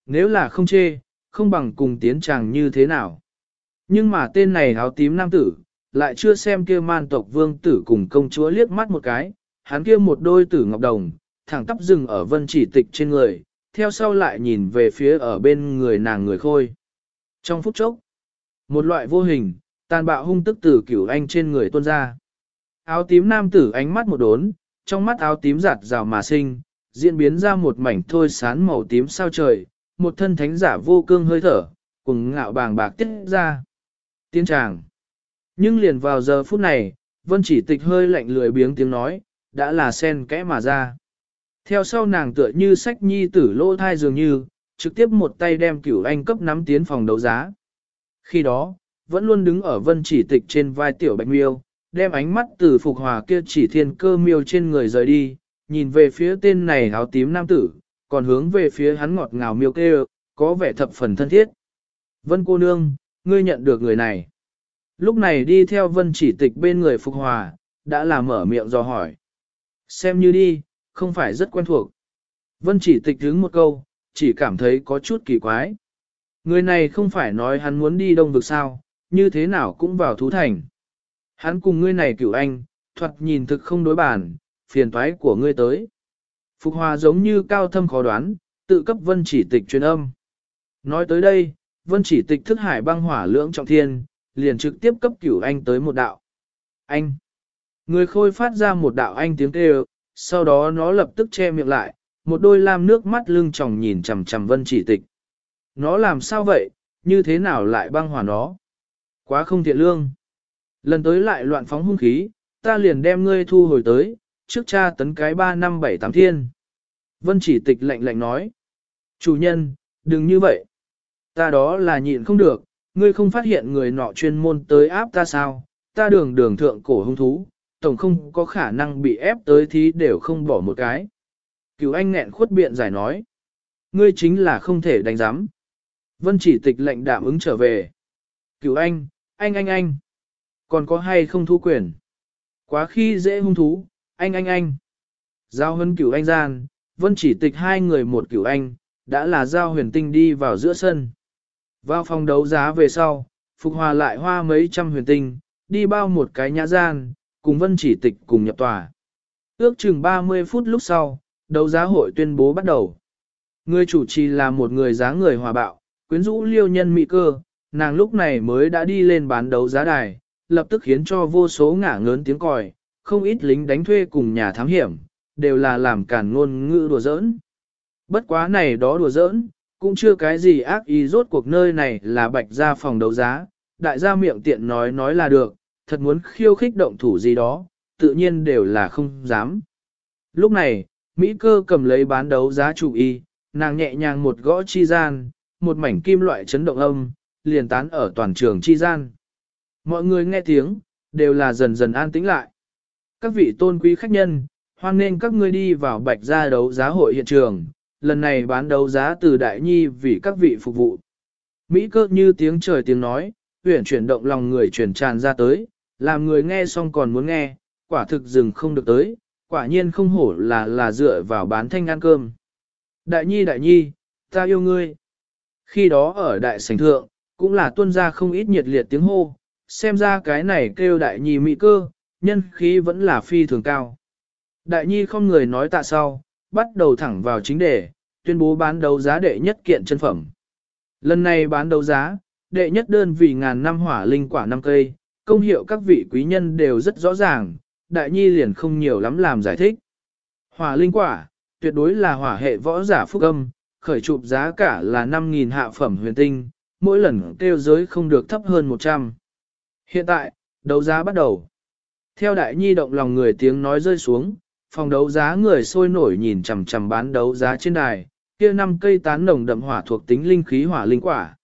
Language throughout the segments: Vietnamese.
nếu là không chê, không bằng cùng tiến chàng như thế nào. Nhưng mà tên này áo tím nam tử, lại chưa xem kia man tộc vương tử cùng công chúa liếc mắt một cái, hắn kia một đôi tử ngọc đồng, thẳng tắp dừng ở Vân Chỉ Tịch trên người, theo sau lại nhìn về phía ở bên người nàng người khôi. Trong phút chốc, một loại vô hình, tàn bạo hung tức từ Cửu Anh trên người tuôn ra. Áo tím nam tử ánh mắt một đốn, trong mắt áo tím giạt rào mà sinh, diễn biến ra một mảnh thôi sán màu tím sao trời, một thân thánh giả vô cương hơi thở, cùng ngạo bàng bạc tiết ra. Tiên tràng. Nhưng liền vào giờ phút này, Vân Chỉ Tịch hơi lạnh lười biếng tiếng nói, đã là sen kẽ mà ra. Theo sau nàng tựa như sách nhi tử lỗ thai dường như, trực tiếp một tay đem Cửu Anh cấp nắm tiến phòng đấu giá. Khi đó, vẫn luôn đứng ở Vân Chỉ Tịch trên vai tiểu bạch miêu, đem ánh mắt từ Phục Hòa kia chỉ thiên cơ miêu trên người rời đi, nhìn về phía tên này áo tím nam tử, còn hướng về phía hắn ngọt ngào miêu kêu, có vẻ thập phần thân thiết. Vân cô nương, ngươi nhận được người này. Lúc này đi theo Vân Chỉ Tịch bên người Phục Hòa, đã là mở miệng dò hỏi. Xem như đi, không phải rất quen thuộc. Vân Chỉ Tịch đứng một câu, chỉ cảm thấy có chút kỳ quái. Người này không phải nói hắn muốn đi đông vực sao, như thế nào cũng vào thú thành. Hắn cùng ngươi này Cửu Anh, thoạt nhìn thực không đối bản, phiền toái của ngươi tới. Phục Hòa giống như cao thâm khó đoán, tự cấp Vân Chỉ Tịch truyền âm. Nói tới đây, Vân Chỉ Tịch thức hải băng hỏa lưỡng trọng thiên, liền trực tiếp cấp Cửu Anh tới một đạo. Anh! Người khôi phát ra một đạo anh tiếng kêu, sau đó nó lập tức che miệng lại, một đôi lam nước mắt lưng tròng nhìn chằm chằm Vân Chỉ Tịch. Nó làm sao vậy, như thế nào lại băng hỏa nó? Quá không thiện lương. Lần tới lại loạn phóng hung khí, ta liền đem ngươi thu hồi tới, trước cha tấn cái 3 năm 7 8 thiên. Vân Chỉ Tịch lạnh lạnh nói. Chủ nhân, đừng như vậy. Ta đó là nhịn không được, ngươi không phát hiện người nọ chuyên môn tới áp ta sao, ta đường thượng cổ hung thú, tổng không có khả năng bị ép tới thì đều không bỏ một cái. Cửu Anh nghẹn khuất biện giải nói. Ngươi chính là không thể đánh giám. Vân Chỉ Tịch lệnh đạm ứng trở về. Cửu Anh, anh. Còn có hay không thu quyền? Quá khi dễ hung thú, anh. Giao hân Cửu Anh gian, Vân Chỉ Tịch hai người một Cửu Anh, đã là giao huyền tinh đi vào giữa sân. Vào phòng đấu giá về sau, Phục Hòa lại hoa mấy trăm huyền tinh, đi bao một cái nhã gian, cùng Vân Chỉ Tịch cùng nhập tòa. Ước chừng 30 phút lúc sau, đấu giá hội tuyên bố bắt đầu. Người chủ trì là một người dáng người hòa bạo, quyến rũ liêu nhân mỹ cơ, nàng lúc này mới đã đi lên bán đấu giá đài, lập tức khiến cho vô số ngả ngớn tiếng còi, không ít lính đánh thuê cùng nhà thám hiểm, đều là làm cản ngôn ngữ đùa giỡn. Bất quá này đó đùa giỡn, cũng chưa cái gì ác ý, rốt cuộc nơi này là Bạch gia phòng đấu giá, đại gia miệng tiện nói là được, thật muốn khiêu khích động thủ gì đó, tự nhiên đều là không dám. Lúc này, Mỹ cơ cầm lấy bán đấu giá chủ y, nàng nhẹ nhàng một gõ chi gian, một mảnh kim loại chấn động âm, liền tán ở toàn trường chi gian. Mọi người nghe tiếng, đều là dần dần an tĩnh lại. Các vị tôn quý khách nhân, hoan nên các ngươi đi vào Bạch gia đấu giá hội hiện trường, lần này bán đấu giá từ Đại Nhi vì các vị phục vụ. Mỹ cơ như tiếng trời tiếng nói, huyển chuyển động lòng người truyền tràn ra tới, làm người nghe xong còn muốn nghe, quả thực dừng không được tới, quả nhiên không hổ là dựa vào bán thanh ăn cơm. Đại Nhi, ta yêu ngươi. Khi đó ở đại sảnh thượng, cũng là tuôn ra không ít nhiệt liệt tiếng hô, xem ra cái này kêu Đại Nhi Mỹ cơ, nhân khí vẫn là phi thường cao. Đại Nhi không người nói tạ sau, bắt đầu thẳng vào chính đề, tuyên bố bán đấu giá đệ nhất kiện chân phẩm. Lần này bán đấu giá, đệ nhất đơn vì ngàn năm hỏa linh quả 5 cây, công hiệu các vị quý nhân đều rất rõ ràng, Đại Nhi liền không nhiều lắm làm giải thích. Hỏa linh quả, tuyệt đối là hỏa hệ võ giả phúc âm, khởi chụp giá cả là 5.000 hạ phẩm huyền tinh, mỗi lần kêu giới không được thấp hơn 100. Hiện tại, đấu giá bắt đầu. Theo Đại Nhi động lòng người tiếng nói rơi xuống, phòng đấu giá người sôi nổi nhìn chằm chằm bán đấu giá trên đài, kia 5 cây tán nồng đậm hỏa thuộc tính linh khí hỏa linh quả.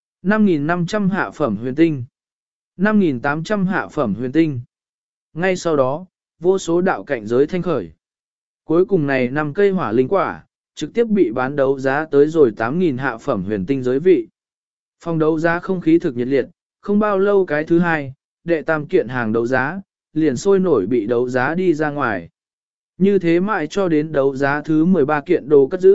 5.500 hạ phẩm huyền tinh. 5.800 hạ phẩm huyền tinh. Ngay sau đó, vô số đạo cạnh giới thanh khởi. Cuối cùng này 5 cây hỏa linh quả, trực tiếp bị bán đấu giá tới rồi 8.000 hạ phẩm huyền tinh giới vị. Phòng đấu giá không khí thực nhiệt liệt, không bao lâu cái thứ hai, đệ tam kiện hàng đấu giá, liền sôi nổi bị đấu giá đi ra ngoài. Như thế mãi cho đến đấu giá thứ 13 kiện đồ cất giữ,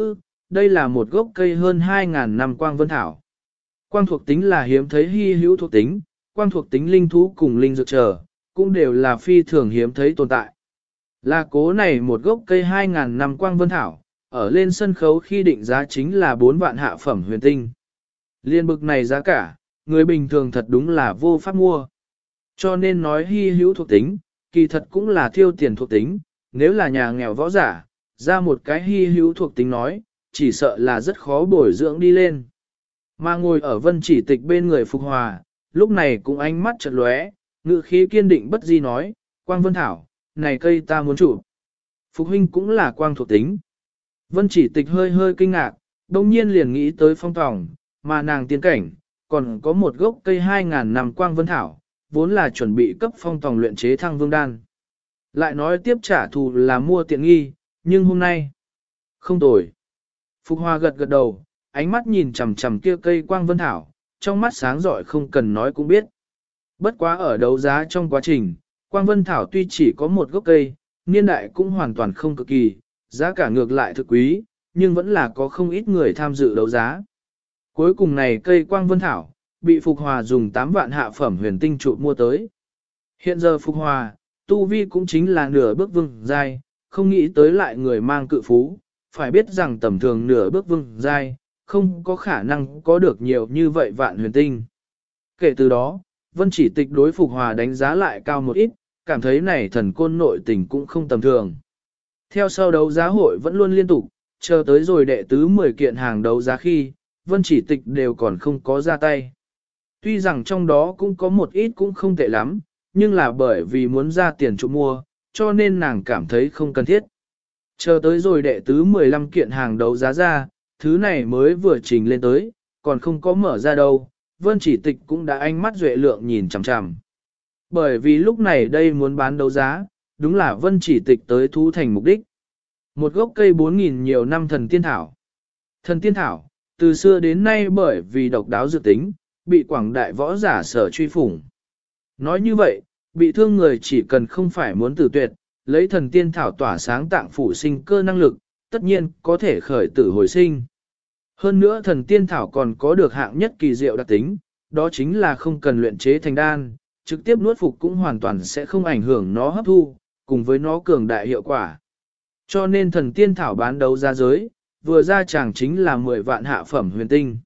đây là một gốc cây hơn 2.000 năm quang vân thảo. Quang thuộc tính là hiếm thấy hy hữu thuộc tính, quang thuộc tính linh thú cùng linh dược trở, cũng đều là phi thường hiếm thấy tồn tại. Là cố này một gốc cây 2.000 năm quang vân thảo, ở lên sân khấu khi định giá chính là 4 vạn hạ phẩm huyền tinh. Liên bực này giá cả, người bình thường thật đúng là vô pháp mua. Cho nên nói hy hữu thuộc tính, kỳ thật cũng là thiêu tiền thuộc tính, nếu là nhà nghèo võ giả, ra một cái hy hữu thuộc tính nói, chỉ sợ là rất khó bồi dưỡng đi lên. Mà ngồi ở Vân Chỉ Tịch bên người Phục Hòa, lúc này cũng ánh mắt chợt lóe, ngự khí kiên định bất di nói, Quang Vân Thảo, này cây ta muốn chụp. Phục huynh cũng là quang thuộc tính. Vân Chỉ Tịch hơi hơi kinh ngạc, đồng nhiên liền nghĩ tới Phong Tòng, mà nàng tiên cảnh, còn có một gốc cây 2.000 năm Quang Vân Thảo, vốn là chuẩn bị cấp Phong Tòng luyện chế thăng vương đan. Lại nói tiếp trả thù là mua tiện nghi, nhưng hôm nay, không tồi. Phục Hòa gật gật đầu, ánh mắt nhìn chằm chằm kia cây Quang Vân Thảo, trong mắt sáng rọi không cần nói cũng biết. Bất quá ở đấu giá trong quá trình, Quang Vân Thảo tuy chỉ có một gốc cây, niên đại cũng hoàn toàn không cực kỳ, giá cả ngược lại thực quý, nhưng vẫn là có không ít người tham dự đấu giá. Cuối cùng này cây Quang Vân Thảo, bị Phục Hòa dùng 8 vạn hạ phẩm huyền tinh trụ mua tới. Hiện giờ Phục Hòa, tu vi cũng chính là nửa bước vương giai, không nghĩ tới lại người mang cự phú, phải biết rằng tầm thường nửa bước vương giai, không có khả năng có được nhiều như vậy vạn huyền tinh. Kể từ đó, Vân Chỉ Tịch đối Phục Hòa đánh giá lại cao một ít, cảm thấy này thần côn nội tình cũng không tầm thường. Theo sau đấu giá hội vẫn luôn liên tục, chờ tới rồi đệ tứ 10 kiện hàng đấu giá khi, Vân Chỉ Tịch đều còn không có ra tay. Tuy rằng trong đó cũng có một ít cũng không tệ lắm, nhưng là bởi vì muốn ra tiền trụ mua, cho nên nàng cảm thấy không cần thiết. Chờ tới rồi đệ tứ 15 kiện hàng đấu giá ra, thứ này mới vừa trình lên tới, còn không có mở ra đâu, Vân Chỉ Tịch cũng đã ánh mắt duệ lượng nhìn chằm chằm. Bởi vì lúc này đây muốn bán đấu giá, đúng là Vân Chỉ Tịch tới thú thành mục đích. Một gốc cây 4.000 nhiều năm thần tiên thảo. Thần tiên thảo, từ xưa đến nay bởi vì độc đáo dự tính, bị quảng đại võ giả sở truy phủng. Nói như vậy, bị thương người chỉ cần không phải muốn tử tuyệt, lấy thần tiên thảo tỏa sáng tạng phủ sinh cơ năng lực, tất nhiên có thể khởi tử hồi sinh. Hơn nữa thần tiên thảo còn có được hạng nhất kỳ diệu đặc tính, đó chính là không cần luyện chế thành đan, trực tiếp nuốt phục cũng hoàn toàn sẽ không ảnh hưởng nó hấp thu, cùng với nó cường đại hiệu quả. Cho nên thần tiên thảo bán đấu giá giới, vừa ra chẳng chính là 10 vạn hạ phẩm huyền tinh.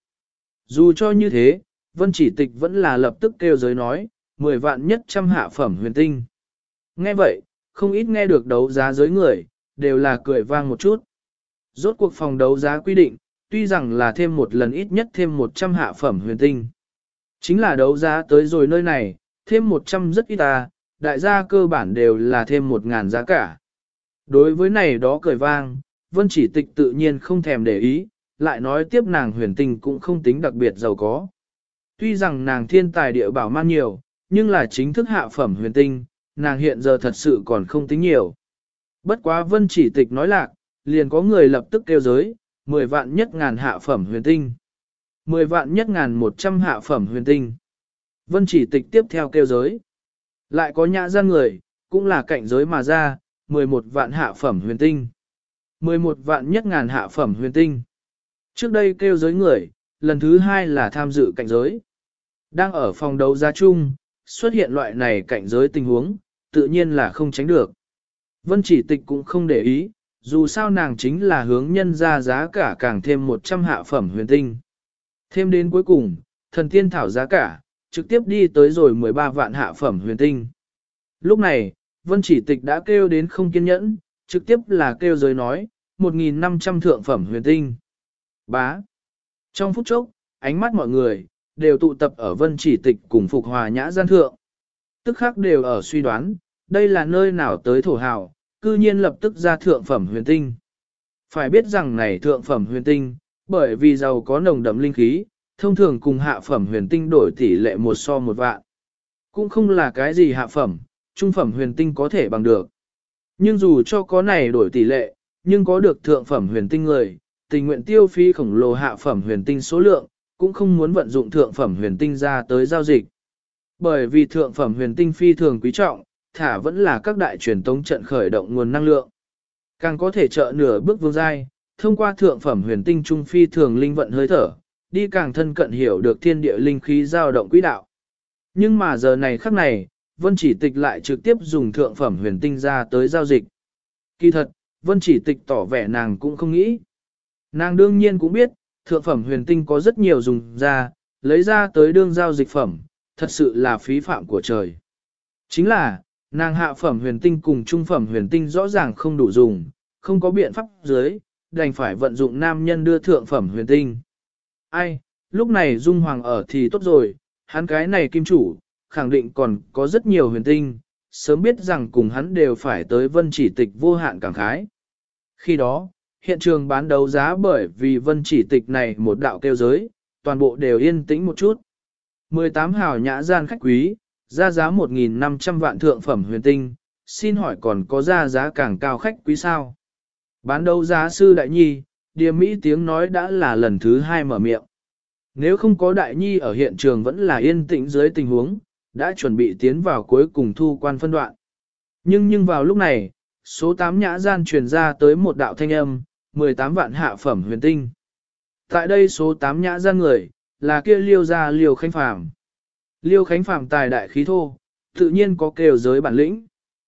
Dù cho như thế, Vân Chỉ Tịch vẫn là lập tức kêu giới nói, 10 vạn nhất trăm hạ phẩm huyền tinh. Nghe vậy, không ít nghe được đấu giá giới người, đều là cười vang một chút. Rốt cuộc phòng đấu giá quy định, tuy rằng là thêm một lần ít nhất thêm 100 hạ phẩm huyền tinh. Chính là đấu giá tới rồi nơi này, thêm 100 rất ít đại gia cơ bản đều là thêm 1.000 giá cả. Đối với này đó cười vang, Vân Chỉ Tịch tự nhiên không thèm để ý, lại nói tiếp nàng huyền tinh cũng không tính đặc biệt giàu có. Tuy rằng nàng thiên tài địa bảo man nhiều, nhưng là chính thức hạ phẩm huyền tinh, nàng hiện giờ thật sự còn không tính nhiều. Bất quá Vân Chỉ Tịch nói lạc, liền có người lập tức kêu giới, 10 vạn nhất ngàn hạ phẩm huyền tinh. 10 vạn nhất ngàn 100 hạ phẩm huyền tinh. Vân Chỉ Tịch tiếp theo kêu giới. Lại có nhã gian người, cũng là cạnh giới mà ra, 11 vạn hạ phẩm huyền tinh. 11 vạn nhất ngàn hạ phẩm huyền tinh. Trước đây kêu giới người, lần thứ hai là tham dự cạnh giới. Đang ở phòng đấu giá chung, xuất hiện loại này cạnh giới tình huống, tự nhiên là không tránh được. Vân Chỉ Tịch cũng không để ý, dù sao nàng chính là hướng nhân ra giá cả càng thêm 100 hạ phẩm huyền tinh. Thêm đến cuối cùng, thần tiên thảo giá cả, trực tiếp đi tới rồi 13 vạn hạ phẩm huyền tinh. Lúc này, Vân Chỉ Tịch đã kêu đến không kiên nhẫn, trực tiếp là kêu giới nói, 1.500 thượng phẩm huyền tinh. Bá. Trong phút chốc, ánh mắt mọi người, đều tụ tập ở Vân Chỉ Tịch cùng Phục Hòa nhã gian thượng. Tức khắc đều ở suy đoán, đây là nơi nào tới thổ hào, cư nhiên lập tức ra thượng phẩm huyền tinh. Phải biết rằng này thượng phẩm huyền tinh, bởi vì giàu có nồng đậm linh khí, thông thường cùng hạ phẩm huyền tinh đổi tỷ lệ 1 so 1 vạn. Cũng không là cái gì hạ phẩm, trung phẩm huyền tinh có thể bằng được. Nhưng dù cho có này đổi tỷ lệ, nhưng có được thượng phẩm huyền tinh người, tình nguyện tiêu phí khổng lồ hạ phẩm huyền tinh số lượng, cũng không muốn vận dụng thượng phẩm huyền tinh ra tới giao dịch. Bởi vì thượng phẩm huyền tinh phi thường quý trọng, thả vẫn là các đại truyền tống trận khởi động nguồn năng lượng. Càng có thể trợ nửa bước vương giai, thông qua thượng phẩm huyền tinh trung phi thường linh vận hơi thở, đi càng thân cận hiểu được thiên địa linh khí dao động quỹ đạo. Nhưng mà giờ này khắc này, Vân Chỉ Tịch lại trực tiếp dùng thượng phẩm huyền tinh ra tới giao dịch. Kỳ thật, Vân Chỉ Tịch tỏ vẻ nàng cũng không nghĩ. Nàng đương nhiên cũng biết, thượng phẩm huyền tinh có rất nhiều dùng ra, lấy ra tới đương giao dịch phẩm, thật sự là phí phạm của trời. Chính là, nàng hạ phẩm huyền tinh cùng trung phẩm huyền tinh rõ ràng không đủ dùng, không có biện pháp dưới, đành phải vận dụng nam nhân đưa thượng phẩm huyền tinh. Ai, lúc này Dung Hoàng ở thì tốt rồi, hắn cái này kim chủ, khẳng định còn có rất nhiều huyền tinh, sớm biết rằng cùng hắn đều phải tới Vân Chỉ Tịch vô hạn cảm khái. Khi đó, hiện trường bán đấu giá bởi vì Vân Chỉ Tịch này một đạo kêu giới, toàn bộ đều yên tĩnh một chút. 18 hào nhã gian khách quý, ra giá 1.500 vạn thượng phẩm huyền tinh, xin hỏi còn có ra giá càng cao khách quý sao? Bán đấu giá sư Đại Nhi, Điềm Mỹ tiếng nói đã là lần thứ 2 mở miệng. Nếu không có Đại Nhi ở hiện trường vẫn là yên tĩnh dưới tình huống, đã chuẩn bị tiến vào cuối cùng thu quan phân đoạn. Nhưng vào lúc này, số 8 nhã gian truyền ra tới một đạo thanh âm, 18 vạn hạ phẩm huyền tinh. Tại đây số 8 nhã gian người, là kia Liêu gia Liêu Khánh Phàm. Liêu Khánh Phàm tài đại khí thô, tự nhiên có kêu giới bản lĩnh.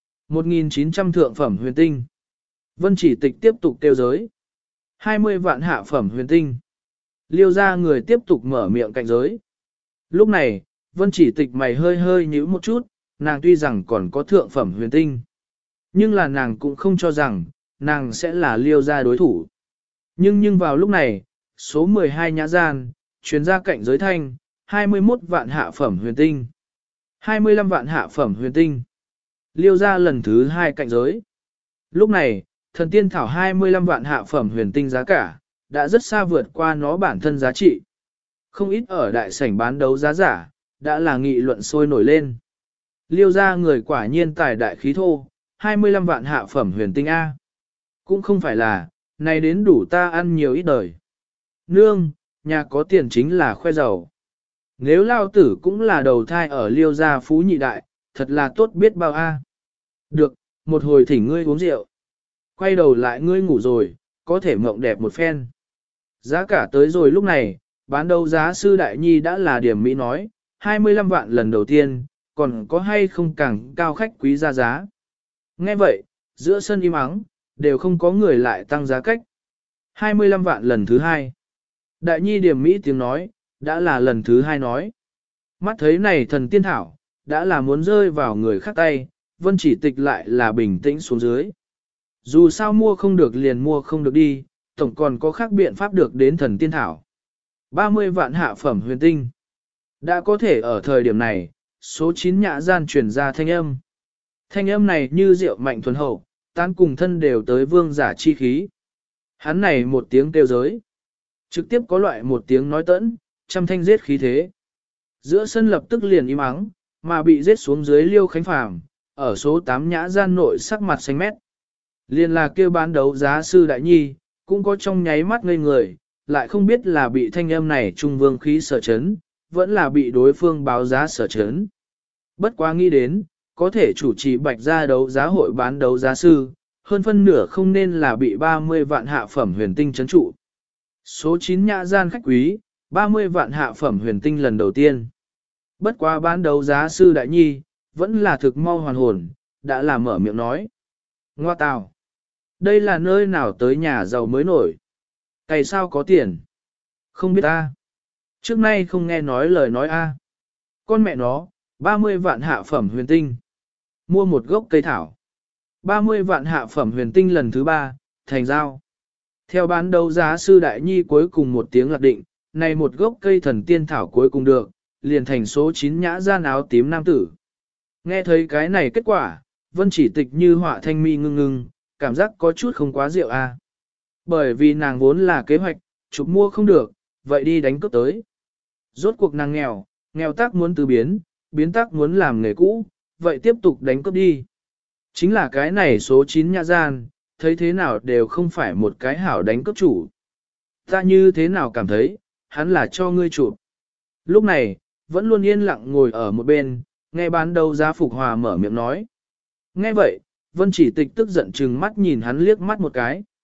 1.900 thượng phẩm huyền tinh. Vân Chỉ Tịch tiếp tục kêu giới. 20 vạn hạ phẩm huyền tinh. Liêu gia người tiếp tục mở miệng cạnh giới. Lúc này, Vân Chỉ Tịch mày hơi hơi nhíu một chút, nàng tuy rằng còn có thượng phẩm huyền tinh. Nhưng là nàng cũng không cho rằng, nàng sẽ là Liêu gia đối thủ. Nhưng vào lúc này, số 12 nhã gian, chuyến ra cạnh giới thanh, 21 vạn hạ phẩm huyền tinh. 25 vạn hạ phẩm huyền tinh. Liêu gia lần thứ 2 cạnh giới. Lúc này, thần tiên thảo 25 vạn hạ phẩm huyền tinh giá cả, đã rất xa vượt qua nó bản thân giá trị. Không ít ở đại sảnh bán đấu giá giả, đã là nghị luận sôi nổi lên. Liêu gia người quả nhiên tài đại khí thô, 25 vạn hạ phẩm huyền tinh A. Cũng không phải là, này đến đủ ta ăn nhiều ít đời. Nương, nhà có tiền chính là khoe giàu. Nếu lao tử cũng là đầu thai ở Liêu gia phú nhị đại, thật là tốt biết bao A. Được, một hồi thỉnh ngươi uống rượu. Quay đầu lại ngươi ngủ rồi, có thể mộng đẹp một phen. Giá cả tới rồi lúc này, bán đấu giá sư Đại Nhi đã là điểm Mỹ nói, 25 vạn lần đầu tiên, còn có hay không càng cao khách quý ra giá. Nghe vậy, giữa sân im ắng, đều không có người lại tăng giá cách. 25 vạn lần thứ 2. Đại Nhi điểm Mỹ tiếng nói, đã là lần thứ 2 nói. Mắt thấy này thần tiên thảo, đã là muốn rơi vào người khác tay, Vân Chỉ Tịch lại là bình tĩnh xuống dưới. Dù sao mua không được liền mua không được đi, tổng còn có khác biện pháp được đến thần tiên thảo. 30 vạn hạ phẩm huyền tinh. Đã có thể ở thời điểm này, số 9 nhã gian truyền ra thanh âm. Thanh âm này như rượu mạnh thuần hậu, tan cùng thân đều tới vương giả chi khí. Hắn này một tiếng kêu giới. Trực tiếp có loại một tiếng nói tẫn, trăm thanh giết khí thế. Giữa sân lập tức liền im ắng, mà bị giết xuống dưới Liêu Khánh Phàm ở số 8 nhã gian nội sắc mặt xanh mét. Liên là kêu bán đấu giá sư Đại Nhi, cũng có trong nháy mắt ngây người, lại không biết là bị thanh âm này trung vương khí sở chấn, vẫn là bị đối phương báo giá sở chấn. Bất quá nghĩ đến, có thể chủ trì bạch ra đấu giá hội bán đấu giá sư, hơn phân nửa không nên là bị 30 vạn hạ phẩm huyền tinh chấn trụ. Số 9 nhã gian khách quý, 30 vạn hạ phẩm huyền tinh lần đầu tiên. Bất quá bán đấu giá sư Đại Nhi, vẫn là thực mau hoàn hồn, đã là mở miệng nói. Ngoa tào, đây là nơi nào tới nhà giàu mới nổi. Cày sao có tiền? Không biết ta. Trước nay không nghe nói lời nói a. Con mẹ nó, 30 vạn hạ phẩm huyền tinh. Mua một gốc cây thảo. 30 vạn hạ phẩm huyền tinh lần thứ 3, thành giao. Theo bán đấu giá sư Đại Nhi cuối cùng một tiếng lạc định, này một gốc cây thần tiên thảo cuối cùng được, liền thành số 9 nhã gian áo tím nam tử. Nghe thấy cái này kết quả, Vân Chỉ Tịch như họa thanh mi ngưng ngưng, cảm giác có chút không quá rượu a. Bởi vì nàng vốn là kế hoạch, chụp mua không được, vậy đi đánh cướp tới. Rốt cuộc nàng nghèo, nghèo tác muốn từ biến, biến tác muốn làm nghề cũ, vậy tiếp tục đánh cướp đi. Chính là cái này số 9 nhã gian, thấy thế nào đều không phải một cái hảo đánh cướp chủ. Ta như thế nào cảm thấy, hắn là cho ngươi chụp. Lúc này, vẫn luôn yên lặng ngồi ở một bên, nghe bán đấu giá Phục Hòa mở miệng nói. Nghe vậy, Vân Chỉ Tịch tức giận trừng mắt nhìn hắn liếc mắt một cái.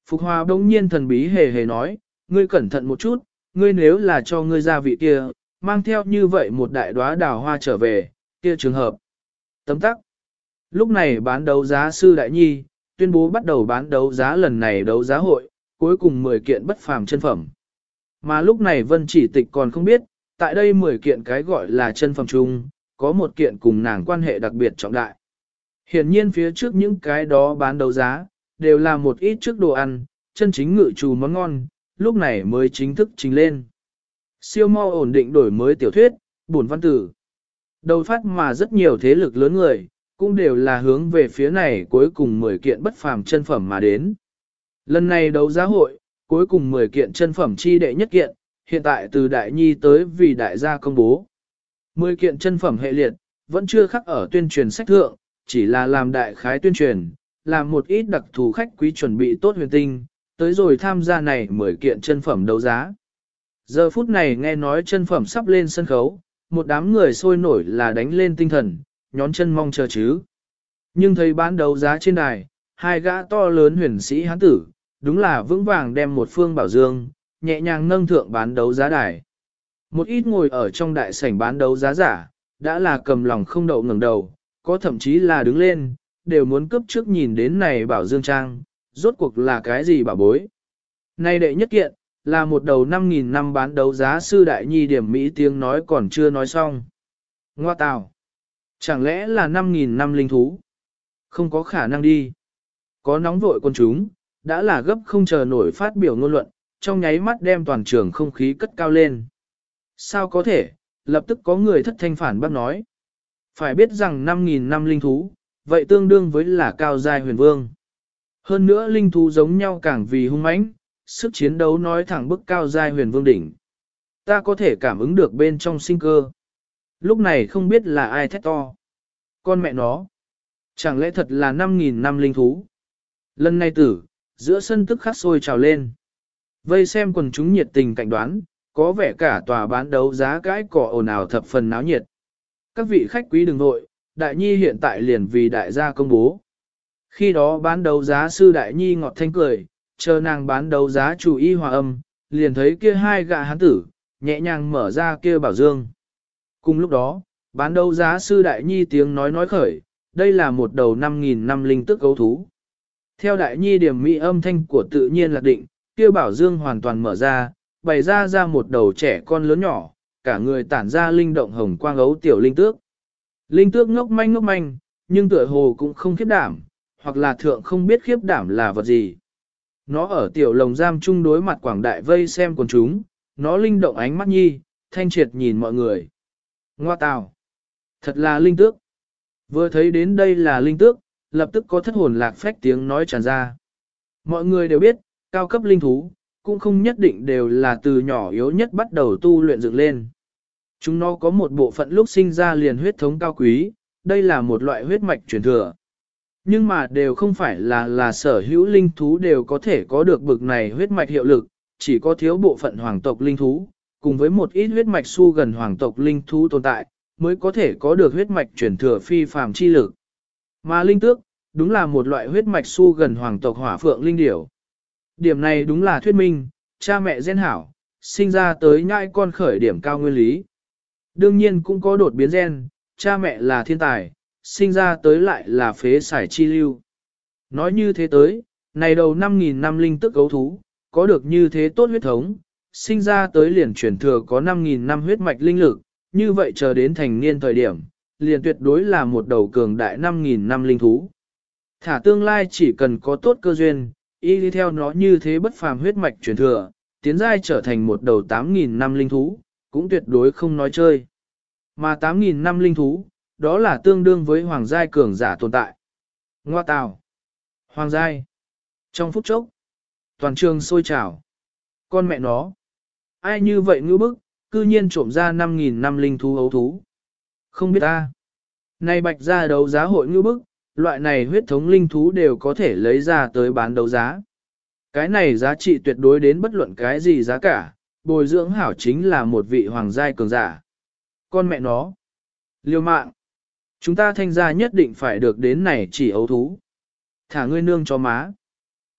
Phục Hòa bỗng nhiên thần bí hề hề nói, ngươi cẩn thận một chút, ngươi nếu là cho ngươi gia vị kia, mang theo như vậy một đại đóa đào hoa trở về, kia trường hợp. Tấm tắc. Lúc này bán đấu giá sư Đại Nhi, tuyên bố bắt đầu bán đấu giá lần này đấu giá hội, cuối cùng 10 kiện bất phàm chân phẩm. Mà lúc này Vân Chỉ Tịch còn không biết, tại đây 10 kiện cái gọi là chân phẩm chung, có một kiện cùng nàng quan hệ đặc biệt trọng đại. Hiển nhiên phía trước những cái đó bán đấu giá, đều là một ít trước đồ ăn, chân chính ngự trù món ngon, lúc này mới chính thức trình lên. Siêu mau ổn định đổi mới tiểu thuyết, bổn văn tử. Đầu phát mà rất nhiều thế lực lớn người, cũng đều là hướng về phía này cuối cùng 10 kiện bất phàm chân phẩm mà đến. Lần này đấu giá hội, cuối cùng 10 kiện chân phẩm chi đệ nhất kiện, hiện tại từ Đại Nhi tới vì đại gia công bố. 10 kiện chân phẩm hệ liệt, vẫn chưa khắc ở tuyên truyền sách thượng, chỉ là làm đại khái tuyên truyền, làm một ít đặc thù khách quý chuẩn bị tốt huyền tinh, tới rồi tham gia này 10 kiện chân phẩm đấu giá. Giờ phút này nghe nói chân phẩm sắp lên sân khấu, một đám người sôi nổi là đánh lên tinh thần, nhón chân mong chờ chứ. Nhưng thấy bán đấu giá trên đài, hai gã to lớn huyền sĩ hán tử, đúng là vững vàng đem một phương bảo dương, nhẹ nhàng nâng thượng bán đấu giá đài. Một ít ngồi ở trong đại sảnh bán đấu giá giả, đã là cầm lòng không đậu ngẩng đầu, có thậm chí là đứng lên, đều muốn cướp trước nhìn đến này bảo dương trang, rốt cuộc là cái gì bảo bối. Này đệ nhất kiện, là một đầu 5.000 năm bán đấu giá sư Đại Nhi điểm Mỹ tiếng nói còn chưa nói xong. Ngoa tào! Chẳng lẽ là 5.000 năm linh thú? Không có khả năng đi. Có nóng vội quân chúng, đã là gấp không chờ nổi phát biểu ngôn luận, trong nháy mắt đem toàn trường không khí cất cao lên. Sao có thể, lập tức có người thất thanh phản bác nói. Phải biết rằng 5.000 năm linh thú, vậy tương đương với là cao giai huyền vương. Hơn nữa linh thú giống nhau càng vì hung mãnh, sức chiến đấu nói thẳng bức cao giai huyền vương đỉnh. Ta có thể cảm ứng được bên trong sinh cơ. Lúc này không biết là ai thét to. Con mẹ nó. Chẳng lẽ thật là 5.000 năm linh thú? Lần này tử, giữa sân tức khắc sôi trào lên. Vây xem quần chúng nhiệt tình cảnh đoán, có vẻ cả tòa bán đấu giá cái cỏ ồn ào thập phần náo nhiệt. Các vị khách quý đừng vội, Đại Nhi hiện tại liền vì đại gia công bố. Khi đó bán đấu giá sư Đại Nhi ngọt thanh cười, chờ nàng bán đấu giá chủ y hòa âm, liền thấy kia hai gã hán tử, nhẹ nhàng mở ra kia bảo dương. Cùng lúc đó, bán đấu giá sư Đại Nhi tiếng nói khởi, đây là một đầu 5.000 năm linh tức gấu thú. Theo Đại Nhi điểm mỹ âm thanh của tự nhiên lạc định, kia bảo dương hoàn toàn mở ra, bày ra một đầu trẻ con lớn nhỏ, cả người tản ra linh động hồng quang ấu tiểu linh tước. Linh tước ngốc manh, nhưng tựa hồ cũng không khiếp đảm, hoặc là thượng không biết khiếp đảm là vật gì. Nó ở tiểu lồng giam chung đối mặt quảng đại vây xem quần chúng, nó linh động ánh mắt nhi, thanh triệt nhìn mọi người. Ngoa tào! Thật là linh tước! Vừa thấy đến đây là linh tước, lập tức có thất hồn lạc phách tiếng nói tràn ra. Mọi người đều biết, cao cấp linh thú, cũng không nhất định đều là từ nhỏ yếu nhất bắt đầu tu luyện dựng lên. Chúng nó có một bộ phận lúc sinh ra liền huyết thống cao quý, đây là một loại huyết mạch truyền thừa. Nhưng mà đều không phải là sở hữu linh thú đều có thể có được bực này huyết mạch hiệu lực, chỉ có thiếu bộ phận hoàng tộc linh thú, cùng với một ít huyết mạch su gần hoàng tộc linh thú tồn tại, mới có thể có được huyết mạch truyền thừa phi phàm chi lực. Mà linh tước, đúng là một loại huyết mạch su gần hoàng tộc hỏa phượng linh điểu. Điểm này đúng là thuyết minh, cha mẹ gen hảo, sinh ra tới nhai con khởi điểm cao nguyên lý. Đương nhiên cũng có đột biến gen, cha mẹ là thiên tài, sinh ra tới lại là phế sải chi lưu. Nói như thế tới, này đầu 5.000 năm linh tức gấu thú, có được như thế tốt huyết thống, sinh ra tới liền chuyển thừa có 5.000 năm huyết mạch linh lực, như vậy chờ đến thành niên thời điểm, liền tuyệt đối là một đầu cường đại 5.000 năm linh thú. Thả tương lai chỉ cần có tốt cơ duyên, y đi theo nó như thế bất phàm huyết mạch truyền thừa, tiến giai trở thành một đầu 8.000 năm linh thú, cũng tuyệt đối không nói chơi. Mà 8.000 năm linh thú, đó là tương đương với hoàng giai cường giả tồn tại. Ngoa tào! Hoàng giai! Trong phút chốc, toàn trường sôi trào. Con mẹ nó! Ai như vậy ngữ bức, cư nhiên trộm ra 5.000 năm linh thú ấu thú. Không biết ta. Này bạch ra đấu giá hội ngữ bức, loại này huyết thống linh thú đều có thể lấy ra tới bán đấu giá. Cái này giá trị tuyệt đối đến bất luận cái gì giá cả, bồi dưỡng hảo chính là một vị hoàng giai cường giả. Con mẹ nó. Liêu mạng. Chúng ta thanh gia nhất định phải được đến này chỉ ấu thú. Thả ngươi nương cho má.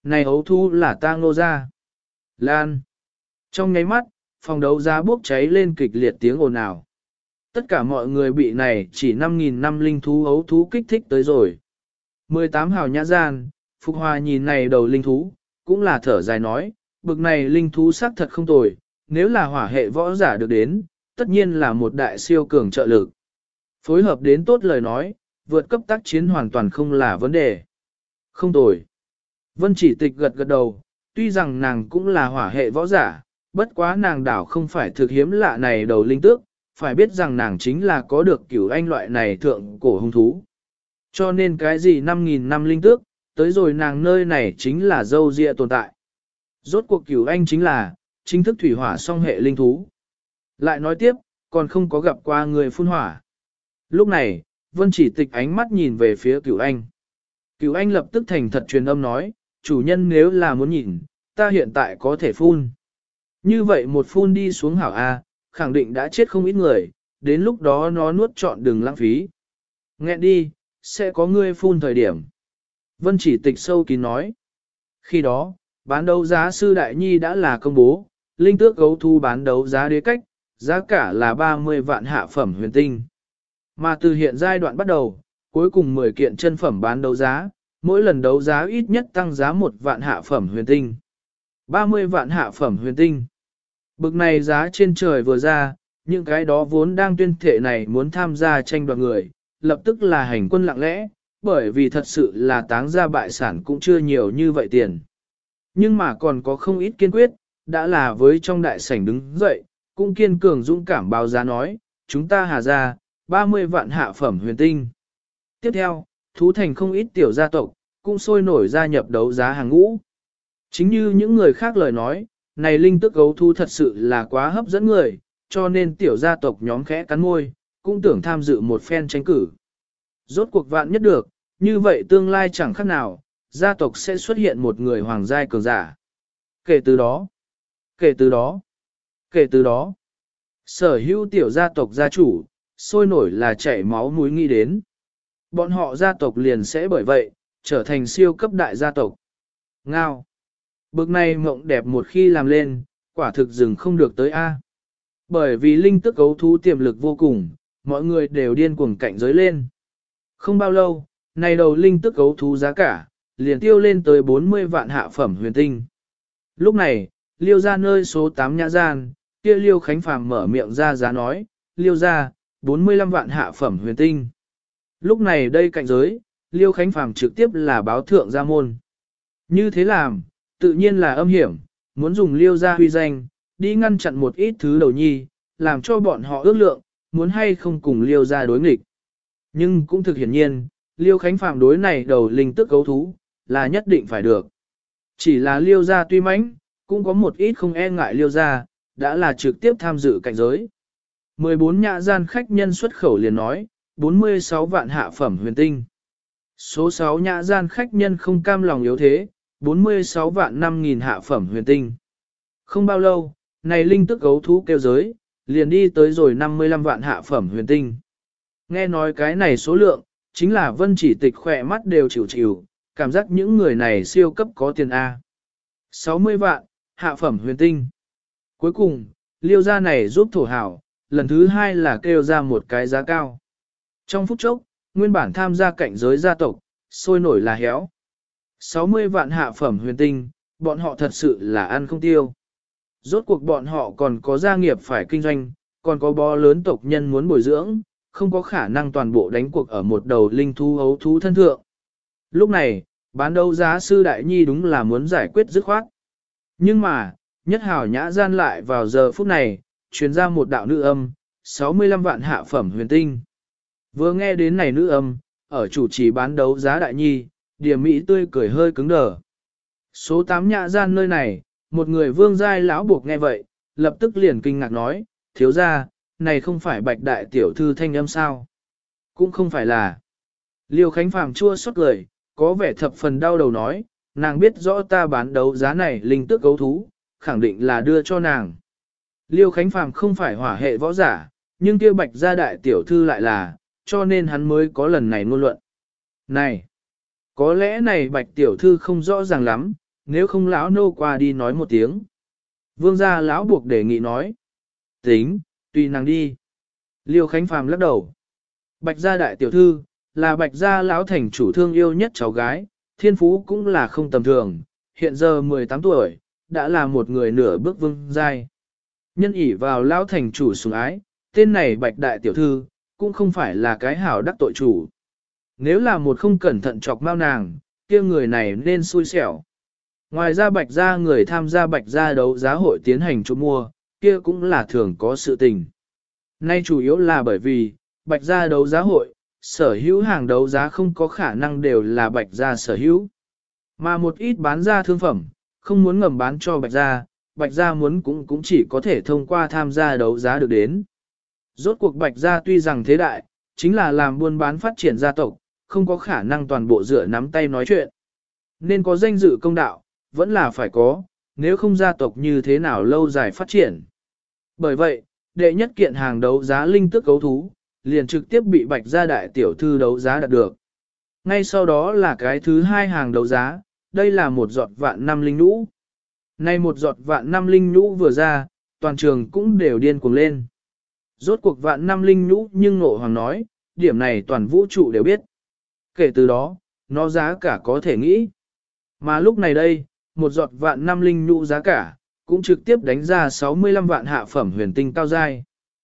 Này ấu thú là ta Ngô gia. Lan. Trong nháy mắt, phòng đấu giá bốc cháy lên kịch liệt tiếng ồn ào. Tất cả mọi người bị này chỉ 5.000 năm linh thú ấu thú kích thích tới rồi. 18 hào nhã gian, Phục Hòa nhìn này đầu linh thú, cũng là thở dài nói, bực này linh thú xác thật không tồi, nếu là hỏa hệ võ giả được đến, tất nhiên là một đại siêu cường trợ lực. Phối hợp đến tốt lời nói, vượt cấp tác chiến hoàn toàn không là vấn đề. Không tồi. Vân Chỉ Tịch gật gật đầu, tuy rằng nàng cũng là hỏa hệ võ giả, bất quá nàng đảo không phải thực hiếm lạ này đầu linh tước, phải biết rằng nàng chính là có được cửu anh loại này thượng cổ hung thú. Cho nên cái gì 5.000 năm linh tước, tới rồi nàng nơi này chính là dâu dịa tồn tại. Rốt cuộc cửu anh chính là, chính thức thủy hỏa song hệ linh thú. Lại nói tiếp, còn không có gặp qua người phun hỏa. Lúc này, Vân Chỉ Tịch ánh mắt nhìn về phía cửu anh. Cửu anh lập tức thành thật truyền âm nói, chủ nhân nếu là muốn nhìn, ta hiện tại có thể phun. Như vậy một phun đi xuống hảo A, khẳng định đã chết không ít người, đến lúc đó nó nuốt trọn đừng lãng phí. Nghẹn đi, sẽ có ngươi phun thời điểm. Vân Chỉ Tịch sâu kín nói. Khi đó, bán đấu giá sư đại nhi đã là công bố, linh tước gấu thu bán đấu giá đế cách, giá cả là 30 vạn hạ phẩm huyền tinh. Mà từ hiện giai đoạn bắt đầu, cuối cùng 10 kiện chân phẩm bán đấu giá, mỗi lần đấu giá ít nhất tăng giá 1 vạn hạ phẩm huyền tinh. 30 vạn hạ phẩm huyền tinh. Bực này giá trên trời vừa ra, những cái đó vốn đang tuyên thệ này muốn tham gia tranh đoạt người, lập tức là hành quân lặng lẽ, bởi vì thật sự là táng ra bại sản cũng chưa nhiều như vậy tiền. Nhưng mà còn có không ít kiên quyết, đã là với trong đại sảnh đứng dậy, cũng kiên cường dũng cảm báo giá nói, chúng ta hà ra, 30 vạn hạ phẩm huyền tinh. Tiếp theo, thú thành không ít tiểu gia tộc, cũng sôi nổi gia nhập đấu giá hàng ngũ. Chính như những người khác lời nói, này linh tức gấu thu thật sự là quá hấp dẫn người, cho nên tiểu gia tộc nhóm khẽ cắn môi, cũng tưởng tham dự một phen tranh cử. Rốt cuộc vạn nhất được, như vậy tương lai chẳng khác nào, gia tộc sẽ xuất hiện một người hoàng giai cường giả. Kể từ đó, sở hữu tiểu gia tộc gia chủ, sôi nổi là chảy máu mũi nghĩ đến. Bọn họ gia tộc liền sẽ bởi vậy, trở thành siêu cấp đại gia tộc. Ngao. Bực này mộng đẹp một khi làm lên, quả thực dừng không được tới A. Bởi vì linh tức gấu thú tiềm lực vô cùng, mọi người đều điên cuồng cạnh giới lên. Không bao lâu, này đầu linh tức gấu thú giá cả, liền tiêu lên tới 40 vạn hạ phẩm huyền tinh. Lúc này, Liêu ra nơi số 8 nhã gian, kia Liêu Khánh Phàm mở miệng ra giá nói, Liêu ra, 45 vạn hạ phẩm huyền tinh. Lúc này đây cạnh giới, Liêu Khánh Phàm trực tiếp là báo thượng ra môn. Như thế làm, tự nhiên là âm hiểm, muốn dùng Liêu ra huy danh, đi ngăn chặn một ít thứ đầu nhi, làm cho bọn họ ước lượng, muốn hay không cùng Liêu ra đối nghịch. Nhưng cũng thực hiển nhiên, Liêu Khánh Phàm đối này đầu linh tức gấu thú, là nhất định phải được. Chỉ là Liêu ra tuy mãnh, cũng có một ít không e ngại Liêu ra, đã là trực tiếp tham dự cạnh giới. 14 nhã gian khách nhân xuất khẩu liền nói, 46 vạn hạ phẩm huyền tinh. Số 6 nhã gian khách nhân không cam lòng yếu thế, 46 vạn 5.000 hạ phẩm huyền tinh. Không bao lâu, này linh tức gấu thú kêu giới, liền đi tới rồi 55 vạn hạ phẩm huyền tinh. Nghe nói cái này số lượng, chính là Vân Chỉ Tịch khỏe mắt đều chịu chịu, cảm giác những người này siêu cấp có tiền A. 60 vạn, hạ phẩm huyền tinh. Cuối cùng, Liêu gia này giúp thổ hảo, lần thứ hai là kêu ra một cái giá cao. Trong phút chốc, nguyên bản tham gia cạnh giới gia tộc, sôi nổi là héo. 60 vạn hạ phẩm huyền tinh, bọn họ thật sự là ăn không tiêu. Rốt cuộc bọn họ còn có gia nghiệp phải kinh doanh, còn có bó lớn tộc nhân muốn bồi dưỡng, không có khả năng toàn bộ đánh cuộc ở một đầu linh thú ấu thú thân thượng. Lúc này, bán đấu giá sư đại nhi đúng là muốn giải quyết dứt khoát. Nhưng mà, nhất hào nhã gian lại vào giờ phút này, truyền ra một đạo nữ âm, 65 vạn hạ phẩm huyền tinh. Vừa nghe đến này nữ âm, ở chủ trì bán đấu giá đại nhi, điểm mỹ tươi cười hơi cứng đờ. Số 8 nhã gian nơi này, một người vương giai lão buộc nghe vậy, lập tức liền kinh ngạc nói, thiếu gia, này không phải bạch đại tiểu thư thanh âm sao? Cũng không phải là. Liêu Khánh Phàm chua xót cười, có vẻ thập phần đau đầu nói, nàng biết rõ ta bán đấu giá này linh tước gấu thú, khẳng định là đưa cho nàng. Liêu Khánh Phàm không phải hỏa hệ võ giả, nhưng kia bạch gia đại tiểu thư lại là, cho nên hắn mới có lần này ngôn luận. Này, có lẽ này bạch tiểu thư không rõ ràng lắm, nếu không lão nô qua đi nói một tiếng. Vương gia lão buộc đề nghị nói. Tính, tùy nàng đi. Liêu Khánh Phàm lắc đầu. Bạch gia đại tiểu thư, là Bạch gia lão thành chủ thương yêu nhất cháu gái, thiên phú cũng là không tầm thường, hiện giờ 18 tuổi, đã là một người nửa bước vương giai. Nhân ỷ vào lão thành chủ sủng ái, tên này Bạch đại tiểu thư, cũng không phải là cái hảo đắc tội chủ. Nếu là một không cẩn thận chọc mau nàng, kia người này nên xui xẻo. Ngoài ra Bạch gia người tham gia Bạch gia đấu giá hội tiến hành chốt mua, kia cũng là thường có sự tình. Nay chủ yếu là bởi vì, Bạch gia đấu giá hội, sở hữu hàng đấu giá không có khả năng đều là Bạch gia sở hữu. Mà một ít bán ra thương phẩm, không muốn ngầm bán cho Bạch gia muốn cũng chỉ có thể thông qua tham gia đấu giá được đến. Rốt cuộc Bạch gia tuy rằng thế đại, chính là làm buôn bán phát triển gia tộc, không có khả năng toàn bộ dựa nắm tay nói chuyện. Nên có danh dự công đạo, vẫn là phải có, nếu không gia tộc như thế nào lâu dài phát triển. Bởi vậy, đệ nhất kiện hàng đấu giá linh tức cấu thú, liền trực tiếp bị Bạch gia đại tiểu thư đấu giá đạt được. Ngay sau đó là cái thứ hai hàng đấu giá, đây là một giọt vạn năm linh nhũ. Nay một giọt vạn năm linh nhũ vừa ra, toàn trường cũng đều điên cuồng lên. Rốt cuộc vạn năm linh nhũ nhưng Ngộ Hoàng nói, điểm này toàn vũ trụ đều biết. Kể từ đó, nó giá cả có thể nghĩ. Mà lúc này đây, một giọt vạn năm linh nhũ giá cả, cũng trực tiếp đánh ra 65 vạn hạ phẩm huyền tinh cao giai.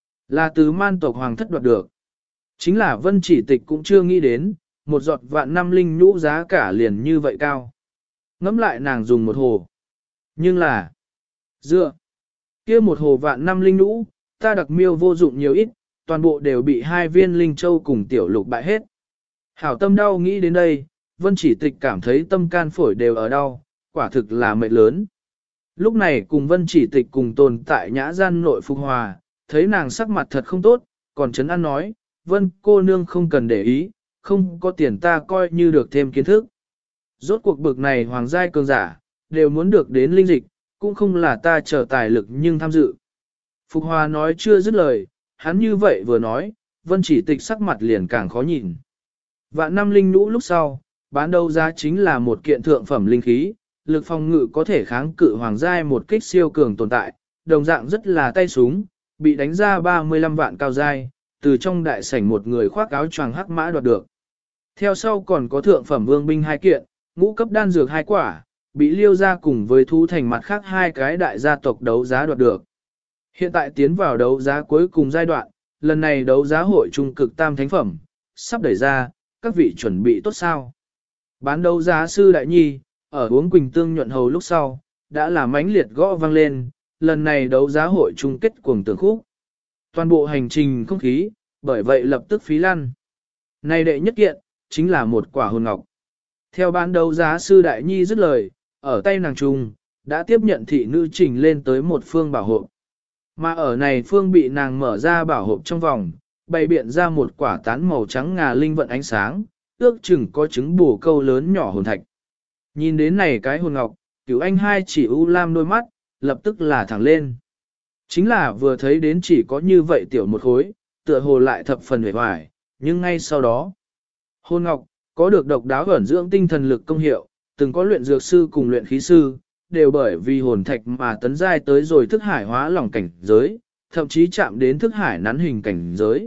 Là từ man tộc hoàng thất đoạt được. Chính là Vân Chỉ Tịch cũng chưa nghĩ đến, một giọt vạn năm linh nhũ giá cả liền như vậy cao. Ngắm lại nàng dùng một hồ. Nhưng là, dựa, kia một hồ vạn năm linh nhũ, ta đặc miêu vô dụng nhiều ít, toàn bộ đều bị hai viên linh châu cùng tiểu lục bại hết. Hảo tâm đau nghĩ đến đây, Vân Chỉ Tịch cảm thấy tâm can phổi đều ở đau, quả thực là mệt lớn. Lúc này cùng Vân Chỉ Tịch cùng tồn tại nhã gian nội Phục Hòa, thấy nàng sắc mặt thật không tốt, còn Trấn An nói, Vân cô nương không cần để ý, không có tiền ta coi như được thêm kiến thức. Rốt cuộc bực này hoàng giai cường giả, đều muốn được đến linh dịch, cũng không là ta chờ tài lực nhưng tham dự. Phục Hòa nói chưa dứt lời, hắn như vậy vừa nói, Vân Chỉ Tịch sắc mặt liền càng khó nhìn. Vạn năm linh nhũ lúc sau, bán đấu giá chính là một kiện thượng phẩm linh khí, lực phòng ngự có thể kháng cự hoàng giai một kích siêu cường tồn tại, đồng dạng rất là tay súng, bị đánh ra 35 vạn cao giai, từ trong đại sảnh một người khoác áo choàng hắc mã đoạt được. Theo sau còn có thượng phẩm vương binh 2 kiện, ngũ cấp đan dược 2 quả, bị liêu ra cùng với thú thành mặt khác 2 cái đại gia tộc đấu giá đoạt được. Hiện tại tiến vào đấu giá cuối cùng giai đoạn, lần này đấu giá hội trung cực tam thánh phẩm, sắp đẩy ra, các vị chuẩn bị tốt sao. Bán đấu giá sư đại nhi, ở uống quỳnh tương nhuận hầu lúc sau, đã là mãnh liệt gõ vang lên, lần này đấu giá hội chung kết cuồng tường khúc. Toàn bộ hành trình không khí, bởi vậy lập tức phí lăn. Này đệ nhất kiện, chính là một quả hồn ngọc. Theo bán đấu giá sư đại nhi dứt lời, ở tay nàng trung, đã tiếp nhận thị nữ trình lên tới một phương bảo hộ. Mà ở này phương bị nàng mở ra bảo hộ trong vòng, bày biện ra một quả tán màu trắng ngà linh vận ánh sáng, ước chừng có trứng bổ câu lớn nhỏ hồn thạch. Nhìn đến này cái hồn ngọc, Cửu Anh hai chỉ u lam đôi mắt, lập tức là thẳng lên. Chính là vừa thấy đến chỉ có như vậy tiểu một khối, tựa hồ lại thập phần vẻ vải, nhưng ngay sau đó, hồn ngọc, có được độc đáo ẩn dưỡng tinh thần lực công hiệu, từng có luyện dược sư cùng luyện khí sư, đều bởi vì hồn thạch mà tấn giai tới rồi thức hải hóa lỏng cảnh giới, thậm chí chạm đến thức hải nắn hình cảnh giới.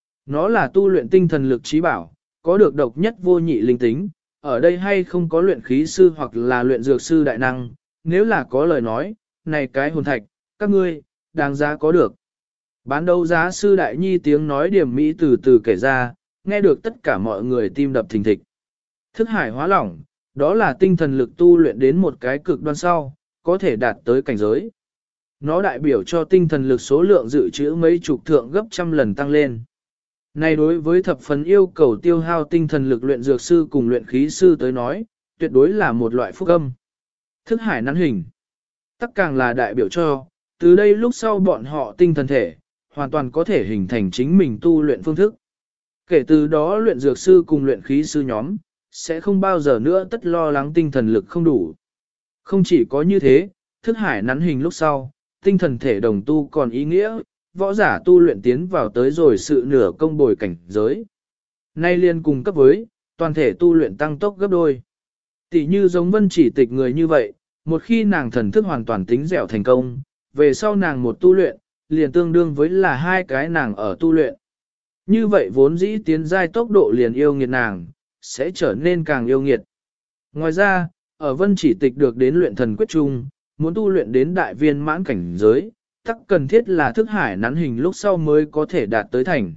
Nó là tu luyện tinh thần lực trí bảo, có được độc nhất vô nhị linh tính, ở đây hay không có luyện khí sư hoặc là luyện dược sư đại năng, nếu là có lời nói, này cái hồn thạch, các ngươi, đáng giá có được. Bán đấu giá sư đại nhi tiếng nói điểm mỹ từ từ kể ra, nghe được tất cả mọi người tim đập thình thịch. Thức hải hóa lỏng, đó là tinh thần lực tu luyện đến một cái cực đoan sau, có thể đạt tới cảnh giới. Nó đại biểu cho tinh thần lực số lượng dự trữ mấy chục thượng gấp trăm lần tăng lên. Này đối với thập phần yêu cầu tiêu hao tinh thần lực luyện dược sư cùng luyện khí sư tới nói, tuyệt đối là một loại phúc âm. Thức hải nắn hình. Tất càng là đại biểu cho, từ đây lúc sau bọn họ tinh thần thể, hoàn toàn có thể hình thành chính mình tu luyện phương thức. Kể từ đó luyện dược sư cùng luyện khí sư nhóm, sẽ không bao giờ nữa tất lo lắng tinh thần lực không đủ. Không chỉ có như thế, thức hải nắn hình lúc sau, tinh thần thể đồng tu còn ý nghĩa, võ giả tu luyện tiến vào tới rồi sự nửa công bồi cảnh giới. Nay liên cùng cấp với, toàn thể tu luyện tăng tốc gấp đôi. Tỷ như giống Vân Chỉ Tịch người như vậy, Một khi nàng thần thức hoàn toàn tính dẻo thành công, về sau nàng một tu luyện, liền tương đương với là hai cái nàng ở tu luyện. Như vậy vốn dĩ tiến giai tốc độ liền yêu nghiệt nàng, sẽ trở nên càng yêu nghiệt. Ngoài ra, ở vân chỉ tịch được đến luyện thần quyết trung, muốn tu luyện đến đại viên mãn cảnh giới, tắc cần thiết là thức hải nắn hình lúc sau mới có thể đạt tới thành.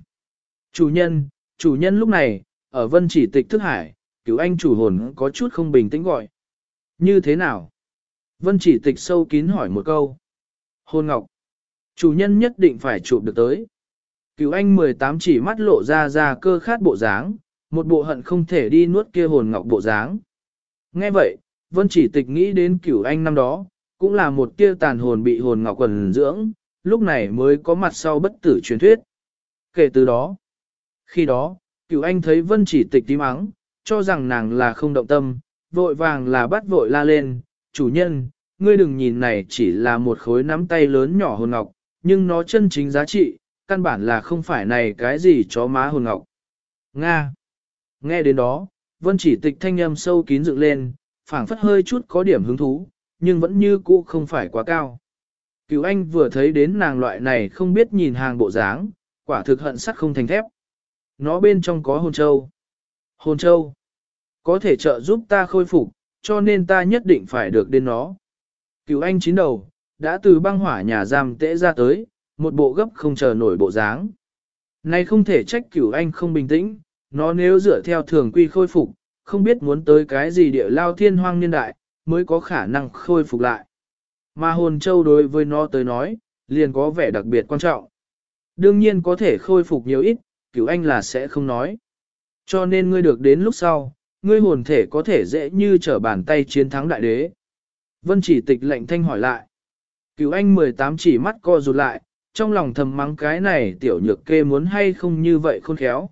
Chủ nhân lúc này, ở vân chỉ tịch thức hải, cứu anh chủ hồn có chút không bình tĩnh gọi. Như thế nào? Vân chỉ tịch sâu kín hỏi một câu. Hồn ngọc. Chủ nhân nhất định phải chụp được tới. Cứu anh 18 chỉ mắt lộ ra cơ khát bộ dáng, một bộ hận không thể đi nuốt kia hồn ngọc bộ dáng. Nghe vậy, Vân chỉ tịch nghĩ đến cửu anh năm đó, cũng là một tia tàn hồn bị hồn ngọc quần dưỡng, lúc này mới có mặt sau bất tử truyền thuyết. Kể từ đó, khi đó, cửu anh thấy Vân chỉ tịch tím ắng, cho rằng nàng là không động tâm, vội vàng là bắt vội la lên, chủ nhân, ngươi đừng nhìn này chỉ là một khối nắm tay lớn nhỏ hồn ngọc, nhưng nó chân chính giá trị, căn bản là không phải này cái gì chó má hồn ngọc. Nga. Nghe đến đó, Vân chỉ tịch thanh âm sâu kín dựng lên, phảng phất hơi chút có điểm hứng thú, nhưng vẫn như cũ không phải quá cao. Cửu anh vừa thấy đến nàng loại này không biết nhìn hàng bộ dáng, quả thực hận sắt không thành thép. Nó bên trong có hồn châu. Hồn châu. Có thể trợ giúp ta khôi phục, cho nên ta nhất định phải được đến nó. Cửu anh chín đầu, đã từ băng hỏa nhà giam tễ ra tới, một bộ gấp không chờ nổi bộ dáng. Này không thể trách Cửu anh không bình tĩnh, nó nếu dựa theo thường quy khôi phục, không biết muốn tới cái gì địa lao thiên hoang niên đại, mới có khả năng khôi phục lại. Mà hồn châu đối với nó tới nói, liền có vẻ đặc biệt quan trọng. Đương nhiên có thể khôi phục nhiều ít, Cửu anh là sẽ không nói. Cho nên ngươi được đến lúc sau, ngươi hồn thể có thể dễ như trở bàn tay chiến thắng đại đế. Vân chỉ tịch lệnh thanh hỏi lại. Cửu anh 18 chỉ mắt co rụt lại, trong lòng thầm mắng cái này tiểu nhược kê muốn hay không như vậy khôn khéo.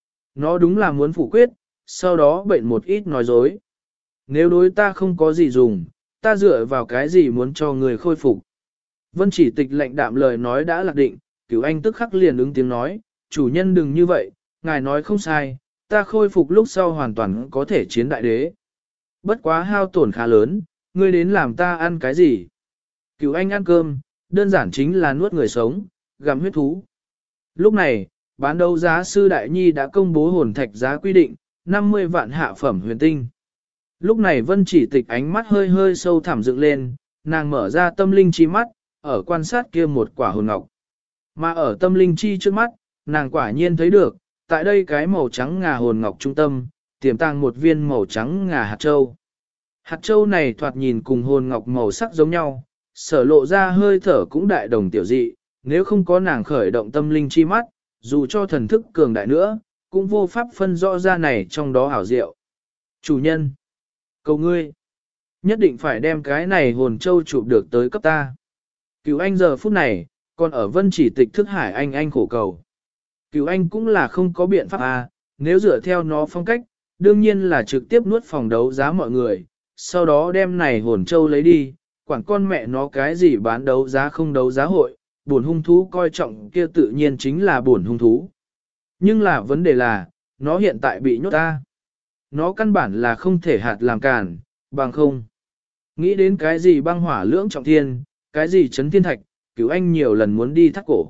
Nó đúng là muốn phủ quyết, sau đó bệnh một ít nói dối. Nếu đối ta không có gì dùng, ta dựa vào cái gì muốn cho người khôi phục. Vân chỉ tịch lệnh đạm lời nói đã lạc định, Cửu anh tức khắc liền ứng tiếng nói, chủ nhân đừng như vậy, ngài nói không sai, ta khôi phục lúc sau hoàn toàn có thể chiến đại đế. Bất quá hao tổn khá lớn, ngươi đến làm ta ăn cái gì? Cửu anh ăn cơm, đơn giản chính là nuốt người sống, gặm huyết thú. Lúc này, bán đấu giá sư Đại Nhi đã công bố hồn thạch giá quy định, 50 vạn hạ phẩm huyền tinh. Lúc này Vân chỉ tịch ánh mắt hơi hơi sâu thẳm dựng lên, nàng mở ra tâm linh chi mắt, ở quan sát kia một quả hồn ngọc. Mà ở tâm linh chi trước mắt, nàng quả nhiên thấy được, tại đây cái màu trắng ngà hồn ngọc trung tâm, tiềm tàng một viên màu trắng ngà hạt châu. Hạt châu này thoạt nhìn cùng hồn ngọc màu sắc giống nhau, sở lộ ra hơi thở cũng đại đồng tiểu dị, nếu không có nàng khởi động tâm linh chi mắt, dù cho thần thức cường đại nữa, cũng vô pháp phân rõ ra này trong đó hảo diệu. Chủ nhân, cầu ngươi, nhất định phải đem cái này hồn châu chụp được tới cấp ta. Cửu anh giờ phút này, còn ở Vân chỉ tịch thức hải anh khổ cầu. Cửu anh cũng là không có biện pháp nếu dựa theo nó phong cách, đương nhiên là trực tiếp nuốt phòng đấu giá mọi người, sau đó đem này hồn châu lấy đi, quản con mẹ nó cái gì bán đấu giá không đấu giá hội, bổn hung thú coi trọng kia tự nhiên chính là bổn hung thú. Nhưng là vấn đề là, nó hiện tại bị nhốt ta. Nó căn bản là không thể hạt làm cản, bằng không. Nghĩ đến cái gì băng hỏa lưỡng trọng thiên, cái gì chấn thiên thạch, Cửu anh nhiều lần muốn đi thắt cổ.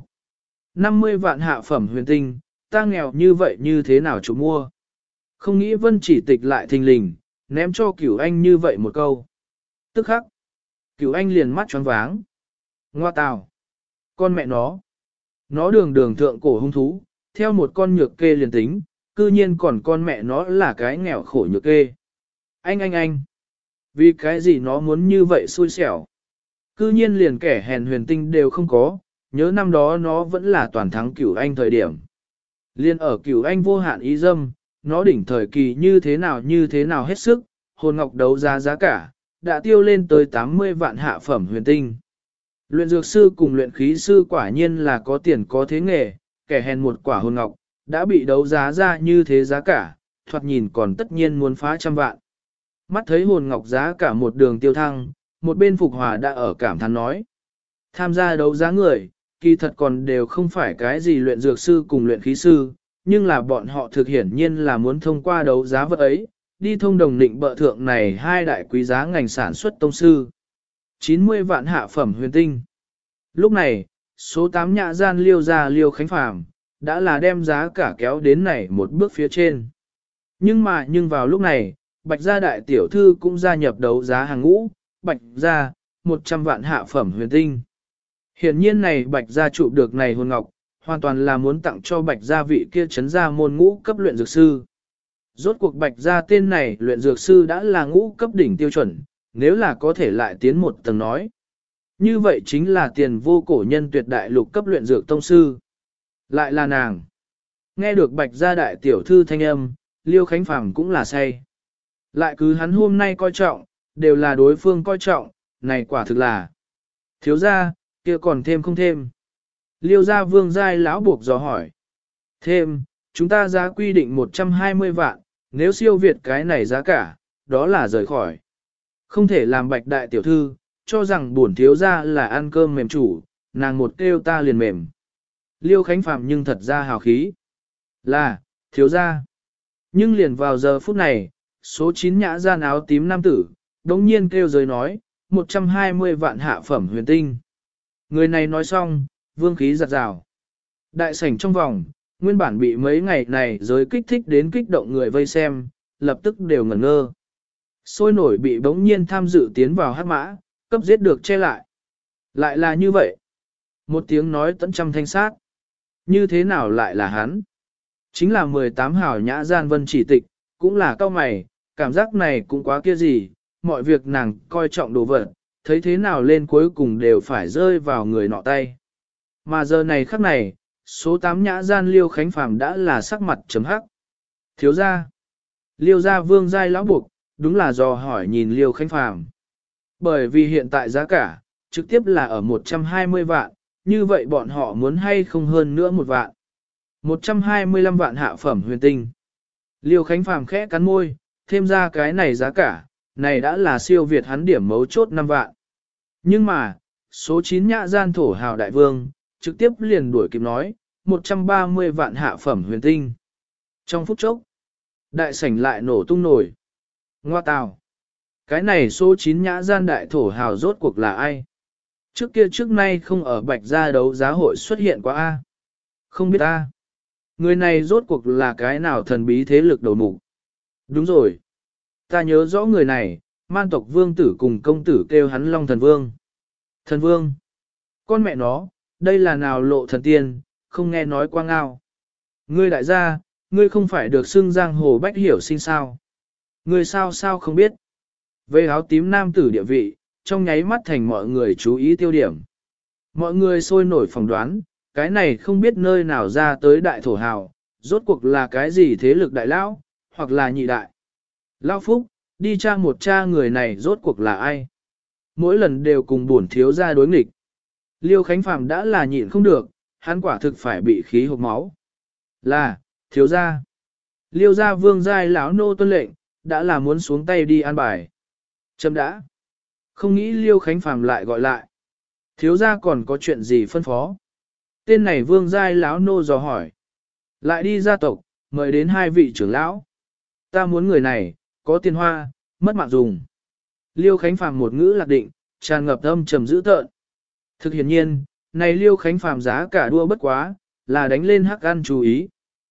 50 vạn hạ phẩm huyền tinh, ta nghèo như vậy như thế nào chủ mua. Không nghĩ Vân chỉ tịch lại thình lình, ném cho Cửu anh như vậy một câu. Tức khắc, Cửu anh liền mắt choáng váng. Ngoa tào, con mẹ nó đường thượng cổ hung thú, theo một con nhược kê liền tính, cư nhiên còn con mẹ nó là cái nghèo khổ nhược kê. Anh, vì cái gì nó muốn như vậy xui xẻo. Cư nhiên liền kẻ hèn huyền tinh đều không có, nhớ năm đó nó vẫn là toàn thắng Cửu anh thời điểm. Liên ở Cửu anh vô hạn ý dâm, nó đỉnh thời kỳ như thế nào hết sức, hồn ngọc đấu giá cả, đã tiêu lên tới 80 vạn hạ phẩm huyền tinh. Luyện dược sư cùng luyện khí sư quả nhiên là có tiền có thế nghề, kẻ hèn một quả hồn ngọc, đã bị đấu giá ra như thế giá cả, thoạt nhìn còn tất nhiên muốn phá trăm vạn. Mắt thấy hồn ngọc giá cả một đường tiêu thăng, một bên Phục Hòa đã ở cảm thán nói. Tham gia đấu giá người, kỳ thật còn đều không phải cái gì luyện dược sư cùng luyện khí sư, nhưng là bọn họ thực hiển nhiên là muốn thông qua đấu giá vật ấy, đi thông đồng định bợ thượng này hai đại quý giá ngành sản xuất tông sư. 90 vạn hạ phẩm huyền tinh. Lúc này, số 8 nhã gian Liêu gia Liêu Khánh Phàm đã là đem giá cả kéo đến này một bước phía trên. Nhưng vào lúc này, Bạch gia đại tiểu thư cũng gia nhập đấu giá hàng ngũ, Bạch gia 100 vạn hạ phẩm huyền tinh. Hiển nhiên này Bạch gia trụ được này hồn ngọc, hoàn toàn là muốn tặng cho Bạch gia vị kia chấn gia môn ngũ cấp luyện dược sư. Rốt cuộc Bạch gia tên này luyện dược sư đã là ngũ cấp đỉnh tiêu chuẩn, nếu là có thể lại tiến một tầng nói. Như vậy chính là tiền vô cổ nhân tuyệt đại lục cấp luyện dược tông sư. Lại là nàng. Nghe được Bạch gia đại tiểu thư thanh âm, Liêu Khánh Phàm cũng là say. Lại cứ hắn hôm nay coi trọng, đều là đối phương coi trọng, này quả thực là. Thiếu gia, kia còn thêm không thêm. Liêu gia vương giai lão buộc dò hỏi. Thêm, chúng ta giá quy định 120 vạn, nếu siêu việt cái này giá cả, đó là rời khỏi. Không thể làm Bạch đại tiểu thư, cho rằng bổn thiếu gia là ăn cơm mềm chủ, nàng một kêu ta liền mềm. Liêu Khánh Phàm nhưng thật ra hào khí. Là, thiếu gia. Nhưng liền vào giờ phút này, số 9 nhã gian áo tím nam tử, đống nhiên kêu giới nói, 120 vạn hạ phẩm huyền tinh. Người này nói xong, vương khí giật rào. Đại sảnh trong vòng, nguyên bản bị mấy ngày này giới kích thích đến kích động người vây xem, lập tức đều ngẩn ngơ. Sôi nổi bị bỗng nhiên tham dự tiến vào hát mã, cấp giết được che lại. Lại là như vậy. Một tiếng nói tận trăm thanh sát. Như thế nào lại là hắn? Chính là 18 hảo nhã gian vân chỉ tịch, cũng là cao mày, cảm giác này cũng quá kia gì, mọi việc nàng coi trọng đồ vật, thấy thế nào lên cuối cùng đều phải rơi vào người nọ tay. Mà giờ này khắc này, số 8 nhã gian Liêu Khánh Phàm đã là sắc mặt chấm hắc. Thiếu gia. Liêu gia vương giai lão buộc, đúng là dò hỏi nhìn Liêu Khánh Phàm. Bởi vì hiện tại giá cả, trực tiếp là ở 120 vạn, như vậy bọn họ muốn hay không hơn nữa một vạn. 125 vạn hạ phẩm huyền tinh. Liêu Khánh Phàm khẽ cắn môi, thêm ra cái này giá cả, này đã là siêu việt hắn điểm mấu chốt 5 vạn. Nhưng mà, số 9 nhã gian thổ hào đại vương, trực tiếp liền đuổi kịp nói, 130 vạn hạ phẩm huyền tinh. Trong phút chốc, đại sảnh lại nổ tung nổi. Ngoa tào. Cái này số 9 nhã gian đại thổ hào rốt cuộc là ai? Trước kia trước nay không ở Bạch gia đấu giá hội xuất hiện quá A. Không biết A. Người này rốt cuộc là cái nào thần bí thế lực đầu mục? Đúng rồi. Ta nhớ rõ người này, man tộc vương tử cùng công tử kêu hắn Long Thần Vương. Thần Vương. Con mẹ nó, đây là nào lộ thần tiên, không nghe nói qua ngao. Ngươi đại gia, ngươi không phải được xưng giang hồ bách hiểu sinh sao. Ngươi sao không biết. Về áo tím nam tử địa vị, trong nháy mắt thành mọi người chú ý tiêu điểm. Mọi người sôi nổi phỏng đoán, cái này không biết nơi nào ra tới đại thổ hào, rốt cuộc là cái gì thế lực đại lão, hoặc là nhị đại. Lão Phúc, đi tra một tra người này rốt cuộc là ai. Mỗi lần đều cùng buồn thiếu ra đối nghịch. Liêu Khánh Phàm đã là nhịn không được, hắn quả thực phải bị khí hộc máu. Là, thiếu gia. Liêu gia vương giai lão nô tuân lệnh, đã là muốn xuống tay đi an bài. Chấm đã. Không nghĩ Liêu Khánh Phàm lại gọi lại. Thiếu gia còn có chuyện gì phân phó? Tên này vương giai lão nô dò hỏi. Lại đi gia tộc, mời đến 2 vị trưởng lão. Ta muốn người này, có tiền hoa, mất mạng dùng. Liêu Khánh Phàm một ngữ lạc định, tràn ngập âm trầm dữ tợn. Thực hiện nhiên, này Liêu Khánh Phàm giá cả đua bất quá, là đánh lên hắc ăn chú ý.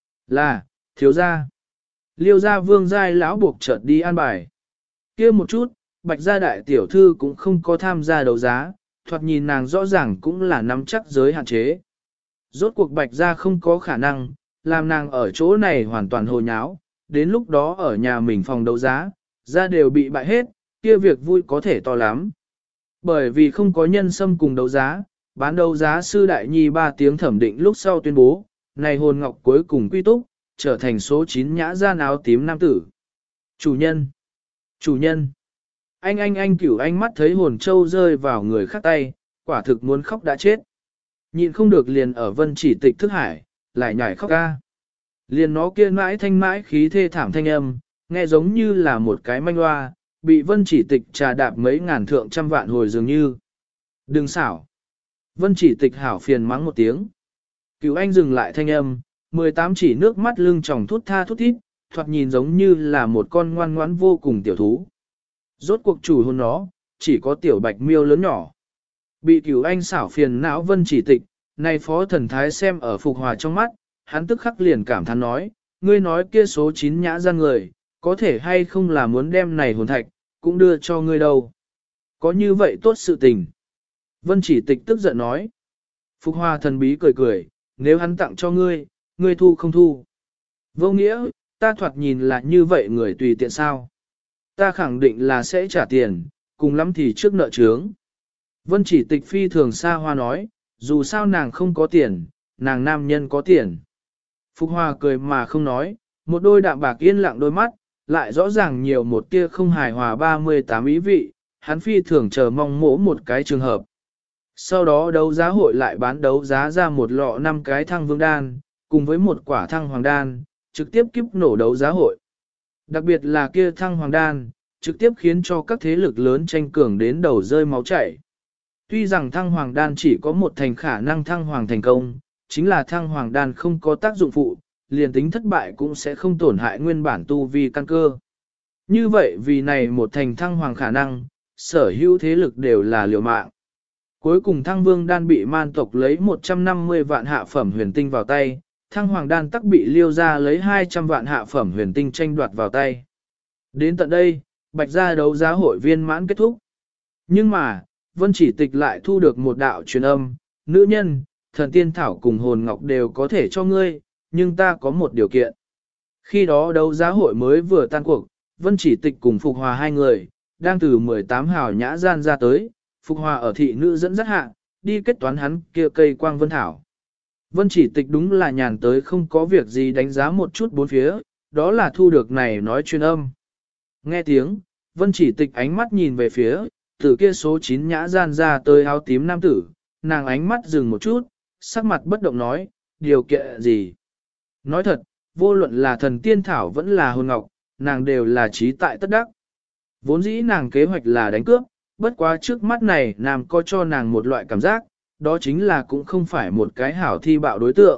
Là, thiếu gia. Liêu gia vương giai lão buộc chợt đi an bài. Kia một chút, Bạch gia đại tiểu thư cũng không có tham gia đấu giá, thoạt nhìn nàng rõ ràng cũng là nắm chắc giới hạn chế. Rốt cuộc Bạch gia không có khả năng, làm nàng ở chỗ này hoàn toàn hồ nháo, đến lúc đó ở nhà mình phòng đấu giá, ra đều bị bại hết, kia việc vui có thể to lắm. Bởi vì không có nhân xâm cùng đấu giá, bán đấu giá sư đại nhi 3 tiếng thẩm định lúc sau tuyên bố, này hồn ngọc cuối cùng quy túc, trở thành số 9 nhã gian áo tím nam tử. Chủ nhân! Chủ nhân! Anh cửu anh mắt thấy hồn châu rơi vào người khác tay, quả thực muốn khóc đã chết. Nhịn không được liền ở vân chỉ tịch thức hải, lại nhảy khóc ca. Liền nó kia mãi thanh mãi khí thê thảm thanh âm, nghe giống như là một cái manh hoa, bị vân chỉ tịch trà đạp mấy ngàn thượng trăm vạn hồi dường như. Đừng xảo. Vân chỉ tịch hảo phiền mắng một tiếng. Cửu anh dừng lại thanh âm, 18 chỉ nước mắt lưng tròng thút tha thút thít, thoạt nhìn giống như là một con ngoan ngoãn vô cùng tiểu thú. Rốt cuộc chủ hôn nó, chỉ có tiểu bạch miêu lớn nhỏ. Bị Cửu Anh xảo phiền não Vân Chỉ Tịch, này phó thần thái xem ở Phục Hòa trong mắt, hắn tức khắc liền cảm thán nói, ngươi nói kia số 9 nhã gian người, có thể hay không là muốn đem này hồn thạch, cũng đưa cho ngươi đâu. Có như vậy tốt sự tình. Vân Chỉ Tịch tức giận nói. Phục Hòa thần bí cười cười, nếu hắn tặng cho ngươi, ngươi thu không thu. Vô nghĩa, ta thoạt nhìn là như vậy người tùy tiện sao. Ta khẳng định là sẽ trả tiền, cùng lắm thì trước nợ chướng. Vân Chỉ Tịch phi thường xa hoa nói, dù sao nàng không có tiền, nàng nam nhân có tiền. Phục Hòa cười mà không nói, một đôi đạm bạc yên lặng đôi mắt, lại rõ ràng nhiều một tia không hài hòa 38 ý vị, hắn phi thường chờ mong mỗ một cái trường hợp. Sau đó đấu giá hội lại bán đấu giá ra một lọ 5 cái thăng vương đan, cùng với một quả thăng hoàng đan, trực tiếp kiếp nổ đấu giá hội. Đặc biệt là kia thăng hoàng đan, trực tiếp khiến cho các thế lực lớn tranh cường đến đầu rơi máu chảy. Tuy rằng thăng hoàng đan chỉ có một thành khả năng thăng hoàng thành công, chính là thăng hoàng đan không có tác dụng phụ, liền tính thất bại cũng sẽ không tổn hại nguyên bản tu vi căn cơ. Như vậy vì này một thành thăng hoàng khả năng, sở hữu thế lực đều là liều mạng. Cuối cùng thăng vương đan bị man tộc lấy 150 vạn hạ phẩm huyền tinh vào tay, thăng hoàng đan tắc bị liêu ra lấy 200 vạn hạ phẩm huyền tinh tranh đoạt vào tay. Đến tận đây, bạch gia đấu giá hội viên mãn kết thúc. Nhưng mà, Vân Chỉ Tịch lại thu được một đạo truyền âm, nữ nhân, thần tiên thảo cùng hồn ngọc đều có thể cho ngươi, nhưng ta có một điều kiện. Khi đó đấu giá hội mới vừa tan cuộc, Vân Chỉ Tịch cùng Phục Hòa hai người, đang từ 18 hào nhã gian ra tới, Phục Hòa ở thị nữ dẫn dắt hạ, đi kết toán hắn kia cây quang vân thảo. Vân Chỉ Tịch đúng là nhàn tới không có việc gì đánh giá một chút bốn phía, đó là thu được này nói truyền âm. Nghe tiếng, Vân Chỉ Tịch ánh mắt nhìn về phía, từ kia số 9 nhã gian ra tới áo tím nam tử, nàng ánh mắt dừng một chút, sắc mặt bất động nói, điều kiện gì? Nói thật, vô luận là thần tiên thảo vẫn là hồn ngọc, nàng đều là trí tại tất đắc. Vốn dĩ nàng kế hoạch là đánh cướp, bất quá trước mắt này nàng có cho nàng một loại cảm giác, đó chính là cũng không phải một cái hảo thi bạo đối tượng.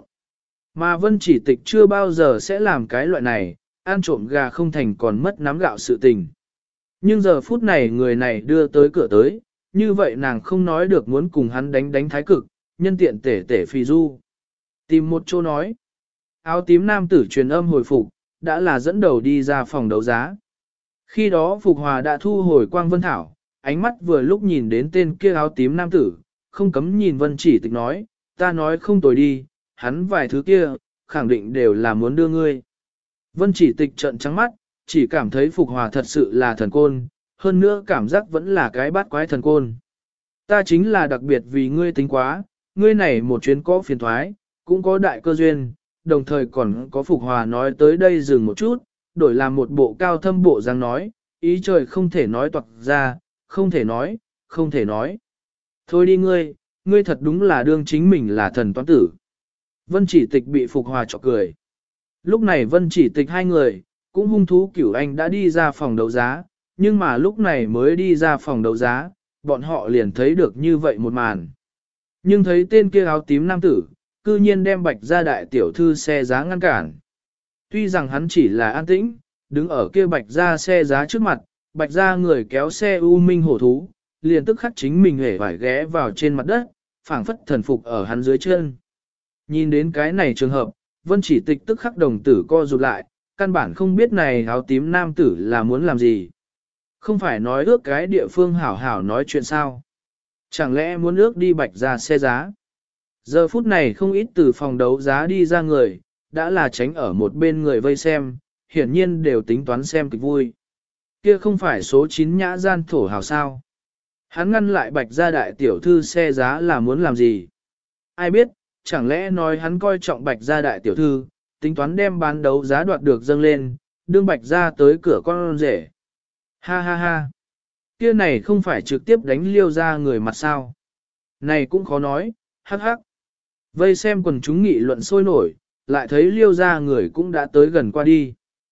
Mà Vân Chỉ Tịch chưa bao giờ sẽ làm cái loại này, ăn trộm gà không thành còn mất nắm gạo sự tình. Nhưng giờ phút này người này đưa tới cửa tới, như vậy nàng không nói được muốn cùng hắn đánh thái cực, nhân tiện tể tể phi du. Tìm một chỗ nói. Áo tím nam tử truyền âm hồi phục, đã là dẫn đầu đi ra phòng đấu giá. Khi đó Phục Hòa đã thu hồi quang vân thảo, ánh mắt vừa lúc nhìn đến tên kia áo tím nam tử, không cấm nhìn Vân Chỉ Tịch nói, ta nói không tồi đi, hắn vài thứ kia, khẳng định đều là muốn đưa ngươi. Vân Chỉ Tịch trợn trắng mắt, chỉ cảm thấy Phục Hòa thật sự là thần côn, hơn nữa cảm giác vẫn là cái bát quái thần côn. Ta chính là đặc biệt vì ngươi tính quá, ngươi này một chuyến có phiền thoái, cũng có đại cơ duyên, đồng thời còn có Phục Hòa nói tới đây dừng một chút, đổi làm một bộ cao thâm bộ dáng nói, ý trời không thể nói toạc ra, không thể nói, không thể nói. Thôi đi ngươi thật đúng là đương chính mình là thần toán tử. Vân Chỉ Tịch bị Phục Hòa chọc cười. Lúc này Vân Chỉ Tịch hai người, cũng hung thú Cửu Anh đã đi ra phòng đấu giá, nhưng mà lúc này mới đi ra phòng đấu giá, bọn họ liền thấy được như vậy một màn. Nhưng thấy tên kia áo tím nam tử, cư nhiên đem bạch gia đại tiểu thư xe giá ngăn cản. Tuy rằng hắn chỉ là an tĩnh, đứng ở kia bạch gia xe giá trước mặt, bạch gia người kéo xe u minh hổ thú, liền tức khắc chính mình hề phải ghé vào trên mặt đất, phảng phất thần phục ở hắn dưới chân. Nhìn đến cái này trường hợp, Vân Chỉ Tịch tức khắc đồng tử co rụt lại, căn bản không biết này áo tím nam tử là muốn làm gì. Không phải nói ước cái địa phương hảo hảo nói chuyện sao. Chẳng lẽ muốn ước đi bạch ra xe giá. Giờ phút này không ít từ phòng đấu giá đi ra người, đã là tránh ở một bên người vây xem, hiển nhiên đều tính toán xem kịch vui. Kia không phải số 9 nhã gian thổ hào sao. Hắn ngăn lại bạch gia đại tiểu thư xe giá là muốn làm gì? Ai biết, chẳng lẽ nói hắn coi trọng bạch gia đại tiểu thư, tính toán đem bán đấu giá đoạt được dâng lên, đương bạch gia tới cửa con rể. Ha ha ha. Kia này không phải trực tiếp đánh liêu ra người mặt sao. Này cũng khó nói, hắc hắc. Vây xem quần chúng nghị luận sôi nổi, lại thấy liêu ra người cũng đã tới gần qua đi.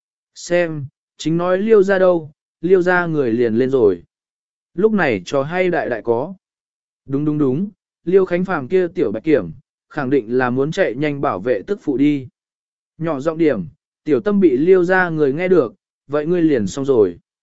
Xem, chính nói liêu ra đâu, liêu ra người liền lên rồi. Lúc này trò hay đại đại có. Đúng đúng đúng, liêu khánh phàm kia tiểu bạch kiểm, khẳng định là muốn chạy nhanh bảo vệ tức phụ đi. Nhỏ giọng điểm, tiểu tâm bị liêu ra người nghe được, vậy ngươi liền xong rồi.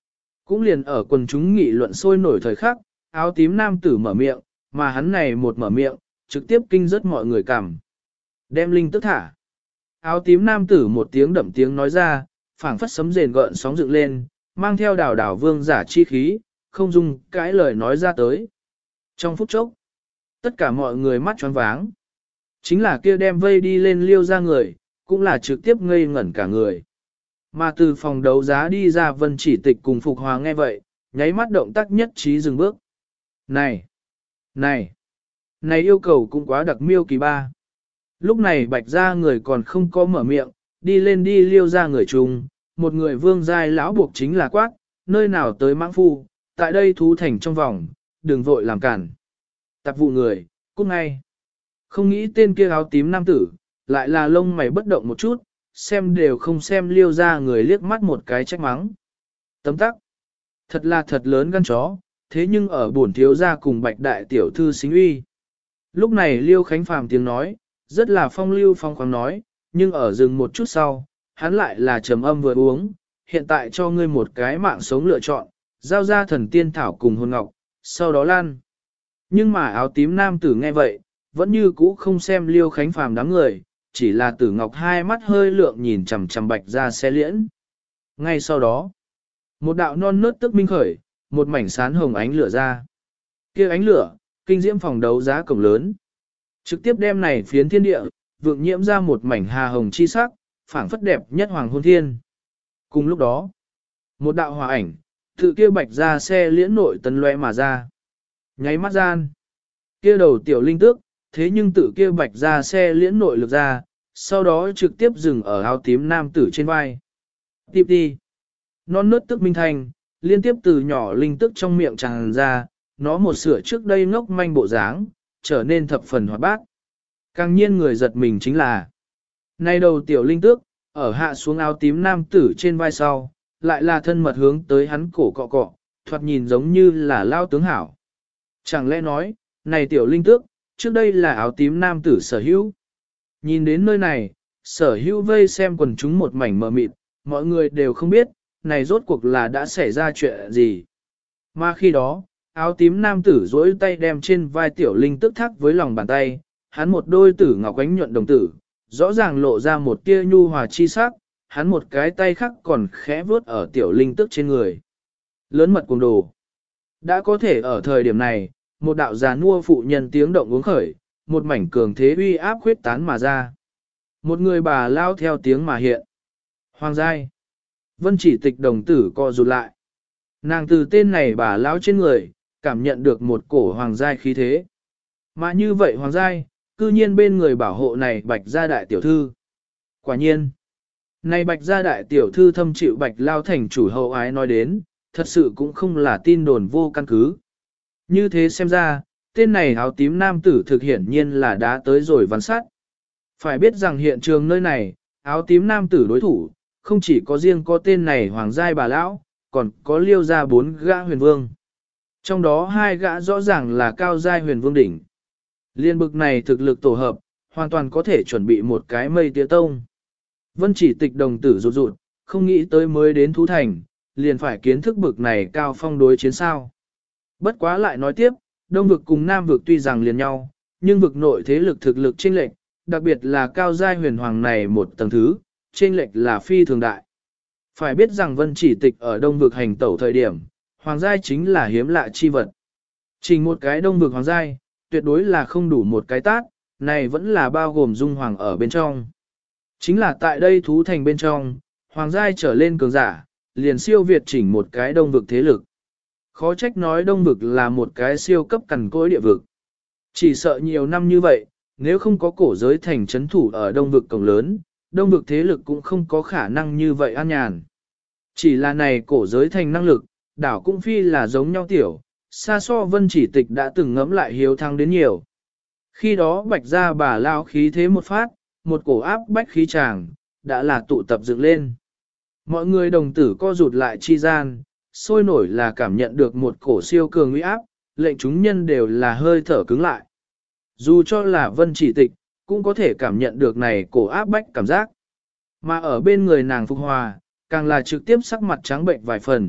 Cũng liền ở quần chúng nghị luận sôi nổi thời khắc, áo tím nam tử mở miệng, mà hắn này một mở miệng, trực tiếp kinh rất mọi người cảm. Đem linh tức thả. Áo tím nam tử một tiếng đậm tiếng nói ra, phảng phất sấm rền gợn sóng dựng lên, mang theo đảo đảo vương giả chi khí, không dùng cái lời nói ra tới. Trong phút chốc, tất cả mọi người mắt tròn váng. Chính là kia đem vây đi lên liêu ra người, cũng là trực tiếp ngây ngẩn cả người. Mà từ phòng đấu giá đi ra Vân Chỉ Tịch cùng Phục Hòa nghe vậy, nháy mắt động tác nhất trí dừng bước. Này! Này! Này yêu cầu cũng quá đặc miêu kỳ ba. Lúc này bạch ra người còn không có mở miệng, đi lên đi liêu ra người chung, một người vương giai lão buộc chính là quát, nơi nào tới mãng phu, tại đây thú thành trong vòng, đừng vội làm cản. Tạp vụ người, cút ngay. Không nghĩ tên kia áo tím nam tử, lại là lông mày bất động một chút, xem đều không xem liêu ra người liếc mắt một cái trách mắng. Tấm tắc. Thật là thật lớn gan chó, thế nhưng ở bổn thiếu gia cùng bạch đại tiểu thư xính uy. Lúc này liêu khánh phàm tiếng nói, rất là phong lưu phong khoáng nói, nhưng ở rừng một chút sau, hắn lại là trầm âm vừa uống, hiện tại cho ngươi một cái mạng sống lựa chọn, giao ra thần tiên thảo cùng hồn ngọc, sau đó lan. Nhưng mà áo tím nam tử nghe vậy, vẫn như cũ không xem liêu khánh phàm đám người, chỉ là tử ngọc hai mắt hơi lượng nhìn chằm chằm bạch ra xe liễn. Ngay sau đó, một đạo non nớt tức minh khởi, một mảnh sán hồng ánh lửa ra. Kia ánh lửa, kinh diễm phòng đấu giá cổng lớn. Trực tiếp đem này phiến thiên địa, vượng nhiễm ra một mảnh hà hồng chi sắc, phảng phất đẹp nhất hoàng hôn thiên. Cùng lúc đó, một đạo hòa ảnh, tự kia bạch ra xe liễn nội tấn loe mà ra. Nháy mắt gian, kia đầu tiểu linh tước, thế nhưng tự kia bạch ra xe liễn nội lực ra, sau đó trực tiếp dừng ở áo tím nam tử trên vai. Tiếp đi. Non nớt tức minh thành, liên tiếp từ nhỏ linh tức trong miệng tràn ra, nó một sửa trước đây ngốc manh bộ dáng, trở nên thập phần hoạt bát. Càng nhiên người giật mình chính là, nay đầu tiểu linh tước, ở hạ xuống áo tím nam tử trên vai sau, lại là thân mật hướng tới hắn cổ cọ cọ, thoạt nhìn giống như là lao tướng hảo. Chẳng lẽ nói, này tiểu linh tước, trước đây là áo tím nam tử sở hữu. Nhìn đến nơi này, sở hữu vây xem quần chúng một mảnh mờ mịt, mọi người đều không biết, này rốt cuộc là đã xảy ra chuyện gì. Mà khi đó, áo tím nam tử duỗi tay đem trên vai tiểu linh tức thắc với lòng bàn tay, hắn một đôi tử ngọc ánh nhuận đồng tử, rõ ràng lộ ra một tia nhu hòa chi sắc, hắn một cái tay khác còn khẽ vuốt ở tiểu linh tức trên người. Lớn mật cuồng đồ. Đã có thể ở thời điểm này, một đạo già nua phụ nhân tiếng động uống khởi, một mảnh cường thế uy áp khuyết tán mà ra. Một người bà lao theo tiếng mà hiện. Hoàng giai. Vân Chỉ Tịch đồng tử co rụt lại. Nàng từ tên này bà lão trên người, cảm nhận được một cổ hoàng giai khí thế. Mà như vậy hoàng giai, cư nhiên bên người bảo hộ này bạch gia đại tiểu thư. Quả nhiên, này bạch gia đại tiểu thư thâm chịu bạch lao thành chủ hậu ái nói đến, thật sự cũng không là tin đồn vô căn cứ. Như thế xem ra, tên này áo tím nam tử thực hiển nhiên là đã tới rồi văn sát. Phải biết rằng hiện trường nơi này, áo tím nam tử đối thủ, không chỉ có riêng có tên này hoàng giai bà lão, còn có liêu ra 4 gã huyền vương. Trong đó 2 gã rõ ràng là cao giai huyền vương đỉnh. Liên bực này thực lực tổ hợp, hoàn toàn có thể chuẩn bị một cái mây tía tông. Vân Chỉ Tịch đồng tử rụt rụt, không nghĩ tới mới đến thú thành, liền phải kiến thức bực này cao phong đối chiến sao. Bất quá lại nói tiếp, đông vực cùng nam vực tuy rằng liền nhau, nhưng vực nội thế lực thực lực chênh lệch, đặc biệt là cao giai huyền hoàng này một tầng thứ, chênh lệch là phi thường đại. Phải biết rằng Vân Chỉ Tịch ở đông vực hành tẩu thời điểm, hoàng giai chính là hiếm lạ chi vật. Chỉ một cái đông vực hoàng giai, tuyệt đối là không đủ một cái tát, này vẫn là bao gồm dung hoàng ở bên trong. Chính là tại đây thú thành bên trong, hoàng giai trở lên cường giả, liền siêu việt chỉnh một cái đông vực thế lực. Khó trách nói đông vực là một cái siêu cấp cằn cỗi địa vực. Chỉ sợ nhiều năm như vậy, nếu không có cổ giới thành chấn thủ ở đông vực cổng lớn, đông vực thế lực cũng không có khả năng như vậy an nhàn. Chỉ là này cổ giới thành năng lực, đảo cũng phi là giống nhau tiểu, xa so Vân Chỉ Tịch đã từng ngẫm lại hiếu thắng đến nhiều. Khi đó bạch ra bà lao khí thế một phát, một cổ áp bách khí tràng, đã là tụ tập dựng lên. Mọi người đồng tử co rụt lại chi gian, sôi nổi là cảm nhận được một cổ siêu cường uy áp, lệnh chúng nhân đều là hơi thở cứng lại. Dù cho là Vân Chỉ Tịch, cũng có thể cảm nhận được này cổ áp bách cảm giác. Mà ở bên người nàng Phục Hòa, càng là trực tiếp sắc mặt trắng bệnh vài phần,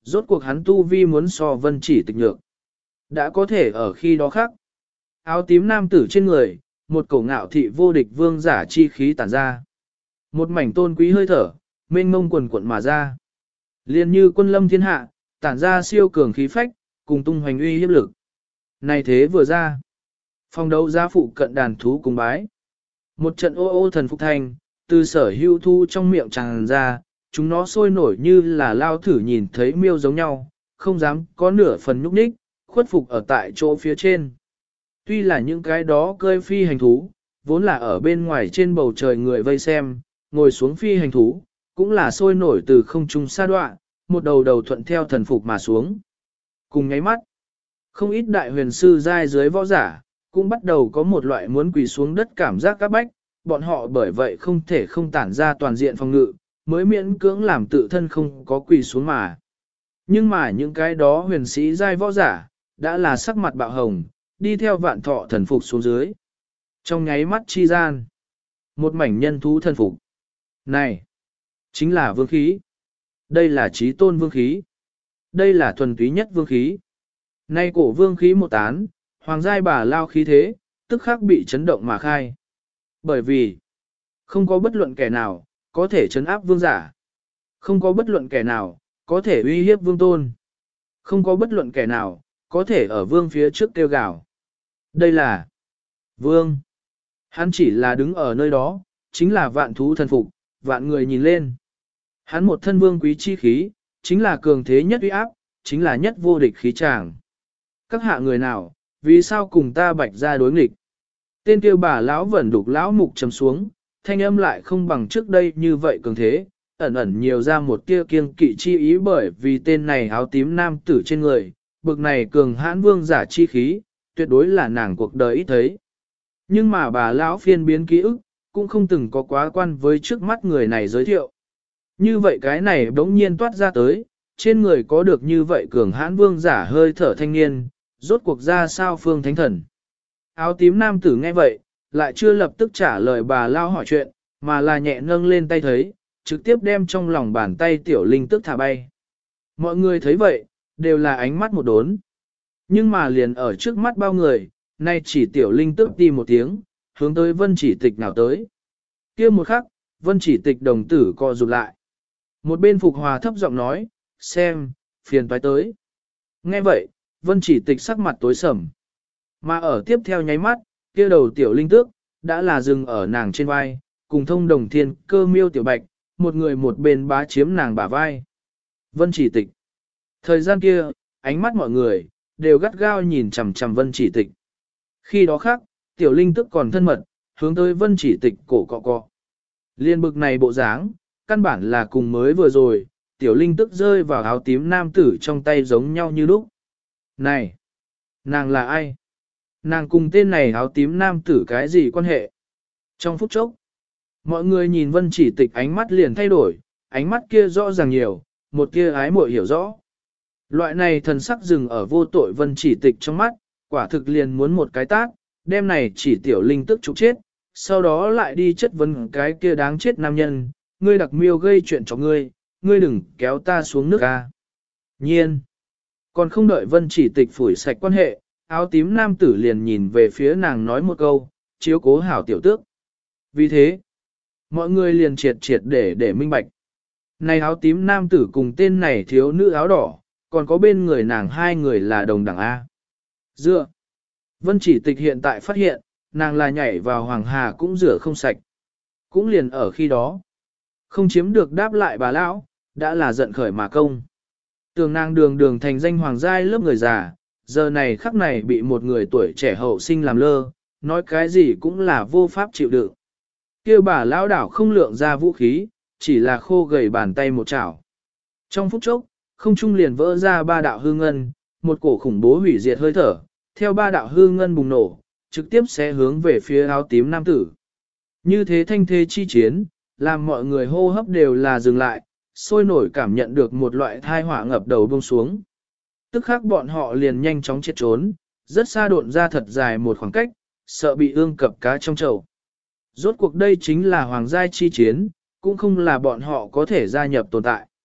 Rốt cuộc hắn tu vi muốn so Vân Chỉ Tịch nhược. Đã có thể ở khi đó khác. Áo tím nam tử trên người, một cổ ngạo thị vô địch vương giả chi khí tản ra. Một mảnh tôn quý hơi thở, mênh mông quần quận mà ra. Liên như quân lâm thiên hạ, tản ra siêu cường khí phách, cùng tung hoành uy hiếp lực. Này thế vừa ra. Phong đấu giá phụ cận đàn thú cùng bái. Một trận ô ô thần phục thanh, từ sở hưu thu trong miệng tràn ra, chúng nó sôi nổi như là lao thử nhìn thấy miêu giống nhau, không dám có nửa phần nhúc nhích, khuất phục ở tại chỗ phía trên. Tuy là những cái đó cơi phi hành thú, vốn là ở bên ngoài trên bầu trời người vây xem, ngồi xuống phi hành thú, cũng là sôi nổi từ không trung sa đoạn, một đầu đầu thuận theo thần phục mà xuống. Cùng nháy mắt, không ít đại huyền sư giai dưới võ giả, cũng bắt đầu có một loại muốn quỳ xuống đất cảm giác các bách, bọn họ bởi vậy không thể không tản ra toàn diện phòng ngự, mới miễn cưỡng làm tự thân không có quỳ xuống mà. Nhưng mà những cái đó huyền sĩ giai võ giả, đã là sắc mặt bạo hồng, đi theo vạn thọ thần phục xuống dưới. Trong nháy mắt chi gian, một mảnh nhân thú thần phục. Này, chính là vương khí. Đây là chí tôn vương khí. Đây là thuần túy nhất vương khí. Nay cổ vương khí một tán, hoàng giai bà lao khí thế, tức khắc bị chấn động mà khai. Bởi vì, không có bất luận kẻ nào, có thể chấn áp vương giả. Không có bất luận kẻ nào, có thể uy hiếp vương tôn. Không có bất luận kẻ nào, có thể ở vương phía trước kêu gào. Đây là vương. Hắn chỉ là đứng ở nơi đó, chính là vạn thú thần phục, vạn người nhìn lên. Hắn một thân vương quý chi khí, chính là cường thế nhất uy áp, chính là nhất vô địch khí tràng. Các hạ người nào, vì sao cùng ta bạch ra đối nghịch? Tên kêu bà lão vẩn đục lão mục trầm xuống, thanh âm lại không bằng trước đây như vậy cường thế, ẩn ẩn nhiều ra một tia kiêng kỵ chi ý bởi vì tên này áo tím nam tử trên người, bực này cường hãn vương giả chi khí, tuyệt đối là nàng cuộc đời ít thấy. Nhưng mà bà lão phiên biến ký ức, cũng không từng có quá quan với trước mắt người này giới thiệu. Như vậy cái này bỗng nhiên toát ra tới, trên người có được như vậy cường hãn vương giả hơi thở thanh niên, rốt cuộc ra sao phương thánh thần. Áo tím nam tử nghe vậy, lại chưa lập tức trả lời bà lao hỏi chuyện, mà là nhẹ nâng lên tay thấy, trực tiếp đem trong lòng bàn tay tiểu linh tức thả bay. Mọi người thấy vậy, đều là ánh mắt một đốn. Nhưng mà liền ở trước mắt bao người, nay chỉ tiểu linh tức đi một tiếng, hướng tới vân chỉ tịch nào tới. Kia một khắc, vân chỉ tịch đồng tử co rụt lại. Một bên phục hòa thấp giọng nói, xem, phiền toái tới. Nghe vậy, vân chỉ tịch sắc mặt tối sầm. Mà ở tiếp theo nháy mắt, kia đầu tiểu linh tước, đã là dừng ở nàng trên vai, cùng thông đồng thiên cơ miêu tiểu bạch, một người một bên bá chiếm nàng bả vai. Vân chỉ tịch. Thời gian kia, ánh mắt mọi người, đều gắt gao nhìn chằm chằm vân chỉ tịch. Khi đó khác, tiểu linh tức còn thân mật, hướng tới vân chỉ tịch cổ cọ cọ. Liên bực này bộ dáng, căn bản là cùng mới vừa rồi, tiểu linh tức rơi vào áo tím nam tử trong tay giống nhau như lúc. Này! Nàng là ai? Nàng cùng tên này áo tím nam tử cái gì quan hệ? Trong phút chốc, mọi người nhìn vân chỉ tịch ánh mắt liền thay đổi, ánh mắt kia rõ ràng nhiều, một kia ái muội hiểu rõ. Loại này thần sắc dừng ở vô tội vân chỉ tịch trong mắt, quả thực liền muốn một cái tát, đem này chỉ tiểu linh tức trục chết, sau đó lại đi chất vấn cái kia đáng chết nam nhân, ngươi đặc miêu gây chuyện cho ngươi, ngươi đừng kéo ta xuống nước ca. Nhiên, còn không đợi vân chỉ tịch phủi sạch quan hệ, áo tím nam tử liền nhìn về phía nàng nói một câu, chiếu cố hảo tiểu tước. Vì thế, mọi người liền triệt để minh bạch. Này áo tím nam tử cùng tên này thiếu nữ áo đỏ, còn có bên người nàng hai người là đồng đẳng A. Dựa. Vân chỉ tịch hiện tại phát hiện, nàng là nhảy vào hoàng hà cũng rửa không sạch. Cũng liền ở khi đó. Không chiếm được đáp lại bà lão, đã là giận khởi mà công. Tường nàng đường thành danh hoàng giai lớp người già, giờ này khắc này bị một người tuổi trẻ hậu sinh làm lơ, nói cái gì cũng là vô pháp chịu đựng. Kêu bà lão đảo không lượng ra vũ khí, chỉ là khô gầy bàn tay một chảo. Trong phút chốc, không trung liền vỡ ra ba đạo hư ngân, một cổ khủng bố hủy diệt hơi thở, theo ba đạo hư ngân bùng nổ, trực tiếp sẽ hướng về phía áo tím nam tử. Như thế thanh thế chi chiến, làm mọi người hô hấp đều là dừng lại, sôi nổi cảm nhận được một loại thai hỏa ngập đầu buông xuống. Tức khắc bọn họ liền nhanh chóng chết trốn, rất xa độn ra thật dài một khoảng cách, sợ bị ương cập cá trong chậu. Rốt cuộc đây chính là hoàng giai chi chiến, cũng không là bọn họ có thể gia nhập tồn tại.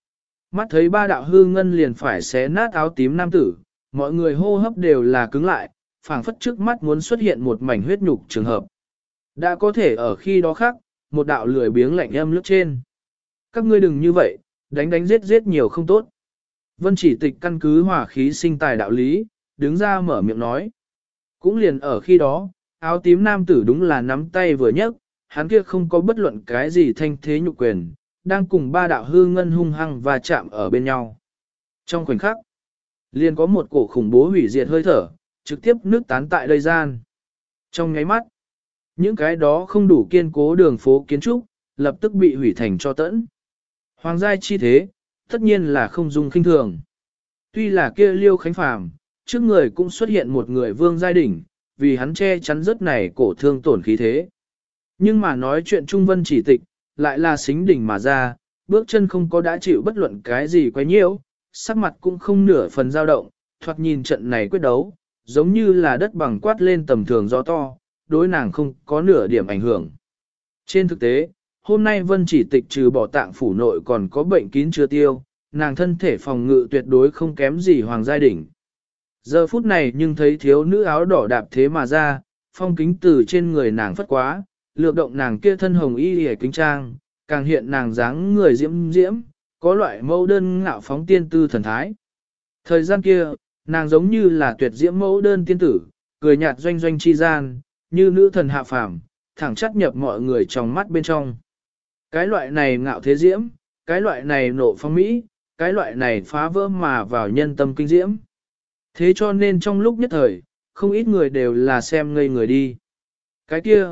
Mắt thấy ba đạo hư ngân liền phải xé nát áo tím nam tử, mọi người hô hấp đều là cứng lại, phảng phất trước mắt muốn xuất hiện một mảnh huyết nhục trường hợp. Đã có thể ở khi đó khác, một đạo lười biếng lạnh âm lướt trên. Các ngươi đừng như vậy, đánh giết giết nhiều không tốt. Vân Chỉ Tịch căn cứ hỏa khí sinh tài đạo lý, đứng ra mở miệng nói. Cũng liền ở khi đó, áo tím nam tử đúng là nắm tay vừa nhấc, hắn kia không có bất luận cái gì thanh thế nhục quyền, đang cùng ba đạo hư ngân hung hăng và chạm ở bên nhau. Trong khoảnh khắc, liền có một cổ khủng bố hủy diệt hơi thở, trực tiếp nước tán tại đây gian. Trong nháy mắt, những cái đó không đủ kiên cố đường phố kiến trúc, lập tức bị hủy thành cho tẫn. Hoàng giai chi thế, tất nhiên là không dung khinh thường. Tuy là kia Liêu Khánh Phàm, trước người cũng xuất hiện một người vương giai đỉnh, vì hắn che chắn rất này cổ thương tổn khí thế. Nhưng mà nói chuyện Trung Vân Chỉ Tịch, lại là xính đỉnh mà ra, bước chân không có đã chịu bất luận cái gì quấy nhiễu, sắc mặt cũng không nửa phần dao động, thoạt nhìn trận này quyết đấu, giống như là đất bằng quát lên tầm thường gió to, đối nàng không có nửa điểm ảnh hưởng. Trên thực tế, hôm nay Vân Chỉ Tịch trừ bỏ tạng phủ nội còn có bệnh kín chưa tiêu, nàng thân thể phòng ngự tuyệt đối không kém gì Hoàng Giai Đỉnh. Giờ phút này nhưng thấy thiếu nữ áo đỏ đạp thế mà ra, phong kính từ trên người nàng phất quá, lược động nàng kia thân hồng y hề kính trang, càng hiện nàng dáng người diễm diễm, có loại mẫu đơn ngạo phóng tiên tư thần thái. Thời gian kia, nàng giống như là tuyệt diễm mẫu đơn tiên tử, cười nhạt doanh doanh chi gian, như nữ thần hạ phàm, thẳng chắt nhập mọi người trong mắt bên trong. Cái loại này ngạo thế diễm, cái loại này nộ phong mỹ, cái loại này phá vỡ mà vào nhân tâm kinh diễm. Thế cho nên trong lúc nhất thời, không ít người đều là xem ngây người đi. Cái kia,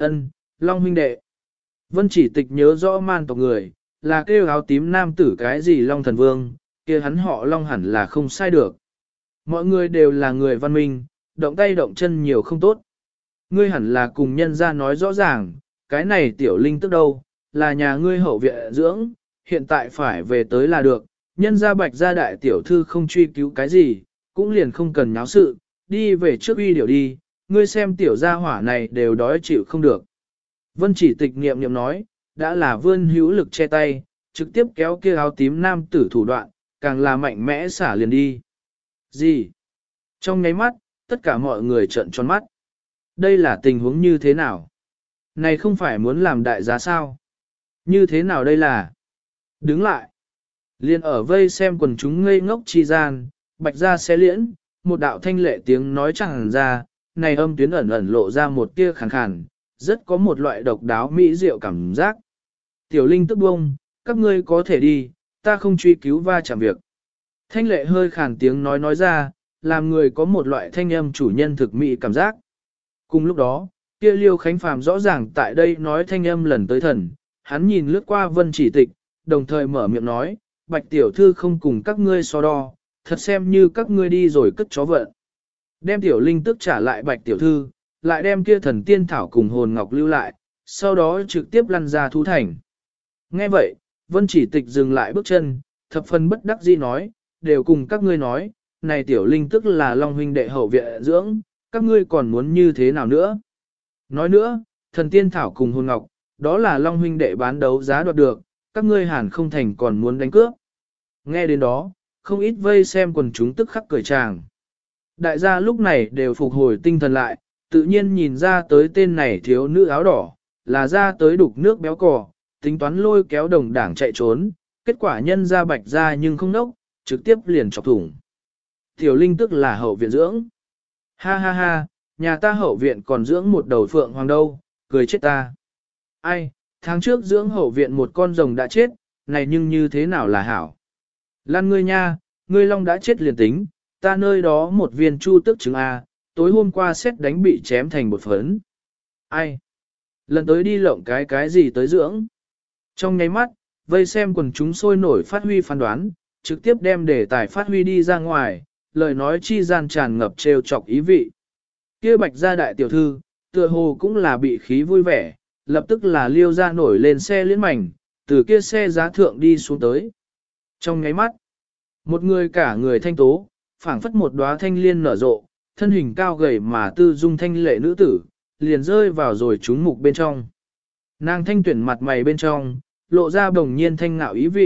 Long huynh đệ. Vân Chỉ Tịch nhớ rõ man tộc người, là kêu áo tím nam tử cái gì Long thần vương, kia hắn họ Long hẳn là không sai được. Mọi người đều là người văn minh, động tay động chân nhiều không tốt. Ngươi hẳn là cùng nhân ra nói rõ ràng, cái này tiểu linh tức đâu, là nhà ngươi hậu viện dưỡng, hiện tại phải về tới là được, nhân ra bạch gia đại tiểu thư không truy cứu cái gì, cũng liền không cần nháo sự, đi về trước uy điều đi, ngươi xem tiểu gia hỏa này đều đói chịu không được. Vân Chỉ Tịch niệm niệm nói, đã là vươn hữu lực che tay, trực tiếp kéo kia áo tím nam tử thủ đoạn, càng là mạnh mẽ xả liền đi. Gì? Trong nháy mắt, tất cả mọi người trợn tròn mắt. Đây là tình huống như thế nào? Này không phải muốn làm đại giá sao? Như thế nào đây là? Đứng lại. Liên ở vây xem quần chúng ngây ngốc chi gian, bạch ra xé liễn, một đạo thanh lệ tiếng nói chẳng ra, này âm tuyến ẩn ẩn lộ ra một tia khàn khàn, rất có một loại độc đáo mỹ diệu cảm giác. Tiểu linh tức bông, các ngươi có thể đi, ta không truy cứu va chạm việc. Thanh lệ hơi khàn tiếng nói ra, làm người có một loại thanh âm chủ nhân thực mỹ cảm giác. Cùng lúc đó, kia Liêu Khánh Phàm rõ ràng tại đây nói thanh âm lần tới thần, hắn nhìn lướt qua Vân Chỉ Tịch, đồng thời mở miệng nói, bạch tiểu thư không cùng các ngươi so đo, thật xem như các ngươi đi rồi cất chó vận. Đem tiểu linh tức trả lại bạch tiểu thư, lại đem kia thần tiên thảo cùng hồn ngọc lưu lại, sau đó trực tiếp lăn ra thú thành. Nghe vậy, Vân Chỉ Tịch dừng lại bước chân, thập phần bất đắc dĩ nói, đều cùng các ngươi nói, này tiểu linh tức là Long huynh đệ hậu viện dưỡng, các ngươi còn muốn như thế nào nữa? Nói nữa, thần tiên thảo cùng hồn ngọc, đó là Long huynh đệ bán đấu giá đoạt được, các ngươi hẳn không thành còn muốn đánh cướp. Nghe đến đó, không ít vây xem quần chúng tức khắc cười tràng. Đại gia lúc này đều phục hồi tinh thần lại, tự nhiên nhìn ra tới tên này thiếu nữ áo đỏ, là ra tới đục nước béo cò, tính toán lôi kéo đồng đảng chạy trốn, kết quả nhân ra bạch ra nhưng không nốc, trực tiếp liền chọc thủng. Tiểu linh tức là hậu viện dưỡng. Ha ha ha, nhà ta hậu viện còn dưỡng một đầu phượng hoàng đâu, cười chết ta. Ai, tháng trước dưỡng hậu viện một con rồng đã chết, này nhưng như thế nào là hảo. Lan ngươi nha, ngươi long đã chết liền tính, ta nơi đó một viên chu tức trứng A, tối hôm qua xét đánh bị chém thành một phấn. Ai? Lần tới đi lộng cái gì tới dưỡng? Trong nháy mắt, vây xem quần chúng sôi nổi phát huy phán đoán, trực tiếp đem đề tài phát huy đi ra ngoài, lời nói chi gian tràn ngập trêu chọc ý vị. Kia bạch gia đại tiểu thư, tựa hồ cũng là bị khí vui vẻ, lập tức là liêu ra nổi lên xe liễn mảnh, từ kia xe giá thượng đi xuống tới. Trong nháy mắt, một người cả người thanh tố, phảng phất một đóa thanh liên nở rộ, thân hình cao gầy mà tư dung thanh lệ nữ tử, liền rơi vào rồi trúng mục bên trong. Nàng thanh tuyển mặt mày bên trong, lộ ra bồng nhiên thanh ngạo ý vị,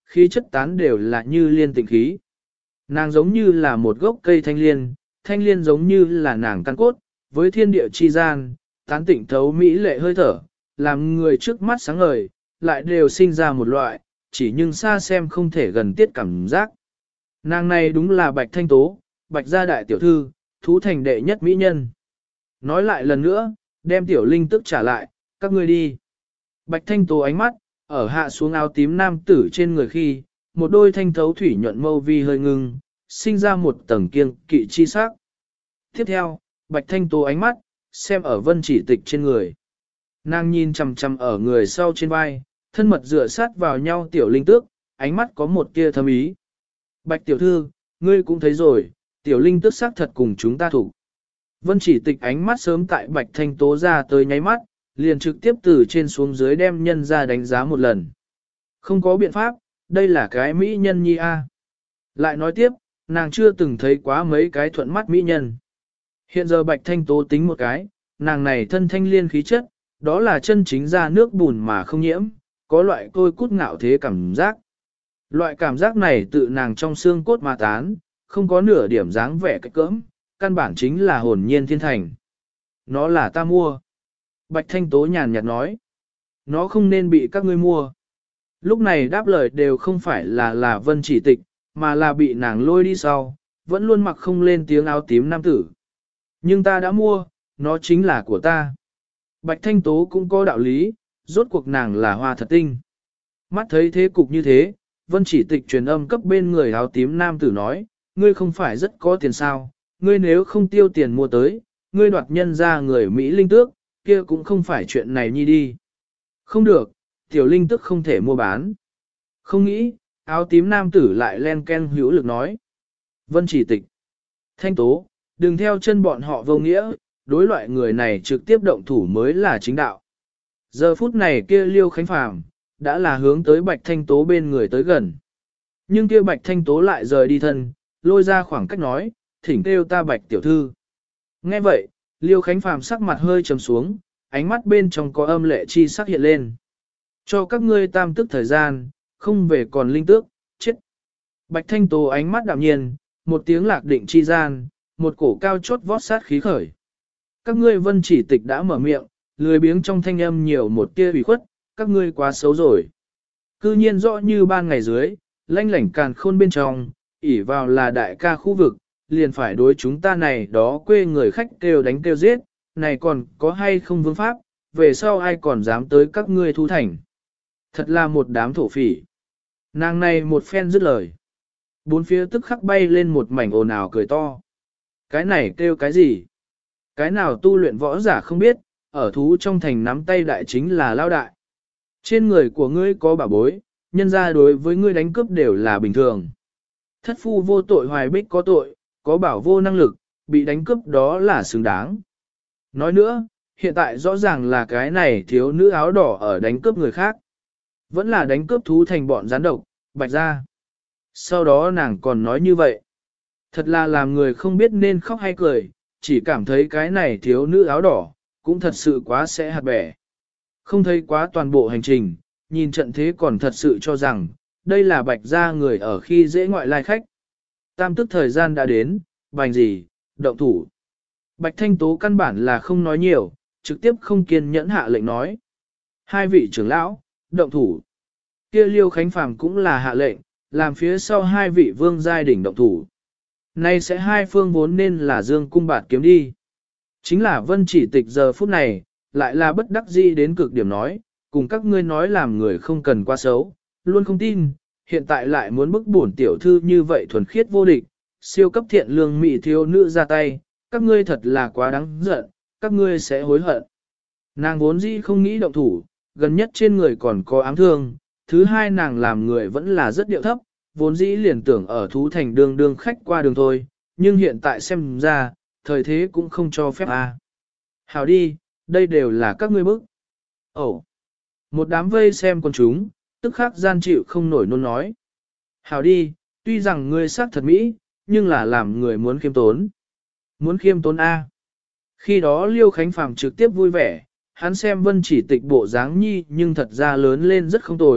khí chất tán đều là như liên tịnh khí. Nàng giống như là một gốc cây thanh liên giống như là nàng căn cốt, với thiên địa chi gian, tán tịnh thấu mỹ lệ hơi thở, làm người trước mắt sáng ngời, lại đều sinh ra một loại, chỉ nhưng xa xem không thể gần tiết cảm giác. Nàng này đúng là Bạch Thanh Tố, Bạch gia đại tiểu thư, thú thành đệ nhất mỹ nhân. Nói lại lần nữa, đem tiểu linh tức trả lại, các ngươi đi. Bạch Thanh Tố ánh mắt, ở hạ xuống áo tím nam tử trên người khi, một đôi thanh thấu thủy nhuận mâu vi hơi ngưng, sinh ra một tầng kiêng kỵ chi sắc. Tiếp theo, Bạch Thanh Tố ánh mắt, xem ở Vân Chỉ Tịch trên người. Nàng nhìn chằm chằm ở người sau trên vai, thân mật dựa sát vào nhau tiểu linh tước, ánh mắt có một tia thâm ý. Bạch tiểu thư, ngươi cũng thấy rồi, tiểu linh tước xác thật cùng chúng ta thủ. Vân Chỉ Tịch ánh mắt sớm tại Bạch Thanh Tố ra tới nháy mắt, liền trực tiếp từ trên xuống dưới đem nhân ra đánh giá một lần. Không có biện pháp, đây là cái mỹ nhân nhi a. Lại nói tiếp, nàng chưa từng thấy quá mấy cái thuận mắt mỹ nhân. Hiện giờ Bạch Thanh Tố tính một cái, nàng này thân thanh liên khí chất, đó là chân chính ra nước bùn mà không nhiễm, có loại tôi cút ngạo thế cảm giác. Loại cảm giác này tự nàng trong xương cốt mà tán, không có nửa điểm dáng vẻ cách cỡm, căn bản chính là hồn nhiên thiên thành. Nó là ta mua. Bạch Thanh Tố nhàn nhạt nói. Nó không nên bị các ngươi mua. Lúc này đáp lời đều không phải là Vân Chỉ Tịch, mà là bị nàng lôi đi sau, vẫn luôn mặc không lên tiếng áo tím nam tử. Nhưng ta đã mua, nó chính là của ta. Bạch Thanh Tố cũng có đạo lý, rốt cuộc nàng là hoa thật tinh. Mắt thấy thế cục như thế, Vân Chỉ Tịch truyền âm cấp bên người áo tím nam tử nói, ngươi không phải rất có tiền sao, ngươi nếu không tiêu tiền mua tới, ngươi đoạt nhân ra người Mỹ linh tước, kia cũng không phải chuyện này nhi đi. Không được, tiểu linh tước không thể mua bán. Không nghĩ, áo tím nam tử lại len ken hữu lực nói. Vân Chỉ Tịch, Thanh Tố, đừng theo chân bọn họ vô nghĩa, đối loại người này trực tiếp động thủ mới là chính đạo. Giờ phút này kia Liêu Khánh Phàm đã là hướng tới Bạch Thanh Tố bên người tới gần. Nhưng kia Bạch Thanh Tố lại rời đi thân, lôi ra khoảng cách nói, thỉnh kêu ta Bạch tiểu thư. Nghe vậy, Liêu Khánh Phàm sắc mặt hơi trầm xuống, ánh mắt bên trong có âm lệ chi sắc hiện lên. Cho các ngươi tam tức thời gian, không về còn linh tước, chết. Bạch Thanh Tố ánh mắt đạm nhiên, một tiếng lạc định chi gian, một cổ cao chót vót sát khí khởi. Các ngươi Vân Chỉ Tịch đã mở miệng, lười biếng trong thanh âm nhiều một tia ủy khuất, các ngươi quá xấu rồi. Cư nhiên rõ như ban ngày dưới, lanh lảnh càn khôn bên trong, ỉ vào là đại ca khu vực, liền phải đối chúng ta này đó quê người khách kêu đánh kêu giết, này còn có hay không vương pháp, về sau ai còn dám tới các ngươi thu thành. Thật là một đám thổ phỉ. Nàng này một phen dứt lời. Bốn phía tức khắc bay lên một mảnh ồn ào cười to. Cái này kêu cái gì? Cái nào tu luyện võ giả không biết, ở thú trong thành nắm tay đại chính là lao đại. Trên người của ngươi có bảo bối, nhân ra đối với ngươi đánh cướp đều là bình thường. Thất phu vô tội hoài bích có tội, có bảo vô năng lực, bị đánh cướp đó là xứng đáng. Nói nữa, hiện tại rõ ràng là cái này thiếu nữ áo đỏ ở đánh cướp người khác. Vẫn là đánh cướp thú thành bọn gián độc, Bạch ra. Sau đó nàng còn nói như vậy. Thật là làm người không biết nên khóc hay cười, chỉ cảm thấy cái này thiếu nữ áo đỏ, cũng thật sự quá sẽ hạt bẻ. Không thấy quá toàn bộ hành trình, nhìn trận thế còn thật sự cho rằng, đây là Bạch gia người ở khi dễ ngoại lai khách. Tam tức thời gian đã đến, bành gì, động thủ. Bạch Thanh Tố căn bản là không nói nhiều, trực tiếp không kiên nhẫn hạ lệnh nói. Hai vị trưởng lão, động thủ. Kia Liêu Khánh Phàm cũng là hạ lệnh, làm phía sau hai vị vương giai đỉnh động thủ. Nay sẽ hai phương vốn nên là dương cung bạt kiếm đi. Chính là Vân Chỉ Tịch giờ phút này, lại là bất đắc dĩ đến cực điểm nói, cùng các ngươi nói làm người không cần quá xấu, luôn không tin, hiện tại lại muốn bức bổn tiểu thư như vậy thuần khiết vô địch, siêu cấp thiện lương mỹ thiếu nữ ra tay, các ngươi thật là quá đáng giận, các ngươi sẽ hối hận. Nàng vốn dĩ không nghĩ động thủ, gần nhất trên người còn có ám thương, thứ hai nàng làm người vẫn là rất điệu thấp, vốn dĩ liền tưởng ở thú thành đường đường khách qua đường thôi, nhưng hiện tại xem ra, thời thế cũng không cho phép a. Hảo đi, đây đều là các ngươi bức. Ồ, một đám vây xem con chúng, tức khắc gian chịu không nổi nôn nói. Hảo đi, tuy rằng ngươi sắc thật mỹ, nhưng là làm người muốn khiêm tốn. Muốn khiêm tốn a. Khi đó Liêu Khánh Phàm trực tiếp vui vẻ, hắn xem Vân Chỉ Tịch bộ dáng nhi nhưng thật ra lớn lên rất không tồi,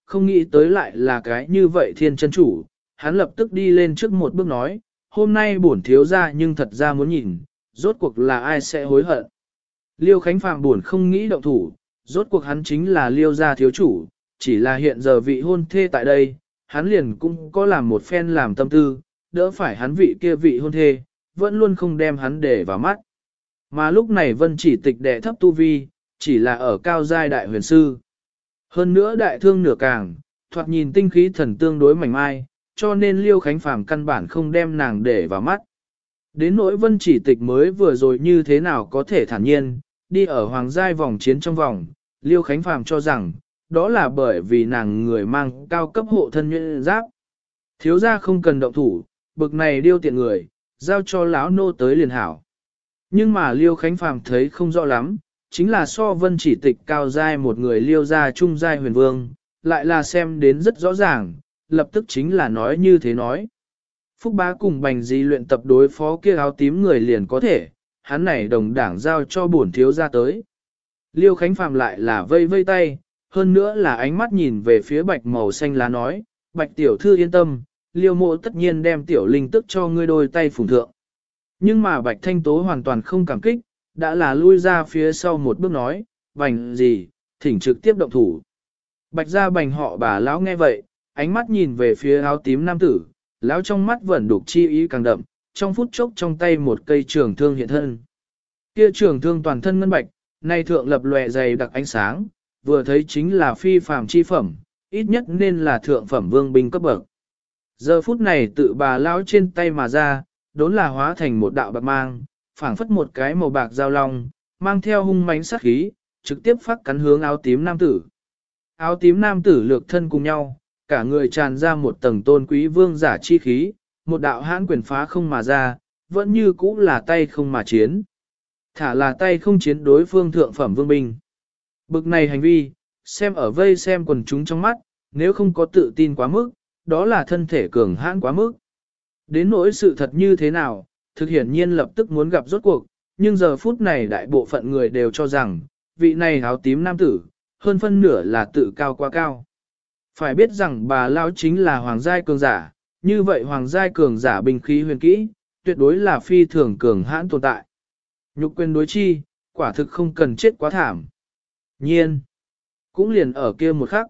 không nghĩ tới lại là cái như vậy thiên chân chủ, hắn lập tức đi lên trước một bước nói, hôm nay bổn thiếu ra nhưng thật ra muốn nhìn, rốt cuộc là ai sẽ hối hận. Liêu Khánh Phạm buồn không nghĩ động thủ, rốt cuộc hắn chính là Liêu gia thiếu chủ, chỉ là hiện giờ vị hôn thê tại đây, hắn liền cũng có làm một phen làm tâm tư, đỡ phải hắn vị kia vị hôn thê, vẫn luôn không đem hắn để vào mắt. Mà lúc này Vân Chỉ Tịch đệ thấp tu vi, chỉ là ở cao giai đại huyền sư. Hơn nữa đại thương nửa càng, thoạt nhìn tinh khí thần tương đối mảnh mai, cho nên Liêu Khánh Phàm căn bản không đem nàng để vào mắt. Đến nỗi Vân Chỉ Tịch mới vừa rồi như thế nào có thể thản nhiên, đi ở hoàng giai vòng chiến trong vòng, Liêu Khánh Phàm cho rằng, đó là bởi vì nàng người mang cao cấp hộ thân nhuyễn giáp. Thiếu gia không cần động thủ, bực này điêu tiện người, giao cho lão nô tới liền hảo. Nhưng mà Liêu Khánh Phàm thấy không rõ lắm, chính là so Vân Chỉ Tịch cao giai một người Liêu gia trung giai huyền vương, lại là xem đến rất rõ ràng, lập tức chính là nói như thế nói. Phúc Bá cùng Bành Di luyện tập đối phó kia áo tím người liền có thể, hắn này đồng đảng giao cho bổn thiếu gia tới. Liêu Khánh Phàm lại là vây vây tay, hơn nữa là ánh mắt nhìn về phía bạch màu xanh lá nói, bạch tiểu thư yên tâm, Liêu mộ tất nhiên đem tiểu linh tức cho ngươi đôi tay phùng thượng. Nhưng mà bạch thanh tố hoàn toàn không cảm kích, đã là lui ra phía sau một bước nói, Bành gì, thỉnh trực tiếp động thủ. Bạch gia Bành họ bà lão nghe vậy, ánh mắt nhìn về phía áo tím nam tử, lão trong mắt vẫn đục chi ý càng đậm, trong phút chốc trong tay một cây trường thương hiện thân. Kia trường thương toàn thân ngân bạch, nay thượng lập lòe dày đặc ánh sáng, vừa thấy chính là phi phàm chi phẩm, ít nhất nên là thượng phẩm vương binh cấp bậc. Giờ phút này tự bà lão trên tay mà ra, đốn là hóa thành một đạo bạc mang, phảng phất một cái màu bạc dao long, mang theo hung mãnh sát khí, trực tiếp phát cắn hướng áo tím nam tử. Áo tím nam tử lược thân cùng nhau, cả người tràn ra một tầng tôn quý vương giả chi khí, một đạo hãn quyền phá không mà ra, vẫn như cũ là tay không mà chiến. Thả là tay không chiến đối phương thượng phẩm vương binh. Bực này hành vi, xem ở vây xem quần chúng trong mắt, nếu không có tự tin quá mức, đó là thân thể cường hãn quá mức. Đến nỗi sự thật như thế nào, thực hiển nhiên lập tức muốn gặp rốt cuộc, nhưng giờ phút này đại bộ phận người đều cho rằng, vị này áo tím nam tử, hơn phân nửa là tự cao quá cao. Phải biết rằng bà lão chính là hoàng giai cường giả, như vậy hoàng giai cường giả binh khí huyền kỹ, tuyệt đối là phi thường cường hãn tồn tại. Nhục quyền đối chi, quả thực không cần chết quá thảm. Nhiên, cũng liền ở kia một khắc.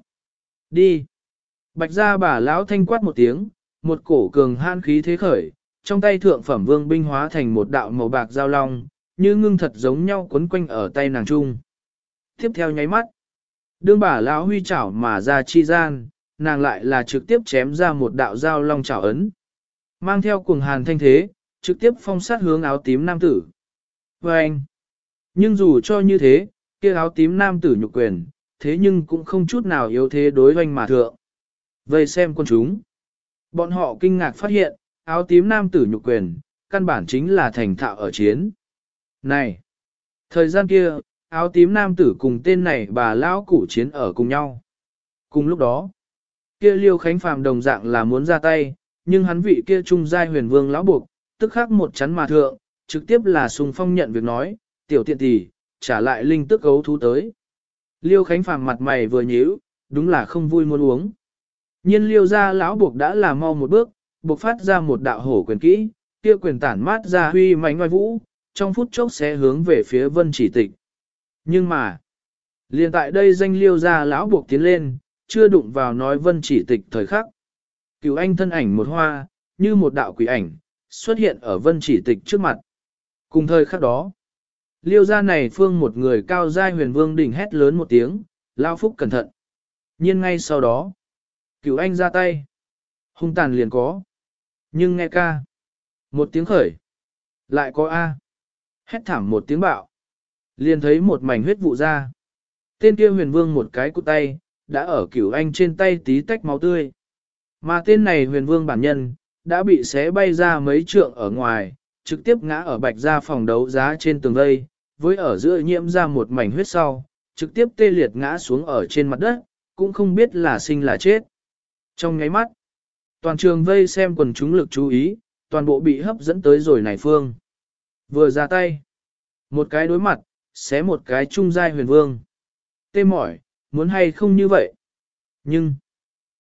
Đi. Bạch gia bà lão thanh quát một tiếng, một cổ cường hãn khí thế khởi, trong tay thượng phẩm vương binh hóa thành một đạo màu bạc giao long, như ngưng thật giống nhau quấn quanh ở tay nàng trung. Tiếp theo nháy mắt, đương bà lão huy chảo mà ra chi gian, nàng lại là trực tiếp chém ra một đạo giao long chảo ấn. Mang theo cuồng hàn thanh thế, trực tiếp phong sát hướng áo tím nam tử. Và anh, nhưng dù cho như thế, kia áo tím nam tử nhục quyền, thế nhưng cũng không chút nào yếu thế đối hoành mà thượng. Vây xem quân chúng. Bọn họ kinh ngạc phát hiện, áo tím nam tử nhục quyền, căn bản chính là thành thạo ở chiến. Này! Thời gian kia, áo tím nam tử cùng tên này bà lão củ chiến ở cùng nhau. Cùng lúc đó, kia Liêu Khánh Phàm đồng dạng là muốn ra tay, nhưng hắn vị kia trung giai huyền vương lão buộc, tức khắc một chắn mà thượng, trực tiếp là xung phong nhận việc nói, tiểu tiện tỷ, trả lại linh tức gấu thú tới. Liêu Khánh Phàm mặt mày vừa nhíu, đúng là không vui muốn uống. Nhiên Liêu gia lão buộc đã là mau một bước, buộc phát ra một đạo hổ quyền kỹ, kia quyền tản mát ra huy mãnh oai vũ, trong phút chốc sẽ hướng về phía Vân Chỉ Tịch. Nhưng mà, liền tại đây danh Liêu gia lão buộc tiến lên, chưa đụng vào nói Vân Chỉ Tịch thời khắc. Cửu anh thân ảnh một hoa, như một đạo quỷ ảnh, xuất hiện ở Vân Chỉ Tịch trước mặt. Cùng thời khắc đó, Liêu gia này phương một người cao giai huyền vương đỉnh hét lớn một tiếng, lao phúc cẩn thận. Nhưng ngay sau đó, Cửu anh ra tay, hung tàn liền có. Nhưng nghe ca, một tiếng khởi, lại có A. Hét thảm một tiếng bạo, liền thấy một mảnh huyết vụ ra. Tên kia huyền vương một cái cụt tay, đã ở Cửu anh trên tay tí tách máu tươi. Mà tên này huyền vương bản nhân, đã bị xé bay ra mấy trượng ở ngoài, trực tiếp ngã ở bạch gia phòng đấu giá trên tường vây, với ở giữa nhiễm ra một mảnh huyết sau, trực tiếp tê liệt ngã xuống ở trên mặt đất, cũng không biết là sinh là chết. Trong nháy mắt, toàn trường vây xem quần chúng lực chú ý, toàn bộ bị hấp dẫn tới rồi này phương. Vừa ra tay, một cái đối mặt, xé một cái trung giai huyền vương. Tê mỏi, muốn hay không như vậy. Nhưng,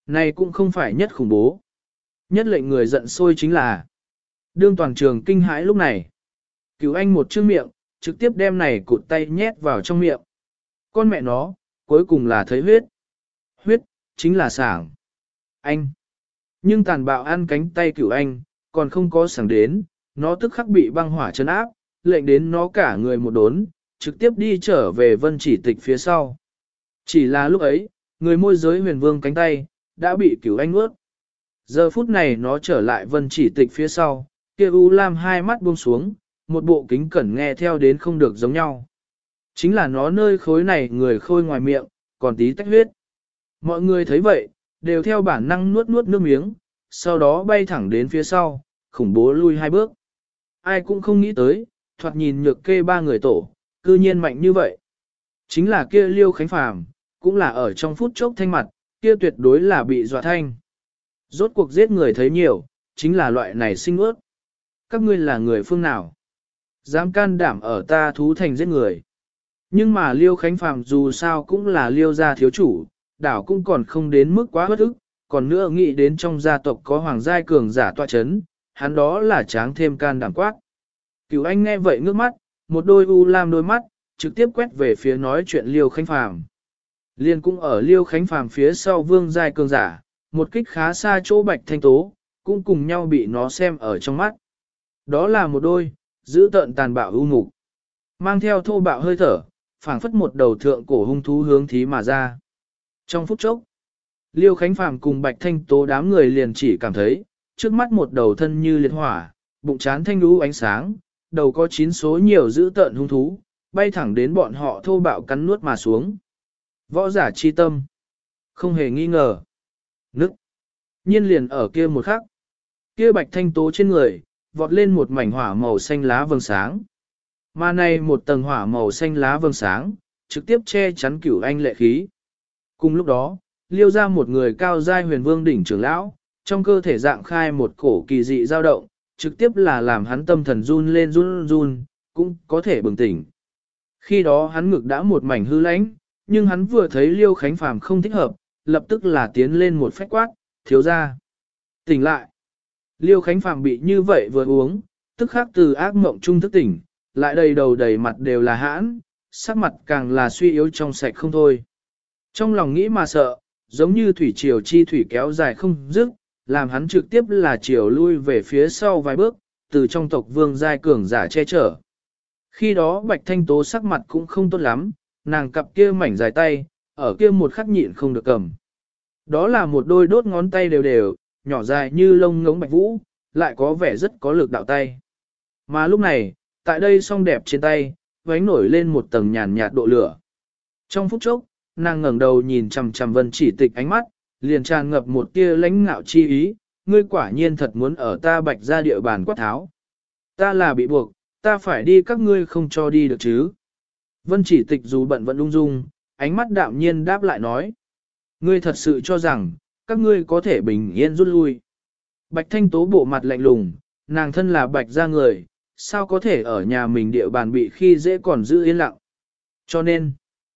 Này cũng không phải nhất khủng bố. Nhất lệnh người giận sôi chính là đương toàn trường kinh hãi lúc này. Cửu Anh một chữ miệng, trực tiếp đem này cụt tay nhét vào trong miệng. Con mẹ nó, cuối cùng là thấy huyết. Huyết, chính là sảng. Anh. Nhưng tàn bạo ăn cánh tay Cửu Anh, còn không có sảng đến, nó tức khắc bị băng hỏa chấn áp, lệnh đến nó cả người một đốn, trực tiếp đi trở về Vân Chỉ Tịch phía sau. Chỉ là lúc ấy, người môi giới Huyền Vương cánh tay, đã bị Cửu Anh nuốt. Giờ phút này nó trở lại Vân Chỉ Tịch phía sau, kia U Lam hai mắt buông xuống, một bộ kính cẩn nghe theo đến không được giống nhau. Chính là nó nơi khối này người khôi ngoài miệng, còn tí tách huyết. Mọi người thấy vậy, đều theo bản năng nuốt nuốt nước miếng, sau đó bay thẳng đến phía sau, khủng bố lui hai bước. Ai cũng không nghĩ tới, thoạt nhìn nhược kê ba người tổ, cư nhiên mạnh như vậy. Chính là kia Liêu Khánh Phàm, cũng là ở trong phút chốc thanh mặt, kia tuyệt đối là bị dọa thanh. Rốt cuộc giết người thấy nhiều, chính là loại này sinh ướt. Các ngươi là người phương nào? Dám can đảm ở ta thú thành giết người. Nhưng mà Liêu Khánh Phàm dù sao cũng là Liêu gia thiếu chủ, đảo cũng còn không đến mức quá bất ức, còn nữa nghĩ đến trong gia tộc có hoàng giai cường giả tọa chấn, hắn đó là tráng thêm can đảm quát. Cửu Anh nghe vậy ngước mắt, một đôi u lam đôi mắt, trực tiếp quét về phía nói chuyện Liêu Khánh Phàm. Liên cũng ở Liêu Khánh Phàm phía sau vương giai cường giả, một kích khá xa chỗ Bạch Thanh Tố, cũng cùng nhau bị nó xem ở trong mắt. Đó là một đôi, giữ tợn tàn bạo ưu mục, mang theo thô bạo hơi thở, phảng phất một đầu thượng cổ hung thú hướng thí mà ra. Trong phút chốc, Liêu Khánh Phàm cùng Bạch Thanh Tố đám người liền chỉ cảm thấy, trước mắt một đầu thân như liệt hỏa, bụng trán thanh đú ánh sáng, đầu có 9 số nhiều giữ tợn hung thú, bay thẳng đến bọn họ thô bạo cắn nuốt mà xuống. Võ giả chi tâm, không hề nghi ngờ. Nức, nhiên liền ở kia một khắc, kia Bạch Thanh Tố trên người, vọt lên một mảnh hỏa màu xanh lá vầng sáng. Mà này một tầng hỏa màu xanh lá vầng sáng, trực tiếp che chắn Cửu Anh lệ khí. Cùng lúc đó, Liêu ra một người cao giai Huyền Vương đỉnh trưởng lão, trong cơ thể dạng khai một cổ kỳ dị dao động, trực tiếp là làm hắn tâm thần run lên run run, cũng có thể bừng tỉnh. Khi đó hắn ngực đã một mảnh hư lãnh, nhưng hắn vừa thấy Liêu Khánh Phàm không thích hợp, lập tức là tiến lên một phách quát, thiếu ra. Tỉnh lại. Liêu Khánh Phàm bị như vậy vừa uống, tức khắc từ ác mộng trung thức tỉnh, lại đầy đầu đầy mặt đều là hãn, sắc mặt càng là suy yếu trong sạch không thôi. Trong lòng nghĩ mà sợ, giống như thủy triều chi thủy kéo dài không dứt, làm hắn trực tiếp là triều lui về phía sau vài bước, từ trong tộc vương giai cường giả che chở. Khi đó Bạch Thanh Tố sắc mặt cũng không tốt lắm, nàng cặp kia mảnh dài tay, ở kia một khắc nhịn không được cầm. Đó là một đôi đốt ngón tay đều đều, nhỏ dài như lông ngống bạch vũ, lại có vẻ rất có lực đạo tay. Mà lúc này, tại đây song đẹp trên tay, vánh nổi lên một tầng nhàn nhạt độ lửa. Trong phút chốc, nàng ngẩng đầu nhìn chằm chằm Vân Chỉ Tịch ánh mắt, liền tràn ngập một tia lãnh ngạo chi ý, ngươi quả nhiên thật muốn ở ta Bạch ra địa bàn quát tháo. Ta là bị buộc, ta phải đi các ngươi không cho đi được chứ. Vân Chỉ Tịch dù bận vẫn ung dung, ánh mắt đạm nhiên đáp lại nói. Ngươi thật sự cho rằng, các ngươi có thể bình yên rút lui. Bạch Thanh Tố bộ mặt lạnh lùng, nàng thân là Bạch ra người, sao có thể ở nhà mình địa bàn bị khi dễ còn giữ yên lặng. Cho nên,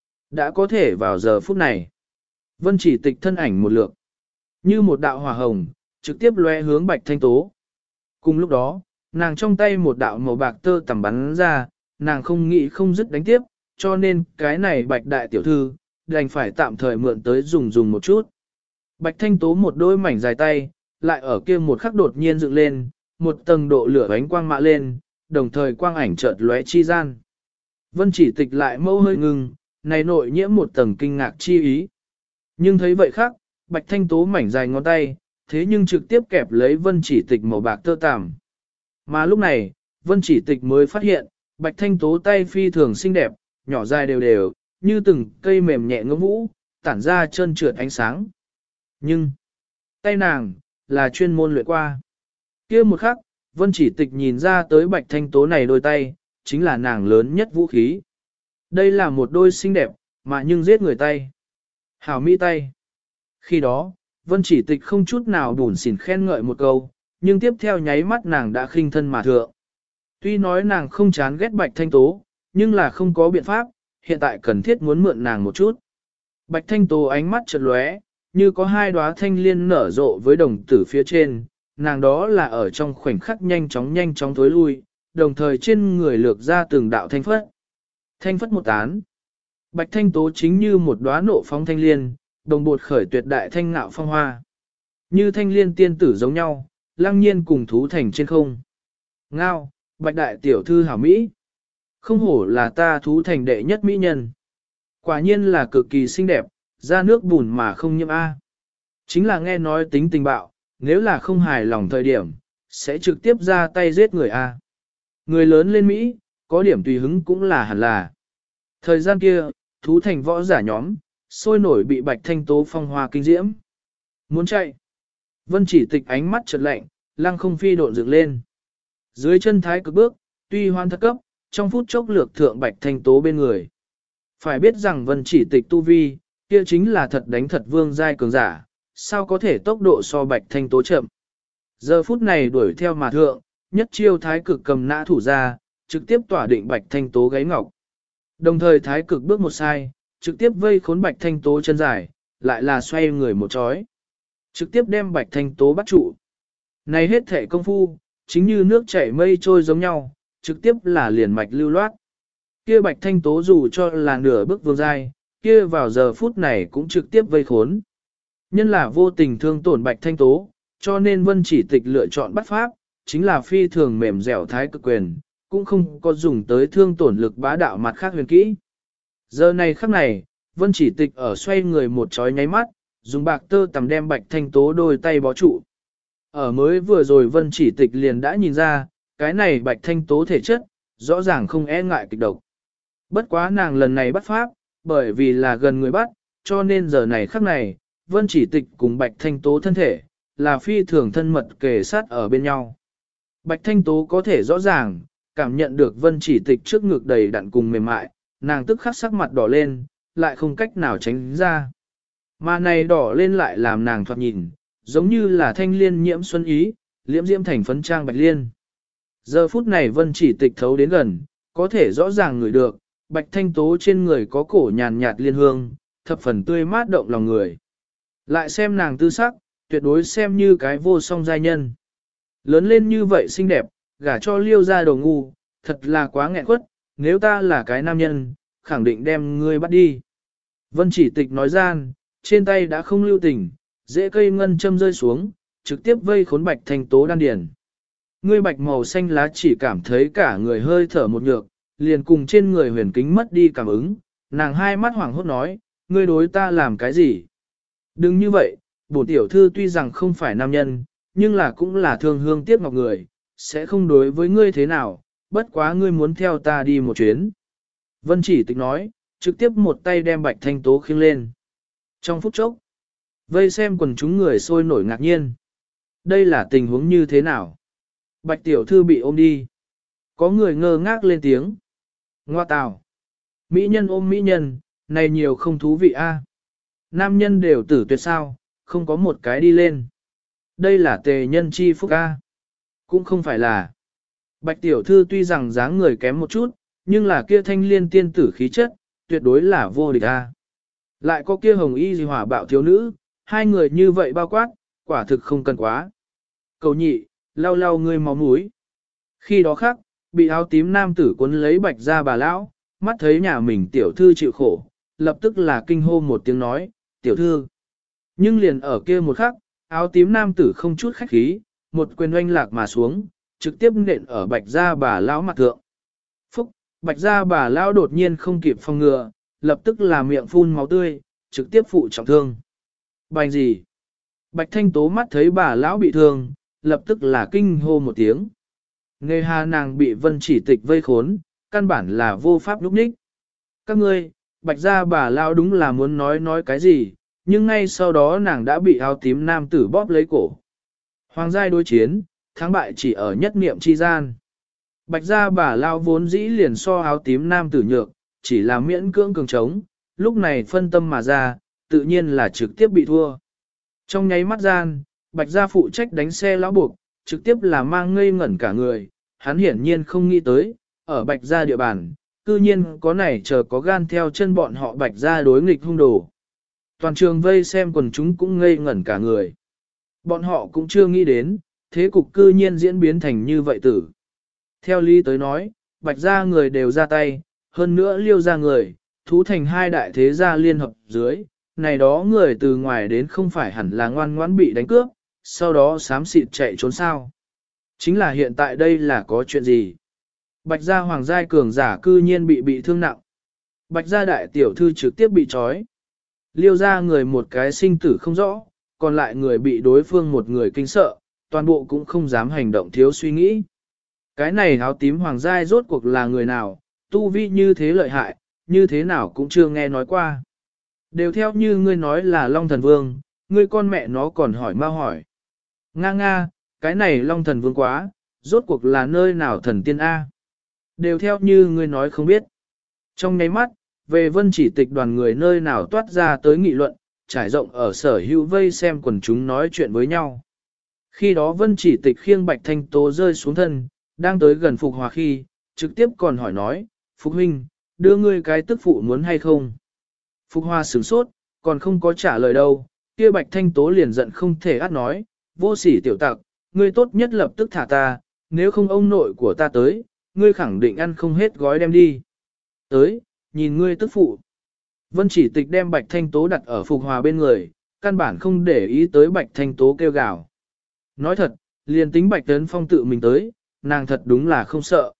đã có thể vào giờ phút này. Vân Chỉ Tịch thân ảnh một lượt, như một đạo hỏa hồng, trực tiếp lóe hướng Bạch Thanh Tố. Cùng lúc đó, nàng trong tay một đạo màu bạc tơ tầm bắn ra, nàng không nghĩ không dứt đánh tiếp, cho nên cái này Bạch đại tiểu thư, đành phải tạm thời mượn tới dùng một chút. Bạch Thanh Tố một đôi mảnh dài tay, lại ở kia một khắc đột nhiên dựng lên, một tầng độ lửa ánh quang mạ lên, đồng thời quang ảnh chợt lóe chi gian. Vân Chỉ Tịch lại mâu hơi ngừng, này nội nhiễm một tầng kinh ngạc chi ý. Nhưng thấy vậy khác, Bạch Thanh Tố mảnh dài ngón tay, thế nhưng trực tiếp kẹp lấy Vân Chỉ Tịch màu bạc tơ tằm. Mà lúc này, Vân Chỉ Tịch mới phát hiện, Bạch Thanh Tố tay phi thường xinh đẹp, nhỏ dài đều đều, như từng cây mềm nhẹ ngưỡng vũ, tản ra trơn trượt ánh sáng. Nhưng, tay nàng, là chuyên môn luyện qua. Kia một khắc, Vân Chỉ Tịch nhìn ra tới Bạch Thanh Tố này đôi tay, chính là nàng lớn nhất vũ khí. Đây là một đôi xinh đẹp, mà nhưng giết người tay. Hảo mỹ tay. Khi đó, Vân Chỉ Tịch không chút nào bùn xỉn khen ngợi một câu, nhưng tiếp theo nháy mắt nàng đã khinh thân mà thượng. Tuy nói nàng không chán ghét Bạch Thanh Tố, nhưng là không có biện pháp, hiện tại cần thiết muốn mượn nàng một chút. Bạch Thanh Tố ánh mắt chợt lóe, như có hai đóa thanh liên nở rộ với đồng tử phía trên, nàng đó là ở trong khoảnh khắc nhanh chóng thối lui, đồng thời trên người lược ra từng đạo thanh phất. Thanh phất một tán. Bạch thanh tố chính như một đóa nộ phóng thanh liên, đồng bột khởi tuyệt đại thanh ngạo phong hoa. Như thanh liên tiên tử giống nhau, lăng nhiên cùng thú thành trên không. Ngao, bạch đại tiểu thư hảo Mỹ. Không hổ là ta thú thành đệ nhất mỹ nhân. Quả nhiên là cực kỳ xinh đẹp, ra nước bùn mà không nhiễm A. Chính là nghe nói tính tình bạo, nếu là không hài lòng thời điểm, sẽ trực tiếp ra tay giết người A. Người lớn lên Mỹ, có điểm tùy hứng cũng là hẳn là. Thời gian kia, thú thành võ giả nhóm, sôi nổi bị bạch thanh tố phong hoa kinh diễm. Muốn chạy. Vân chỉ tịch ánh mắt chợt lạnh, lăng không phi độn dựng lên. Dưới chân thái cực bước, tuy hoan thất cấp, trong phút chốc lược thượng bạch thanh tố bên người. Phải biết rằng vân chỉ tịch tu vi, kia chính là thật đánh thật vương giai cường giả, sao có thể tốc độ so bạch thanh tố chậm. Giờ phút này đuổi theo mà thượng, nhất chiêu thái cực cầm nã thủ ra, trực tiếp tỏa định bạch thanh tố gáy ngọc. Đồng thời thái cực bước một sai, trực tiếp vây khốn bạch thanh tố chân dài, lại là xoay người một chói. Trực tiếp đem bạch thanh tố bắt trụ. Này hết thể công phu, chính như nước chảy mây trôi giống nhau, trực tiếp là liền mạch lưu loát. Kia bạch thanh tố dù cho là nửa bước vương giai, kia vào giờ phút này cũng trực tiếp vây khốn. Nhân là vô tình thương tổn bạch thanh tố, cho nên vân chỉ tịch lựa chọn bắt pháp, chính là phi thường mềm dẻo thái cực quyền, cũng không có dùng tới thương tổn lực bá đạo mặt khác huyền kỹ. Giờ này khắc này, vân chỉ tịch ở xoay người một chói nháy mắt, dùng bạc tơ tằm đem bạch thanh tố đôi tay bó trụ. Ở mới vừa rồi vân chỉ tịch liền đã nhìn ra, cái này bạch thanh tố thể chất, rõ ràng không e ngại kịch độc. Bất quá nàng lần này bắt pháp, bởi vì là gần người bắt, cho nên giờ này khắc này, vân chỉ tịch cùng bạch thanh tố thân thể, là phi thường thân mật kề sát ở bên nhau. Bạch thanh tố có thể rõ ràng, cảm nhận được vân chỉ tịch trước ngực đầy đặn cùng mềm mại, nàng tức khắc sắc mặt đỏ lên, lại không cách nào tránh ra. Mà này đỏ lên lại làm nàng thoạt nhìn, giống như là thanh liên nhiễm xuân ý, liễm diễm thành phấn trang bạch liên. Giờ phút này vân chỉ tịch thấu đến gần, có thể rõ ràng ngửi được, bạch thanh tố trên người có cổ nhàn nhạt liên hương, thập phần tươi mát động lòng người. Lại xem nàng tư sắc, tuyệt đối xem như cái vô song giai nhân. Lớn lên như vậy xinh đẹp, gả cho liêu ra đồ ngu, thật là quá nghẹn quất, nếu ta là cái nam nhân, khẳng định đem ngươi bắt đi. Vân chỉ tịch nói gian, trên tay đã không lưu tình, dễ cây ngân châm rơi xuống, trực tiếp vây khốn bạch thanh tố đan điền. Ngươi bạch màu xanh lá chỉ cảm thấy cả người hơi thở một nhược, liền cùng trên người huyền kính mất đi cảm ứng, nàng hai mắt hoảng hốt nói, ngươi đối ta làm cái gì? Đừng như vậy, bổn tiểu thư tuy rằng không phải nam nhân, nhưng là cũng là thương hương tiếc ngọc người, sẽ không đối với ngươi thế nào, bất quá ngươi muốn theo ta đi một chuyến. Vân chỉ tịch nói, trực tiếp một tay đem bạch thanh tố khiêng lên. Trong phút chốc, vây xem quần chúng người sôi nổi ngạc nhiên. Đây là tình huống như thế nào? Bạch tiểu thư bị ôm đi. Có người ngơ ngác lên tiếng. Ngoa tào. Mỹ nhân ôm mỹ nhân, này nhiều không thú vị a. Nam nhân đều tử tuyệt sao, không có một cái đi lên. Đây là tề nhân chi phúc a. Cũng không phải là. Bạch tiểu thư tuy rằng dáng người kém một chút, nhưng là kia thanh liên tiên tử khí chất, tuyệt đối là vô địch a. Lại có kia hồng y gì hỏa bạo thiếu nữ, hai người như vậy bao quát, quả thực không cần quá. Cầu nhị, lau lau ngươi máu mũi. Khi đó khác, bị áo tím nam tử cuốn lấy bạch ra bà lão, mắt thấy nhà mình tiểu thư chịu khổ, lập tức là kinh hô một tiếng nói, tiểu thư. Nhưng liền ở kia một khắc, áo tím nam tử không chút khách khí, một quyền oanh lạc mà xuống, trực tiếp nện ở bạch ra bà lão mặt thượng. Phúc, bạch ra bà lão đột nhiên không kịp phòng ngừa, lập tức là miệng phun máu tươi, trực tiếp phụ trọng thương. Bành gì? Bạch thanh tố mắt thấy bà lão bị thương, lập tức là kinh hô một tiếng. Nghe hà nàng bị vân chỉ tịch vây khốn, căn bản là vô pháp lúc ních. Các ngươi, bạch gia bà lão đúng là muốn nói cái gì, nhưng ngay sau đó nàng đã bị áo tím nam tử bóp lấy cổ. Hoàng giai đối chiến, thắng bại chỉ ở nhất niệm chi gian. Bạch gia bà lão vốn dĩ liền so áo tím nam tử nhược, chỉ là miễn cưỡng cường trống, lúc này phân tâm mà ra, tự nhiên là trực tiếp bị thua. Trong nháy mắt gian, bạch gia phụ trách đánh xe lão buộc, trực tiếp là mang ngây ngẩn cả người, hắn hiển nhiên không nghĩ tới, ở bạch gia địa bàn, cư nhiên có này chờ có gan theo chân bọn họ bạch gia đối nghịch hung đồ. Toàn trường vây xem quần chúng cũng ngây ngẩn cả người. Bọn họ cũng chưa nghĩ đến, thế cục cư nhiên diễn biến thành như vậy tử. Theo lý tới nói, Bạch gia người đều ra tay, hơn nữa Liêu gia người, thú thành hai đại thế gia liên hợp dưới, này đó người từ ngoài đến không phải hẳn là ngoan ngoãn bị đánh cướp, sau đó xám xịt chạy trốn sao. Chính là hiện tại đây là có chuyện gì? Bạch gia hoàng giai cường giả cư nhiên bị thương nặng. Bạch gia đại tiểu thư trực tiếp bị trói. Liêu gia người một cái sinh tử không rõ, còn lại người bị đối phương một người kinh sợ, toàn bộ cũng không dám hành động thiếu suy nghĩ. Cái này áo tím hoàng giai rốt cuộc là người nào, tu vi như thế lợi hại, như thế nào cũng chưa nghe nói qua. Đều theo như ngươi nói là Long Thần Vương, ngươi con mẹ nó còn hỏi ma hỏi. Nga nga, cái này Long Thần Vương quá, rốt cuộc là nơi nào thần tiên A. Đều theo như ngươi nói không biết. Trong nháy mắt, về vân chỉ tịch đoàn người nơi nào toát ra tới nghị luận, trải rộng ở sở hữu vây xem quần chúng nói chuyện với nhau. Khi đó vân chỉ tịch khiêng Bạch Thanh Tố rơi xuống thân, đang tới gần Phục Hòa khi, trực tiếp còn hỏi nói, Phục huynh, đưa ngươi cái tức phụ muốn hay không? Phục Hòa sửng sốt, còn không có trả lời đâu, kia Bạch Thanh Tố liền giận không thể át nói, vô sỉ tiểu tặc, ngươi tốt nhất lập tức thả ta, nếu không ông nội của ta tới, ngươi khẳng định ăn không hết gói đem đi. Tới, nhìn ngươi tức phụ. Vân chỉ tịch đem Bạch Thanh Tố đặt ở Phục Hòa bên người, căn bản không để ý tới Bạch Thanh Tố kêu gào. Nói thật, liền tính Bạch Tấn Phong tự mình tới, nàng thật đúng là không sợ.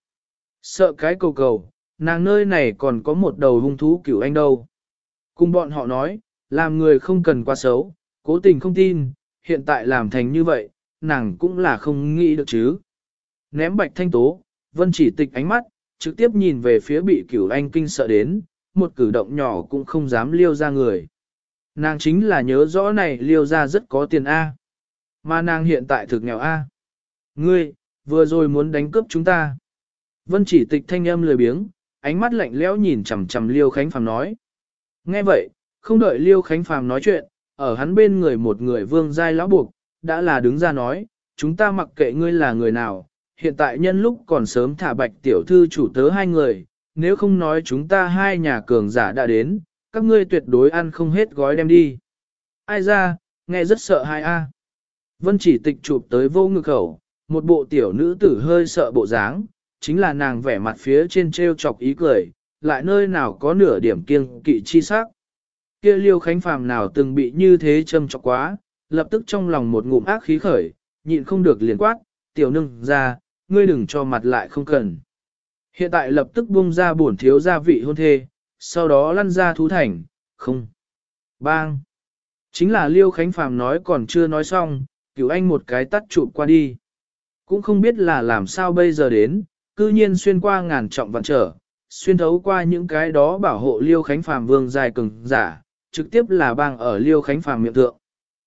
Sợ cái cầu cầu, nàng nơi này còn có một đầu hung thú cửu anh đâu. Cùng bọn họ nói, làm người không cần quá xấu, cố tình không tin, hiện tại làm thành như vậy, nàng cũng là không nghĩ được chứ. Ném Bạch Thanh Tố, Vân chỉ tịch ánh mắt, trực tiếp nhìn về phía bị cửu anh kinh sợ đến, một cử động nhỏ cũng không dám liêu ra người. Nàng chính là nhớ rõ này liêu ra rất có tiền A. Mà nàng hiện tại thực nghèo A. Ngươi, vừa rồi muốn đánh cướp chúng ta. Vân chỉ tịch thanh âm lười biếng, ánh mắt lạnh lẽo nhìn chằm chằm Liêu Khánh Phàm nói. Nghe vậy, không đợi Liêu Khánh Phàm nói chuyện, ở hắn bên người một người vương giai lão buộc, đã là đứng ra nói, chúng ta mặc kệ ngươi là người nào, hiện tại nhân lúc còn sớm thả Bạch tiểu thư chủ tớ hai người, nếu không nói chúng ta hai nhà cường giả đã đến, các ngươi tuyệt đối ăn không hết gói đem đi. Ai ra, nghe rất sợ hai a. Vân chỉ tịch chụp tới vô ngực khẩu, một bộ tiểu nữ tử hơi sợ bộ dáng, chính là nàng vẻ mặt phía trên treo chọc ý cười, lại nơi nào có nửa điểm kiêng kỵ chi sắc. Kia Liêu Khánh Phàm nào từng bị như thế châm chọc quá, lập tức trong lòng một ngụm ác khí khởi, nhịn không được liền quát, tiểu nương ra, ngươi đừng cho mặt lại không cần. Hiện tại lập tức buông ra bổn thiếu gia vị hôn thê, sau đó lăn ra thú thành, không. Bang! Chính là Liêu Khánh Phàm nói còn chưa nói xong, cửu anh một cái tắt chụp qua đi. Cũng không biết là làm sao bây giờ đến, cư nhiên xuyên qua ngàn trọng vạn trở, xuyên thấu qua những cái đó bảo hộ Liêu Khánh Phàm vương dài cường giả, trực tiếp là bang ở Liêu Khánh Phàm miệng thượng.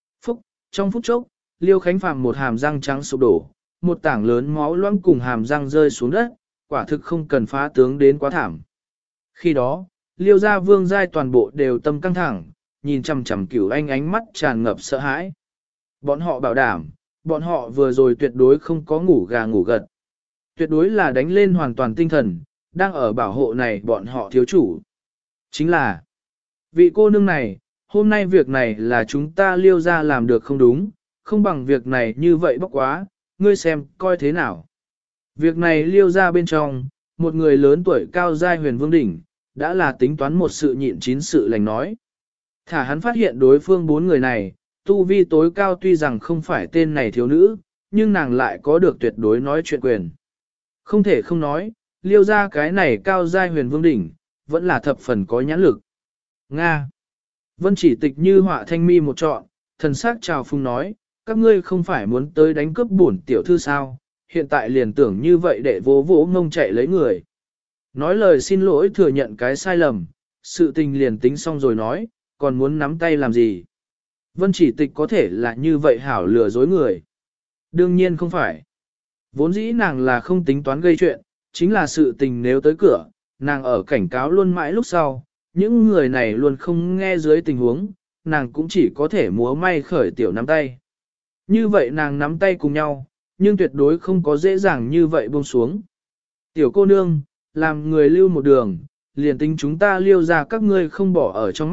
Trong phút chốc, Liêu Khánh Phàm một hàm răng trắng sụp đổ, một tảng lớn máu loãng cùng hàm răng rơi xuống đất, quả thực không cần phá tướng đến quá thảm. Khi đó, Liêu gia vương giai toàn bộ đều tâm căng thẳng, nhìn chằm chằm Cửu Anh ánh mắt tràn ngập sợ hãi. Bọn họ bảo đảm, bọn họ vừa rồi tuyệt đối không có ngủ gà ngủ gật. Tuyệt đối là đánh lên hoàn toàn tinh thần, đang ở bảo hộ này bọn họ thiếu chủ. Chính là, vị cô nương này, hôm nay việc này là chúng ta Liêu gia làm được không đúng, không bằng việc này như vậy bốc quá, ngươi xem coi thế nào. Việc này Liêu gia bên trong, một người lớn tuổi cao giai huyền vương đỉnh, đã là tính toán một sự nhịn chín sự lành nói. Thả hắn phát hiện đối phương bốn người này, tu vi tối cao tuy rằng không phải tên này thiếu nữ, nhưng nàng lại có được tuyệt đối nói chuyện quyền. Không thể không nói, Liêu gia cái này cao giai huyền vương đỉnh, vẫn là thập phần có nhãn lực. Nga. Vân chỉ tịch như họa thanh mi một trọn, thần sắc chào phung nói, các ngươi không phải muốn tới đánh cướp bổn tiểu thư sao, hiện tại liền tưởng như vậy để vỗ vỗ ngông chạy lấy người. Nói lời xin lỗi thừa nhận cái sai lầm, sự tình liền tính xong rồi nói, còn muốn nắm tay làm gì. Vân chỉ tịch có thể là như vậy hảo lừa dối người. Đương nhiên không phải. Vốn dĩ nàng là không tính toán gây chuyện, chính là sự tình nếu tới cửa, nàng ở cảnh cáo luôn mãi lúc sau, những người này luôn không nghe dưới tình huống, nàng cũng chỉ có thể múa may khởi tiểu nắm tay. Như vậy nàng nắm tay cùng nhau, nhưng tuyệt đối không có dễ dàng như vậy buông xuống. Tiểu cô nương, làm người lưu một đường, liền tính chúng ta liêu ra các ngươi không bỏ ở trong mắt,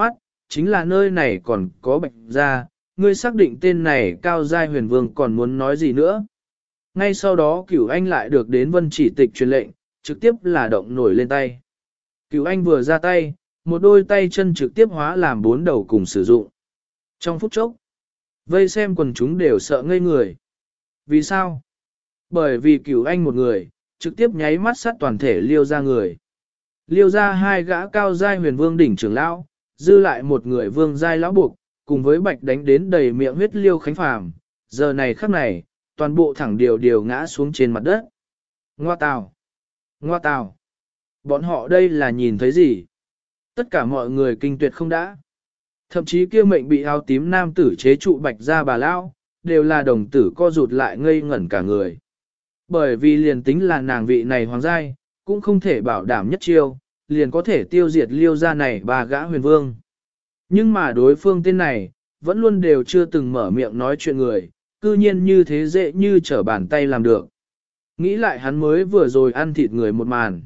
chính là nơi này còn có Bạch gia, ngươi xác định tên này Cao Giai Huyền Vương còn muốn nói gì nữa. Ngay sau đó Cửu Anh lại được đến Vân Chỉ Tịch truyền lệnh, trực tiếp là động nổi lên tay. Cửu Anh vừa ra tay, một đôi tay chân trực tiếp hóa làm 4 đầu cùng sử dụng. Trong phút chốc, vây xem quần chúng đều sợ ngây người. Vì sao? Bởi vì Cửu Anh một người, trực tiếp nháy mắt sát toàn thể Liêu ra người. Liêu ra 2 gã Cao Giai Huyền Vương đỉnh trưởng lão, dư lại một người Vương Giai lão buộc, cùng với Bạch đánh đến đầy miệng huyết Liêu Khánh Phàm. Giờ này khắc này, toàn bộ thẳng điều ngã xuống trên mặt đất. Ngoa tào! Ngoa tào! Bọn họ đây là nhìn thấy gì? Tất cả mọi người kinh tuyệt không đã. Thậm chí kia mệnh bị áo tím nam tử chế trụ Bạch ra bà lão, đều là đồng tử co rụt lại ngây ngẩn cả người. Bởi vì liền tính là nàng vị này hoàng giai, cũng không thể bảo đảm nhất chiêu, liền có thể tiêu diệt Liêu gia này 3 gã huyền vương. Nhưng mà đối phương tên này, vẫn luôn đều chưa từng mở miệng nói chuyện người, cư nhiên như thế dễ như trở bàn tay làm được. Nghĩ lại hắn mới vừa rồi ăn thịt người một màn.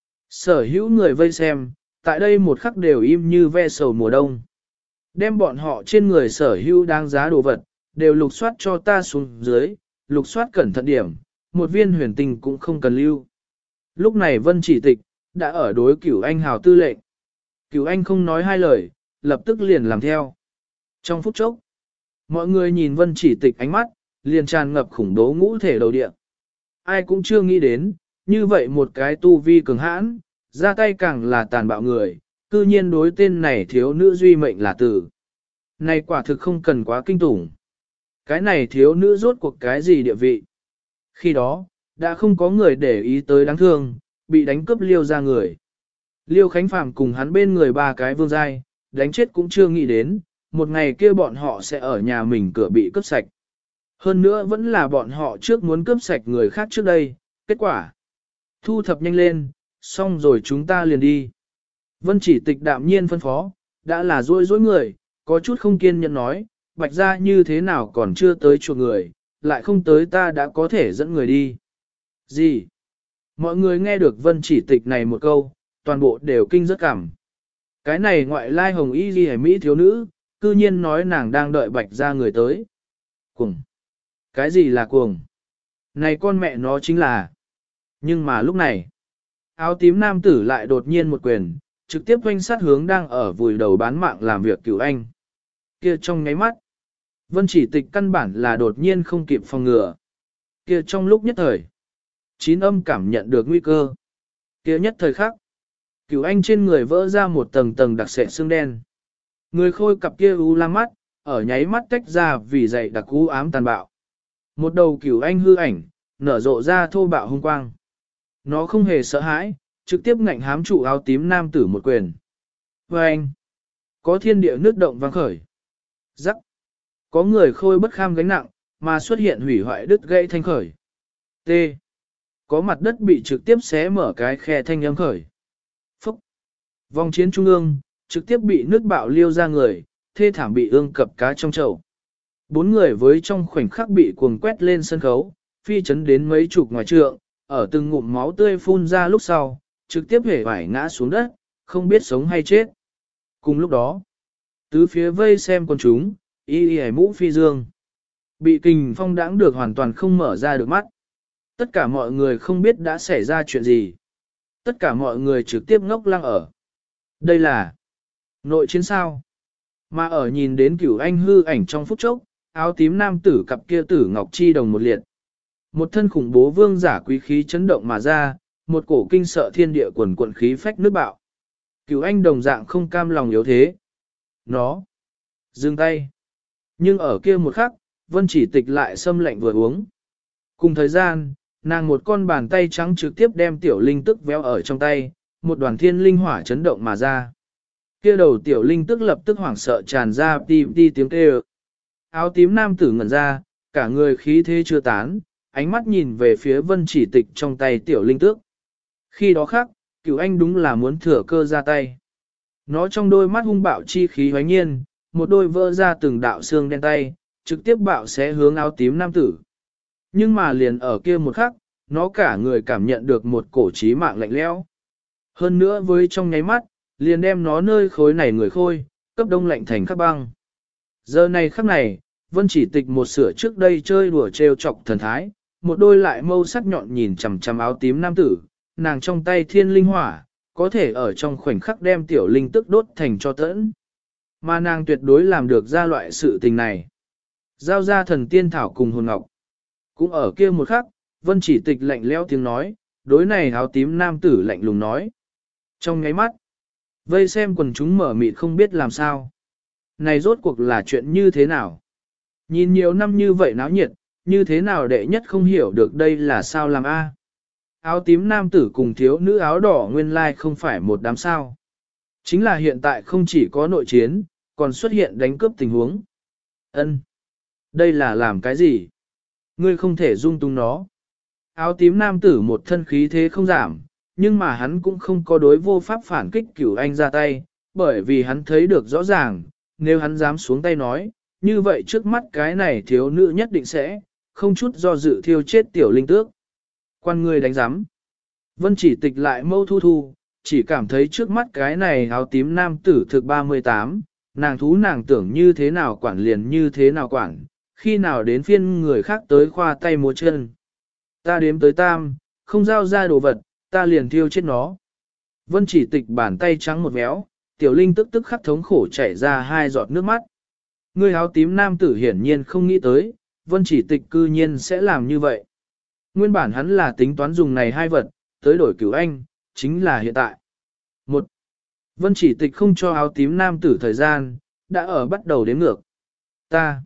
Sở hữu người vây xem, tại đây một khắc đều im như ve sầu mùa đông. Đem bọn họ trên người sở hữu đáng giá đồ vật, đều lục soát cho ta xuống dưới, lục soát cẩn thận điểm, một viên huyền tinh cũng không cần lưu. Lúc này Vân Chỉ Tịch, đã ở đối Cửu Anh hào tư lệnh. Cửu Anh không nói hai lời, lập tức liền làm theo. Trong phút chốc, mọi người nhìn Vân Chỉ Tịch ánh mắt, liền tràn ngập khủng bố ngũ thể đầu địa. Ai cũng chưa nghĩ đến, như vậy một cái tu vi cường hãn, ra tay càng là tàn bạo người, cư nhiên đối tên này thiếu nữ duy mệnh là tử. Này quả thực không cần quá kinh tủng. Cái này thiếu nữ rốt cuộc cái gì địa vị? Khi đó, đã không có người để ý tới đáng thương, bị đánh cướp Liêu ra người. Liêu Khánh Phàm cùng hắn bên người 3 cái vương giai, đánh chết cũng chưa nghĩ đến, một ngày kia bọn họ sẽ ở nhà mình cửa bị cướp sạch. Hơn nữa vẫn là bọn họ trước muốn cướp sạch người khác trước đây, kết quả. Thu thập nhanh lên, xong rồi chúng ta liền đi. Vân Chỉ Tịch đạm nhiên phân phó, đã là dối người, có chút không kiên nhẫn nói, Bạch gia như thế nào còn chưa tới chuộc người, lại không tới ta đã có thể dẫn người đi. Gì? Mọi người nghe được Vân Chỉ Tịch này một câu, toàn bộ đều kinh rất cảm. Cái này ngoại lai hồng y ghi Mỹ thiếu nữ, cư nhiên nói nàng đang đợi Bạch gia người tới. Cuồng! Cái gì là cuồng? Này con mẹ nó chính là... Nhưng mà lúc này, áo tím nam tử lại đột nhiên một quyền, trực tiếp quanh sát hướng đang ở vùi đầu bán mạng làm việc Cửu Anh. Kia trong nháy mắt, Vân Chỉ Tịch căn bản là đột nhiên không kịp phòng ngừa. Kia trong lúc nhất thời, Chín Âm cảm nhận được nguy cơ. Kia nhất thời khắc, Cửu Anh trên người vỡ ra một tầng tầng đặc sệ xương đen. Người khôi cặp kia u lam mắt, ở nháy mắt tách ra vì dày đặc u ám tàn bạo. Một đầu Cửu Anh hư ảnh, nở rộ ra thô bạo hung quang. Nó không hề sợ hãi, trực tiếp ngạnh hám trụ áo tím nam tử một quyền. Và anh, có thiên địa nước động vang khởi. Rắc, có người khôi bất kham gánh nặng, mà xuất hiện hủy hoại đứt gãy thanh khởi. T, có mặt đất bị trực tiếp xé mở cái khe thanh âm khởi. Phúc, vòng chiến trung ương, trực tiếp bị nước bạo liêu ra người, thê thảm bị ương cập cá trong chậu. 4 người với trong khoảnh khắc bị cuồng quét lên sân khấu, phi chấn đến mấy chục ngoài trượng, ở từng ngụm máu tươi phun ra lúc sau, trực tiếp hể vải ngã xuống đất, không biết sống hay chết. Cùng lúc đó, tứ phía vây xem con chúng, y mũ phi dương. Bị kình phong đãng được hoàn toàn không mở ra được mắt. Tất cả mọi người không biết đã xảy ra chuyện gì. Tất cả mọi người trực tiếp ngốc lăng ở. Đây là nội chiến sao. Mà ở nhìn đến Cửu Anh hư ảnh trong phút chốc, áo tím nam tử cặp kia tử ngọc chi đồng một liệt. Một thân khủng bố vương giả quý khí chấn động mà ra, một cổ kinh sợ thiên địa quần quận khí phách nước bạo. Cửu Anh đồng dạng không cam lòng yếu thế. Nó dừng tay. Nhưng ở kia một khắc, Vân Chỉ Tịch lại xâm lạnh vừa uống. Cùng thời gian, nàng một con bàn tay trắng trực tiếp đem tiểu linh tức véo ở trong tay, một đoàn thiên linh hỏa chấn động mà ra. Kia đầu tiểu linh tức lập tức hoảng sợ tràn ra ti ti tiếng kêu. Áo tím nam tử ngẩn ra, cả người khí thế chưa tán, ánh mắt nhìn về phía Vân Chỉ Tịch trong tay tiểu linh tước. Khi đó khác, Cửu Anh đúng là muốn thừa cơ ra tay. Nó trong đôi mắt hung bạo chi khí hoánh nhiên, một đôi vỡ ra từng đạo xương đen tay, trực tiếp bạo sẽ hướng áo tím nam tử. Nhưng mà liền ở kia một khắc, nó cả người cảm nhận được một cổ trí mạng lạnh lẽo. Hơn nữa với trong nháy mắt, liền đem nó nơi khối này người khôi, cấp đông lạnh thành khắc băng. Giờ này khắc này, Vân Chỉ Tịch một sửa trước đây chơi đùa trêu chọc thần thái, một đôi lại mâu sắc nhọn nhìn chằm chằm áo tím nam tử, nàng trong tay thiên linh hỏa, có thể ở trong khoảnh khắc đem tiểu linh tức đốt thành cho tẫn. Mà nàng tuyệt đối làm được ra loại sự tình này. Giao ra thần tiên thảo cùng hồn ngọc. Cũng ở kia một khắc, Vân Chỉ Tịch lạnh lẽo tiếng nói, đối này áo tím nam tử lạnh lùng nói. Trong ngáy mắt, vây xem quần chúng mở mịt không biết làm sao. Này rốt cuộc là chuyện như thế nào? Nhìn nhiều năm như vậy náo nhiệt, như thế nào đệ nhất không hiểu được đây là sao làm a? Áo tím nam tử cùng thiếu nữ áo đỏ nguyên lai không phải một đám sao. Chính là hiện tại không chỉ có nội chiến, còn xuất hiện đánh cướp tình huống. Ân, đây là làm cái gì? Ngươi không thể dung túng nó. Áo tím nam tử một thân khí thế không giảm, nhưng mà hắn cũng không có đối vô pháp phản kích Cửu Anh ra tay, bởi vì hắn thấy được rõ ràng, nếu hắn dám xuống tay nói, như vậy trước mắt cái này thiếu nữ nhất định sẽ, không chút do dự thiêu chết tiểu linh tước. Quan người đánh giám. Vân Chỉ Tịch lại mâu thu thu, chỉ cảm thấy trước mắt cái này áo tím nam tử thực 38, nàng thú nàng tưởng như thế nào quản liền như thế nào quản, khi nào đến phiên người khác tới khoa tay múa chân. Ta đếm tới tam, không giao ra đồ vật, ta liền thiêu chết nó. Vân Chỉ Tịch bàn tay trắng một véo, tiểu linh tức tức khắc thống khổ chảy ra 2 giọt nước mắt. Người áo tím nam tử hiển nhiên không nghĩ tới, Vân Chỉ Tịch cư nhiên sẽ làm như vậy. Nguyên bản hắn là tính toán dùng này 2 vật, tới đổi Cửu Anh, chính là hiện tại. 1. Vân Chỉ Tịch không cho áo tím nam tử thời gian, đã ở bắt đầu đếm ngược. Ta.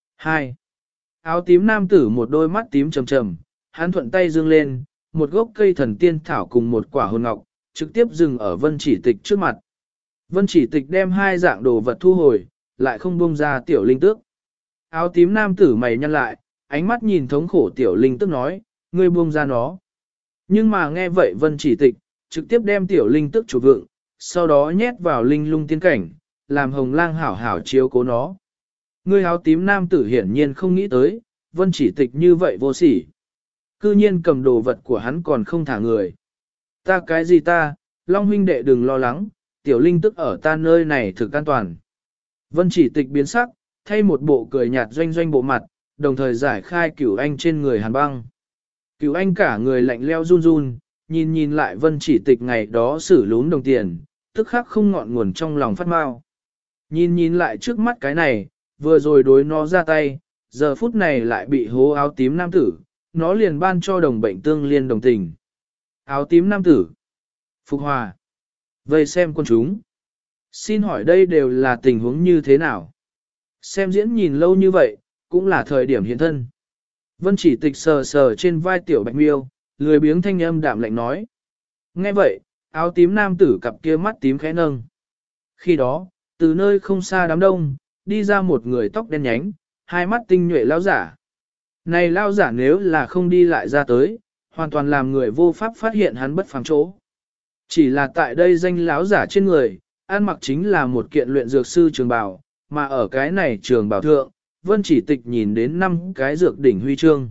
2. Áo tím nam tử một đôi mắt tím trầm trầm, hắn thuận tay dương lên, một gốc cây thần tiên thảo cùng một quả hồn ngọc, trực tiếp dừng ở Vân Chỉ Tịch trước mặt. Vân Chỉ Tịch đem 2 dạng đồ vật thu hồi, lại không buông ra tiểu linh tước. Áo tím nam tử mày nhăn lại, ánh mắt nhìn thống khổ tiểu linh tước nói, ngươi buông ra nó. Nhưng mà nghe vậy Vân Chỉ Tịch, trực tiếp đem tiểu linh tước chủ vựng, sau đó nhét vào linh lung tiên cảnh, làm hồng lang hảo hảo chiếu cố nó. Ngươi áo tím nam tử hiển nhiên không nghĩ tới, Vân Chỉ Tịch như vậy vô sỉ. Cư nhiên cầm đồ vật của hắn còn không thả người. Ta cái gì ta, Long huynh đệ đừng lo lắng, tiểu linh tức ở ta nơi này thực an toàn. Vân Chỉ Tịch biến sắc, thay một bộ cười nhạt doanh doanh bộ mặt, đồng thời giải khai Cửu Anh trên người hàn băng. Cửu Anh cả người lạnh leo run run, nhìn lại Vân Chỉ Tịch ngày đó xử lún đồng tiền, tức khắc không ngọn nguồn trong lòng phát mau. Nhìn lại trước mắt cái này, vừa rồi đối nó ra tay, giờ phút này lại bị hố áo tím nam tử, nó liền ban cho đồng bệnh tương liên đồng tình. Áo tím nam tử. Phục Hòa. Vây xem con chúng. Xin hỏi đây đều là tình huống như thế nào? Xem diễn nhìn lâu như vậy, cũng là thời điểm hiện thân. Vân Chỉ Tịch sờ sờ trên vai tiểu bạch miêu, lười biếng thanh âm đạm lạnh nói. Nghe vậy, áo tím nam tử cặp kia mắt tím khẽ nâng. Khi đó, từ nơi không xa đám đông, đi ra một người tóc đen nhánh, 2 mắt tinh nhuệ lão giả. Này lão giả nếu là không đi lại ra tới, hoàn toàn làm người vô pháp phát hiện hắn bất phàm chỗ. Chỉ là tại đây danh lão giả trên người, ăn mặc chính là một kiện luyện dược sư trường bào, mà ở cái này trường bào thượng, Vân Chỉ Tịch nhìn đến 5 cái dược đỉnh huy chương.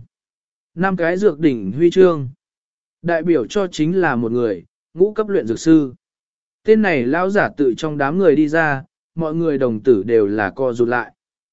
5 cái dược đỉnh huy chương, đại biểu cho chính là một người, ngũ cấp luyện dược sư. Tên này lão giả tự trong đám người đi ra, mọi người đồng tử đều là co rụt lại.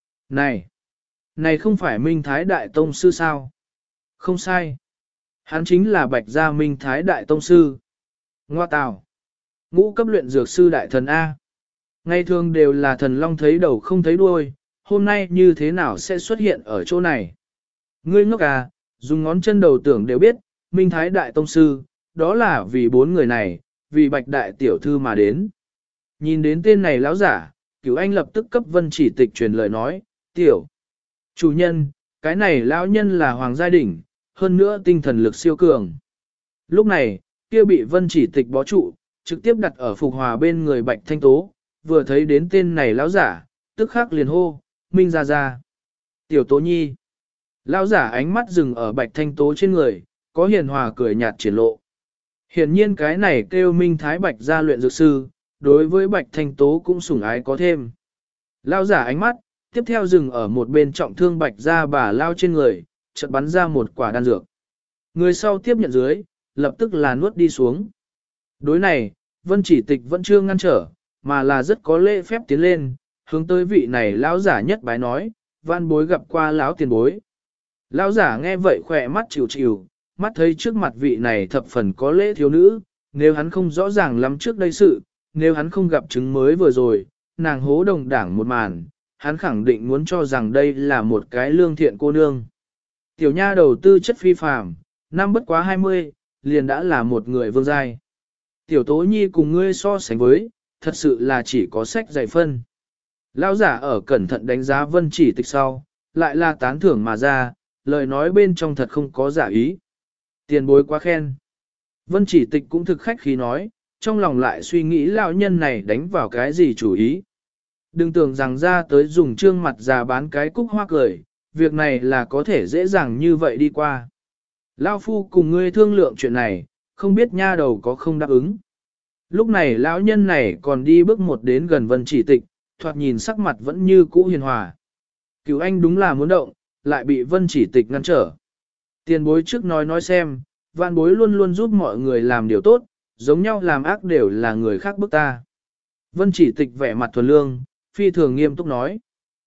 Này không phải Minh Thái Đại Tông Sư sao? Không sai. Hắn chính là Bạch Gia Minh Thái Đại Tông Sư. Ngoa tào. Ngũ cấp luyện dược sư đại thần A. Ngày thường đều là thần long thấy đầu không thấy đuôi, hôm nay như thế nào sẽ xuất hiện ở chỗ này? Ngươi ngốc à, dùng ngón chân đầu tưởng đều biết, Minh Thái Đại Tông Sư, đó là vì 4 người này, vì Bạch Đại Tiểu Thư mà đến. Nhìn đến tên này lão giả, Cửu Anh lập tức cấp Vân Chỉ Tịch truyền lời nói, tiểu. Chủ nhân, cái này lão nhân là Hoàng Giai Đỉnh, hơn nữa tinh thần lực siêu cường. Lúc này, kia bị Vân Chỉ Tịch bó trụ, trực tiếp đặt ở Phục Hòa bên người Bạch Thanh Tố, vừa thấy đến tên này lão giả, tức khắc liền hô, Minh ra ra. Tiểu Tố Nhi. Lão giả ánh mắt dừng ở Bạch Thanh Tố trên người, có hiền hòa cười nhạt triển lộ. Hiển nhiên cái này kêu Minh Thái Bạch gia luyện dược sư, đối với Bạch Thanh Tố cũng sủng ái có thêm. Lão giả ánh mắt, tiếp theo dừng ở một bên trọng thương Bạch gia bà lao trên người, chợt bắn ra một quả đan dược. Người sau tiếp nhận dưới, lập tức là nuốt đi xuống. Đối này, Vân Chỉ Tịch vẫn chưa ngăn trở, mà là rất có lễ phép tiến lên, hướng tới vị này lão giả nhất bái nói, van bối gặp qua lão tiền bối. Lão giả nghe vậy khỏe mắt chịu chịu, mắt thấy trước mặt vị này thập phần có lễ thiếu nữ, nếu hắn không rõ ràng lắm trước đây sự, nếu hắn không gặp chứng mới vừa rồi, nàng hố đồng đảng một màn, hắn khẳng định muốn cho rằng đây là một cái lương thiện cô nương. Tiểu nha đầu tư chất phi phàm, năm bất quá 20, liền đã là một người vương giai. Tiểu tố nhi cùng ngươi so sánh với, thật sự là chỉ có sách dạy phân. Lão giả ở cẩn thận đánh giá Vân Chỉ Tịch sau, lại là tán thưởng mà ra, lời nói bên trong thật không có giả ý. Tiền bối quá khen. Vân Chỉ Tịch cũng thực khách khí nói, trong lòng lại suy nghĩ lão nhân này đánh vào cái gì chủ ý. Đừng tưởng rằng ra tới dùng trương mặt già bán cái cúc hoa cười, việc này là có thể dễ dàng như vậy đi qua. Lão phu cùng ngươi thương lượng chuyện này, không biết nha đầu có không đáp ứng. Lúc này lão nhân này còn đi bước một đến gần Vân Chỉ Tịch, thoạt nhìn sắc mặt vẫn như cũ hiền hòa. Cửu anh đúng là muốn động, lại bị Vân Chỉ Tịch ngăn trở. Tiền bối trước nói xem, vạn bối luôn luôn giúp mọi người làm điều tốt, giống nhau làm ác đều là người khác bức ta. Vân Chỉ Tịch vẻ mặt thuần lương, phi thường nghiêm túc nói.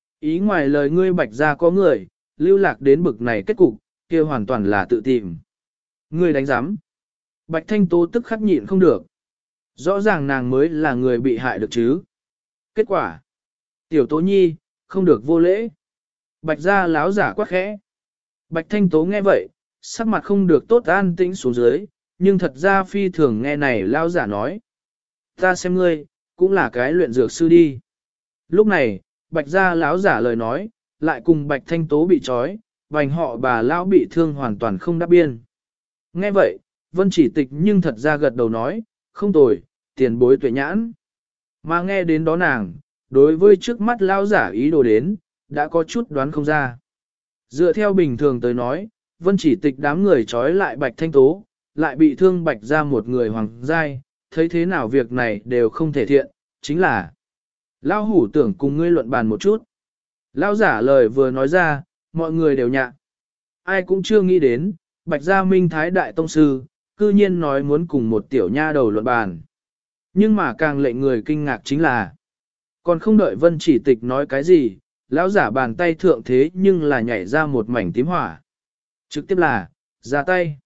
Ý ngoài lời ngươi Bạch gia có người, lưu lạc đến bực này kết cục, kia hoàn toàn là tự tìm. Ngươi đánh giám. Bạch Thanh Tố tức khắc nhịn không được. Rõ ràng nàng mới là người bị hại được chứ. Kết quả. Tiểu Tố Nhi, không được vô lễ. Bạch gia láo giả quát khẽ. Bạch Thanh Tố nghe vậy, sắc mặt không được tốt an tĩnh xuống dưới, nhưng thật ra phi thường nghe này lao giả nói. Ta xem ngươi, cũng là cái luyện dược sư đi. Lúc này, Bạch gia láo giả lời nói, lại cùng Bạch Thanh Tố bị trói, vành họ bà lão bị thương hoàn toàn không đáp biên. Nghe vậy, Vân Chỉ Tịch nhưng thật ra gật đầu nói, không tồi, tiền bối tuệ nhãn. Mà nghe đến đó nàng, đối với trước mắt lao giả ý đồ đến, đã có chút đoán không ra. Dựa theo bình thường tới nói, Vân Chỉ Tịch đám người trói lại Bạch Thanh Tố, lại bị thương Bạch ra một người hoàng giai, thấy thế nào việc này đều không thể thiện, chính là Lao hủ tưởng cùng ngươi luận bàn một chút. Lao giả lời vừa nói ra, mọi người đều nhạ. Ai cũng chưa nghĩ đến, Bạch Gia Minh Thái Đại Tông Sư, cư nhiên nói muốn cùng một tiểu nha đầu luận bàn. Nhưng mà càng lệnh người kinh ngạc chính là, còn không đợi Vân Chỉ Tịch nói cái gì, lão giả bàn tay thượng thế nhưng là nhảy ra một mảnh tím hỏa. Trực tiếp là, ra tay.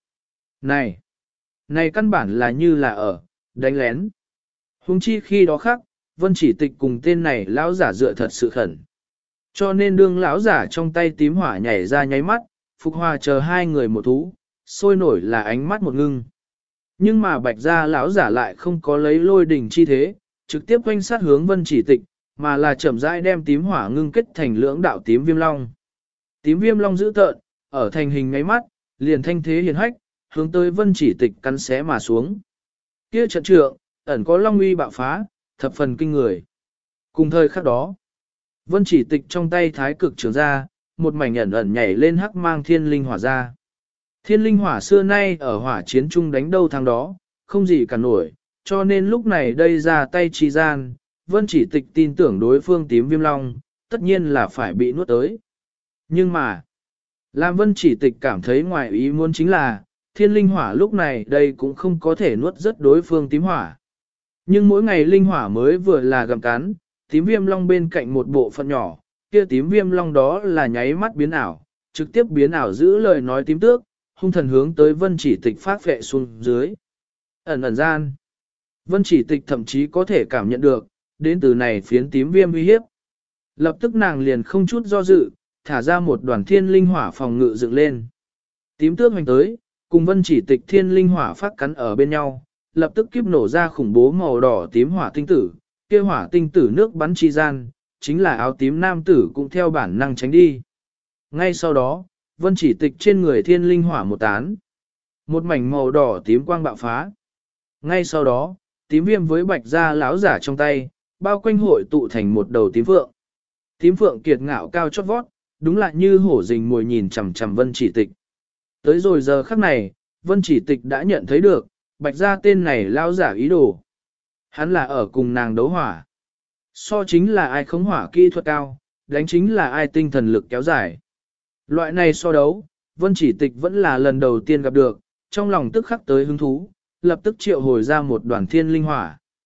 Này căn bản là như là ở, đánh lén. Hùng chi khi đó khác, Vân Chỉ Tịch cùng tên này lão giả dựa thật sự khẩn. Cho nên đương lão giả trong tay tím hỏa nhảy ra nháy mắt, Phục Hòa chờ hai người một thú, sôi nổi là ánh mắt một ngưng. Nhưng mà Bạch gia lão giả lại không có lấy lôi đỉnh chi thế, trực tiếp quanh sát hướng Vân Chỉ Tịch, mà là chậm rãi đem tím hỏa ngưng kết thành lưỡng đạo tím viêm long. Tím viêm long dữ tợn, ở thành hình ngáy mắt, liền thanh thế hiền hách, hướng tới Vân Chỉ Tịch cắn xé mà xuống. Kia trận trượng, ẩn có long uy bạo phá, thập phần kinh người. Cùng thời khắc đó, Vân Chỉ Tịch trong tay thái cực trường ra, một mảnh ẩn ẩn nhảy lên hắc mang thiên linh hỏa ra. Thiên linh hỏa xưa nay ở hỏa chiến chung đánh đâu thằng đó, không gì cả nổi, cho nên lúc này đây ra tay chi gian, Vân Chỉ Tịch tin tưởng đối phương tím viêm long, tất nhiên là phải bị nuốt tới. Nhưng mà, làm Vân Chỉ Tịch cảm thấy ngoài ý muốn chính là, thiên linh hỏa lúc này đây cũng không có thể nuốt rất đối phương tím hỏa. Nhưng mỗi ngày linh hỏa mới vừa là gặm cắn, tím viêm long bên cạnh một bộ phận nhỏ, kia tím viêm long đó là nháy mắt biến ảo, trực tiếp biến ảo giữ lời nói tím tước, hung thần hướng tới Vân Chỉ Tịch phát vệ xuống dưới. Ẩn ẩn gian, Vân Chỉ Tịch thậm chí có thể cảm nhận được, đến từ này phiến tím viêm uy hiếp. Lập tức nàng liền không chút do dự, thả ra một đoàn thiên linh hỏa phòng ngự dựng lên. Tím tước hoành tới, cùng Vân Chỉ Tịch thiên linh hỏa phát cắn ở bên nhau, lập tức kiếp nổ ra khủng bố màu đỏ tím hỏa tinh tử, kia hỏa tinh tử nước bắn chi gian, chính là áo tím nam tử cũng theo bản năng tránh đi. Ngay sau đó, Vân Chỉ Tịch trên người thiên linh hỏa một tán. Một mảnh màu đỏ tím quang bạo phá. Ngay sau đó, tím viêm với Bạch gia láo giả trong tay, bao quanh hội tụ thành một đầu tím phượng. Tím phượng kiệt ngạo cao chót vót, đúng là như hổ rình mồi nhìn chằm chằm Vân Chỉ Tịch. Tới rồi giờ khắc này, Vân Chỉ Tịch đã nhận thấy được, Bạch gia tên này lao giả ý đồ. Hắn là ở cùng nàng đấu hỏa. So chính là ai khống hỏa kỹ thuật cao, đánh chính là ai tinh thần lực kéo dài. Loại này so đấu, Vân Chỉ Tịch vẫn là lần đầu tiên gặp được, trong lòng tức khắc tới hứng thú, lập tức triệu hồi ra một đoàn thiên linh hỏa.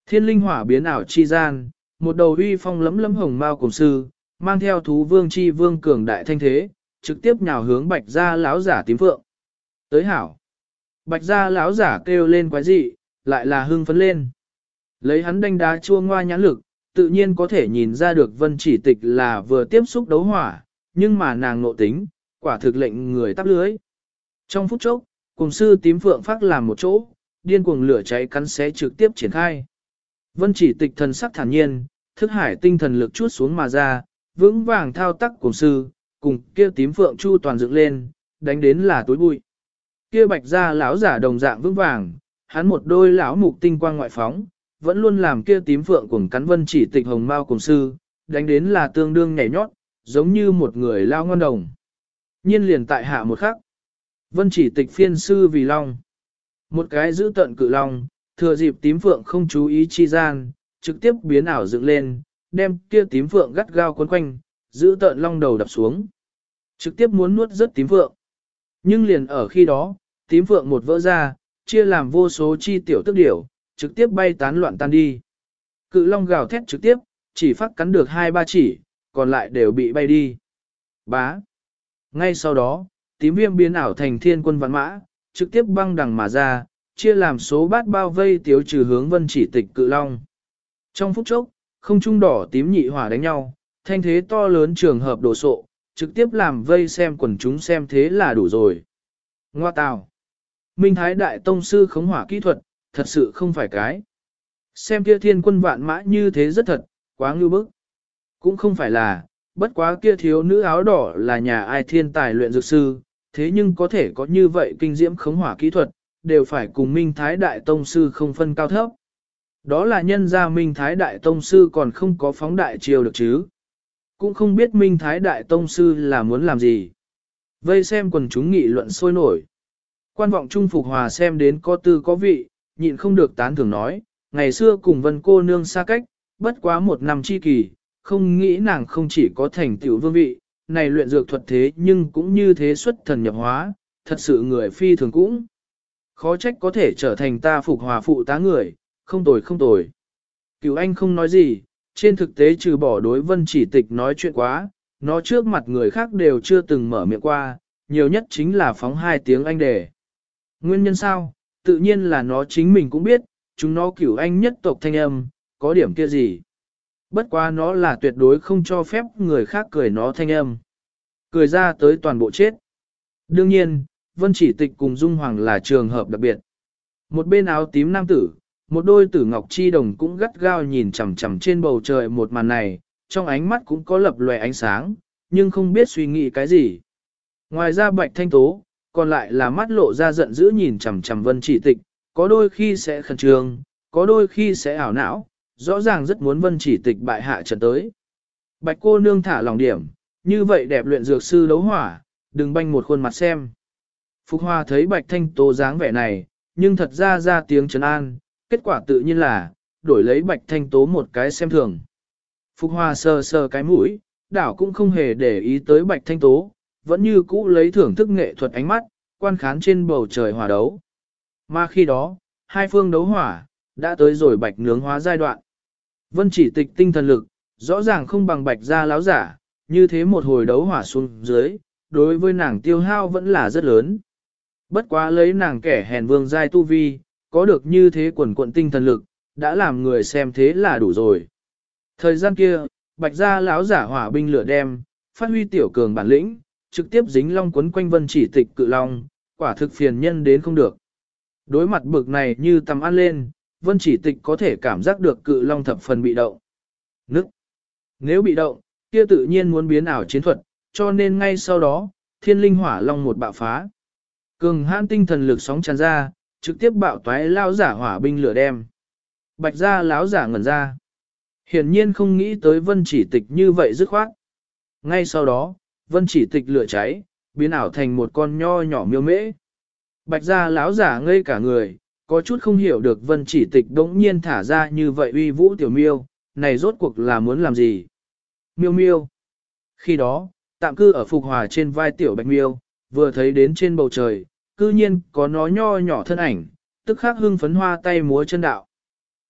Thiên linh hỏa biến ảo chi gian, một đầu uy phong lẫm lẫm hồng mao cùng sư, mang theo thú vương chi vương cường đại thanh thế, trực tiếp nhào hướng bạch gia lão giả tím phượng. Tới hảo. Bạch gia lão giả kêu lên quái dị, lại là hưng phấn lên. Lấy hắn đánh đá chua ngoa nhãn lực, tự nhiên có thể nhìn ra được vân chỉ tịch là vừa tiếp xúc đấu hỏa, nhưng mà nàng nộ tính, quả thực lệnh người tắp lưới. Trong phút chốc, cùng sư tím phượng phát làm một chỗ, điên cuồng lửa cháy cắn xé trực tiếp triển khai. Vân chỉ tịch thần sắc thản nhiên, thức hải tinh thần lực chút xuống mà ra, vững vàng thao tác cùng sư, cùng kia tím phượng chu toàn dựng lên, đánh đến là tối bụi. Kia bạch gia lão giả đồng dạng vững vàng, hắn một đôi lão mục tinh quang ngoại phóng, vẫn luôn làm kia tím phượng cùng cắn vân chỉ tịch hồng mao cùng sư, đánh đến là tương đương nhảy nhót, giống như một người lao ngon đồng. Nhiên liền tại hạ một khắc. Vân chỉ tịch phiên sư vì long. Một cái giữ tận cự long, thừa dịp tím phượng không chú ý chi gian, trực tiếp biến ảo dựng lên, đem kia tím phượng gắt gao quấn quanh, giữ tận long đầu đập xuống. Trực tiếp muốn nuốt rớt tím phượng. Nhưng liền ở khi đó, tím phượng một vỡ ra, chia làm vô số chi tiểu tức điểu, trực tiếp bay tán loạn tan đi. Cự long gào thét trực tiếp, chỉ phát cắn được 2-3 chỉ, còn lại đều bị bay đi. Bá. Ngay sau đó, tím viêm biến ảo thành thiên quân vạn mã, trực tiếp băng đằng mà ra, chia làm số bát bao vây tiếu trừ hướng vân chỉ tịch cự long. Trong phút chốc, không trung đỏ tím nhị hỏa đánh nhau, thanh thế to lớn trường hợp đổ sộ, trực tiếp làm vây xem quần chúng xem thế là đủ rồi. Ngoa tào. Minh Thái Đại Tông Sư khống hỏa kỹ thuật, thật sự không phải cái. Xem kia thiên quân vạn mã như thế rất thật, quá ngưu bức. Cũng không phải là, bất quá kia thiếu nữ áo đỏ là nhà ai thiên tài luyện dược sư, thế nhưng có thể có như vậy kinh diễm khống hỏa kỹ thuật, đều phải cùng Minh Thái Đại Tông Sư không phân cao thấp. Đó là nhân gia Minh Thái Đại Tông Sư còn không có phóng đại chiều được chứ. Cũng không biết Minh Thái Đại Tông Sư là muốn làm gì. Vây xem quần chúng nghị luận sôi nổi. Quan vọng trung Phục Hòa xem đến có tư có vị, nhịn không được tán thưởng nói, ngày xưa cùng Vân cô nương xa cách, bất quá 1 năm chi kỳ, không nghĩ nàng không chỉ có thành tựu vương vị, này luyện dược thuật thế nhưng cũng như thế xuất thần nhập hóa, thật sự người phi thường cũng. Khó trách có thể trở thành ta Phục Hòa phụ tá người, không tồi không tồi. Cửu Anh không nói gì, trên thực tế trừ bỏ đối Vân chỉ tịch nói chuyện quá, nó trước mặt người khác đều chưa từng mở miệng qua, nhiều nhất chính là phóng 2 tiếng Anh đề. Nguyên nhân sao? Tự nhiên là nó chính mình cũng biết, chúng nó Cửu Anh nhất tộc thanh âm, có điểm kia gì. Bất quá nó là tuyệt đối không cho phép người khác cười nó thanh âm. Cười ra tới toàn bộ chết. Đương nhiên, Vân chỉ tịch cùng Dung Hoàng là trường hợp đặc biệt. Một bên áo tím nam tử, một đôi tử ngọc chi đồng cũng gắt gao nhìn chằm chằm trên bầu trời một màn này, trong ánh mắt cũng có lập lòe ánh sáng, nhưng không biết suy nghĩ cái gì. Ngoài ra Bạch Thanh Tố, còn lại là mắt lộ ra giận dữ nhìn chằm chằm Vân chỉ tịch, có đôi khi sẽ khẩn trương, có đôi khi sẽ ảo não, rõ ràng rất muốn Vân chỉ tịch bại hạ trận tới. Bạch cô nương thả lòng điểm, như vậy đẹp luyện dược sư đấu hỏa, đừng banh một khuôn mặt xem. Phục Hoa thấy Bạch Thanh Tố dáng vẻ này, nhưng thật ra tiếng trấn an, kết quả tự nhiên là, đổi lấy Bạch Thanh Tố một cái xem thường. Phục Hoa sờ sờ cái mũi, đảo cũng không hề để ý tới Bạch Thanh Tố, vẫn như cũ lấy thưởng thức nghệ thuật ánh mắt, quan khán trên bầu trời hỏa đấu. Mà khi đó, hai phương đấu hỏa, đã tới rồi bạch nướng hóa giai đoạn. Vân chỉ tịch tinh thần lực, rõ ràng không bằng bạch gia láo giả, như thế một hồi đấu hỏa xuống dưới, đối với nàng tiêu hao vẫn là rất lớn. Bất quá lấy nàng kẻ hèn vương giai tu vi, có được như thế quần quận tinh thần lực, đã làm người xem thế là đủ rồi. Thời gian kia, bạch gia láo giả hỏa binh lửa đem, phát huy tiểu cường bản lĩnh, trực tiếp dính long quấn quanh vân chỉ tịch cự long, quả thực phiền nhân đến không được. Đối mặt bực này như tầm ăn lên, vân chỉ tịch có thể cảm giác được cự long thập phần bị động. Nức! Nếu bị động, kia tự nhiên muốn biến ảo chiến thuật, cho nên ngay sau đó, thiên linh hỏa long một bạo phá. Cường hãn tinh thần lực sóng tràn ra, trực tiếp bạo toái lao giả hỏa binh lửa đem. Bạch gia láo giả ngẩn ra. Hiển nhiên không nghĩ tới vân chỉ tịch như vậy dứt khoát. Ngay sau đó, vân chỉ tịch lửa cháy, biến ảo thành một con nho nhỏ miêu mễ. Bạch gia láo giả ngây cả người, có chút không hiểu được vân chỉ tịch đống nhiên thả ra như vậy uy vũ tiểu miêu, này rốt cuộc là muốn làm gì? Miêu miêu. Khi đó, tạm cư ở Phục Hòa trên vai tiểu bạch miêu, vừa thấy đến trên bầu trời, cư nhiên có nó nho nhỏ thân ảnh, tức khắc hưng phấn hoa tay múa chân đạo.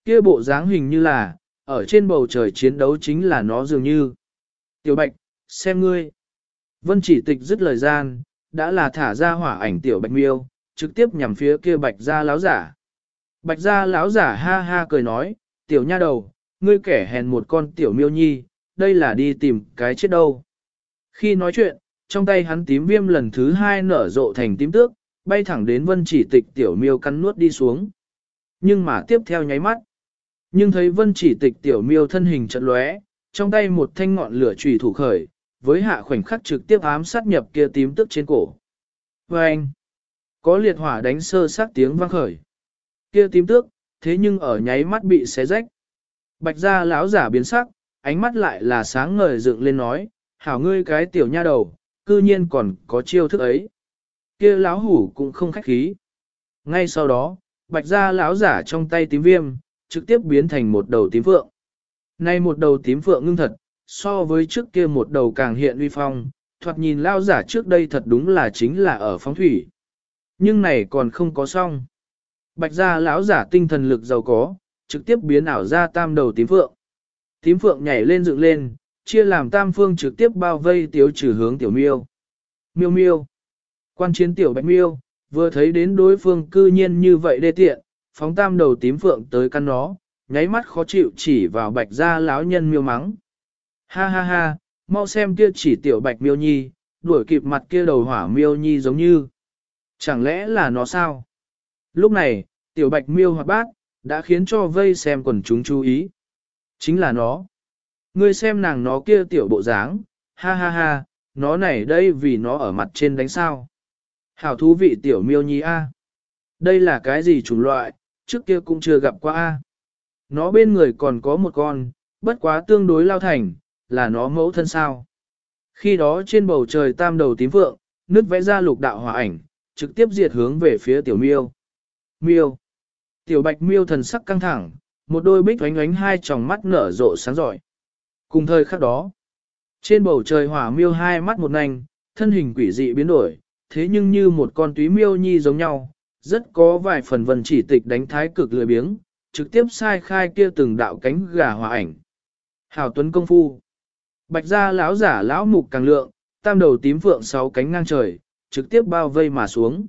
kia bộ dáng hình như là, ở trên bầu trời chiến đấu chính là nó dường như. Tiểu Bạch, xem ngươi. Vân Chỉ Tịch dứt lời gian, đã là thả ra hỏa ảnh Tiểu Bạch miêu, trực tiếp nhằm phía kia Bạch gia láo giả. Bạch gia láo giả ha ha cười nói, tiểu nha đầu, ngươi kẻ hèn một con tiểu miêu nhi, đây là đi tìm cái chết đâu. Khi nói chuyện, trong tay hắn tím viêm lần thứ hai nở rộ thành tím tước, bay thẳng đến Vân Chỉ Tịch tiểu miêu cắn nuốt đi xuống. Nhưng mà tiếp theo nháy mắt, nhưng thấy Vân Chỉ Tịch tiểu miêu thân hình chợt lóe, trong tay một thanh ngọn lửa chùy thủ khởi, với hạ khoảnh khắc trực tiếp ám sát nhập kia tím tước trên cổ. Và anh, có liệt hỏa đánh sơ sát tiếng vang khởi. Kia tím tước, thế nhưng ở nháy mắt bị xé rách. Bạch gia lão giả biến sắc, ánh mắt lại là sáng ngời dựng lên nói, hảo ngươi cái tiểu nha đầu, cư nhiên còn có chiêu thức ấy. Kia lão hủ cũng không khách khí. Ngay sau đó, bạch gia lão giả trong tay tím viêm, trực tiếp biến thành một đầu tím phượng. Nay một đầu tím phượng ngưng thật, so với trước kia một đầu càng hiện uy phong, thoạt nhìn lão giả trước đây thật đúng là chính là ở phóng thủy. Nhưng này còn không có xong. Bạch gia lão giả tinh thần lực giàu có, trực tiếp biến ảo ra tam đầu tím phượng. Tím phượng nhảy lên dựng lên, chia làm tam phương trực tiếp bao vây tiếu trừ hướng tiểu miêu. Miêu miêu. Quan chiến tiểu bạch miêu, vừa thấy đến đối phương cư nhiên như vậy đê tiện, phóng tam đầu tím phượng tới căn nó, nháy mắt khó chịu chỉ vào bạch gia lão nhân miêu mắng. Ha ha ha, mau xem kia chỉ tiểu bạch miêu nhi, đuổi kịp mặt kia đầu hỏa miêu nhi giống như. Chẳng lẽ là nó sao? Lúc này, tiểu bạch miêu hoạt bát, đã khiến cho vây xem quần chúng chú ý. Chính là nó. Ngươi xem nàng nó kia tiểu bộ dáng, ha ha ha, nó này đây vì nó ở mặt trên đánh sao. Hảo thú vị tiểu miêu nhi a. Đây là cái gì chủng loại, trước kia cũng chưa gặp qua a. Nó bên người còn có một con, bất quá tương đối lao thành, là nó mẫu thân sao. Khi đó trên bầu trời tam đầu tím vượng, nứt vẽ ra lục đạo hỏa ảnh, trực tiếp diệt hướng về phía tiểu miêu. Miêu. Tiểu bạch miêu thần sắc căng thẳng, một đôi bích oánh oánh hai tròng mắt nở rộ sáng giỏi. Cùng thời khắc đó, trên bầu trời hỏa miêu hai mắt một nành, thân hình quỷ dị biến đổi, thế nhưng như một con túy miêu nhi giống nhau, rất có vài phần Vân Chỉ Tịch đánh thái cực lười biếng, trực tiếp sai khai kia từng đạo cánh gà hỏa ảnh. Hảo tuấn công phu. Bạch gia lão giả lão mục càng lượng, tam đầu tím phượng sáu cánh ngang trời, trực tiếp bao vây mà xuống.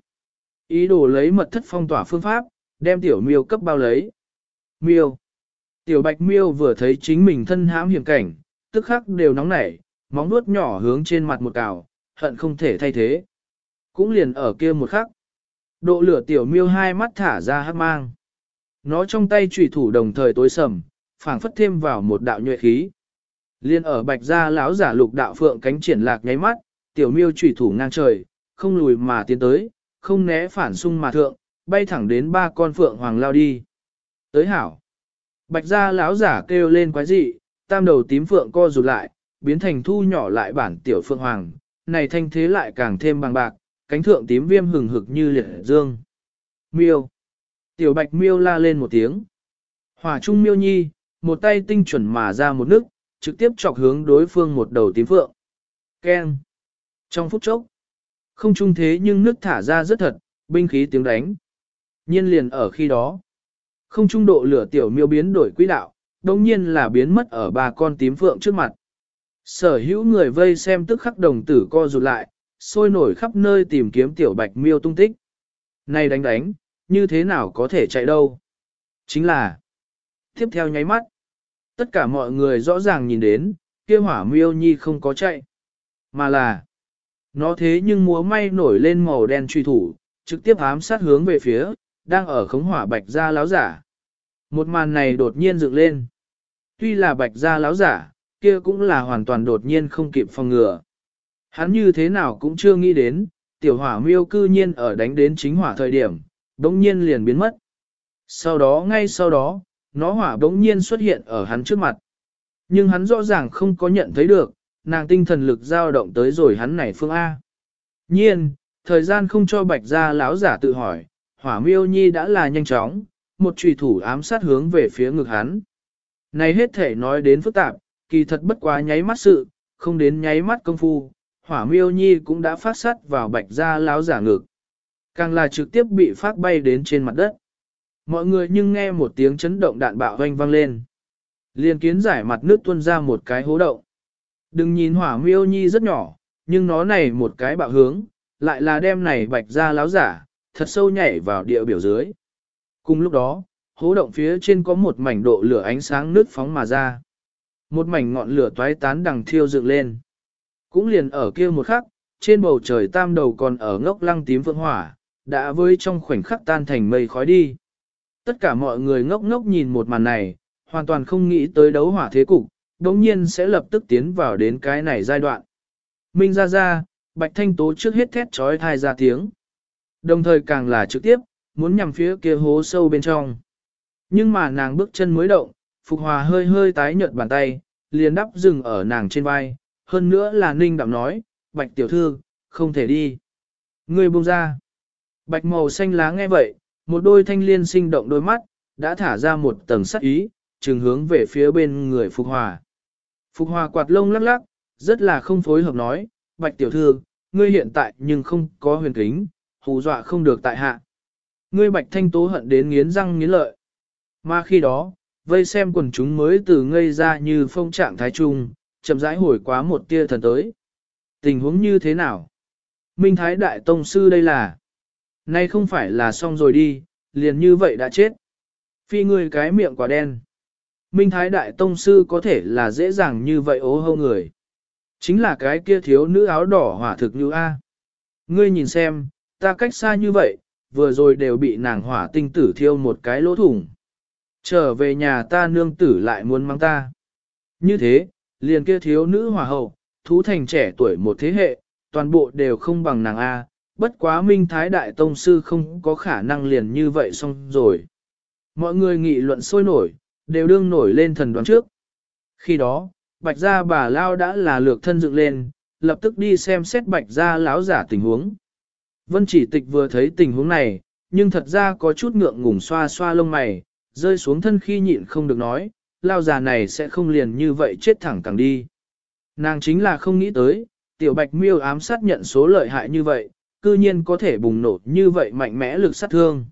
Ý đồ lấy mật thất phong tỏa phương pháp, đem tiểu miêu cấp bao lấy. Miêu. Tiểu bạch miêu vừa thấy chính mình thân hãm hiểm cảnh, tức khắc đều nóng nảy, móng vuốt nhỏ hướng trên mặt một cào, hận không thể thay thế. Cũng liền ở kia một khắc. Độ lửa tiểu miêu hai mắt thả ra hắc mang. Nó trong tay chủy thủ đồng thời tối sầm, phảng phất thêm vào một đạo nhuệ khí. Liên ở bạch gia lão giả lục đạo phượng cánh triển lạc nháy mắt, tiểu miêu chủy thủ ngang trời, không lùi mà tiến tới, không né phản xung mà thượng, bay thẳng đến ba con phượng hoàng lao đi. Tới hảo. Bạch gia lão giả kêu lên quái dị, tam đầu tím phượng co rụt lại, biến thành thu nhỏ lại bản tiểu phượng hoàng, này thanh thế lại càng thêm bằng bạc, cánh thượng tím viêm hừng hực như liệt dương. Miêu. Tiểu bạch miêu la lên một tiếng. Hỏa trung miêu nhi, một tay tinh chuẩn mà ra một nước, trực tiếp chọc hướng đối phương một đầu tím phượng. Keng. Trong phút chốc, không trung thế nhưng nước thả ra rất thật, binh khí tiếng đánh. Nhiên liền ở khi đó, không trung độ lửa tiểu miêu biến đổi quỹ đạo, đồng nhiên là biến mất ở ba con tím phượng trước mặt. Sở hữu người vây xem tức khắc đồng tử co rụt lại, sôi nổi khắp nơi tìm kiếm tiểu bạch miêu tung tích. Này đánh, như thế nào có thể chạy đâu? Chính là, tiếp theo nháy mắt, tất cả mọi người rõ ràng nhìn đến, kia hỏa miêu nhi không có chạy, mà là, nó thế nhưng múa may nổi lên màu đen truy thủ, trực tiếp ám sát hướng về phía, đang ở khống hỏa bạch gia láo giả. Một màn này đột nhiên dựng lên. Tuy là bạch gia láo giả, kia cũng là hoàn toàn đột nhiên không kịp phòng ngừa. Hắn như thế nào cũng chưa nghĩ đến, tiểu hỏa miêu cư nhiên ở đánh đến chính hỏa thời điểm, đống nhiên liền biến mất. Ngay sau đó, nó hỏa đống nhiên xuất hiện ở hắn trước mặt. Nhưng hắn rõ ràng không có nhận thấy được, nàng tinh thần lực dao động tới rồi hắn này phương A. Nhiên, thời gian không cho bạch gia láo giả tự hỏi, hỏa miêu nhi đã là nhanh chóng, một trùy thủ ám sát hướng về phía ngực hắn. Này hết thể nói đến phức tạp, kỳ thật bất quá nháy mắt sự, không đến nháy mắt công phu, hỏa miêu nhi cũng đã phát sát vào bạch gia láo giả ngực. Càng là trực tiếp bị phát bay đến trên mặt đất. Mọi người nhưng nghe một tiếng chấn động đạn bạo hoanh vang lên. Liền kiến giải mặt nước tuôn ra một cái hố động. Đừng nhìn hỏa miêu nhi rất nhỏ, nhưng nó này một cái bạo hướng, lại là đem này bạch ra láo giả, thật sâu nhảy vào địa biểu dưới. Cùng lúc đó, hố động phía trên có một mảnh độ lửa ánh sáng nước phóng mà ra. Một mảnh ngọn lửa toái tán đằng thiêu dựng lên. Cũng liền ở kia một khắc, trên bầu trời tam đầu còn ở ngốc lăng tím phượng hỏa, đã với trong khoảnh khắc tan thành mây khói đi. Tất cả mọi người ngốc ngốc nhìn một màn này, hoàn toàn không nghĩ tới đấu hỏa thế cục, đống nhiên sẽ lập tức tiến vào đến cái này giai đoạn. Minh ra, Bạch Thanh Tố trước hết thét trói thai ra tiếng. Đồng thời càng là trực tiếp, muốn nhằm phía kia hố sâu bên trong. Nhưng mà nàng bước chân mới động, Phục Hòa hơi hơi tái nhợt bàn tay, liền đắp dừng ở nàng trên vai, hơn nữa là ninh đạm nói, Bạch tiểu thư, không thể đi. Ngươi buông ra. Bạch màu xanh lá nghe vậy, một đôi thanh liên sinh động đôi mắt, đã thả ra một tầng sắc ý, trừng hướng về phía bên người Phục Hòa. Phục Hòa quạt lông lắc lắc, rất là không phối hợp nói, Bạch tiểu thư, ngươi hiện tại nhưng không có huyền kính, hù dọa không được tại hạ. Ngươi Bạch Thanh Tố hận đến nghiến răng nghiến lợi. Mà khi đó, vây xem quần chúng mới từ ngây ra như phong trạng thái trung, chậm rãi hồi quá một tia thần tới. Tình huống như thế nào? Minh Thái Đại Tông Sư đây là... Nay không phải là xong rồi đi, liền như vậy đã chết. Phi ngươi cái miệng quả đen. Minh Thái Đại Tông Sư có thể là dễ dàng như vậy ố hâu người. Chính là cái kia thiếu nữ áo đỏ hỏa thực như A. Ngươi nhìn xem, ta cách xa như vậy, vừa rồi đều bị nàng hỏa tinh tử thiêu một cái lỗ thủng. Trở về nhà ta nương tử lại muốn mang ta. Như thế, liền kia thiếu nữ hỏa hậu, thú thành trẻ tuổi một thế hệ, toàn bộ đều không bằng nàng A, bất quá Minh Thái Đại Tông Sư không có khả năng liền như vậy xong rồi. Mọi người nghị luận sôi nổi, đều đương nổi lên thần đoán trước. Khi đó, Bạch Gia bà Lao đã là lược thân dựng lên, lập tức đi xem xét Bạch Gia láo giả tình huống. Vân Chỉ Tịch vừa thấy tình huống này, nhưng thật ra có chút ngượng ngùng xoa xoa lông mày, rơi xuống thân khi nhịn không được nói, lao già này sẽ không liền như vậy chết thẳng cẳng đi. Nàng chính là không nghĩ tới, tiểu Bạch Miêu ám sát nhận số lợi hại như vậy, cư nhiên có thể bùng nổ như vậy mạnh mẽ lực sát thương.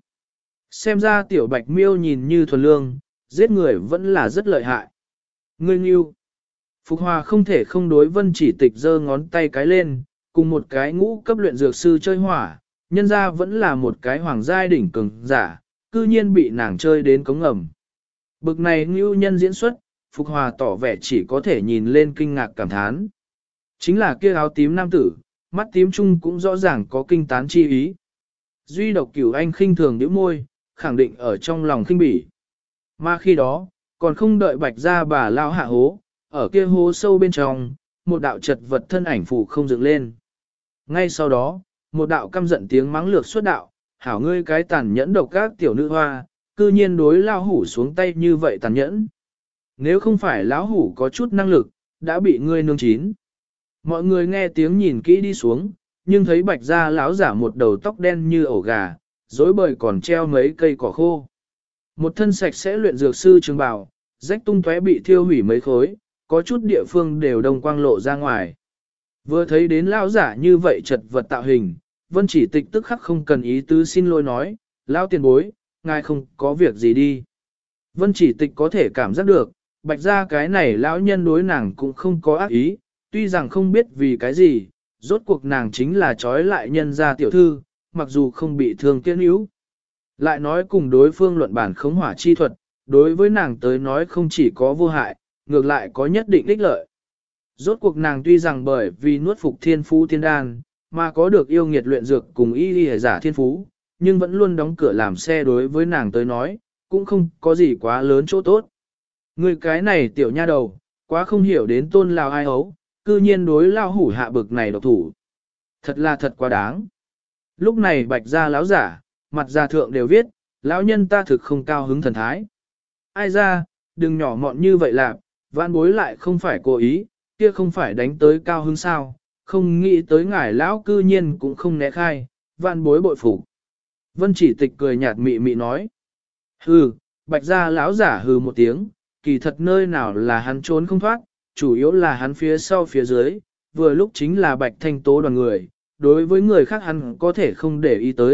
Xem ra tiểu Bạch Miêu nhìn như thuần lương, giết người vẫn là rất lợi hại. Ngươi nghiêu. Phục Hòa không thể không đối Vân Chỉ Tịch giơ ngón tay cái lên, cùng một cái ngũ cấp luyện dược sư chơi hỏa, nhân ra vẫn là một cái hoàng giai đỉnh cường giả, cư nhiên bị nàng chơi đến cống ngầm. Bực này ngưu nhân diễn xuất, Phục Hòa tỏ vẻ chỉ có thể nhìn lên kinh ngạc cảm thán. Chính là kia áo tím nam tử, mắt tím chung cũng rõ ràng có kinh tán chi ý. Duy độc Cửu Anh khinh thường nhíu môi, khẳng định ở trong lòng khinh bỉ. Mà khi đó, còn không đợi Bạch Gia bà lao hạ hố, ở kia hố sâu bên trong, một đạo chật vật thân ảnh phụ không dựng lên. Ngay sau đó, một đạo căm giận tiếng mắng lược xuất đạo, hảo ngươi cái tàn nhẫn độc các tiểu nữ hoa, cư nhiên đối lao hủ xuống tay như vậy tàn nhẫn. Nếu không phải lão hủ có chút năng lực, đã bị ngươi nương chín. Mọi người nghe tiếng nhìn kỹ đi xuống, nhưng thấy Bạch Gia lão giả một đầu tóc đen như ổ gà, rối bời còn treo mấy cây cỏ khô. Một thân sạch sẽ luyện dược sư trường bào, rách tung tóe bị thiêu hủy mấy khối, có chút địa phương đều đông quang lộ ra ngoài. Vừa thấy đến lão giả như vậy chật vật tạo hình, Vân Chỉ Tịch tức khắc không cần ý tứ xin lỗi nói, lão tiền bối, ngài không có việc gì đi. Vân Chỉ Tịch có thể cảm giác được, Bạch Gia cái này lão nhân đối nàng cũng không có ác ý, tuy rằng không biết vì cái gì, rốt cuộc nàng chính là trói lại nhân gia tiểu thư, mặc dù không bị thương tiếc níu. Lại nói cùng đối phương luận bản khống hỏa chi thuật, đối với nàng tới nói không chỉ có vô hại, ngược lại có nhất định ích lợi. Rốt cuộc nàng tuy rằng bởi vì nuốt phục thiên phú thiên đan, mà có được yêu nghiệt luyện dược cùng y y giả thiên phú, nhưng vẫn luôn đóng cửa làm xe đối với nàng tới nói, cũng không có gì quá lớn chỗ tốt. Người cái này tiểu nha đầu, quá không hiểu đến tôn lao ai ấu, cư nhiên đối lao hủ hạ bực này độc thủ. Thật là thật quá đáng. Lúc này Bạch Gia lão giả, mặt gia thượng đều viết, lão nhân ta thực không cao hứng thần thái. Ai ra, đừng nhỏ mọn như vậy lạc, vãn bối lại không phải cố ý, kia không phải đánh tới cao hứng sao, không nghĩ tới ngài lão cư nhiên cũng không né khai, vãn bối bội phục. Vân Chỉ Tịch cười nhạt mị mị nói. Hừ, Bạch Gia lão giả hừ một tiếng, kỳ thật nơi nào là hắn trốn không thoát, chủ yếu là hắn phía sau phía dưới, vừa lúc chính là Bạch Thanh Tố đoàn người, đối với người khác hắn có thể không để ý tới,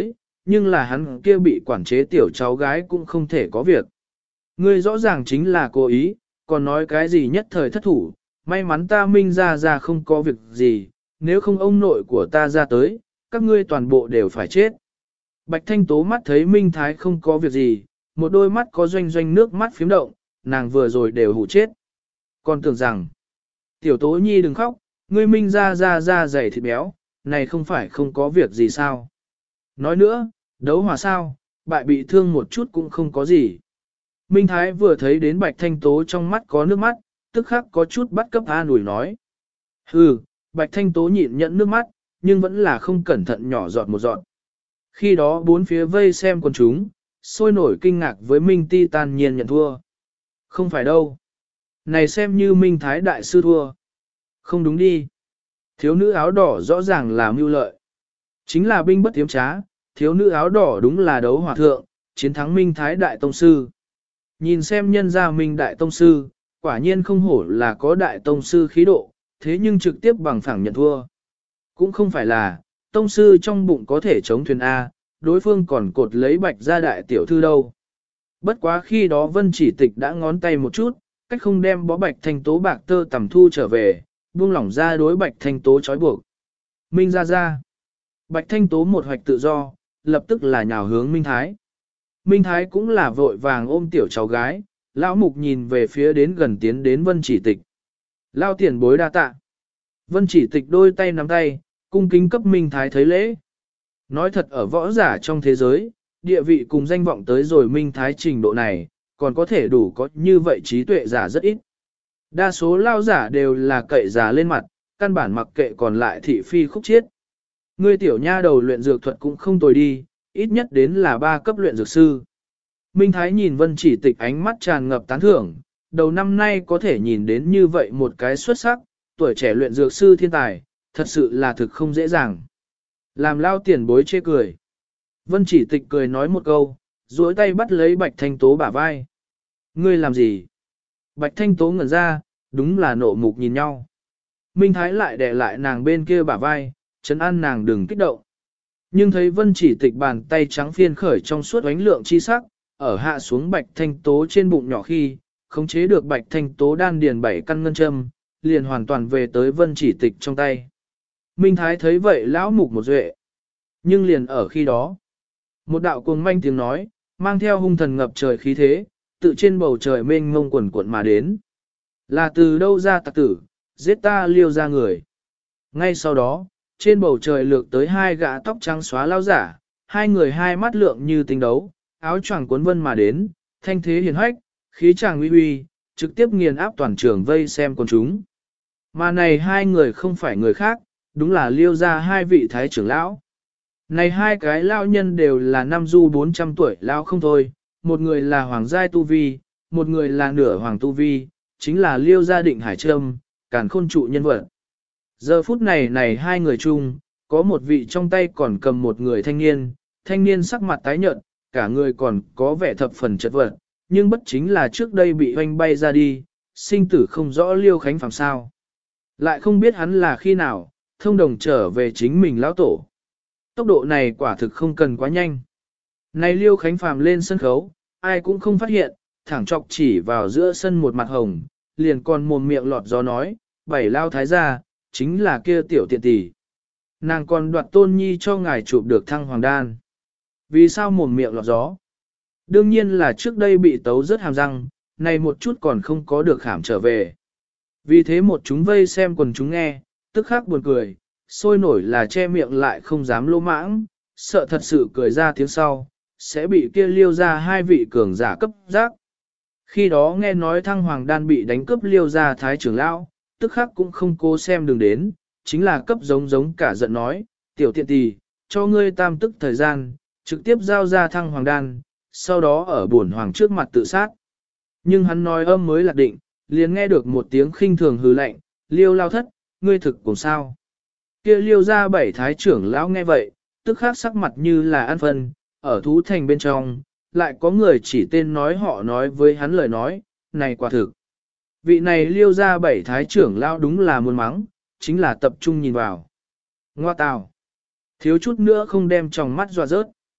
nhưng là hắn kia bị quản chế tiểu cháu gái cũng không thể có việc. Ngươi rõ ràng chính là cố ý, còn nói cái gì nhất thời thất thủ, may mắn ta Minh ra không có việc gì, nếu không ông nội của ta ra tới, các ngươi toàn bộ đều phải chết. Bạch Thanh Tố mắt thấy Minh Thái không có việc gì, một đôi mắt có doanh doanh nước mắt phím động, nàng vừa rồi đều hụ chết. Còn tưởng rằng, tiểu Tố Nhi đừng khóc, ngươi Minh ra dày thịt béo, này không phải không có việc gì sao. Nói nữa, đấu hòa sao, bại bị thương một chút cũng không có gì. Minh Thái vừa thấy đến Bạch Thanh Tố trong mắt có nước mắt, tức khắc có chút bắt cấp an ủi nói. Hừ, Bạch Thanh Tố nhịn nhẫn nước mắt, nhưng vẫn là không cẩn thận nhỏ giọt một giọt. Khi đó bốn phía vây xem quần chúng, sôi nổi kinh ngạc với Minh Ti tan nhiên nhận thua. Không phải đâu. Này xem như Minh Thái đại sư thua. Không đúng đi. Thiếu nữ áo đỏ rõ ràng là mưu lợi. Chính là binh bất tiếm trá, thiếu nữ áo đỏ đúng là đấu hòa thượng, chiến thắng Minh Thái đại tông sư. Nhìn xem nhân gia Minh đại tông sư, quả nhiên không hổ là có đại tông sư khí độ, thế nhưng trực tiếp bằng phẳng nhận thua. Cũng không phải là, tông sư trong bụng có thể chống thuyền A, đối phương còn cột lấy Bạch gia đại tiểu thư đâu. Bất quá khi đó Vân Chỉ Tịch đã ngón tay một chút, cách không đem bó Bạch Thanh Tố bạc tơ tầm thu trở về, buông lỏng ra đối Bạch Thanh Tố trói buộc. Minh ra. Bạch Thanh Tố một hoạch tự do, lập tức là nhào hướng Minh Thái. Minh Thái cũng là vội vàng ôm tiểu cháu gái, lão mục nhìn về phía đến gần tiến đến Vân Chỉ Tịch. Lao tiền bối đa tạ. Vân Chỉ Tịch đôi tay nắm tay, cung kính cấp Minh Thái thấy lễ. Nói thật ở võ giả trong thế giới, địa vị cùng danh vọng tới rồi Minh Thái trình độ này, còn có thể đủ có như vậy trí tuệ giả rất ít. Đa số lao giả đều là cậy giả lên mặt, căn bản mặc kệ còn lại thị phi khúc chiết. Ngươi tiểu nha đầu luyện dược thuật cũng không tồi đi, ít nhất đến là 3 cấp luyện dược sư. Minh Thái nhìn Vân Chỉ Tịch ánh mắt tràn ngập tán thưởng, đầu năm nay có thể nhìn đến như vậy một cái xuất sắc, tuổi trẻ luyện dược sư thiên tài, thật sự là thực không dễ dàng. Làm lao tiền bối chê cười. Vân Chỉ Tịch cười nói một câu, duỗi tay bắt lấy Bạch Thanh Tố bả vai. Ngươi làm gì? Bạch Thanh Tố ngẩn ra, đúng là nộ mục nhìn nhau. Minh Thái lại đè lại nàng bên kia bả vai, trấn an nàng đừng kích động. Nhưng thấy Vân Chỉ Tịch bàn tay trắng phiên khởi trong suốt ánh lượng chi sắc, ở hạ xuống Bạch Thanh Tố trên bụng nhỏ khi, khống chế được Bạch Thanh Tố đan điền 7 căn ngân châm, liền hoàn toàn về tới Vân Chỉ Tịch trong tay. Minh Thái thấy vậy lão mục một duệ. Nhưng liền ở khi đó, một đạo cuồng manh tiếng nói, mang theo hung thần ngập trời khí thế, tự trên bầu trời mênh mông quần cuộn mà đến. Là từ đâu ra tặc tử, giết ta Liêu ra người. Ngay sau đó, trên bầu trời lược tới 2 gã tóc trắng xóa lao giả, 2 người 2 mắt lượng như tinh đấu, áo choàng cuốn vân mà đến, thanh thế hiền hách, khí tràng uy uy, trực tiếp nghiền áp toàn trường vây xem con chúng. Mà này 2 người không phải người khác, đúng là Liêu ra 2 vị thái trưởng lão. Này 2 cái lao nhân đều là năm du 400 tuổi lao không thôi, một người là hoàng giai tu vi, một người là nửa hoàng tu vi, chính là Liêu gia Định Hải Trâm, càn khôn trụ nhân vật. Giờ phút này 2 người chung, có một vị trong tay còn cầm một người thanh niên sắc mặt tái nhợt, cả người còn có vẻ thập phần chật vật, nhưng bất chính là trước đây bị hoanh bay ra đi, sinh tử không rõ Liêu Khánh Phàm sao. Lại không biết hắn là khi nào, thông đồng trở về chính mình lão tổ. Tốc độ này quả thực không cần quá nhanh. Này Liêu Khánh Phàm lên sân khấu, ai cũng không phát hiện, thẳng chọc chỉ vào giữa sân một mặt hồng, liền còn mồm miệng lọt gió nói, 7 lao thái gia, chính là kia tiểu tiện tỷ. Nàng còn đoạt Tôn Nhi cho ngài chụp được thăng hoàng đan. Vì sao mồm miệng lọt gió? Đương nhiên là trước đây bị tấu rớt hàm răng, này một chút còn không có được khảm trở về. Vì thế một chúng vây xem quần chúng nghe, tức khắc buồn cười, sôi nổi là che miệng lại không dám lô mãng, sợ thật sự cười ra tiếng sau, sẽ bị kia Liêu ra 2 vị cường giả cấp giác. Khi đó nghe nói thăng hoàng đan bị đánh cướp Liêu ra thái trưởng lão, tức khắc cũng không cố xem đường đến, chính là cấp giống cả giận nói, tiểu tiện tỳ, cho ngươi tam tức thời gian, trực tiếp giao ra thăng hoàng đan, sau đó ở bổn hoàng trước mặt tự sát. Nhưng hắn nói âm mới lạc định, liền nghe được một tiếng khinh thường hừ lạnh, Liêu lao thất, ngươi thực cùng sao. Kia Liêu ra 7 thái trưởng lão nghe vậy, tức khắc sắc mặt như là ăn phân, ở thú thành bên trong, lại có người chỉ tên nói họ nói với hắn lời nói, này quả thực. Vị này Liêu ra 7 thái trưởng lão đúng là muốn mắng, chính là tập trung nhìn vào. Ngoa tào. Thiếu chút nữa không đem tròng mắt dọa rớt.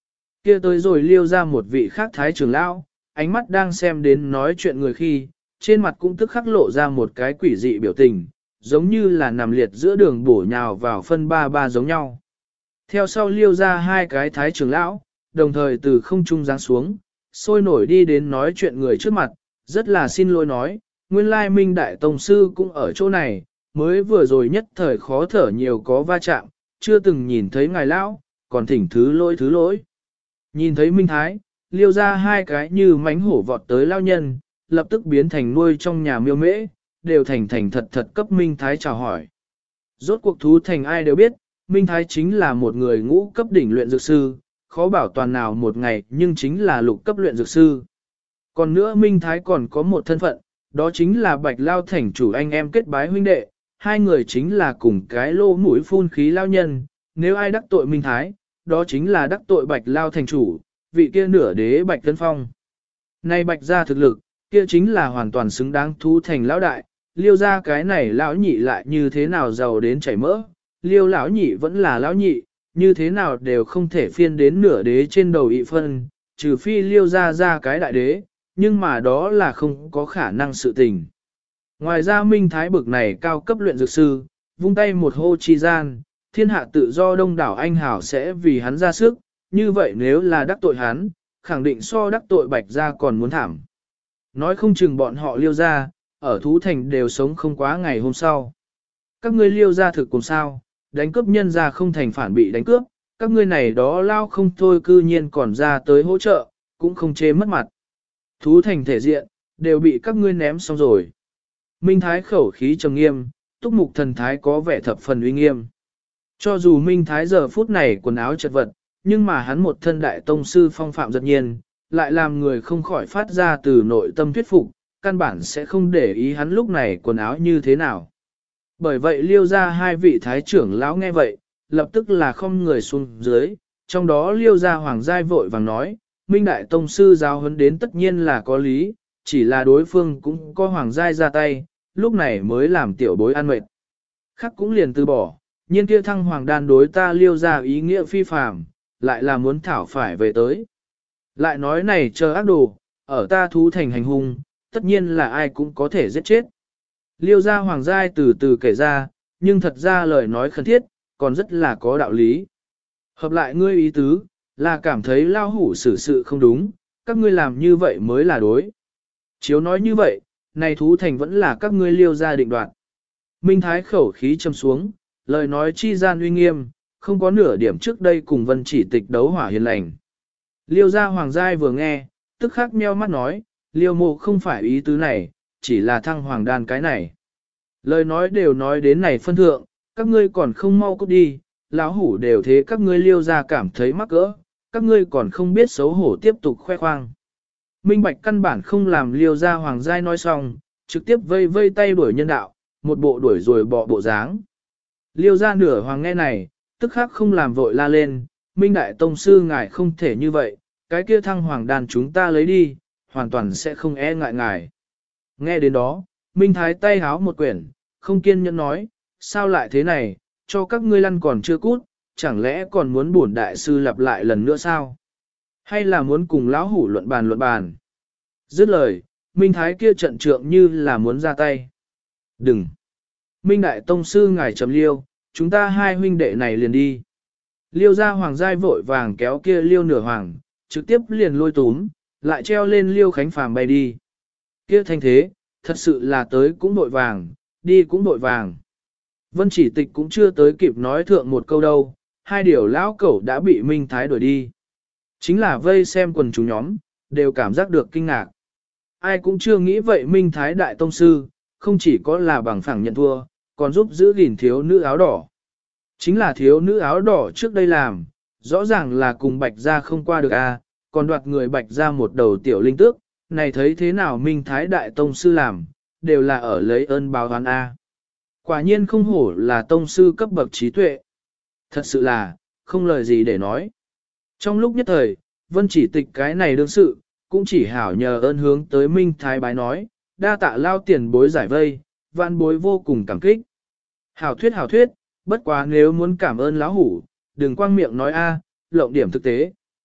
Kia tới rồi liêu ra một vị khác thái trưởng lão, ánh mắt đang xem đến nói chuyện người khi, trên mặt cũng tức khắc lộ ra một cái quỷ dị biểu tình, giống như là nằm liệt giữa đường bổ nhào vào phân ba ba giống nhau. Theo sau liêu ra hai cái thái trưởng lão, đồng thời từ không trung giáng xuống, sôi nổi đi đến nói chuyện người trước mặt, rất là xin lỗi nói, nguyên lai Minh Đại Tông Sư cũng ở chỗ này, mới vừa rồi nhất thời khó thở nhiều có va chạm, chưa từng nhìn thấy ngài lão, còn thỉnh thứ lỗi. Nhìn thấy Minh Thái, liêu ra hai cái như mánh hổ vọt tới lao nhân, lập tức biến thành nuôi trong nhà miêu mễ, đều thành thật cấp Minh Thái chào hỏi. Rốt cuộc thú thành ai đều biết, Minh Thái chính là một người ngũ cấp đỉnh luyện dược sư, khó bảo toàn nào một ngày nhưng chính là lục cấp luyện dược sư. Còn nữa Minh Thái còn có một thân phận, đó chính là Bạch Lao thành chủ anh em kết bái huynh đệ, hai người chính là cùng cái lô mũi phun khí lao nhân, nếu ai đắc tội Minh Thái, đó chính là đắc tội Bạch Lao thành chủ, vị kia nửa đế Bạch Tân Phong. Nay Bạch gia thực lực, kia chính là hoàn toàn xứng đáng thú thành lão đại, liêu ra cái này lão nhị lại như thế nào giàu đến chảy mỡ, liêu lão nhị vẫn là lão nhị, như thế nào đều không thể phiên đến nửa đế trên đầu ị phân, trừ phi liêu ra cái đại đế, nhưng mà đó là không có khả năng sự tình. Ngoài ra Minh Thái bực này cao cấp luyện dược sư, vung tay một hô chi gian, thiên hạ tự do đông đảo anh hảo sẽ vì hắn ra sức, như vậy nếu là đắc tội hắn, khẳng định so đắc tội Bạch gia còn muốn thảm. Nói không chừng bọn họ liêu ra, ở thú thành đều sống không quá ngày hôm sau. Các ngươi liêu ra thực cùng sao, đánh cướp nhân ra không thành phản bị đánh cướp, các ngươi này đó lao không thôi cư nhiên còn ra tới hỗ trợ, cũng không chê mất mặt. Thú thành thể diện, đều bị các ngươi ném xong rồi. Minh Thái khẩu khí trầm nghiêm, túc mục thần thái có vẻ thập phần uy nghiêm. Cho dù Minh Thái giờ phút này quần áo chật vật, nhưng mà hắn một thân đại tông sư phong phạm giật nhiên, lại làm người không khỏi phát ra từ nội tâm thuyết phục, căn bản sẽ không để ý hắn lúc này quần áo như thế nào. Bởi vậy liêu ra hai vị thái trưởng lão nghe vậy, lập tức là không người xuống dưới, trong đó liêu ra hoàng giai vội vàng nói, Minh Đại Tông Sư giáo huấn đến tất nhiên là có lý, chỉ là đối phương cũng có hoàng giai ra tay, lúc này mới làm tiểu bối ăn mệt. Khắc cũng liền từ bỏ, nhiên kia thăng hoàng đan đối ta liêu ra ý nghĩa phi phàm, lại là muốn thảo phải về tới. Lại nói này chờ ác đồ, ở ta thú thành hành hung, tất nhiên là ai cũng có thể giết chết. Liêu gia hoàng giai từ từ kể ra, nhưng thật ra lời nói khẩn thiết, còn rất là có đạo lý. Hợp lại ngươi ý tứ, là cảm thấy lao hủ xử sự không đúng, các ngươi làm như vậy mới là đối. Chiếu nói như vậy, này thú thành vẫn là các ngươi liêu gia định đoạt. Minh Thái khẩu khí châm xuống, lời nói chi gian uy nghiêm, không có nửa điểm trước đây cùng Vân Chỉ Tịch đấu hỏa hiền lành. Liêu gia hoàng giai vừa nghe, tức khắc meo mắt nói, liêu mộ không phải ý tứ này, chỉ là thăng hoàng đan cái này. Lời nói đều nói đến này phân thượng, các ngươi còn không mau cút đi, lão hủ đều thế các ngươi liêu gia cảm thấy mắc cỡ, các ngươi còn không biết xấu hổ tiếp tục khoe khoang. Minh Bạch căn bản không làm liêu gia hoàng giai nói xong, trực tiếp vây tay đuổi nhân đạo, một bộ đuổi rồi bỏ bộ dáng. Liêu gia nửa hoàng nghe này, tức khắc không làm vội la lên, Minh Đại Tông Sư ngài không thể như vậy, cái kia thăng hoàng đàn chúng ta lấy đi, hoàn toàn sẽ không e ngại ngài. Nghe đến đó, Minh Thái tay háo một quyển, không kiên nhẫn nói, sao lại thế này, cho các ngươi lăn còn chưa cút, chẳng lẽ còn muốn bổn đại sư lặp lại lần nữa sao? Hay là muốn cùng lão hủ luận bàn? Dứt lời, Minh Thái kia trận trượng như là muốn ra tay. Đừng! Minh Đại Tông Sư ngài trầm liêu, chúng ta hai huynh đệ này liền đi. Liêu ra hoàng giai vội vàng kéo kia liêu nửa hoàng, trực tiếp liền lôi túm, lại treo lên liêu khánh phàm bay đi. Kia thanh thế, thật sự là tới cũng vội vàng, đi cũng vội vàng. Vân Chỉ Tịch cũng chưa tới kịp nói thượng một câu đâu, hai điều lão cẩu đã bị Minh Thái đuổi đi. Chính là vây xem quần chúng nhóm, đều cảm giác được kinh ngạc. Ai cũng chưa nghĩ vậy Minh Thái Đại Tông Sư, không chỉ có là bằng phẳng nhận thua, còn giúp giữ gìn thiếu nữ áo đỏ. Chính là thiếu nữ áo đỏ trước đây làm, rõ ràng là cùng Bạch Gia không qua được a, còn đoạt người Bạch Gia một đầu tiểu linh tước, này thấy thế nào Minh Thái Đại Tông Sư làm, đều là ở lấy ơn báo oán a. Quả nhiên không hổ là Tông Sư cấp bậc trí tuệ. Thật sự là, không lời gì để nói. Trong lúc nhất thời, Vân Chỉ Tịch cái này đương sự, cũng chỉ hảo nhờ ơn hướng tới Minh Thái bái nói, đa tạ lao tiền bối giải vây, vạn bối vô cùng cảm kích. Hảo thuyết, bất quá nếu muốn cảm ơn lão hủ, đừng quang miệng nói a, lộng điểm thực tế.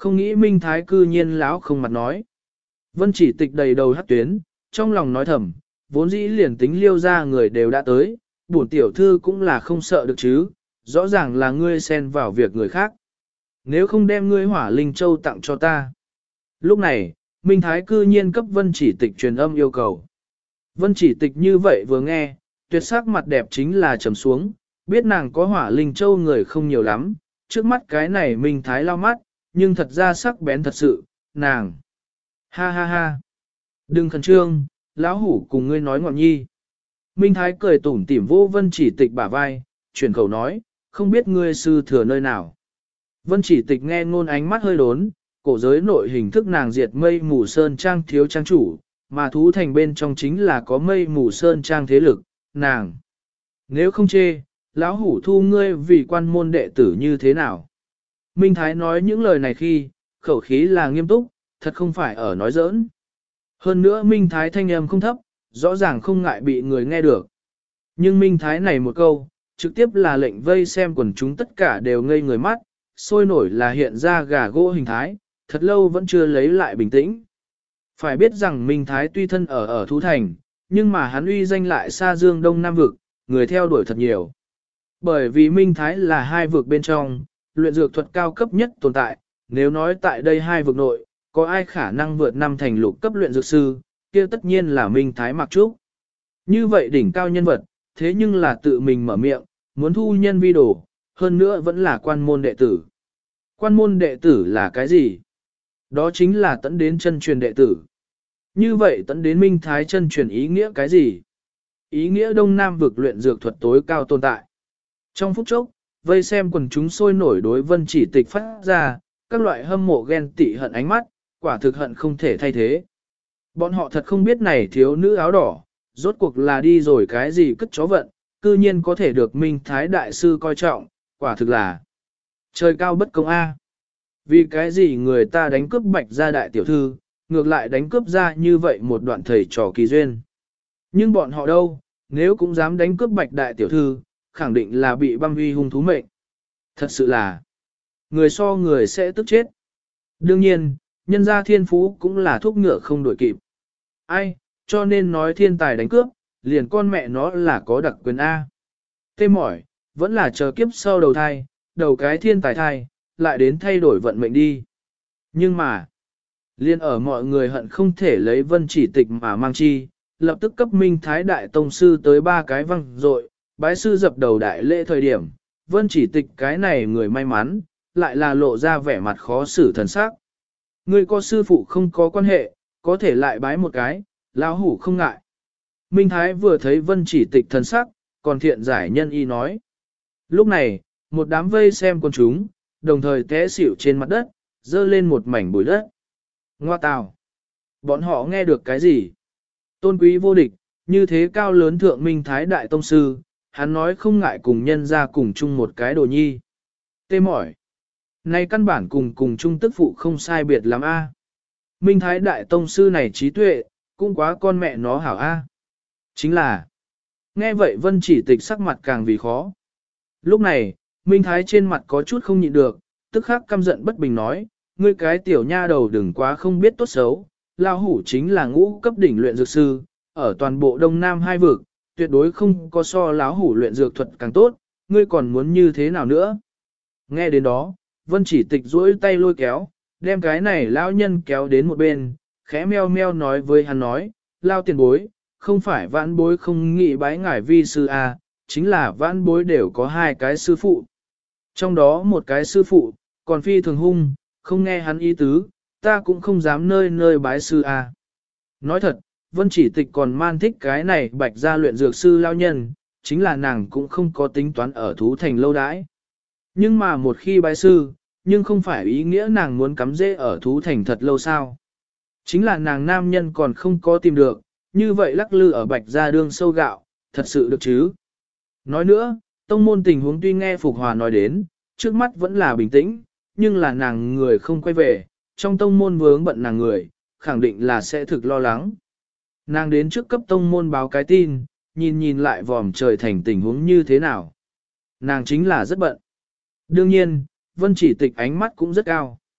Không nghĩ Minh Thái cư nhiên láo không mặt nói. Vân Chỉ Tịch đầy đầu hắc tuyến, trong lòng nói thầm, vốn dĩ liền tính liêu ra người đều đã tới, bổn tiểu thư cũng là không sợ được chứ, rõ ràng là ngươi xen vào việc người khác. Nếu không đem ngươi Hỏa Linh Châu tặng cho ta. Lúc này, Minh Thái cư nhiên cấp Vân Chỉ Tịch truyền âm yêu cầu. Vân Chỉ Tịch như vậy vừa nghe, tuyệt sắc mặt đẹp chính là trầm xuống, biết nàng có Hỏa Linh Châu người không nhiều lắm, trước mắt cái này Minh Thái lao mắt, nhưng thật ra sắc bén thật sự, nàng. Ha ha ha. Đừng khẩn trương, lão hủ cùng ngươi nói ngọn nhi. Minh Thái cười tủm tỉm vô Vân Chỉ Tịch bả vai, chuyển khẩu nói, không biết ngươi sư thừa nơi nào. Vân Chỉ Tịch nghe ngôn ánh mắt hơi đốn, cổ giới nội hình thức nàng diệt mây mù sơn trang thiếu trang chủ, mà thú thành bên trong chính là có mây mù sơn trang thế lực, nàng. Nếu không chê, lão hủ thu ngươi vì quan môn đệ tử như thế nào? Minh Thái nói những lời này khi, khẩu khí là nghiêm túc, thật không phải ở nói giỡn. Hơn nữa Minh Thái thanh âm không thấp, rõ ràng không ngại bị người nghe được. Nhưng Minh Thái này một câu, trực tiếp là lệnh vây xem quần chúng tất cả đều ngây người mắt, sôi nổi là hiện ra gà gỗ hình thái, thật lâu vẫn chưa lấy lại bình tĩnh. Phải biết rằng Minh Thái tuy thân ở Thú Thành, nhưng mà hắn uy danh lại xa dương đông nam vực, người theo đuổi thật nhiều. Bởi vì Minh Thái là hai vực bên trong, luyện dược thuật cao cấp nhất tồn tại, nếu nói tại đây hai vực nội, có ai khả năng vượt năm thành lục cấp luyện dược sư, kia tất nhiên là Minh Thái Mặc Trúc. Như vậy đỉnh cao nhân vật, thế nhưng là tự mình mở miệng, muốn thu nhân vi đồ, hơn nữa vẫn là quan môn đệ tử. Quan môn đệ tử là cái gì? Đó chính là tận đến chân truyền đệ tử. Như vậy tận đến Minh Thái chân truyền ý nghĩa cái gì? Ý nghĩa Đông Nam vực luyện dược thuật tối cao tồn tại. Trong phút chốc, vây xem quần chúng sôi nổi đối Vân Chỉ Tịch phát ra, các loại hâm mộ ghen tị hận ánh mắt, quả thực hận không thể thay thế. Bọn họ thật không biết này thiếu nữ áo đỏ, rốt cuộc là đi rồi cái gì cất chó vận, cư nhiên có thể được Minh Thái Đại Sư coi trọng, quả thực là trời cao bất công a. Vì cái gì người ta đánh cướp Bạch gia đại tiểu thư, ngược lại đánh cướp ra như vậy một đoạn thầy trò kỳ duyên. Nhưng bọn họ đâu, nếu cũng dám đánh cướp Bạch đại tiểu thư, khẳng định là bị băm huy hung thú mệnh. Thật sự là, người so người sẽ tức chết. Đương nhiên, nhân gia thiên phú cũng là thuốc ngựa không đổi kịp. Ai, cho nên nói thiên tài đánh cướp, liền con mẹ nó là có đặc quyền A. Tê mỏi, vẫn là chờ kiếp sau đầu thai, đầu cái thiên tài thai, lại đến thay đổi vận mệnh đi. Nhưng mà, liên ở mọi người hận không thể lấy Vân Chỉ Tịch mà mang chi, lập tức cấp Minh Thái Đại Tông Sư tới 3 cái văng rồi, bái sư dập đầu đại lễ thời điểm, Vân Chỉ Tịch cái này người may mắn, lại là lộ ra vẻ mặt khó xử thần sắc. Ngươi có sư phụ không có quan hệ, có thể lại bái một cái, lão hủ không ngại. Minh Thái vừa thấy Vân Chỉ Tịch thần sắc, còn thiện giải nhân y nói. Lúc này, một đám vây xem con chúng, đồng thời té xỉu trên mặt đất, dơ lên một mảnh bụi đất. Ngoa tào! Bọn họ nghe được cái gì? Tôn quý vô địch, như thế cao lớn thượng Minh Thái Đại Tông Sư, hắn nói không ngại cùng nhân ra cùng chung một cái đồ nhi. Tê mỏi! Này căn bản cùng chung tức phụ không sai biệt lắm a. Minh Thái Đại Tông Sư này trí tuệ, cũng quá con mẹ nó hảo a. Chính là, nghe vậy Vân Chỉ Tịch sắc mặt càng vì khó. Lúc này, Minh Thái trên mặt có chút không nhịn được, tức khắc căm giận bất bình nói, ngươi cái tiểu nha đầu đừng quá không biết tốt xấu, lao hủ chính là ngũ cấp đỉnh luyện dược sư, ở toàn bộ Đông Nam hai vực, tuyệt đối không có so láo hủ luyện dược thuật càng tốt, ngươi còn muốn như thế nào nữa. Nghe đến đó, Vân Chỉ Tịch duỗi tay lôi kéo, đem cái này lão nhân kéo đến một bên, khẽ meo meo nói với hắn nói, lao tiền bối, không phải vãn bối không nghĩ bái ngải vi sư à, chính là vãn bối đều có 2 cái sư phụ. Trong đó một cái sư phụ, còn phi thường hung, không nghe hắn ý tứ, ta cũng không dám nơi nơi bái sư à. Nói thật, Vân Chỉ Tịch còn man thích cái này Bạch gia luyện dược sư lao nhân, chính là nàng cũng không có tính toán ở Thú Thành lâu đãi. Nhưng mà một khi bái sư, nhưng không phải ý nghĩa nàng muốn cắm rễ ở Thú Thành thật lâu sao. Chính là nàng nam nhân còn không có tìm được, như vậy lắc lư ở Bạch gia đương sâu gạo, thật sự được chứ. Nói nữa, tông môn tình huống tuy nghe Phục Hòa nói đến, trước mắt vẫn là bình tĩnh, nhưng là nàng người không quay về, trong tông môn vướng bận nàng người, khẳng định là sẽ thực lo lắng. Nàng đến trước cấp tông môn báo cái tin, nhìn lại vòm trời thành tình huống như thế nào. Nàng chính là rất bận. Đương nhiên, Vân Chỉ Tịch ánh mắt cũng rất cao.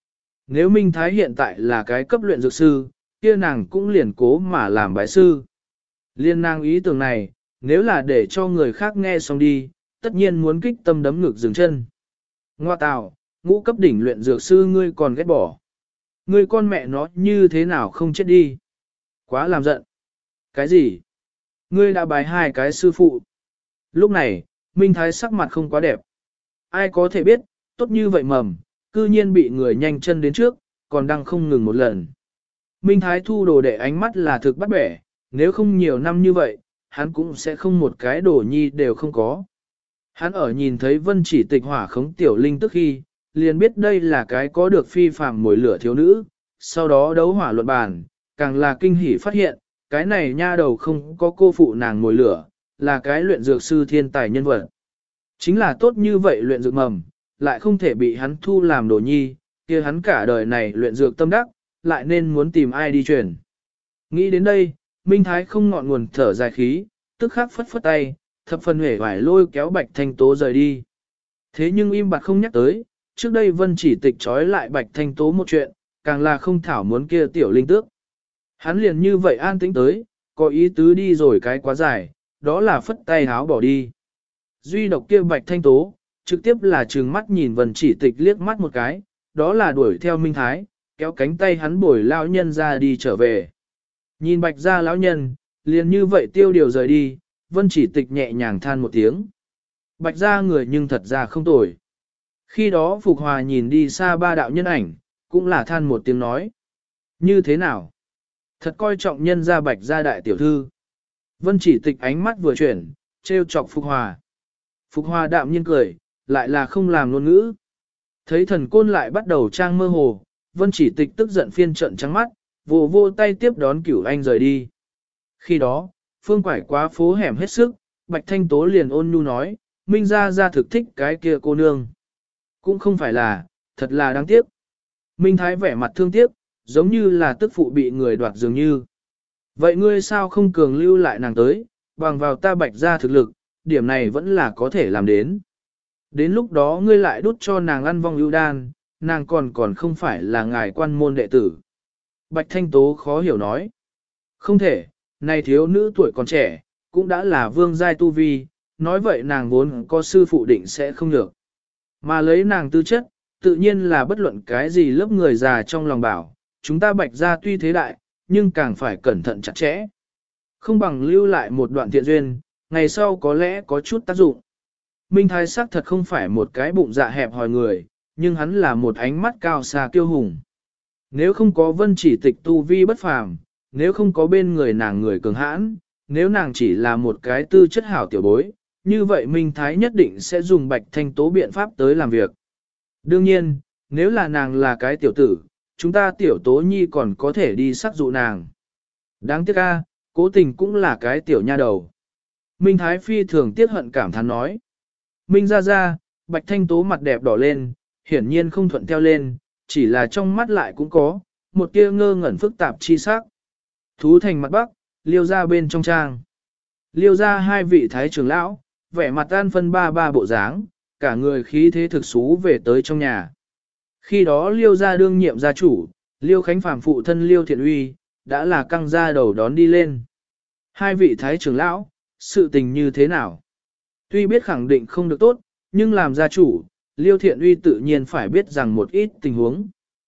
Nếu Minh Thái hiện tại là cái cấp luyện dược sư, kia nàng cũng liền cố mà làm bái sư. Liên nàng ý tưởng này, nếu là để cho người khác nghe xong đi, tất nhiên muốn kích tâm đấm ngực dừng chân. Ngoa tào, ngũ cấp đỉnh luyện dược sư ngươi còn ghét bỏ. Ngươi con mẹ nó như thế nào không chết đi. Quá làm giận. Cái gì? Ngươi đã bái hai cái sư phụ. Lúc này, Minh Thái sắc mặt không quá đẹp. Ai có thể biết, tốt như vậy mầm, cư nhiên bị người nhanh chân đến trước, còn đang không ngừng một lần. Minh Thái thu đồ đệ ánh mắt là thực bắt bẻ, nếu không nhiều năm như vậy, hắn cũng sẽ không một cái đồ nhi đều không có. Hắn ở nhìn thấy Vân Chỉ Tịch hỏa khống tiểu linh tức khi, liền biết đây là cái có được phi phàm mồi lửa thiếu nữ, sau đó đấu hỏa luận bàn, càng là kinh hỉ phát hiện, cái này nha đầu không có cô phụ nàng mồi lửa, là cái luyện dược sư thiên tài nhân vật. Chính là tốt như vậy luyện dược mầm, lại không thể bị hắn thu làm đồ nhi, kia hắn cả đời này luyện dược tâm đắc, lại nên muốn tìm ai đi truyền. Nghĩ đến đây, Minh Thái không ngọn nguồn thở dài khí, tức khắc phất phất tay, thập phần hể vải lôi kéo Bạch Thanh Tố rời đi. Thế nhưng im bặt không nhắc tới, trước đây Vân Chỉ Tịch trói lại Bạch Thanh Tố một chuyện, càng là không thảo muốn kia tiểu linh tước. Hắn liền như vậy an tĩnh tới, có ý tứ đi rồi cái quá dài, đó là phất tay háo bỏ đi. Duy độc kia Bạch Thanh Tố, trực tiếp là trừng mắt nhìn Vân Chỉ Tịch liếc mắt một cái, đó là đuổi theo Minh Thái, kéo cánh tay hắn bồi lão nhân ra đi trở về. Nhìn Bạch gia lão nhân, liền như vậy tiêu điều rời đi, Vân Chỉ Tịch nhẹ nhàng than một tiếng. Bạch gia người nhưng thật ra không tồi. Khi đó Phục Hòa nhìn đi xa ba đạo nhân ảnh, cũng là than một tiếng nói. Như thế nào? Thật coi trọng nhân gia Bạch gia đại tiểu thư. Vân Chỉ Tịch ánh mắt vừa chuyển, trêu chọc Phục Hòa. Phục Hòa đạm nhiên cười, lại là không làm ngôn ngữ. Thấy thần côn lại bắt đầu trang mơ hồ, Vân Chỉ Tịch tức giận phiên trận trắng mắt, vô vô tay tiếp đón Cửu Anh rời đi. Khi đó, phương quải quá phố hẻm hết sức, Bạch Thanh Tố liền ôn nhu nói, Minh ra thực thích cái kia cô nương. Cũng không phải là, thật là đáng tiếc. Minh Thái vẻ mặt thương tiếc, giống như là tức phụ bị người đoạt dường như. Vậy ngươi sao không cường lưu lại nàng tới, bằng vào ta Bạch ra thực lực, điểm này vẫn là có thể làm đến. Đến lúc đó ngươi lại đút cho nàng ăn vong ưu đan, nàng còn không phải là ngài quan môn đệ tử. Bạch Thanh Tố khó hiểu nói. Không thể, này thiếu nữ tuổi còn trẻ, cũng đã là vương giai tu vi, nói vậy nàng vốn có sư phụ định sẽ không được. Mà lấy nàng tư chất, tự nhiên là bất luận cái gì lớp người già trong lòng bảo, chúng ta Bạch gia tuy thế đại, nhưng càng phải cẩn thận chặt chẽ. Không bằng lưu lại một đoạn thiện duyên, ngày sau có lẽ có chút tác dụng. Minh Thái sắc thật không phải một cái bụng dạ hẹp hòi người, nhưng hắn là một ánh mắt cao xa kiêu hùng. Nếu không có Vân Chỉ Tịch tu vi bất phàm, nếu không có bên người nàng người cường hãn, nếu nàng chỉ là một cái tư chất hảo tiểu bối, như vậy Minh Thái nhất định sẽ dùng Bạch Thanh Tố biện pháp tới làm việc. Đương nhiên, nếu là nàng là cái tiểu tử, chúng ta tiểu Tố Nhi còn có thể đi sắc dụ nàng. Đáng tiếc a, cố tình cũng là cái tiểu nha đầu. Minh Thái phi thường tiếc hận cảm thán nói. Minh ra, Bạch Thanh Tố mặt đẹp đỏ lên, hiển nhiên không thuận theo lên, chỉ là trong mắt lại cũng có một tia ngơ ngẩn phức tạp chi sắc. Thú thành mặt bắc, Liêu ra bên trong trang. Liêu ra hai vị thái trưởng lão, vẻ mặt an phân ba bộ dáng, cả người khí thế thực xú về tới trong nhà. Khi đó Liêu ra đương nhiệm gia chủ, Liêu Khánh Phàm phụ thân Liêu Thiện Uy, đã là căng ra đầu đón đi lên. Hai vị thái trưởng lão, sự tình như thế nào? Tuy biết khẳng định không được tốt, nhưng làm gia chủ, Liêu Thiện Uy tự nhiên phải biết rằng một ít tình huống.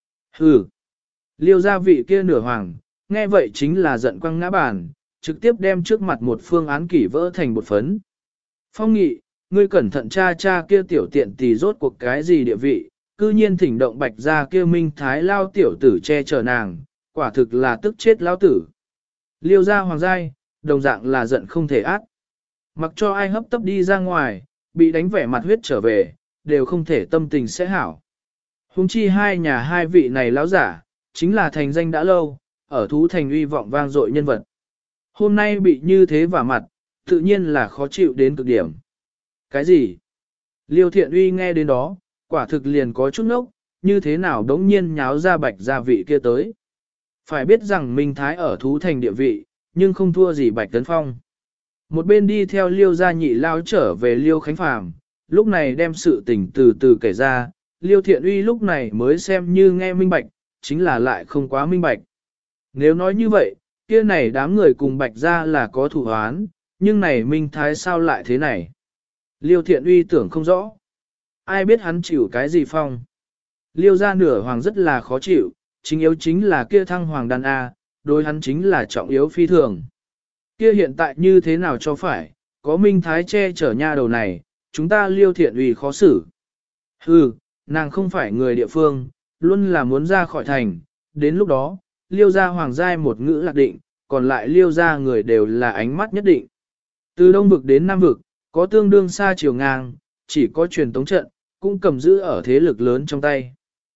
Hừ! Liêu gia vị kia nửa hoàng, nghe vậy chính là giận quăng ngã bàn, trực tiếp đem trước mặt một phương án kỷ vỡ thành bột phấn. Phong Nghị, ngươi cẩn thận cha kia tiểu tiện tỷ rốt cuộc cái gì địa vị, cư nhiên thỉnh động Bạch gia kia Minh Thái lao tiểu tử che chở nàng, quả thực là tức chết lao tử. Liêu gia hoàng giai, đồng dạng là giận không thể át. Mặc cho ai hấp tấp đi ra ngoài, bị đánh vẻ mặt huyết trở về, đều không thể tâm tình sẽ hảo. Hùng chi hai nhà hai vị này lão giả, chính là thành danh đã lâu, ở thú thành uy vọng vang dội nhân vật. Hôm nay bị như thế vả mặt, tự nhiên là khó chịu đến cực điểm. Cái gì? Liêu Thiện Uy nghe đến đó, quả thực liền có chút nốc, như thế nào đống nhiên nháo ra Bạch gia vị kia tới. Phải biết rằng Minh Thái ở thú thành địa vị, nhưng không thua gì Bạch Tấn Phong. Một bên đi theo Liêu gia nhị lao trở về Liêu Khánh Phàm, lúc này đem sự tình từ từ kể ra, Liêu Thiện Uy lúc này mới xem như nghe minh bạch, chính là lại không quá minh bạch. Nếu nói như vậy, kia này đám người cùng Bạch ra là có thủ hoán, nhưng này Minh Thái sao lại thế này? Liêu Thiện Uy tưởng không rõ. Ai biết hắn chịu cái gì phong? Liêu ra nửa hoàng rất là khó chịu, chính yếu chính là kia thăng hoàng đàn A, đối hắn chính là trọng yếu phi thường. Kia hiện tại như thế nào cho phải, có Minh Thái che chở nha đầu này, chúng ta Liêu Thiện Uy khó xử. Hừ, nàng không phải người địa phương, luôn là muốn ra khỏi thành, đến lúc đó, Liêu ra hoàng giai một ngữ lạc định, còn lại Liêu ra người đều là ánh mắt nhất định. Từ Đông vực đến Nam vực, có tương đương xa chiều ngang, chỉ có truyền tống trận, cũng cầm giữ ở thế lực lớn trong tay.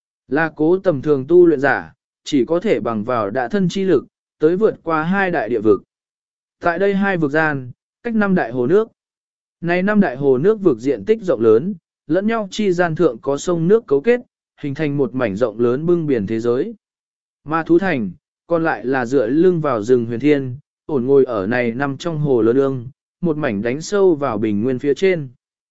Là cố tầm thường tu luyện giả, chỉ có thể bằng vào đả thân chi lực, tới vượt qua hai đại địa vực. Tại đây hai vực gian, cách năm đại hồ nước. Này năm đại hồ nước vực diện tích rộng lớn, lẫn nhau chi gian thượng có sông nước cấu kết, hình thành một mảnh rộng lớn bưng biển thế giới. Mà thú thành, còn lại là dựa lưng vào rừng huyền thiên, ổn ngồi ở này nằm trong hồ lớn ương, một mảnh đánh sâu vào bình nguyên phía trên.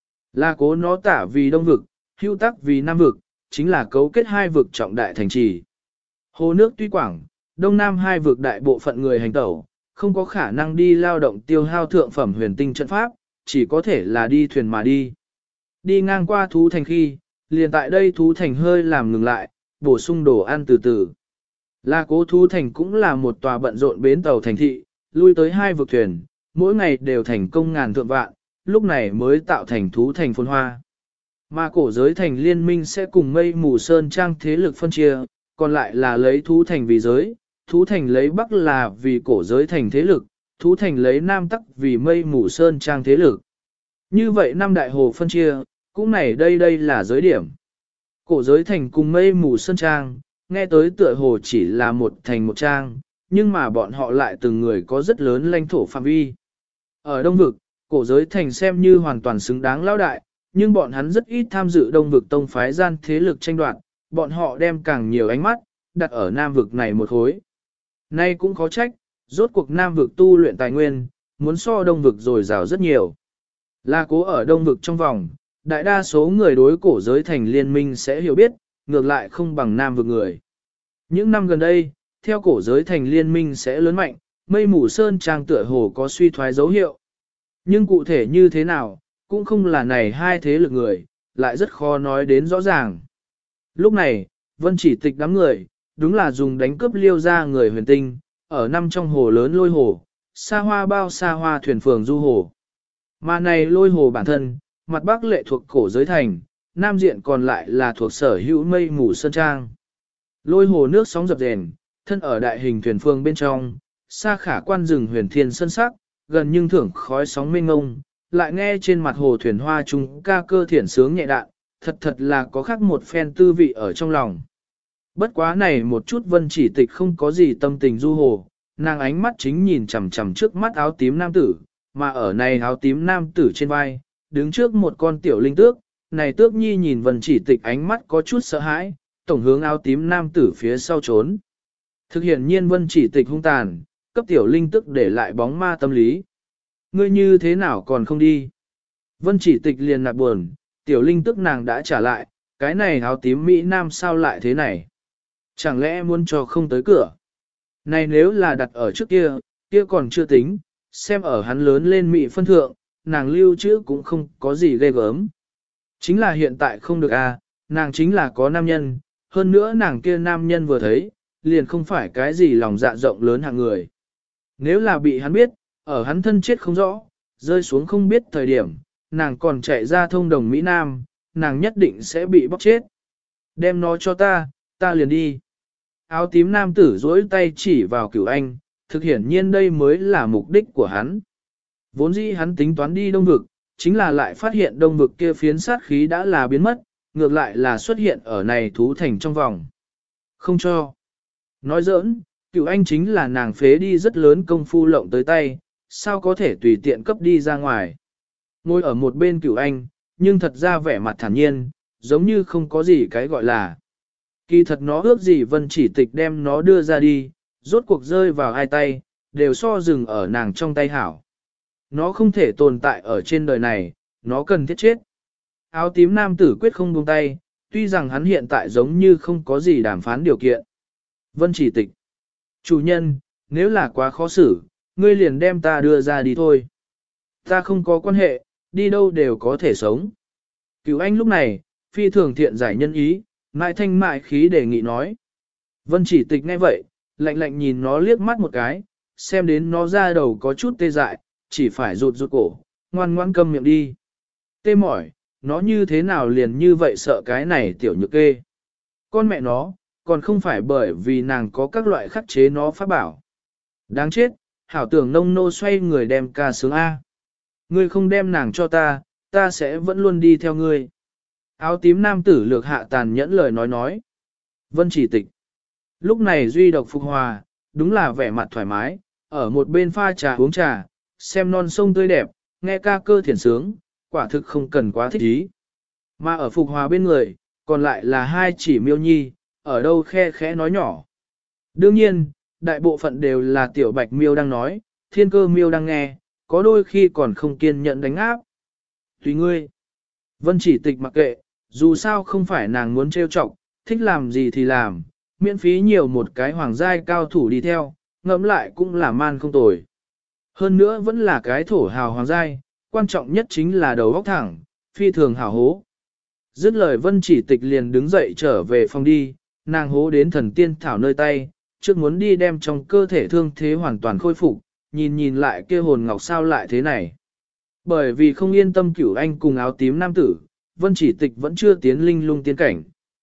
Là cố nó tả vì đông vực, hưu tắc vì nam vực, chính là cấu kết hai vực trọng đại thành trì. Hồ nước tuy quảng, đông nam hai vực đại bộ phận người hành tẩu, không có khả năng đi lao động tiêu hao thượng phẩm huyền tinh trận pháp, chỉ có thể là đi thuyền mà đi. Đi ngang qua thú thành khi, liền tại đây thú thành hơi làm ngừng lại, bổ sung đồ ăn từ từ. Là cố thú thành cũng là một tòa bận rộn bến tàu thành thị, lui tới hai vực thuyền, mỗi ngày đều thành công ngàn thượng vạn, lúc này mới tạo thành thú thành phồn hoa. Mà cổ giới thành liên minh sẽ cùng mây mù sơn trang thế lực phân chia, còn lại là lấy thú thành vì giới, thú thành lấy bắc là vì cổ giới thành thế lực, thú thành lấy nam tắc vì mây mù sơn trang thế lực. Như vậy năm đại hồ phân chia, cũng này đây là giới điểm. Cổ giới thành cùng mây mù sơn trang, nghe tới tựa hồ chỉ là một thành một trang, nhưng mà bọn họ lại từng người có rất lớn lãnh thổ phạm vi. Ở Đông Vực, cổ giới thành xem như hoàn toàn xứng đáng lão đại, nhưng bọn hắn rất ít tham dự Đông Vực tông phái gian thế lực tranh đoạt, bọn họ đem càng nhiều ánh mắt, đặt ở Nam Vực này một khối. Nay cũng khó trách, rốt cuộc Nam Vực tu luyện tài nguyên, muốn so Đông Vực dồi dào rất nhiều. Là cố ở Đông Vực trong vòng, đại đa số người đối cổ giới thành liên minh sẽ hiểu biết, ngược lại không bằng Nam Vực người. Những năm gần đây, theo cổ giới thành liên minh sẽ lớn mạnh, mây mù sơn trang tựa hồ có suy thoái dấu hiệu. Nhưng cụ thể như thế nào, cũng không là này hai thế lực người, lại rất khó nói đến rõ ràng. Lúc này, Vân Chỉ Tịch đám người, đúng là dùng đánh cướp Liêu ra người huyền tinh, ở năm trong hồ lớn lôi hồ, xa hoa bao xa hoa thuyền phường du hồ. Mà này lôi hồ bản thân, mặt bắc lệ thuộc cổ giới thành, nam diện còn lại là thuộc sở hữu mây mù sơn trang. Lôi hồ nước sóng dập dềnh, thân ở đại hình thuyền phường bên trong, xa khả quan rừng huyền thiên sân sắc, gần nhưng thưởng khói sóng mênh ngông, lại nghe trên mặt hồ thuyền hoa trung ca cơ thiển sướng nhẹ đạn, thật là có khác một phen tư vị ở trong lòng. Bất quá này một chút Vân Chỉ Tịch không có gì tâm tình du hồ, nàng ánh mắt chính nhìn chằm chằm trước mắt áo tím nam tử, mà ở này áo tím nam tử trên vai, đứng trước một con tiểu linh tước, này tước nhi nhìn Vân Chỉ Tịch ánh mắt có chút sợ hãi, tổng hướng áo tím nam tử phía sau trốn. Thực hiện nhiên Vân Chỉ Tịch hung tàn, cấp tiểu linh tước để lại bóng ma tâm lý. Ngươi như thế nào còn không đi? Vân Chỉ Tịch liền nạt buồn, tiểu linh tước nàng đã trả lại, cái này áo tím Mỹ Nam sao lại thế này? Chẳng lẽ muốn cho không tới cửa? Này nếu là đặt ở trước kia, kia còn chưa tính, xem ở hắn lớn lên Mỹ phân thượng, nàng lưu trữ cũng không có gì ghê gớm. Chính là hiện tại không được à, nàng chính là có nam nhân, hơn nữa nàng kia nam nhân vừa thấy, liền không phải cái gì lòng dạ rộng lớn hạng người. Nếu là bị hắn biết, ở hắn thân chết không rõ, rơi xuống không biết thời điểm, nàng còn chạy ra thông đồng Mỹ Nam, nàng nhất định sẽ bị bóc chết. Đem nó cho ta liền đi. Áo tím nam tử dối tay chỉ vào Cửu Anh, thực hiển nhiên đây mới là mục đích của hắn. Vốn dĩ hắn tính toán đi Đông Vực, chính là lại phát hiện Đông Vực kia phiến sát khí đã là biến mất, ngược lại là xuất hiện ở này thú thành trong vòng. Không cho. Nói giỡn, Cửu Anh chính là nàng phế đi rất lớn công phu lộng tới tay, sao có thể tùy tiện cấp đi ra ngoài. Ngồi ở một bên Cửu Anh, nhưng thật ra vẻ mặt thản nhiên, giống như không có gì cái gọi là. Kỳ thật nó ước gì Vân Chỉ Tịch đem nó đưa ra đi, rốt cuộc rơi vào hai tay, đều so dừng ở nàng trong tay hảo. Nó không thể tồn tại ở trên đời này, nó cần thiết chết. Áo tím nam tử quyết không buông tay, tuy rằng hắn hiện tại giống như không có gì đàm phán điều kiện. Vân Chỉ Tịch. Chủ nhân, nếu là quá khó xử, ngươi liền đem ta đưa ra đi thôi. Ta không có quan hệ, đi đâu đều có thể sống. Cửu Anh lúc này, phi thường thiện giải nhân ý, mại thanh mại khí đề nghị nói. Vân Chỉ Tịch nghe vậy, lạnh lạnh nhìn nó liếc mắt một cái, xem đến nó ra đầu có chút tê dại, chỉ phải rụt rụt cổ, ngoan ngoan câm miệng đi. Tê mỏi, nó như thế nào liền như vậy sợ cái này tiểu nhược kê. Con mẹ nó, còn không phải bởi vì nàng có các loại khắc chế nó pháp bảo. Đáng chết, hảo tưởng nông nô xoay người đem ca sướng A. Ngươi không đem nàng cho ta, ta sẽ vẫn luôn đi theo ngươi. Áo tím nam tử lược hạ tàn nhẫn lời nói. Vân Chỉ Tịch. Lúc này duy độc phục hòa, đúng là vẻ mặt thoải mái, ở một bên pha trà uống trà, xem non sông tươi đẹp, nghe ca cơ thiển sướng, quả thực không cần quá thích ý. Mà ở phục hòa bên người, còn lại là hai chỉ miêu nhi, ở đâu khe khẽ nói nhỏ. Đương nhiên, đại bộ phận đều là tiểu bạch miêu đang nói, thiên cơ miêu đang nghe, có đôi khi còn không kiên nhẫn đánh áp. Tùy ngươi. Vân Chỉ Tịch mặc kệ, dù sao không phải nàng muốn trêu chọc, thích làm gì thì làm, miễn phí nhiều một cái hoàng giai cao thủ đi theo, ngẫm lại cũng là man không tồi. Hơn nữa vẫn là cái thổ hào hoàng giai, quan trọng nhất chính là đầu óc thẳng, phi thường hào hố. Dứt lời Vân Chỉ Tịch liền đứng dậy trở về phòng đi, nàng hố đến thần tiên thảo nơi tay, trước muốn đi đem trong cơ thể thương thế hoàn toàn khôi phục, nhìn lại kia hồn ngọc sao lại thế này. Bởi vì không yên tâm Cửu Anh cùng áo tím nam tử, Vân Chỉ Tịch vẫn chưa tiến linh lung tiên cảnh.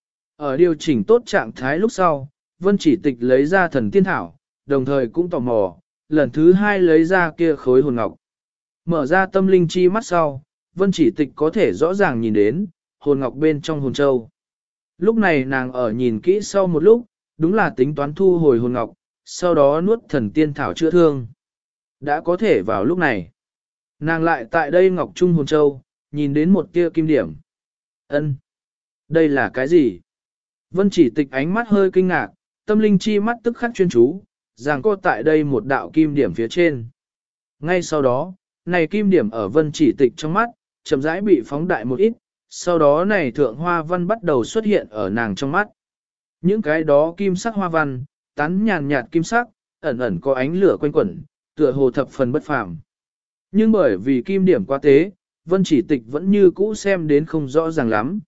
Ở điều chỉnh tốt trạng thái lúc sau, Vân Chỉ Tịch lấy ra thần tiên thảo, đồng thời cũng tò mò, lần thứ hai lấy ra kia khối hồn ngọc. Mở ra tâm linh chi mắt sau, Vân Chỉ Tịch có thể rõ ràng nhìn đến, hồn ngọc bên trong hồn châu. Lúc này nàng ở nhìn kỹ sau một lúc, đúng là tính toán thu hồi hồn ngọc, sau đó nuốt thần tiên thảo chữa thương. Đã có thể vào lúc này. Nàng lại tại đây ngọc trung hồn châu, nhìn đến một tia kim điểm. Ân, đây là cái gì? Vân Chỉ Tịch ánh mắt hơi kinh ngạc, tâm linh chi mắt tức khắc chuyên chú, rằng có tại đây một đạo kim điểm phía trên. Ngay sau đó, này kim điểm ở Vân Chỉ Tịch trong mắt, chậm rãi bị phóng đại một ít, sau đó này thượng hoa văn bắt đầu xuất hiện ở nàng trong mắt. Những cái đó kim sắc hoa văn, tán nhàn nhạt kim sắc, ẩn ẩn có ánh lửa quanh quẩn, tựa hồ thập phần bất phàm. Nhưng bởi vì kim điểm quá tế, Vân Chỉ Tịch vẫn như cũ xem đến không rõ ràng lắm.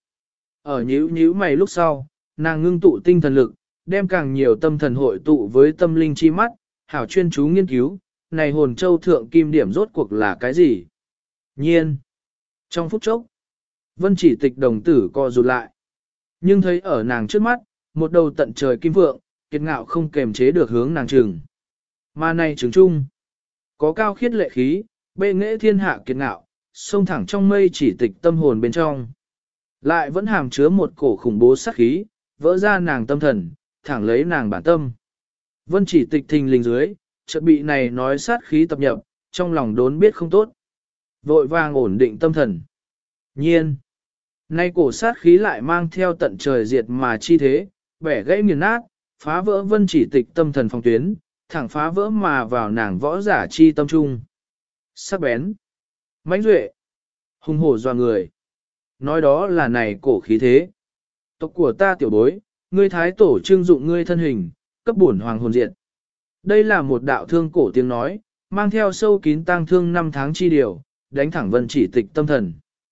Ở nhíu mày lúc sau, nàng ngưng tụ tinh thần lực, đem càng nhiều tâm thần hội tụ với tâm linh chi mắt, hảo chuyên chú nghiên cứu, này hồn châu thượng kim điểm rốt cuộc là cái gì? Nhiên! Trong phút chốc, Vân Chỉ Tịch đồng tử co rụt lại. Nhưng thấy ở nàng trước mắt, một đầu tận trời kim vượng, kiệt ngạo không kềm chế được hướng nàng trừng. Mà này trừng trung, có cao khiết lệ khí, bệ nghệ thiên hạ kiệt ngạo, xông thẳng trong mây Chỉ Tịch tâm hồn bên trong. Lại vẫn hàm chứa một cổ khủng bố sát khí, vỡ ra nàng tâm thần, thẳng lấy nàng bản tâm. Vân Chỉ Tịch thình lình dưới, chợt bị này nói sát khí tập nhập, trong lòng đốn biết không tốt. Vội vàng ổn định tâm thần. Nhiên! Nay cổ sát khí lại mang theo tận trời diệt mà chi thế, bẻ gãy nghiền nát, phá vỡ Vân Chỉ Tịch tâm thần phong tuyến, thẳng phá vỡ mà vào nàng võ giả chi tâm trung. Sắc bén, mãnh duệ, hung hổ doa người. Nói đó là này cổ khí thế. Tộc của ta tiểu bối, ngươi thái tổ trưng dụng ngươi thân hình, cấp bổn hoàng hồn diện. Đây là một đạo thương cổ tiếng nói, mang theo sâu kín tang thương năm tháng chi điều, đánh thẳng Vân Chỉ Tịch tâm thần.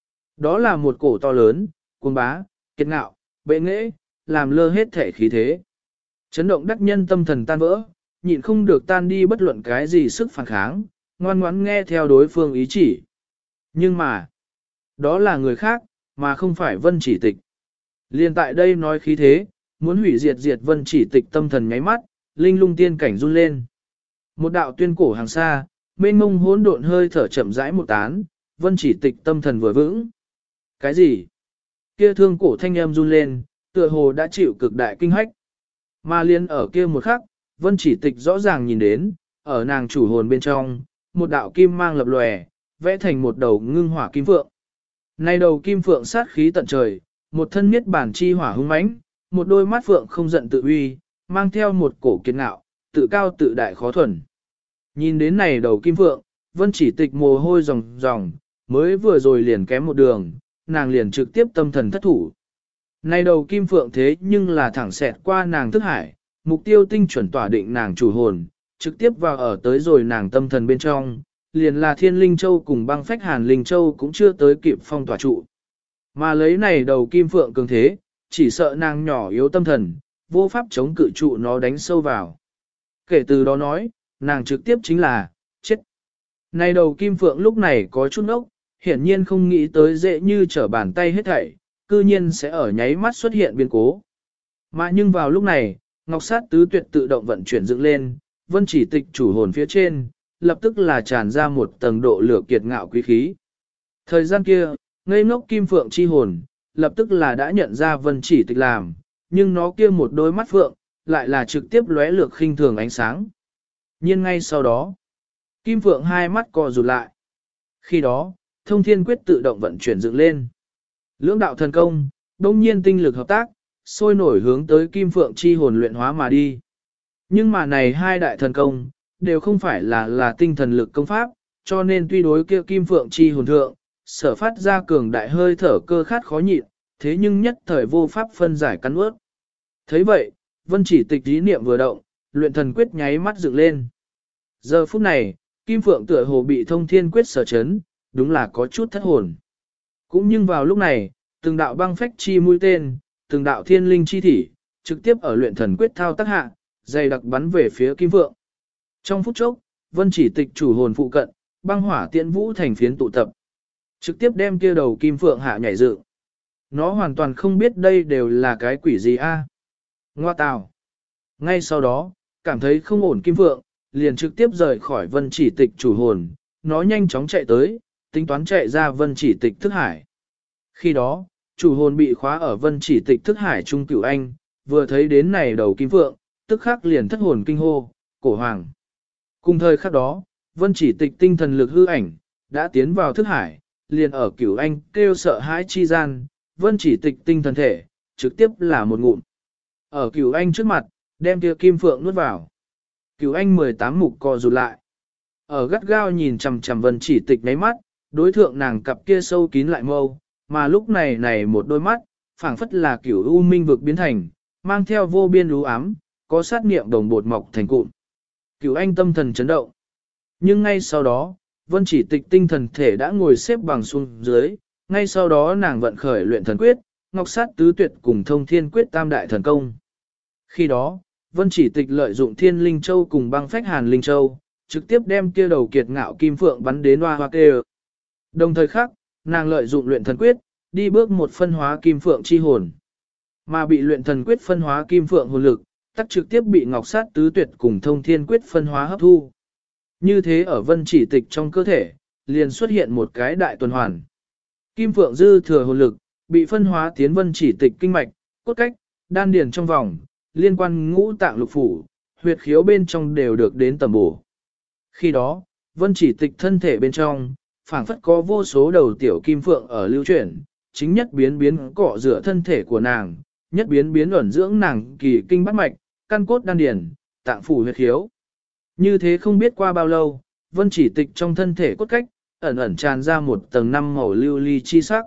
Đó là một cổ to lớn, cuồng bá, kiệt ngạo, bệ nghệ, làm lơ hết thể khí thế. Chấn động đắc nhân tâm thần tan vỡ, nhịn không được tan đi bất luận cái gì sức phản kháng, ngoan ngoãn nghe theo đối phương ý chỉ. Nhưng mà, đó là người khác, mà không phải Vân Chỉ Tịch. Liên tại đây nói khí thế, muốn hủy diệt Vân Chỉ Tịch tâm thần nháy mắt, linh lung tiên cảnh run lên. Một đạo tuyên cổ hàng xa, mênh mông hỗn độn hơi thở chậm rãi một tán, Vân Chỉ Tịch tâm thần vừa vững. Cái gì? Kia thương cổ thanh âm run lên, tựa hồ đã chịu cực đại kinh hách. Mà liên ở kia một khắc, Vân Chỉ Tịch rõ ràng nhìn đến, ở nàng chủ hồn bên trong, một đạo kim mang lập lòe, vẽ thành một đầu ngưng hỏa kim phượng. Này đầu kim phượng sát khí tận trời, một thân miết bản chi hỏa hung mãnh, một đôi mắt phượng không giận tự uy, mang theo một cổ kiệt ngạo, tự cao tự đại khó thuần. Nhìn đến này đầu kim phượng, Vân Chỉ Tịch mồ hôi ròng ròng, mới vừa rồi liền kém một đường, nàng liền trực tiếp tâm thần thất thủ. Này đầu kim phượng thế nhưng là thẳng xẹt qua nàng thức hải, mục tiêu tinh chuẩn tỏa định nàng chủ hồn, trực tiếp vào ở tới rồi nàng tâm thần bên trong, liền là Thiên Linh Châu cùng băng phách Hàn Linh Châu cũng chưa tới kịp phong tỏa trụ. Mà lấy này đầu kim phượng cường thế, chỉ sợ nàng nhỏ yếu tâm thần, vô pháp chống cự trụ nó đánh sâu vào. Kể từ đó nói, nàng trực tiếp chính là, chết. Này đầu kim phượng lúc này có chút ốc, hiển nhiên không nghĩ tới dễ như trở bàn tay hết thảy, cư nhiên sẽ ở nháy mắt xuất hiện biến cố. Mà nhưng vào lúc này, ngọc sát tứ tuyệt tự động vận chuyển dựng lên, vân chỉ tịch chủ hồn phía trên, lập tức là tràn ra một tầng độ lửa kiệt ngạo quý khí. Thời gian kia, ngây ngốc kim phượng chi hồn, lập tức là đã nhận ra vân chỉ tịch làm, nhưng nó kia một đôi mắt phượng, lại là trực tiếp lóe lược khinh thường ánh sáng. Nhưng ngay sau đó, kim phượng hai mắt co rụt lại. Khi đó, thông thiên quyết tự động vận chuyển dựng lên. Lưỡng đạo thần công, đông nhiên tinh lực hợp tác, sôi nổi hướng tới kim phượng chi hồn luyện hóa mà đi. Nhưng mà này hai đại thần công, đều không phải là tinh thần lực công pháp, cho nên tuy đối kia kim phượng chi hồn thượng, sở phát ra cường đại hơi thở cơ khát khó nhịn, thế nhưng nhất thời vô pháp phân giải cắn ướt. Thấy vậy, vân chỉ tịch ý niệm vừa động, luyện thần quyết nháy mắt dựng lên. Giờ phút này, kim phượng tựa hồ bị thông thiên quyết sở chấn, đúng là có chút thất hồn. Cũng nhưng vào lúc này, từng đạo băng phách chi mũi tên, từng đạo thiên linh chi thỉ, trực tiếp ở luyện thần quyết thao tác hạ, dày đặc bắn về phía kim phượng. Trong phút chốc, vân chỉ tịch chủ hồn phụ cận, băng hỏa tiễn vũ thành phiến tụ tập. Trực tiếp đem kia đầu kim phượng hạ nhảy dựng. Nó hoàn toàn không biết đây đều là cái quỷ gì a. Ngoa tào. Ngay sau đó, cảm thấy không ổn kim phượng, liền trực tiếp rời khỏi vân chỉ tịch chủ hồn, nó nhanh chóng chạy tới, tính toán chạy ra vân chỉ tịch thức hải. Khi đó, chủ hồn bị khóa ở vân chỉ tịch thức hải trung cửu anh, vừa thấy đến này đầu kim phượng, tức khắc liền thất hồn kinh hô, cổ hoàng. Cùng thời khắc đó, vân chỉ tịch tinh thần lực hư ảnh, đã tiến vào thức hải, liền ở cửu anh kêu sợ hãi chi gian, vân chỉ tịch tinh thần thể, trực tiếp là một ngụm. Ở cửu anh trước mặt, đem kia kim phượng nuốt vào. Cửu anh 18 mục co rụt lại. Ở gắt gao nhìn chằm chằm vân chỉ tịch ngáy mắt, đối thượng nàng cặp kia sâu kín lại mâu, mà lúc này một đôi mắt, phảng phất là cửu u minh vực biến thành, mang theo vô biên u ám, có sát niệm đồng bột mọc thành cụm. Cửu anh tâm thần chấn động. Nhưng ngay sau đó, vân chỉ tịch tinh thần thể đã ngồi xếp bằng xuống dưới, ngay sau đó nàng vận khởi luyện thần quyết, ngọc sát tứ tuyệt cùng thông thiên quyết tam đại thần công. Khi đó, vân chỉ tịch lợi dụng thiên linh châu cùng băng phách hàn linh châu, trực tiếp đem kia đầu kiệt ngạo kim phượng bắn đến hoa hoa kê. Đồng thời khác, nàng lợi dụng luyện thần quyết, đi bước một phân hóa kim phượng chi hồn. Mà bị luyện thần quyết phân hóa kim phượng hồn lực, tắc trực tiếp bị ngọc sát tứ tuyệt cùng thông thiên quyết phân hóa hấp thu. Như thế ở vân chỉ tịch trong cơ thể, liền xuất hiện một cái đại tuần hoàn. Kim phượng dư thừa hồn lực, bị phân hóa tiến vân chỉ tịch kinh mạch, cốt cách, đan điền trong vòng, liên quan ngũ tạng lục phủ, huyệt khiếu bên trong đều được đến tầm bổ. Khi đó, vân chỉ tịch thân thể bên trong, phảng phất có vô số đầu tiểu kim phượng ở lưu chuyển, chính nhất biến cọ rửa thân thể của nàng, nhất biến ẩn dưỡng nàng kỳ kinh bát mạch, căn cốt đan điền, tạng phủ huyệt khiếu. Như thế không biết qua bao lâu, vân chỉ tịch trong thân thể cốt cách, ẩn tràn ra một tầng năm màu lưu ly chi sắc.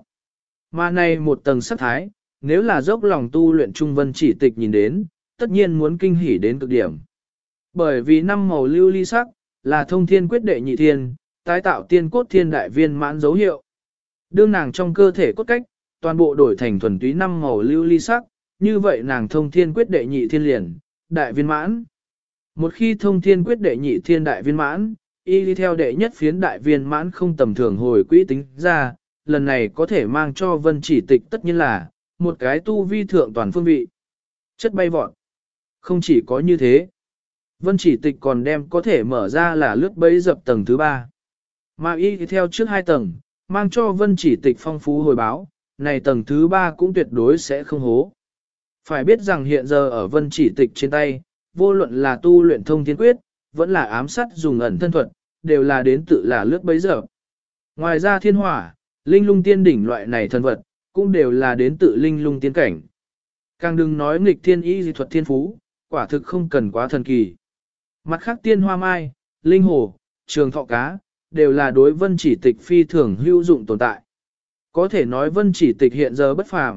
Mà này một tầng sắc thái, nếu là dốc lòng tu luyện trung vân chỉ tịch nhìn đến, tất nhiên muốn kinh hỉ đến cực điểm. Bởi vì năm màu lưu ly sắc, là thông thiên quyết đệ nhị thiên, tái tạo tiên cốt thiên đại viên mãn dấu hiệu. Đương nàng trong cơ thể cốt cách, toàn bộ đổi thành thuần túy năm màu lưu ly sắc, như vậy nàng thông thiên quyết đệ nhị thiên liền, đại viên mãn. Một khi thông thiên quyết đệ nhị thiên đại viên mãn, y đi theo đệ nhất phiến đại viên mãn không tầm thường hồi quỹ tính ra, lần này có thể mang cho vân chỉ tịch tất nhiên là, một cái tu vi thượng toàn phương vị. Chất bay vọt. Không chỉ có như thế, vân chỉ tịch còn đem có thể mở ra là lướt bẫy dập tầng thứ 3. Mà y đi theo trước 2 tầng, mang cho vân chỉ tịch phong phú hồi báo, này tầng thứ 3 cũng tuyệt đối sẽ không hố. Phải biết rằng hiện giờ ở vân chỉ tịch trên tay, vô luận là tu luyện thông thiên quyết, vẫn là ám sát dùng ẩn thân thuật, đều là đến tự là lướt bấy giờ. Ngoài ra thiên hỏa, linh lung tiên đỉnh loại này thần vật, cũng đều là đến tự linh lung tiên cảnh. Càng đừng nói nghịch thiên y dị thuật thiên phú, quả thực không cần quá thần kỳ. Mặt khác tiên hoa mai, linh hồ, trường thọ cá, đều là đối vân chỉ tịch phi thường hữu dụng tồn tại. Có thể nói vân chỉ tịch hiện giờ bất phàm,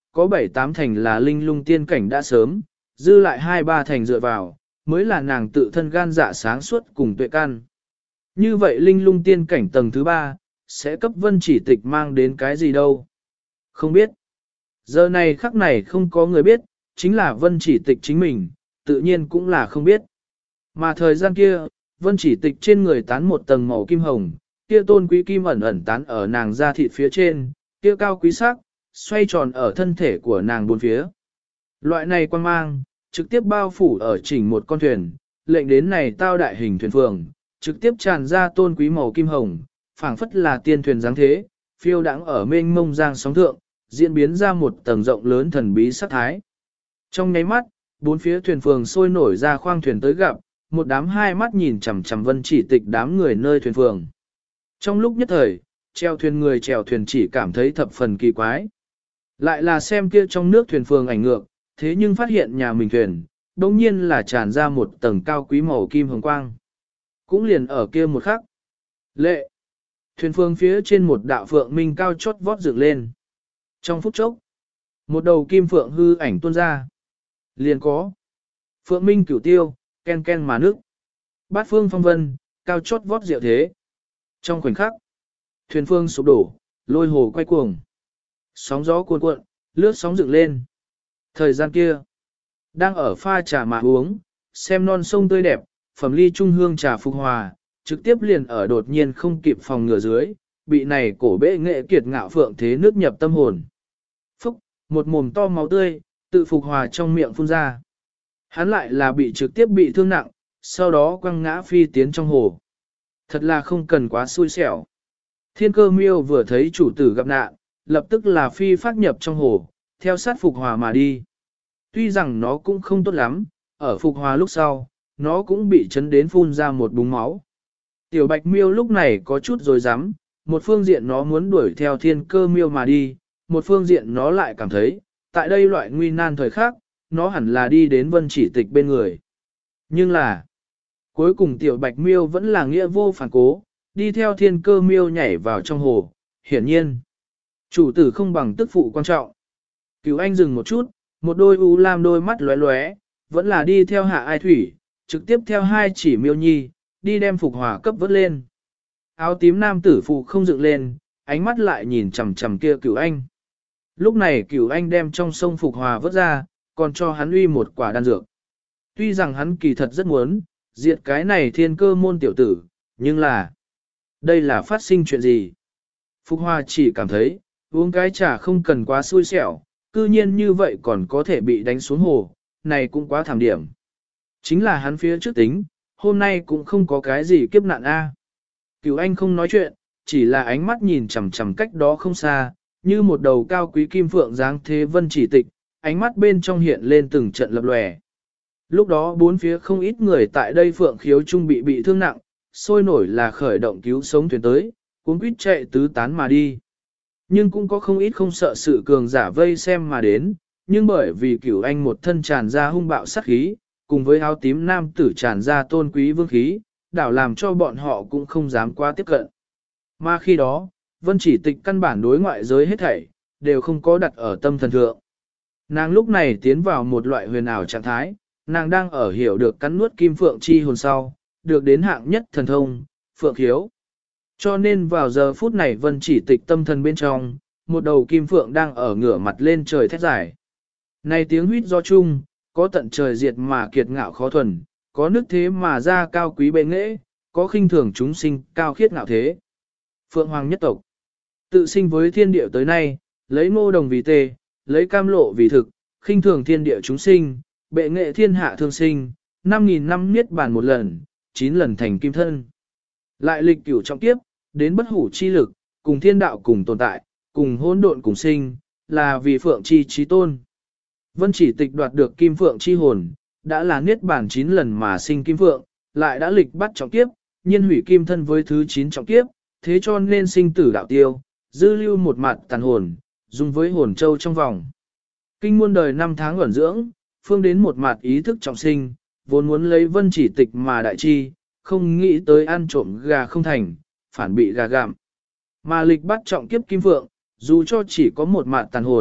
có 7-8 thành là linh lung tiên cảnh đã sớm, dư lại 2-3 thành dựa vào, mới là nàng tự thân gan dạ sáng suốt cùng tuệ căn. Như vậy linh lung tiên cảnh tầng thứ 3, sẽ cấp Vân Chỉ Tịch mang đến cái gì đâu? Không biết. Giờ này khắc này không có người biết, chính là Vân Chỉ Tịch chính mình, tự nhiên cũng là không biết. Mà thời gian kia, Vân Chỉ Tịch trên người tán một tầng màu kim hồng, kia tôn quý kim ẩn ẩn tán ở nàng da thịt phía trên, kia cao quý sắc, xoay tròn ở thân thể của nàng bốn phía. Loại này quan mang, trực tiếp bao phủ ở chỉnh một con thuyền, lệnh đến này tao đại hình thuyền phường, trực tiếp tràn ra tôn quý màu kim hồng, phảng phất là tiên thuyền dáng thế, phiêu đãng ở mênh mông giang sóng thượng, diễn biến ra một tầng rộng lớn thần bí sắc thái. Trong nháy mắt, bốn phía thuyền phường sôi nổi ra khoang thuyền tới gặp, một đám hai mắt nhìn chằm chằm Vân Chỉ Tịch đám người nơi thuyền phường. Trong lúc nhất thời, chèo thuyền người chèo thuyền chỉ cảm thấy thập phần kỳ quái. Lại là xem kia trong nước thuyền phường ảnh ngược, thế nhưng phát hiện nhà mình thuyền, đồng nhiên là tràn ra một tầng cao quý màu kim hồng quang. Cũng liền ở kia một khắc. Lệ! Thuyền phường phía trên một đạo phượng minh cao chót vót dựng lên. Trong phút chốc, một đầu kim phượng hư ảnh tuôn ra. Liền có. Phượng minh cửu tiêu, ken ken mà nước. Bát phương phong vân, cao chót vót diệu thế. Trong khoảnh khắc, thuyền phương sụp đổ, lôi hồ quay cuồng. Sóng gió cuồn cuộn, lướt sóng dựng lên. Thời gian kia, đang ở pha trà mà uống, xem non sông tươi đẹp, phẩm ly trung hương trà phục hòa, trực tiếp liền ở đột nhiên không kịp phòng ngừa dưới, bị này cổ bệ nghệ kiệt ngạo phượng thế nước nhập tâm hồn. Phúc, một mồm to máu tươi, tự phục hòa trong miệng phun ra. Hắn lại là bị trực tiếp bị thương nặng, sau đó quăng ngã phi tiến trong hồ. Thật là không cần quá xui xẻo. Thiên cơ miêu vừa thấy chủ tử gặp nạn, lập tức là phi phát nhập trong hồ, theo sát phục hòa mà đi. Tuy rằng nó cũng không tốt lắm, ở phục hòa lúc sau, nó cũng bị chấn đến phun ra một búng máu. Tiểu bạch miêu lúc này có chút rồi dám, một phương diện nó muốn đuổi theo thiên cơ miêu mà đi, một phương diện nó lại cảm thấy, tại đây loại nguy nan thời khắc, nó hẳn là đi đến Vân Chỉ Tịch bên người. Nhưng là, cuối cùng tiểu bạch miêu vẫn là nghĩa vô phản cố, đi theo thiên cơ miêu nhảy vào trong hồ, hiển nhiên. Chủ tử không bằng tức phụ quan trọng. Cửu anh dừng một chút, một đôi u lam đôi mắt lóe lóe, vẫn là đi theo hạ ai thủy, trực tiếp theo hai chỉ miêu nhi, đi đem phục hòa cấp vớt lên. Áo tím nam tử phụ không dựng lên, ánh mắt lại nhìn chằm chằm kia cửu anh. Lúc này cửu anh đem trong sông phục hòa vớt ra, còn cho hắn uy một quả đan dược. Tuy rằng hắn kỳ thật rất muốn, diệt cái này thiên cơ môn tiểu tử, nhưng là, đây là phát sinh chuyện gì? Phục hòa chỉ cảm thấy, uống cái trà không cần quá xui xẻo, cư nhiên như vậy còn có thể bị đánh xuống hồ, này cũng quá thảm điểm. Chính là hắn phía trước tính, hôm nay cũng không có cái gì kiếp nạn a. Cửu anh không nói chuyện, chỉ là ánh mắt nhìn chằm chằm cách đó không xa, như một đầu cao quý kim phượng dáng thế Vân Chỉ Tịch, ánh mắt bên trong hiện lên từng trận lập lòe. Lúc đó bốn phía không ít người tại đây phượng khiếu trung bị thương nặng, sôi nổi là khởi động cứu sống thuyền tới, cuốn quýt chạy tứ tán mà đi. Nhưng cũng có không ít không sợ sự cường giả vây xem mà đến, nhưng bởi vì cửu anh một thân tràn ra hung bạo sát khí, cùng với áo tím nam tử tràn ra tôn quý vương khí, đảo làm cho bọn họ cũng không dám qua tiếp cận. Mà khi đó, Vân Chỉ Tịch căn bản đối ngoại giới hết thảy, đều không có đặt ở tâm thần thượng. Nàng lúc này tiến vào một loại huyền ảo trạng thái, nàng đang ở hiểu được cắn nuốt kim phượng chi hồn sau, được đến hạng nhất thần thông, phượng khiếu. Cho nên vào giờ phút này Vân Chỉ Tịch tâm thần bên trong, một đầu kim phượng đang ở ngửa mặt lên trời thét giải. Này tiếng huýt do chung, có tận trời diệt mà kiệt ngạo khó thuần, có nước thế mà ra cao quý bệ nghệ, có khinh thường chúng sinh cao khiết ngạo thế. Phượng Hoàng nhất tộc, tự sinh với thiên địa tới nay, lấy ngô đồng vì tê, lấy cam lộ vì thực, khinh thường thiên địa chúng sinh, bệ nghệ thiên hạ thương sinh, 5.000 năm niết bàn một lần, 9 lần thành kim thân. Lại lịch cửu trọng kiếp, đến bất hủ chi lực, cùng thiên đạo cùng tồn tại, cùng hỗn độn cùng sinh, là vì phượng chi trí tôn. Vân Chỉ Tịch đoạt được kim phượng chi hồn, đã là niết bàn 9 lần mà sinh kim phượng, lại đã lịch bắt trọng kiếp, nhiên hủy kim thân với thứ 9 trọng kiếp, thế cho nên sinh tử đạo tiêu, dư lưu một mặt tàn hồn, dùng với hồn châu trong vòng. Kinh muôn đời 5 tháng ẩn dưỡng, phương đến một mặt ý thức trọng sinh, vốn muốn lấy Vân Chỉ Tịch mà đại chi, không nghĩ tới ăn trộm gà không thành, phản bị gà gặm. Mà lịch bắt trọng kiếp kim phượng, dù cho chỉ có một mặt tàn hồn,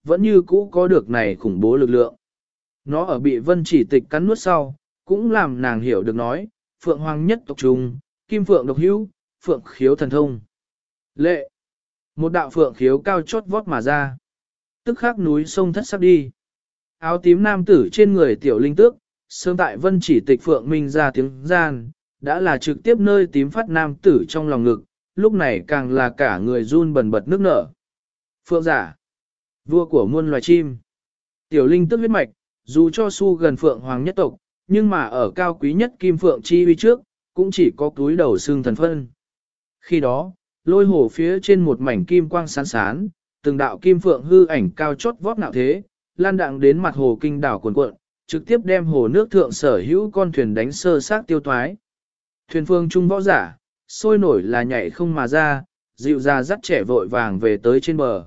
vẫn như cũ có được này khủng bố lực lượng. Nó ở bị vân chỉ tịch cắn nuốt sau, cũng làm nàng hiểu được nói, phượng hoàng nhất tộc trùng, kim phượng độc hữu, phượng khiếu thần thông. Lệ! Một đạo phượng khiếu cao chót vót mà ra. Tức khắc núi sông thất sắc đi. Áo tím nam tử trên người tiểu linh tước, sớm tại vân chỉ tịch phượng minh ra tiếng gian, đã là trực tiếp nơi tím phát nam tử trong lòng ngực, lúc này càng là cả người run bần bật nước nở. Phượng giả, vua của muôn loài chim. Tiểu linh tước huyết mạch, dù cho su gần phượng hoàng nhất tộc, nhưng mà ở cao quý nhất kim phượng chi uy trước, cũng chỉ có túi đầu xương thần phân. Khi đó, lôi hồ phía trên một mảnh kim quang sáng sán, từng đạo kim phượng hư ảnh cao chót vót nạo thế, lan đạng đến mặt hồ kinh đảo cuồn cuộn, trực tiếp đem hồ nước thượng sở hữu con thuyền đánh sơ xác tiêu toái. Thuyền phương trung võ giả, sôi nổi là nhảy không mà ra, dịu ra dắt trẻ vội vàng về tới trên bờ.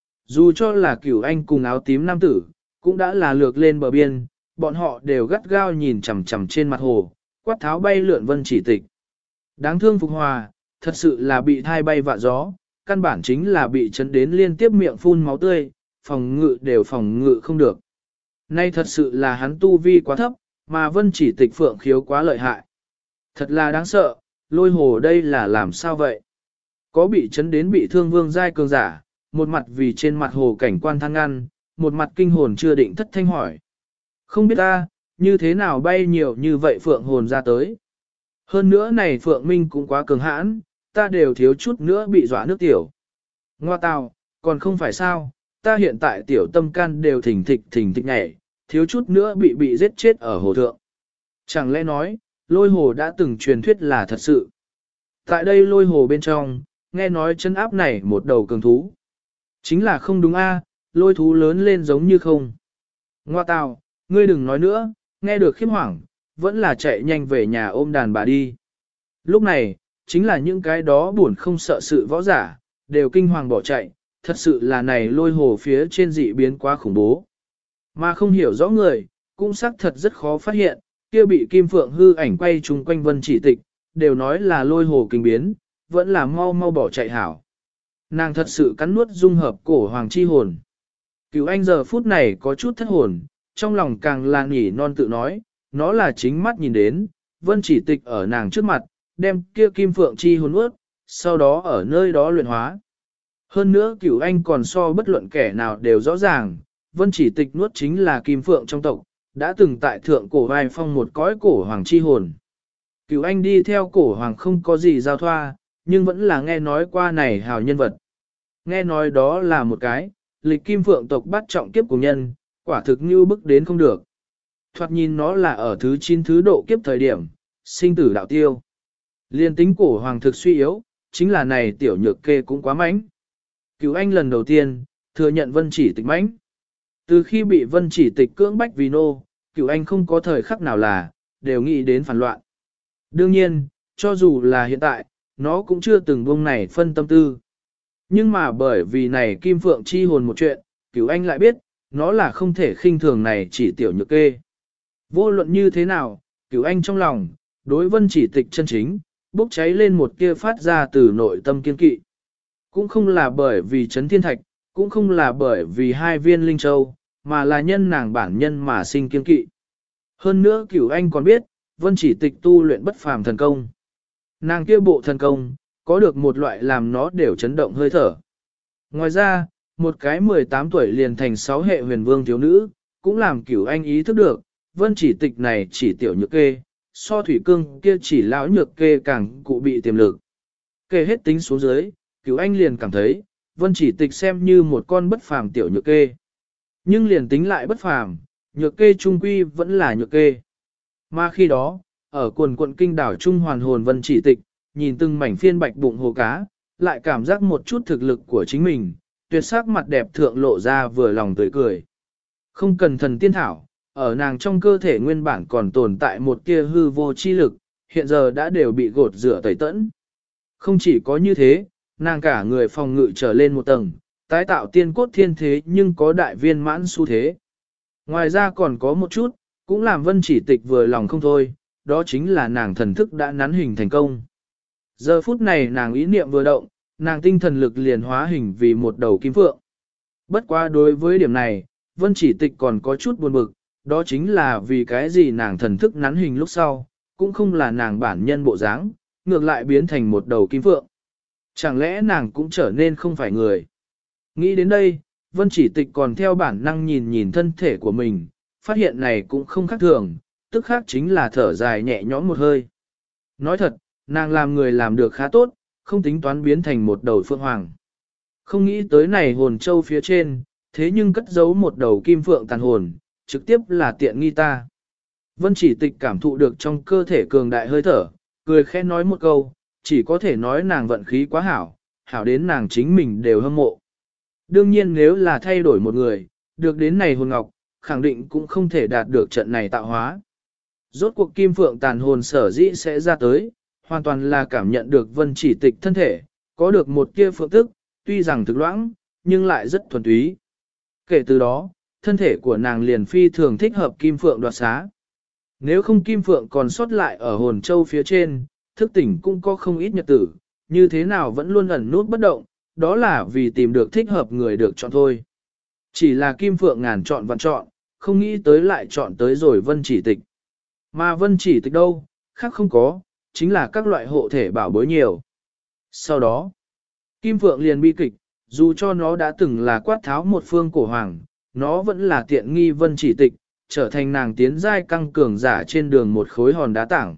Dù cho là cửu anh cùng áo tím nam tử, cũng đã là lược lên bờ biên, bọn họ đều gắt gao nhìn chằm chằm trên mặt hồ, quát tháo bay lượn vân chỉ tịch. Đáng thương Phục Hòa, thật sự là bị thai bay vạ gió, căn bản chính là bị chấn đến liên tiếp miệng phun máu tươi, phòng ngự đều phòng ngự không được. Nay thật sự là hắn tu vi quá thấp, mà vân chỉ tịch phượng khiếu quá lợi hại. Thật là đáng sợ, lôi hồ đây là làm sao vậy? Có bị chấn đến bị thương vương giai cường giả, một mặt vì trên mặt hồ cảnh quan than ngăn, một mặt kinh hồn chưa định thất thanh hỏi. Không biết ta, như thế nào bay nhiều như vậy phượng hồn ra tới. Hơn nữa này phượng minh cũng quá cường hãn, ta đều thiếu chút nữa bị dọa nước tiểu. Ngoa tào, còn không phải sao, ta hiện tại tiểu tâm can đều thỉnh thịch nhảy, thiếu chút nữa bị giết chết ở hồ thượng. Chẳng lẽ nói, lôi hồ đã từng truyền thuyết là thật sự. Tại đây lôi hồ bên trong, nghe nói chân áp này một đầu cường thú. Chính là không đúng a, lôi thú lớn lên giống như không. Ngoa tào, ngươi đừng nói nữa, nghe được khiếp hoảng, vẫn là chạy nhanh về nhà ôm đàn bà đi. Lúc này, chính là những cái đó buồn không sợ sự võ giả, đều kinh hoàng bỏ chạy, thật sự là này lôi hồ phía trên dị biến quá khủng bố. Mà không hiểu rõ người, cũng xác thật rất khó phát hiện, kia bị kim phượng hư ảnh quay chung quanh vân chỉ tịch, đều nói là lôi hồ kinh biến, vẫn là mau mau bỏ chạy hảo. Nàng thật sự cắn nuốt dung hợp cổ hoàng chi hồn. Cửu anh giờ phút này có chút thất hồn, trong lòng càng là nhỉ non tự nói, nó là chính mắt nhìn đến, vân chỉ tịch ở nàng trước mặt, đem kia kim phượng chi hồn ướt, sau đó ở nơi đó luyện hóa. Hơn nữa cửu anh còn so bất luận kẻ nào đều rõ ràng, vân chỉ tịch nuốt chính là kim phượng trong tộc, đã từng tại thượng cổ vai phong một cõi cổ hoàng chi hồn. Cửu anh đi theo cổ hoàng không có gì giao thoa, nhưng vẫn là nghe nói qua này hào nhân vật. Nghe nói đó là một cái, lịch kim phượng tộc bắt trọng kiếp của nhân, quả thực như bức đến không được. Thoạt nhìn nó là ở thứ 9 thứ độ kiếp thời điểm, sinh tử đạo tiêu. Liên tính cổ hoàng thực suy yếu, chính là này tiểu nhược kê cũng quá mánh. Cửu anh lần đầu tiên, thừa nhận vân chỉ tịch mánh. Từ khi bị vân chỉ tịch cưỡng bách vì nô, Cửu anh không có thời khắc nào là, đều nghĩ đến phản loạn. Đương nhiên, cho dù là hiện tại, nó cũng chưa từng buông này phân tâm tư. Nhưng mà bởi vì này kim phượng chi hồn một chuyện, Cửu anh lại biết, nó là không thể khinh thường này chỉ tiểu nhược kê. Vô luận như thế nào, Cửu anh trong lòng, đối vân chỉ tịch chân chính, bốc cháy lên một kia phát ra từ nội tâm kiên kỵ. Cũng không là bởi vì chấn thiên thạch, cũng không là bởi vì 2 viên linh châu, mà là nhân nàng bản nhân mà sinh kiên kỵ. Hơn nữa Cửu anh còn biết, vân chỉ tịch tu luyện bất phàm thần công. Nàng kia bộ thần công, có được một loại làm nó đều chấn động hơi thở. Ngoài ra, một cái 18 tuổi liền thành 6 hệ huyền vương thiếu nữ, cũng làm Cửu anh ý thức được, vân chỉ tịch này chỉ tiểu nhược kê, so thủy cương kia chỉ lão nhược kê càng cụ bị tiềm lực. Kê hết tính xuống dưới, Cửu anh liền cảm thấy, vân chỉ tịch xem như một con bất phàm tiểu nhược kê. Nhưng liền tính lại bất phàm, nhược kê trung quy vẫn là nhược kê. Mà khi đó, ở quần quận kinh đảo Trung hoàn hồn vân chỉ tịch, nhìn từng mảnh phiên bạch bụng hồ cá, lại cảm giác một chút thực lực của chính mình, tuyệt sắc mặt đẹp thượng lộ ra vừa lòng tươi cười. Không cần thần tiên thảo, ở nàng trong cơ thể nguyên bản còn tồn tại một tia hư vô chi lực, hiện giờ đã đều bị gột rửa tẩy tẫn. Không chỉ có như thế, nàng cả người phòng ngự trở lên một tầng, tái tạo tiên cốt thiên thế nhưng có đại viên mãn xu thế. Ngoài ra còn có một chút, cũng làm vân chỉ tịch vừa lòng không thôi, đó chính là nàng thần thức đã nắn hình thành công. Giờ phút này nàng ý niệm vừa động, nàng tinh thần lực liền hóa hình vì một đầu kim phượng. Bất quá đối với điểm này, Vân Chỉ Tịch còn có chút buồn bực, đó chính là vì cái gì nàng thần thức nắn hình lúc sau, cũng không là nàng bản nhân bộ dáng, ngược lại biến thành một đầu kim phượng. Chẳng lẽ nàng cũng trở nên không phải người? Nghĩ đến đây, Vân Chỉ Tịch còn theo bản năng nhìn nhìn thân thể của mình, phát hiện này cũng không khác thường, tức khác chính là thở dài nhẹ nhõm một hơi. Nói thật, nàng làm người làm được khá tốt, không tính toán biến thành một đầu phượng hoàng. Không nghĩ tới này hồn châu phía trên, thế nhưng cất giấu một đầu kim phượng tàn hồn, trực tiếp là tiện nghi ta. Vân Chỉ Tịch cảm thụ được trong cơ thể cường đại hơi thở, cười khẽ nói một câu, chỉ có thể nói nàng vận khí quá hảo, hảo đến nàng chính mình đều hâm mộ. Đương nhiên nếu là thay đổi một người, được đến này hồn ngọc, khẳng định cũng không thể đạt được trận này tạo hóa. Rốt cuộc kim phượng tàn hồn sở dĩ sẽ ra tới, hoàn toàn là cảm nhận được Vân Chỉ Tịch thân thể, có được một kia phượng tức, tuy rằng thực loãng, nhưng lại rất thuần túy. Kể từ đó, thân thể của nàng liền phi thường thích hợp kim phượng đoạt xá. Nếu không kim phượng còn sót lại ở hồn châu phía trên, thức tỉnh cũng có không ít nhật tử, như thế nào vẫn luôn ẩn nút bất động, đó là vì tìm được thích hợp người được chọn thôi. Chỉ là kim phượng ngàn chọn vạn chọn, không nghĩ tới lại chọn tới rồi Vân Chỉ Tịch. Mà Vân Chỉ Tịch đâu, khác không có, chính là các loại hộ thể bảo bối nhiều. Sau đó, kim phượng liền bi kịch, dù cho nó đã từng là quát tháo một phương cổ hoàng, nó vẫn là tiện nghi Vân Chỉ Tịch, trở thành nàng tiến giai căng cường giả trên đường một khối hòn đá tảng.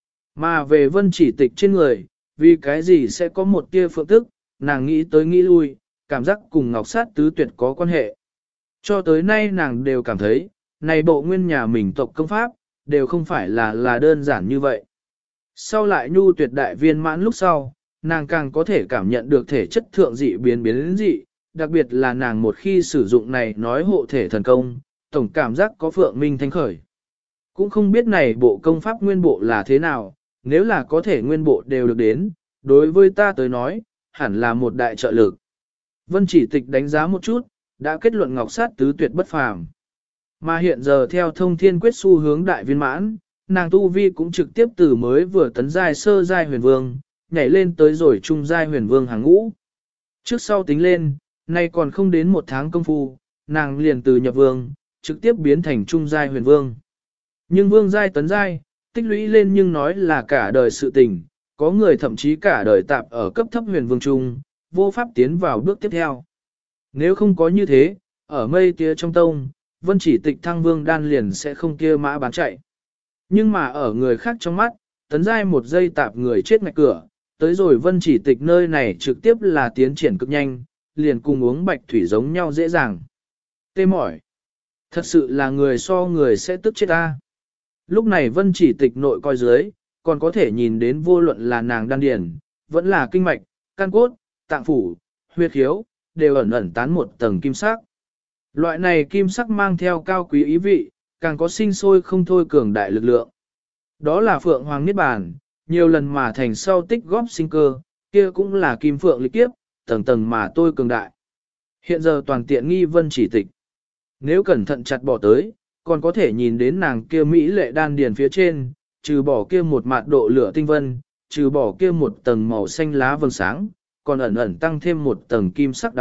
Mà về Vân Chỉ Tịch trên người, vì cái gì sẽ có một tia phượng tức, nàng nghĩ tới nghĩ lui, cảm giác cùng Ngọc Sát Tứ Tuyệt có quan hệ. Cho tới nay nàng đều cảm thấy, này bộ nguyên nhà mình tộc công pháp, đều không phải là đơn giản như vậy. Sau lại nhu tuyệt đại viên mãn lúc sau, nàng càng có thể cảm nhận được thể chất thượng dị biến biến dị, đặc biệt là nàng một khi sử dụng này nói hộ thể thần công, tổng cảm giác có phượng minh thanh khởi. Cũng không biết này bộ công pháp nguyên bộ là thế nào, nếu là có thể nguyên bộ đều được đến, đối với ta tới nói, hẳn là một đại trợ lực. Vân Chỉ Tịch đánh giá một chút, đã kết luận Ngọc Sát Tứ Tuyệt bất phàm. Mà hiện giờ theo thông thiên quyết xu hướng đại viên mãn, nàng tu vi cũng trực tiếp từ mới vừa tấn giai sơ giai huyền vương, nhảy lên tới rồi trung giai huyền vương hàng ngũ. Trước sau tính lên, nay còn không đến một tháng công phu, nàng liền từ nhập vương, trực tiếp biến thành trung giai huyền vương. Nhưng vương giai tấn giai, tích lũy lên nhưng nói là cả đời sự tình, có người thậm chí cả đời tạp ở cấp thấp huyền vương trung, vô pháp tiến vào bước tiếp theo. Nếu không có như thế, ở mây tía trong tông, Vân Chỉ Tịch thăng vương đan liền sẽ không kia mã bán chạy. Nhưng mà ở người khác trong mắt, tấn giai một giây tạp người chết ngạch cửa, tới rồi Vân Chỉ Tịch nơi này trực tiếp là tiến triển cực nhanh, liền cùng uống bạch thủy giống nhau dễ dàng. Tê mỏi. Thật sự là người so người sẽ tức chết ta. Lúc này Vân Chỉ Tịch nội coi dưới, còn có thể nhìn đến vô luận là nàng đan điền, vẫn là kinh mạch, căn cốt, tạng phủ, huyết khiếu, đều ẩn ẩn tán một tầng kim sắc. Loại này kim sắc mang theo cao quý ý vị, càng có sinh sôi không thôi cường đại lực lượng. Đó là Phượng Hoàng Niết Bàn, nhiều lần mà thành sau tích góp sinh cơ, kia cũng là kim phượng lịch kiếp, tầng tầng mà tôi cường đại. Hiện giờ toàn tiện nghi Vân Chỉ Tịch. Nếu cẩn thận chặt bỏ tới, còn có thể nhìn đến nàng kia mỹ lệ đan điền phía trên, trừ bỏ kia một mạt độ lửa tinh vân, trừ bỏ kia một tầng màu xanh lá vầng sáng, còn ẩn ẩn tăng thêm một tầng kim sắc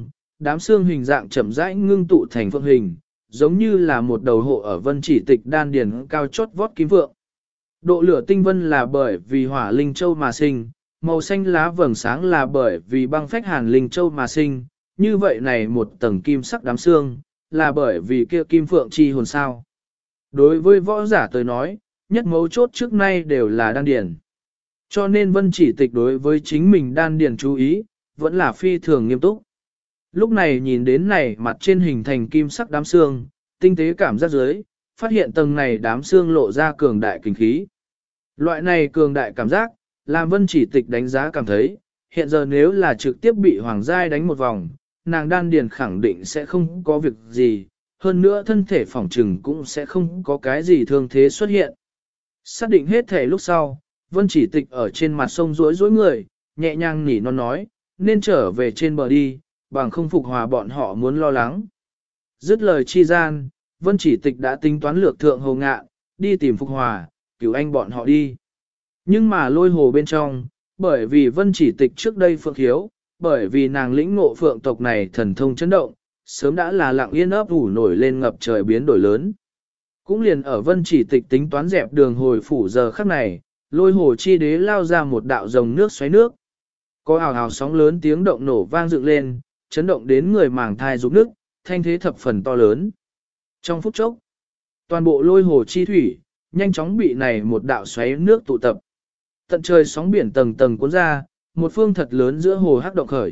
đám xương hình dạng chậm rãi ngưng tụ thành phượng hình, giống như là một đầu hộ ở Vân Chỉ Tịch đan điền cao chót vót kim vượng. Độ lửa tinh vân là bởi vì hỏa linh châu mà sinh, màu xanh lá vầng sáng là bởi vì băng phách hàn linh châu mà sinh, như vậy này một tầng kim sắc đám xương, là bởi vì kia kim phượng chi hồn sao. Đối với võ giả tới nói, nhất mấu chốt trước nay đều là đan điền. Cho nên Vân Chỉ Tịch đối với chính mình đan điền chú ý, vẫn là phi thường nghiêm túc. Lúc này nhìn đến này mặt trên hình thành kim sắc đám xương, tinh tế cảm giác dưới, phát hiện tầng này đám xương lộ ra cường đại kinh khí. Loại này cường đại cảm giác, làm Vân Chỉ Tịch đánh giá cảm thấy, hiện giờ nếu là trực tiếp bị Hoàng Giai đánh một vòng, nàng đan điền khẳng định sẽ không có việc gì, hơn nữa thân thể phỏng trừng cũng sẽ không có cái gì thương thế xuất hiện. Xác định hết thể lúc sau, Vân Chỉ Tịch ở trên mặt sông rối rối người, nhẹ nhàng nỉ non nói, nên trở về trên bờ đi, bằng không Phục Hòa bọn họ muốn lo lắng. Dứt lời chi gian, Vân Chỉ Tịch đã tính toán lược thượng Hồ Ngạn, đi tìm Phục Hòa, cứu anh bọn họ đi. Nhưng mà lôi hồ bên trong, bởi vì Vân Chỉ Tịch trước đây phượng hiếu, bởi vì nàng lĩnh ngộ phượng tộc này thần thông chấn động, sớm đã là lặng yên ấp ủ nổi lên ngập trời biến đổi lớn. Cũng liền ở Vân Chỉ Tịch tính toán dẹp đường hồi phủ giờ khắc này, Lôi Hồ Chi Đế lao ra một đạo dòng nước xoáy nước. Có ào ào sóng lớn tiếng động nổ vang dựng lên, chấn động đến người màng thai rụng nước, thanh thế thập phần to lớn. Trong phút chốc, toàn bộ Lôi Hồ Chi thủy, nhanh chóng bị này một đạo xoáy nước tụ tập. Tận trời sóng biển tầng tầng cuốn ra, một phương thật lớn giữa hồ hắc động khởi.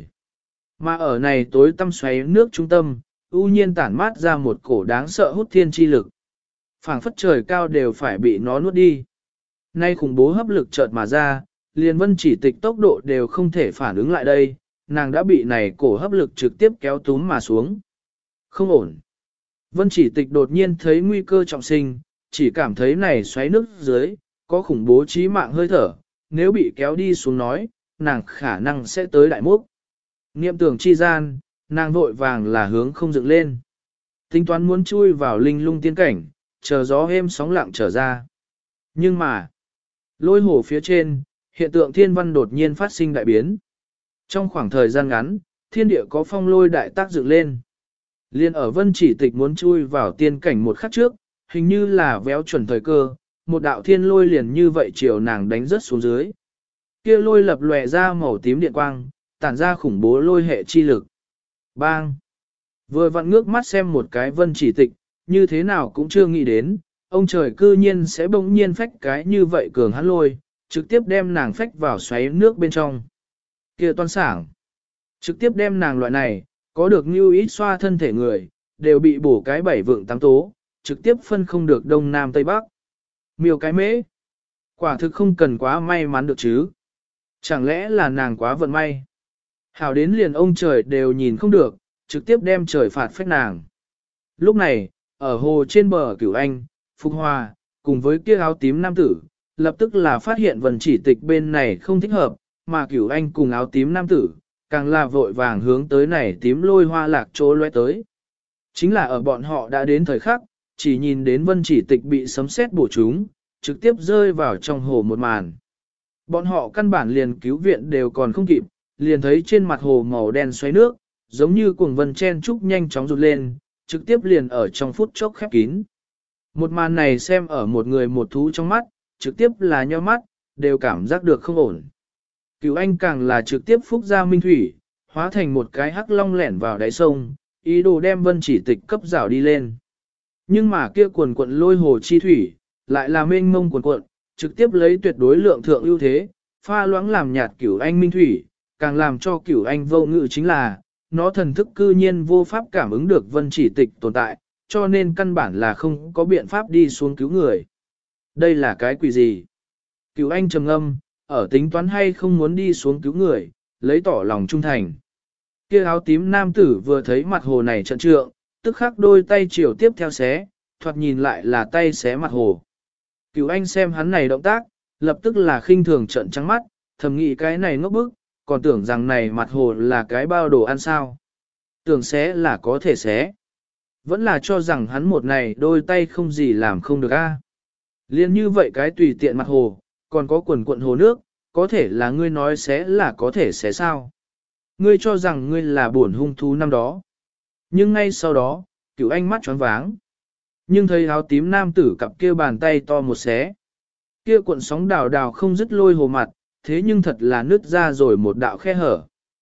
Mà ở này tối tăm xoáy nước trung tâm, ưu nhiên tản mát ra một cổ đáng sợ hút thiên chi lực. Phảng phất trời cao đều phải bị nó nuốt đi. Nay khủng bố hấp lực chợt mà ra, liền Vân Chỉ Tịch tốc độ đều không thể phản ứng lại đây, nàng đã bị này cổ hấp lực trực tiếp kéo túm mà xuống. Không ổn. Vân Chỉ Tịch đột nhiên thấy nguy cơ trọng sinh, chỉ cảm thấy này xoáy nước dưới, có khủng bố chí mạng hơi thở, nếu bị kéo đi xuống nói, nàng khả năng sẽ tới đại mốc. Niệm tưởng chi gian, nàng vội vàng là hướng không dựng lên. Tính toán muốn chui vào linh lung tiên cảnh, chờ gió êm sóng lặng trở ra. Nhưng mà, Lôi Hồ phía trên, hiện tượng thiên văn đột nhiên phát sinh đại biến. Trong khoảng thời gian ngắn, thiên địa có phong lôi đại tác dựng lên. Liên ở Vân Chỉ Tịch muốn chui vào tiên cảnh một khắc trước, hình như là véo chuẩn thời cơ, một đạo thiên lôi liền như vậy chiều nàng đánh rớt xuống dưới. Kia lôi lập lòe ra màu tím điện quang, tản ra khủng bố lôi hệ chi lực. Bang! Vừa vặn ngước mắt xem một cái Vân Chỉ Tịch, như thế nào cũng chưa nghĩ đến, ông trời cư nhiên sẽ bỗng nhiên phách cái như vậy cường hắn lôi, trực tiếp đem nàng phách vào xoáy nước bên trong. Kia toan sảng! Trực tiếp đem nàng loại này, có được như ít xoa thân thể người, đều bị bổ cái bảy vượng tám tố, trực tiếp phân không được đông nam tây bắc. Miêu cái mễ! Quả thực không cần quá may mắn được chứ. Chẳng lẽ là nàng quá vận may? Hảo đến liền ông trời đều nhìn không được, trực tiếp đem trời phạt phách nàng. Lúc này, ở hồ trên bờ Cửu Anh, Phục Hòa, cùng với kia áo tím nam tử, lập tức là phát hiện Vân Chỉ Tịch bên này không thích hợp, mà Cửu Anh cùng áo tím nam tử, càng là vội vàng hướng tới này tím lôi hoa lạc chỗ lóe tới. Chính là ở bọn họ đã đến thời khắc, chỉ nhìn đến Vân Chỉ Tịch bị sấm sét bổ trúng, trực tiếp rơi vào trong hồ một màn. Bọn họ căn bản liền cứu viện đều còn không kịp, liền thấy trên mặt hồ màu đen xoáy nước, giống như cuồng vân chen trúc nhanh chóng rụt lên, trực tiếp liền ở trong phút chốc khép kín. Một màn này xem ở một người một thú trong mắt, trực tiếp là nhíu mắt, đều cảm giác được không ổn. Cửu Anh càng là trực tiếp phúc ra minh thủy, hóa thành một cái hắc long lẻn vào đáy sông, ý đồ đem Vân Chỉ Tịch cấp rảo đi lên. Nhưng mà kia cuồn cuộn lôi hồ chi thủy, lại là mênh mông cuồn cuộn, trực tiếp lấy tuyệt đối lượng thượng ưu thế, pha loãng làm nhạt Cửu Anh minh thủy, càng làm cho Cửu Anh vô ngự chính là, nó thần thức cư nhiên vô pháp cảm ứng được Vân Chỉ Tịch tồn tại, cho nên căn bản là không có biện pháp đi xuống cứu người. Đây là cái quỷ gì? Cửu Anh trầm ngâm, ở tính toán hay không muốn đi xuống cứu người, lấy tỏ lòng trung thành. Kia áo tím nam tử vừa thấy mặt hồ này trận trượng, tức khắc đôi tay chiều tiếp theo xé, thoạt nhìn lại là tay xé mặt hồ. Cửu Anh xem hắn này động tác, lập tức là khinh thường trận trắng mắt, thầm nghĩ cái này ngốc bức, còn tưởng rằng này mặt hồ là cái bao đồ ăn sao. Tưởng xé là có thể xé. Vẫn là cho rằng hắn một này đôi tay không gì làm không được a. Liên như vậy cái tùy tiện mặt hồ, còn có quần cuộn hồ nước, có thể là ngươi nói xé là có thể xé sao. Ngươi cho rằng ngươi là bổn hung thú năm đó. Nhưng ngay sau đó, Cửu Anh mắt choáng váng. Nhưng thấy áo tím nam tử cặp kia bàn tay to một xé. Kia cuộn sóng đào đào không dứt lôi hồ mặt, thế nhưng thật là nứt ra rồi một đạo khe hở.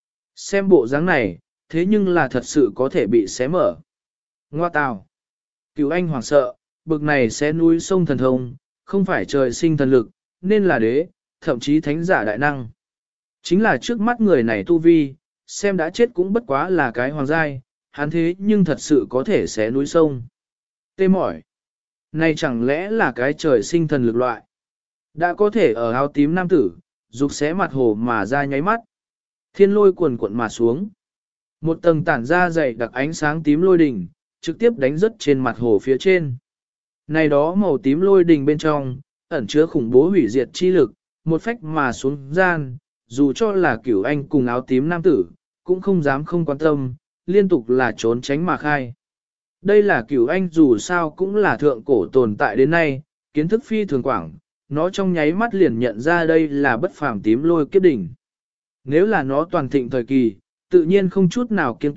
Xem bộ dáng này, thế nhưng là thật sự có thể bị xé mở. Ngoa tào. Cửu Anh hoảng sợ, bực này xé núi sông thần thông, không phải trời sinh thần lực, nên là đế, thậm chí thánh giả đại năng. Chính là trước mắt người này tu vi, xem đã chết cũng bất quá là cái hoàng giai, hắn thế nhưng thật sự có thể xé núi sông. Tê mỏi. Này chẳng lẽ là cái trời sinh thần lực loại. Đã có thể ở áo tím nam tử, dục xé mặt hồ mà ra nháy mắt. Thiên lôi cuồn cuộn mà xuống. Một tầng tản ra dày đặc ánh sáng tím lôi đỉnh, trực tiếp đánh rớt trên mặt hồ phía trên. Này đó màu tím lôi đỉnh bên trong, ẩn chứa khủng bố hủy diệt chi lực, một phách mà xuống gian, dù cho là Cửu Anh cùng áo tím nam tử, cũng không dám không quan tâm, liên tục là trốn tránh mà khai. Đây là Cửu Anh dù sao cũng là thượng cổ tồn tại đến nay, kiến thức phi thường quảng, nó trong nháy mắt liền nhận ra đây là bất phàm tím lôi kiếp đỉnh. Nếu là nó toàn thịnh thời kỳ, tự nhiên không chút nào kiên kỵ,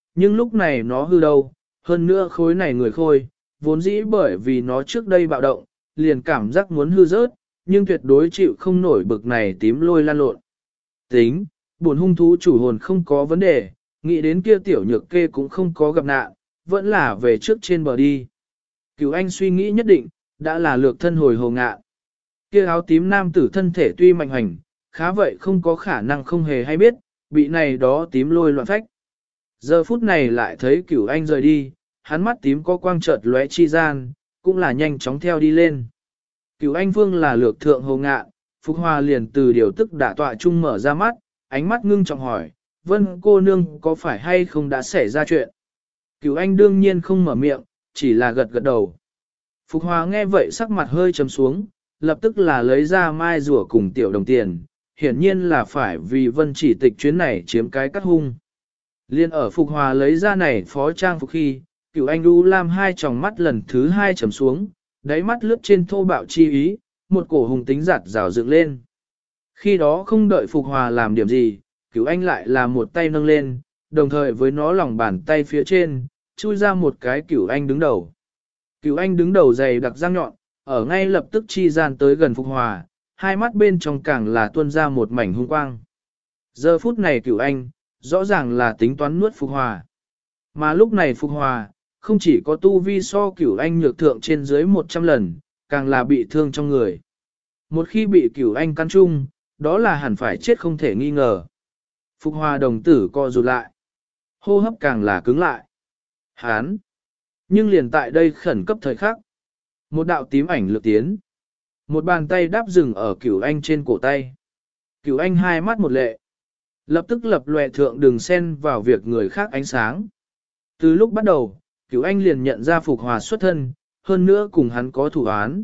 nhưng lúc này nó hư đâu, hơn nữa khối này người khôi, vốn dĩ bởi vì nó trước đây bạo động, liền cảm giác muốn hư rớt, nhưng tuyệt đối chịu không nổi bực này tím lôi lan lộn. Tính, buồn hung thú chủ hồn không có vấn đề, nghĩ đến kia tiểu nhược kê cũng không có gặp nạn, vẫn là về trước trên bờ đi. Cửu Anh suy nghĩ nhất định, đã là lược thân hồi hồ ngạ. Kia áo tím nam tử thân thể tuy mạnh hành, khá vậy không có khả năng không hề hay biết, bị này đó tím lôi loạn phách. Giờ phút này lại thấy Cửu Anh rời đi, hắn mắt tím có quang chợt lóe chi gian, cũng là nhanh chóng theo đi lên. Cửu Anh Vương là lược thượng hồ ngạ, Phục Hòa liền từ điều tức đả tọa trung mở ra mắt, ánh mắt ngưng trọng hỏi, Vân cô nương có phải hay không đã xảy ra chuyện? Cửu Anh đương nhiên không mở miệng, chỉ là gật gật đầu. Phục Hòa nghe vậy sắc mặt hơi trầm xuống, lập tức là lấy ra mai rùa cùng tiểu đồng tiền, hiển nhiên là phải vì Vân chỉ tịch chuyến này chiếm cái cắt hung. Liên ở Phục Hòa lấy ra này phó trang phục khi, Cửu Anh U Lam hai tròng mắt lần thứ hai trầm xuống, đáy mắt lướt trên thô bạo chi ý, một cổ hùng tính giặt rào dựng lên. Khi đó không đợi Phục Hòa làm điểm gì, Cửu Anh lại là một tay nâng lên, đồng thời với nó lòng bàn tay phía trên, chui ra một cái Cửu Anh đứng đầu. Cửu Anh đứng đầu dày đặc răng nhọn, ở ngay lập tức chi gian tới gần Phục Hòa, hai mắt bên trong càng là tuôn ra một mảnh hung quang. Giờ phút này Cửu Anh, rõ ràng là tính toán nuốt Phục Hòa. Mà lúc này Phục Hòa, không chỉ có tu vi so Cửu Anh nhược thượng trên dưới 100 lần, càng là bị thương trong người. Một khi bị Cửu Anh căn chung, đó là hẳn phải chết không thể nghi ngờ. Phục Hòa đồng tử co rụt lại. Hô hấp càng là cứng lại. Hán! Nhưng liền tại đây khẩn cấp thời khắc. Một đạo tím ảnh lược tiến. Một bàn tay đáp dừng ở Cửu Anh trên cổ tay. Cửu Anh hai mắt một lệ. Lập tức lập lòe thượng đường xen vào việc người khác ánh sáng. Từ lúc bắt đầu, Cửu Anh liền nhận ra Phục Hòa xuất thân, hơn nữa cùng hắn có thủ án.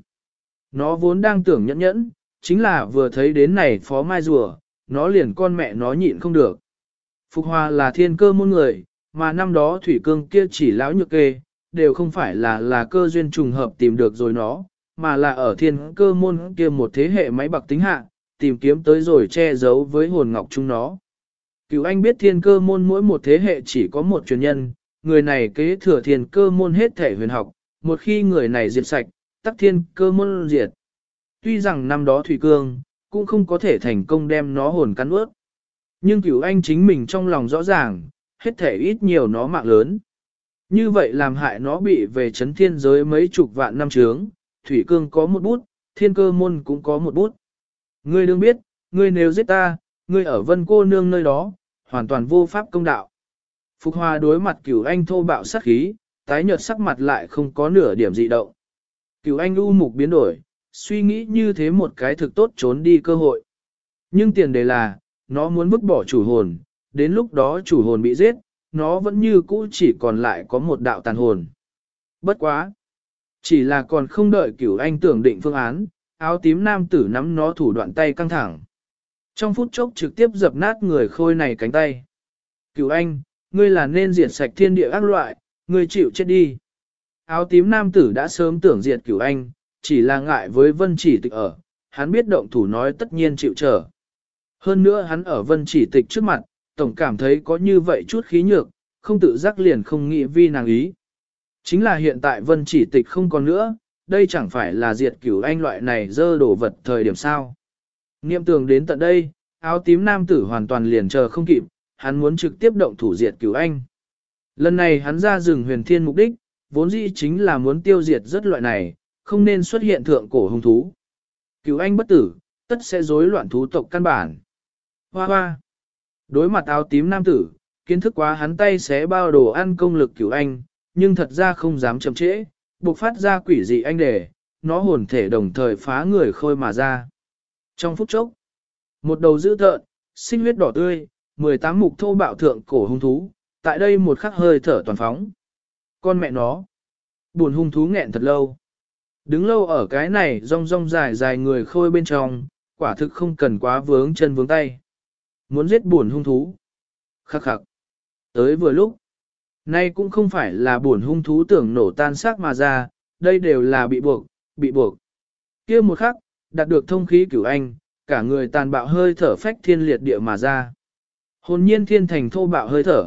Nó vốn đang tưởng nhẫn nhẫn, chính là vừa thấy đến này phó mai rùa, nó liền con mẹ nó nhịn không được. Phục Hòa là thiên cơ môn người, mà năm đó thủy cương kia chỉ lão nhược kê, đều không phải là cơ duyên trùng hợp tìm được rồi nó, mà là ở thiên cơ môn kia một thế hệ máy bạc tính hạ, tìm kiếm tới rồi che giấu với hồn ngọc chúng nó. Cửu Anh biết thiên cơ môn mỗi một thế hệ chỉ có một truyền nhân, người này kế thừa thiên cơ môn hết thể huyền học, một khi người này diệt sạch, tắc thiên cơ môn diệt. Tuy rằng năm đó Thủy Cương, cũng không có thể thành công đem nó hồn cắn ướt. Nhưng Cửu Anh chính mình trong lòng rõ ràng, hết thể ít nhiều nó mạng lớn. Như vậy làm hại nó bị về chấn thiên giới mấy chục vạn năm chướng, Thủy Cương có một bút, thiên cơ môn cũng có một bút. Ngươi đương biết, ngươi nếu giết ta, ngươi ở Vân cô nương nơi đó, hoàn toàn vô pháp công đạo. Phục Hòa đối mặt Cửu Anh thô bạo sát khí, tái nhợt sắc mặt lại không có nửa điểm dị động. Cửu Anh u mục biến đổi, suy nghĩ như thế một cái thực tốt trốn đi cơ hội. Nhưng tiền đề là, nó muốn vứt bỏ chủ hồn, đến lúc đó chủ hồn bị giết, nó vẫn như cũ chỉ còn lại có một đạo tàn hồn. Bất quá! Chỉ là còn không đợi Cửu Anh tưởng định phương án, áo tím nam tử nắm nó thủ đoạn tay căng thẳng. Trong phút chốc trực tiếp dập nát người khôi này cánh tay. Cửu Anh, ngươi là nên diệt sạch thiên địa ác loại, ngươi chịu chết đi. Áo tím nam tử đã sớm tưởng diệt Cửu Anh, chỉ là ngại với Vân Chỉ Tịch ở, hắn biết động thủ nói tất nhiên chịu trở. Hơn nữa hắn ở Vân Chỉ Tịch trước mặt, tổng cảm thấy có như vậy chút khí nhược, không tự giác liền không nghĩ vi nàng ý. Chính là hiện tại Vân Chỉ Tịch không còn nữa, đây chẳng phải là diệt Cửu Anh loại này dơ đổ vật thời điểm sao. Niệm tường đến tận đây, áo tím nam tử hoàn toàn liền chờ không kịp, hắn muốn trực tiếp động thủ diệt Cửu Anh. Lần này hắn ra rừng huyền thiên mục đích, vốn dĩ chính là muốn tiêu diệt rất loại này, không nên xuất hiện thượng cổ hung thú. Cửu Anh bất tử, tất sẽ rối loạn thú tộc căn bản. Hoa hoa! Đối mặt áo tím nam tử, kiến thức quá hắn tay xé bao đồ ăn công lực Cửu Anh, nhưng thật ra không dám chậm trễ, buộc phát ra quỷ dị anh để, nó hồn thể đồng thời phá người khôi mà ra. Trong phút chốc, một đầu dữ tợn, sinh huyết đỏ tươi, 18 mục thô bạo thượng cổ hung thú, tại đây một khắc hơi thở toàn phóng. Con mẹ nó, buồn hung thú nghẹn thật lâu. Đứng lâu ở cái này rong rong dài dài người khôi bên trong, quả thực không cần quá vướng chân vướng tay. Muốn giết buồn hung thú. Khắc khắc. Tới vừa lúc. Nay cũng không phải là buồn hung thú tưởng nổ tan xác mà ra, đây đều là bị buộc, bị buộc. Kia một khắc, đạt được thông khí Cửu Anh, cả người tàn bạo hơi thở phách thiên liệt địa mà ra. Hồn nhiên thiên thành thô bạo hơi thở,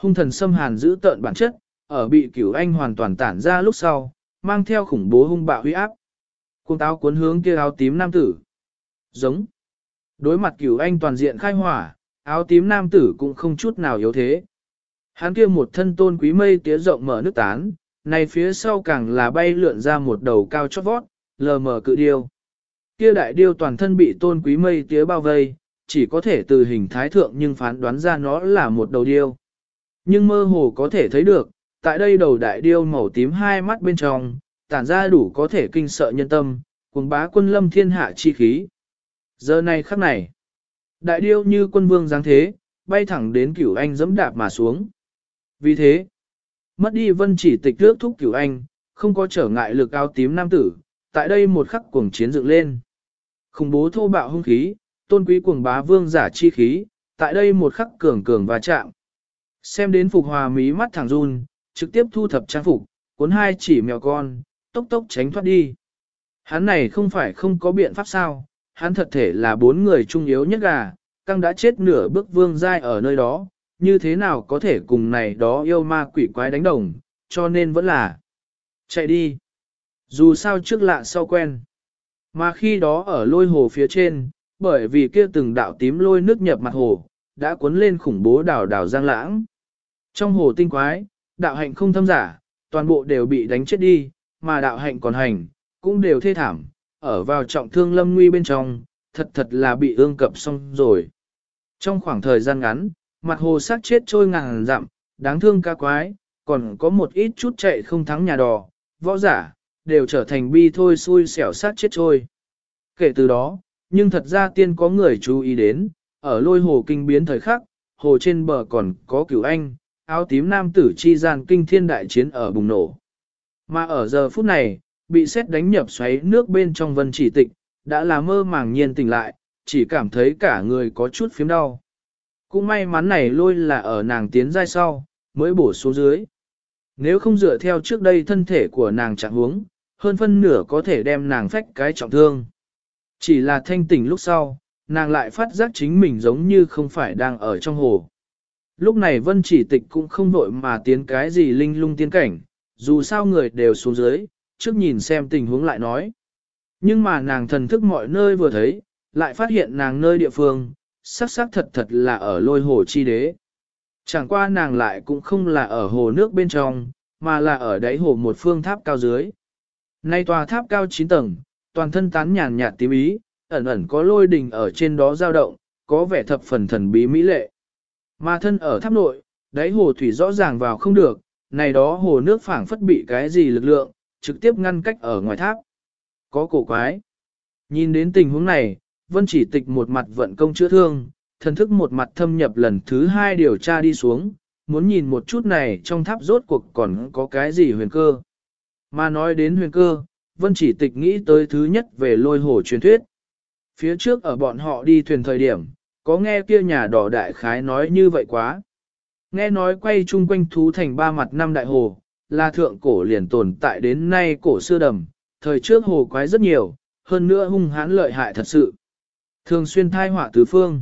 hung thần xâm hàn giữ tợn bản chất, ở bị Cửu Anh hoàn toàn tản ra lúc sau, mang theo khủng bố hung bạo uy áp. Cuồng táo cuốn hướng kia áo tím nam tử. Giống. Đối mặt Cửu Anh toàn diện khai hỏa, áo tím nam tử cũng không chút nào yếu thế. Hắn kia một thân tôn quý mây tía rộng mở nước tán, này phía sau càng là bay lượn ra một đầu cao chót vót, lờ mờ cự điêu. Kia đại điêu toàn thân bị tôn quý mây tía bao vây, chỉ có thể từ hình thái thượng nhưng phán đoán ra nó là một đầu điêu. Nhưng mơ hồ có thể thấy được, tại đây đầu đại điêu màu tím hai mắt bên trong, tản ra đủ có thể kinh sợ nhân tâm, cuồng bá quân lâm thiên hạ chi khí. Giờ này khắc này, đại điêu như quân vương dáng thế, bay thẳng đến Cửu Anh dẫm đạp mà xuống. Vì thế, mất đi Vân Chỉ Tịch rước thúc Cửu Anh, không có trở ngại lực áo tím nam tử, tại đây một khắc cuồng chiến dựng lên. Khủng bố thô bạo hung khí, tôn quý cuồng bá vương giả chi khí, tại đây một khắc cường cường va chạm. Xem đến Phục Hòa mí mắt thẳng run, trực tiếp thu thập trang phục, cuốn hai chỉ mèo con, tốc tốc tránh thoát đi. Hắn này không phải không có biện pháp sao, hắn thật thể là bốn người trung yếu nhất gà, căng đã chết nửa bước vương giai ở nơi đó, như thế nào có thể cùng này đó yêu ma quỷ quái đánh đồng, cho nên vẫn là chạy đi. Dù sao trước lạ sau quen. Mà khi đó ở lôi hồ phía trên, bởi vì kia từng đạo tím lôi nước nhập mặt hồ, đã cuốn lên khủng bố đảo đảo giang lãng. Trong hồ tinh quái, đạo hạnh không thâm giả, toàn bộ đều bị đánh chết đi, mà đạo hạnh còn hành, cũng đều thê thảm, ở vào trọng thương lâm nguy bên trong, thật là bị ương cập xong rồi. Trong khoảng thời gian ngắn, mặt hồ xác chết trôi ngàn dặm, đáng thương ca quái, còn có một ít chút chạy không thắng nhà đò, võ giả, đều trở thành bi thôi xui xẻo sát chết trôi. Kể từ đó, nhưng thật ra tiên có người chú ý đến, ở lôi hồ kinh biến thời khắc, hồ trên bờ còn có Cửu Anh, áo tím nam tử chi gian kinh thiên đại chiến ở bùng nổ. Mà ở giờ phút này, bị sét đánh nhập xoáy nước bên trong Vân Chỉ Tịch, đã là mơ màng nhiên tỉnh lại, chỉ cảm thấy cả người có chút phiếm đau. Cũng may mắn này lôi là ở nàng tiến giai sau, mới bổ xuống dưới. Nếu không dựa theo trước đây thân thể của nàng trạng huống, hơn phân nửa có thể đem nàng phách cái trọng thương. Chỉ là thanh tỉnh lúc sau, nàng lại phát giác chính mình giống như không phải đang ở trong hồ. Lúc này Vân Chỉ Tịch cũng không vội mà tiến cái gì linh lung tiên cảnh, dù sao người đều xuống dưới, trước nhìn xem tình huống lại nói. Nhưng mà nàng thần thức mọi nơi vừa thấy, lại phát hiện nàng nơi địa phương, sắc thật là ở lôi hồ chi đế. Chẳng qua nàng lại cũng không là ở hồ nước bên trong, mà là ở đáy hồ một phương tháp cao dưới. Nay tòa tháp cao 9 tầng, toàn thân tán nhàn nhạt tím ý, ẩn ẩn có lôi đình ở trên đó dao động, có vẻ thập phần thần bí mỹ lệ. Mà thân ở tháp nội, đáy hồ thủy rõ ràng vào không được, này đó hồ nước phảng phất bị cái gì lực lượng, trực tiếp ngăn cách ở ngoài tháp. Có cổ quái. Nhìn đến tình huống này, Vân Chỉ Tịch một mặt vận công chữa thương, thần thức một mặt thâm nhập lần thứ 2 điều tra đi xuống, muốn nhìn một chút này trong tháp rốt cuộc còn có cái gì huyền cơ. Mà nói đến huyền cơ, Vân Chỉ Tịch nghĩ tới thứ nhất về lôi hồ truyền thuyết. Phía trước ở bọn họ đi thuyền thời điểm, có nghe kia nhà đỏ đại khái nói như vậy quá. Nghe nói quay chung quanh thú thành 3 mặt 5 đại hồ, là thượng cổ liền tồn tại đến nay cổ xưa đầm, thời trước hồ quái rất nhiều, hơn nữa hung hãn lợi hại thật sự. Thường xuyên thai họa tứ phương.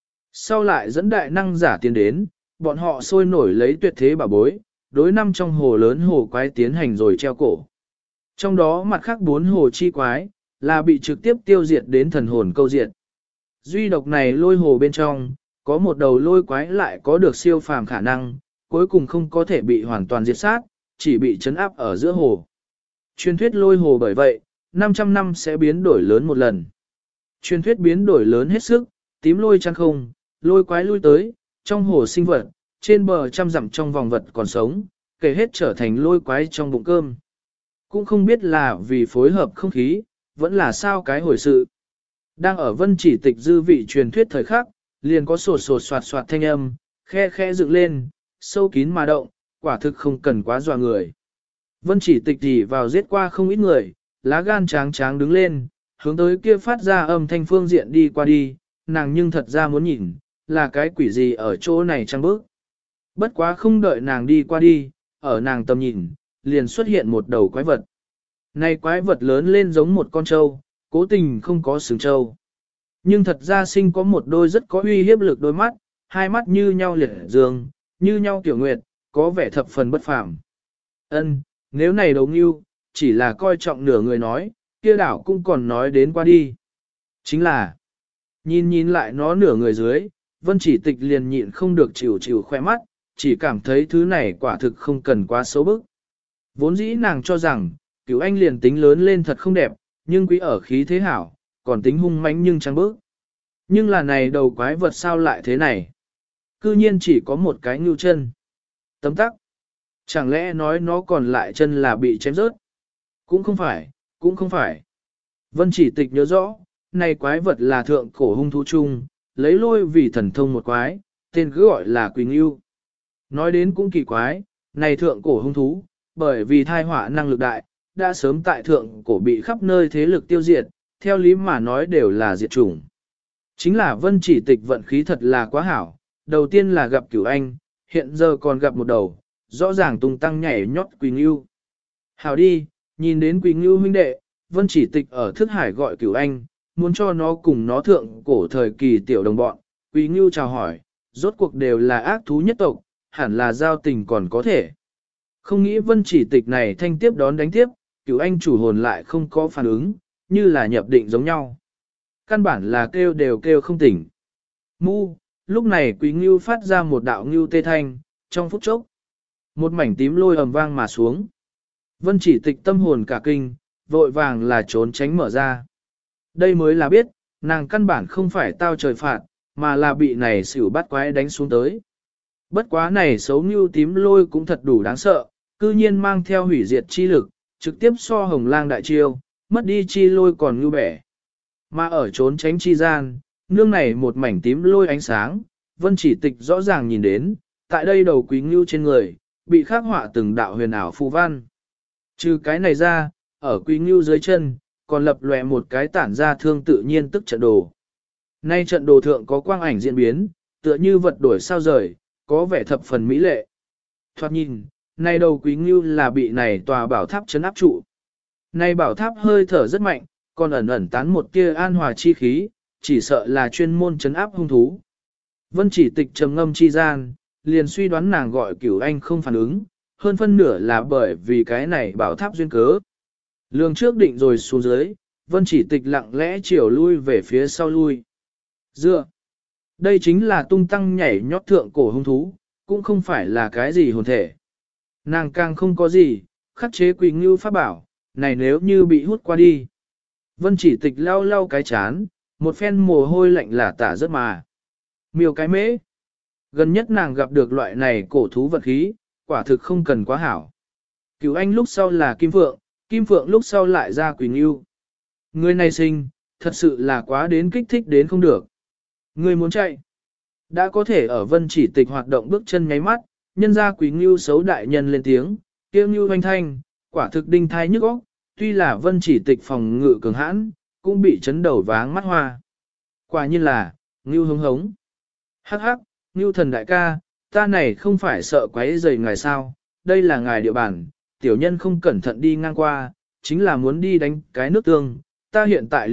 Sau lại dẫn đại năng giả tiến đến, bọn họ sôi nổi lấy tuyệt thế bảo bối, đối năm trong hồ lớn hồ quái tiến hành rồi treo cổ. Trong đó mặt khác 4 hồ chi quái, là bị trực tiếp tiêu diệt đến thần hồn câu diệt. Duy độc này lôi hồ bên trong, có một đầu lôi quái lại có được siêu phàm khả năng, cuối cùng không có thể bị hoàn toàn diệt sát, chỉ bị chấn áp ở giữa hồ. Truyền thuyết lôi hồ bởi vậy, 500 năm sẽ biến đổi lớn một lần. Truyền thuyết biến đổi lớn hết sức, tím lôi trăng không, lôi quái lui tới, trong hồ sinh vật, trên bờ trăm dặm trong vòng vật còn sống, kể hết trở thành lôi quái trong bụng cơm. Cũng không biết là vì phối hợp không khí, vẫn là sao cái hồi sự. Đang ở Vân Chỉ Tịch dư vị truyền thuyết thời khắc, liền có sột sột soạt soạt thanh âm, khe khe dựng lên, sâu kín mà động, quả thực không cần quá dọa người. Vân Chỉ Tịch thì vào giết qua không ít người, lá gan tráng tráng đứng lên, hướng tới kia phát ra âm thanh phương diện đi qua đi, nàng nhưng thật ra muốn nhìn, là cái quỷ gì ở chỗ này trăng bước. Bất quá không đợi nàng đi qua đi, ở nàng tầm nhìn, liền xuất hiện một đầu quái vật. Này quái vật lớn lên giống một con trâu, cố tình không có sừng trâu. Nhưng thật ra sinh có một đôi rất có uy hiếp lực đôi mắt, hai mắt như nhau liệt dương, như nhau tiểu nguyệt, có vẻ thập phần bất phàm. Ân, nếu này đấu ngưu, chỉ là coi trọng nửa người nói, kia đảo cũng còn nói đến qua đi. Chính là, nhìn lại nó nửa người dưới, Vân Chỉ Tịch liền nhịn không được chịu khoe mắt, chỉ cảm thấy thứ này quả thực không cần quá xấu bức. Vốn dĩ nàng cho rằng, Cửu Anh liền tính lớn lên thật không đẹp, nhưng quý ở khí thế hảo, còn tính hung mãnh nhưng trắng bức. Nhưng là này đầu quái vật sao lại thế này? Cư nhiên chỉ có một cái ngưu chân. Tấm tắc. Chẳng lẽ nói nó còn lại chân là bị chém rớt? Cũng không phải. Vân Chỉ Tịch nhớ rõ, này quái vật là thượng cổ hung thú chung, lấy lôi vì thần thông một quái, tên cứ gọi là Quỳ Ngưu. Nói đến cũng kỳ quái, này thượng cổ hung thú, bởi vì thai họa năng lực đại, đã sớm tại thượng cổ bị khắp nơi thế lực tiêu diệt, theo lý mà nói đều là diệt chủng. Chính là Vân Chỉ Tịch vận khí thật là quá hảo, đầu tiên là gặp Cửu Anh, hiện giờ còn gặp một đầu, rõ ràng tung tăng nhảy nhót Quỳ Ngưu. Hảo đi, nhìn đến Quỳ Ngưu huynh đệ, Vân Chỉ Tịch ở thức hải gọi Cửu Anh, muốn cho nó cùng nó thượng cổ thời kỳ tiểu đồng bọn. Quỳ Ngưu chào hỏi, rốt cuộc đều là ác thú nhất tộc, hẳn là giao tình còn có thể. Không nghĩ Vân Chỉ Tịch này thanh tiếp đón đánh tiếp, Cửu Anh chủ hồn lại không có phản ứng, như là nhập định giống nhau. Căn bản là kêu đều kêu không tỉnh. Mu, lúc này Quý Ngưu phát ra một đạo ngưu tê thanh, trong phút chốc. Một mảnh tím lôi ầm vang mà xuống. Vân Chỉ Tịch tâm hồn cả kinh, vội vàng là trốn tránh mở ra. Đây mới là biết, nàng căn bản không phải tao trời phạt, mà là bị này xỉu bắt quái đánh xuống tới. Bất quá này xấu ngưu tím lôi cũng thật đủ đáng sợ, cư nhiên mang theo hủy diệt chi lực, trực tiếp so hồng lang đại chiêu, mất đi chi lôi còn ngưu bẻ. Mà ở trốn tránh chi gian, nương này một mảnh tím lôi ánh sáng, Vân Chỉ Tịch rõ ràng nhìn đến, tại đây đầu quý ngưu trên người, bị khắc họa từng đạo huyền ảo phù văn. Trừ cái này ra, ở quý ngưu dưới chân, còn lập lòe một cái tản ra thương tự nhiên tức trận đồ. Nay trận đồ thượng có quang ảnh diễn biến, tựa như vật đổi sao rời, có vẻ thập phần mỹ lệ. Thoạt nhìn, nay đầu quý ngưu là bị này tòa bảo tháp trấn áp trụ. Nay bảo tháp hơi thở rất mạnh, còn ẩn tán một tia an hòa chi khí, chỉ sợ là chuyên môn trấn áp hung thú. Vân Chỉ Tịch trầm ngâm chi gian, liền suy đoán nàng gọi Cửu Anh không phản ứng, hơn phân nửa là bởi vì cái này bảo tháp duyên cớ. Lương trước định rồi xuống dưới, Vân Chỉ Tịch lặng lẽ chiều lui về phía sau lui. Dựa, đây chính là tung tăng nhảy nhót thượng cổ hung thú, cũng không phải là cái gì hồn thể. Nàng càng không có gì, khắc chế Quỳ Ngưu pháp bảo, này nếu như bị hút qua đi. Vân Chỉ Tịch lau cái chán, một phen mồ hôi lạnh là tả rất mà. Miêu cái mễ. Gần nhất nàng gặp được loại này cổ thú vật khí, quả thực không cần quá hảo. Cửu Anh lúc sau là Kim Phượng lúc sau lại ra Quỳ Ngưu. Người này sinh, thật sự là quá đến kích thích đến không được. Người muốn chạy. Đã có thể ở Vân Chỉ Tịch hoạt động bước chân nháy mắt, nhân ra Quỳ Ngưu xấu đại nhân lên tiếng, kêu Ngưu hoanh thanh, quả thực đinh thai nhức óc. Tuy là Vân Chỉ Tịch phòng ngự cường hãn, cũng bị chấn đầu váng mắt hoa. Quả nhiên là, Ngưu hống hống. Hắc hắc, Ngưu thần đại ca, ta này không phải sợ quấy rầy ngài sao, đây là ngài địa bàn, tiểu nhân không cẩn thận đi ngang qua, chính là muốn đi đánh cái nước tương, ta hiện tại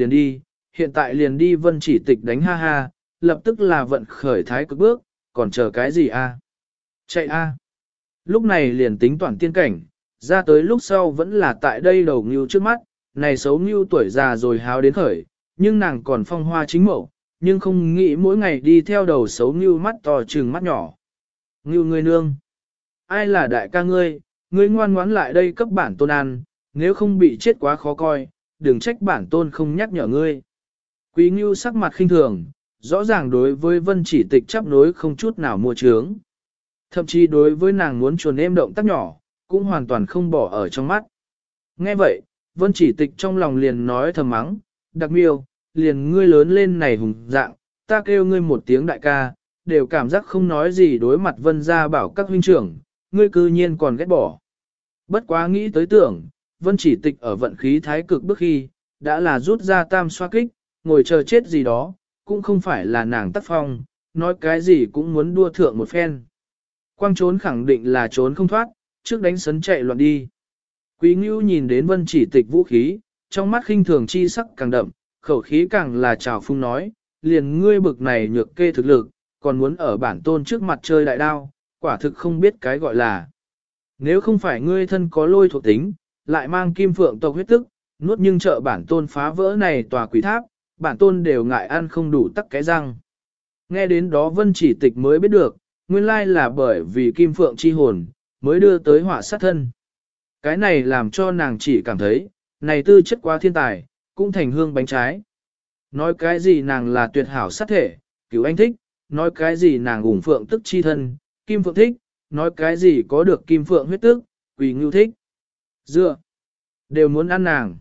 liền đi Vân Chỉ Tịch đánh ha ha, lập tức là vận khởi thái cực bước, còn chờ cái gì a? Chạy a! Lúc này liền tính toàn tiên cảnh, ra tới lúc sau vẫn là tại đây đầu Ngưu trước mắt, này xấu Ngưu tuổi già rồi háo đến khởi, nhưng nàng còn phong hoa chính mẫu, nhưng không nghĩ mỗi ngày đi theo đầu xấu Ngưu mắt to trừng mắt nhỏ. Ngưu ngươi nương! Ai là đại ca ngươi, ngươi ngoan ngoãn lại đây cấp bản tôn ăn, nếu không bị chết quá khó coi, đừng trách bản tôn không nhắc nhở ngươi. Quý Ngưu sắc mặt khinh thường, rõ ràng đối với Vân Chỉ Tịch chấp nối không chút nào mua trướng. Thậm chí đối với nàng muốn chuồn êm động tác nhỏ, cũng hoàn toàn không bỏ ở trong mắt. Nghe vậy, Vân Chỉ Tịch trong lòng liền nói thầm mắng, đặc miêu, liền ngươi lớn lên này hùng dạng, ta kêu ngươi một tiếng đại ca, đều cảm giác không nói gì đối mặt Vân gia bảo các huynh trưởng, ngươi cư nhiên còn ghét bỏ. Bất quá nghĩ tới tưởng, Vân Chỉ Tịch ở vận khí thái cực bước khi, đã là rút ra tam xoa kích, ngồi chờ chết gì đó, cũng không phải là nàng tác phong, nói cái gì cũng muốn đua thượng một phen. Quang trốn khẳng định là trốn không thoát, trước đánh sấn chạy loạn đi. Quý Ngưu nhìn đến Vân Chỉ Tịch vũ khí, trong mắt khinh thường chi sắc càng đậm, khẩu khí càng là trào phung nói, liền ngươi bực này nhược kê thực lực, còn muốn ở bản tôn trước mặt chơi đại đao, quả thực không biết cái gọi là. Nếu không phải ngươi thân có lôi thuộc tính, lại mang kim phượng tộc huyết tức, nuốt nhưng trợ bản tôn phá vỡ này tòa quỷ tháp, bản tôn đều ngại ăn không đủ tắc cái răng. Nghe đến đó Vân Chỉ Tịch mới biết được, nguyên lai là bởi vì kim phượng chi hồn, mới đưa tới họa sát thân. Cái này làm cho nàng chỉ cảm thấy, này tư chất quá thiên tài, cũng thành hương bánh trái. Nói cái gì nàng là tuyệt hảo sát thể, cứu anh thích, nói cái gì nàng ủng phượng tức chi thân, kim phượng thích, nói cái gì có được kim phượng huyết tức, quỳ ngưu thích. Dựa, đều muốn ăn nàng.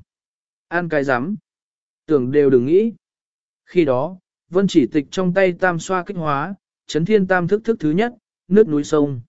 Ăn cái rắm tưởng đều đừng nghĩ. Khi đó, Vân Chỉ Tịch trong tay tam xoa kích hóa, chấn thiên tam thức thức thứ nhất, nước núi sông.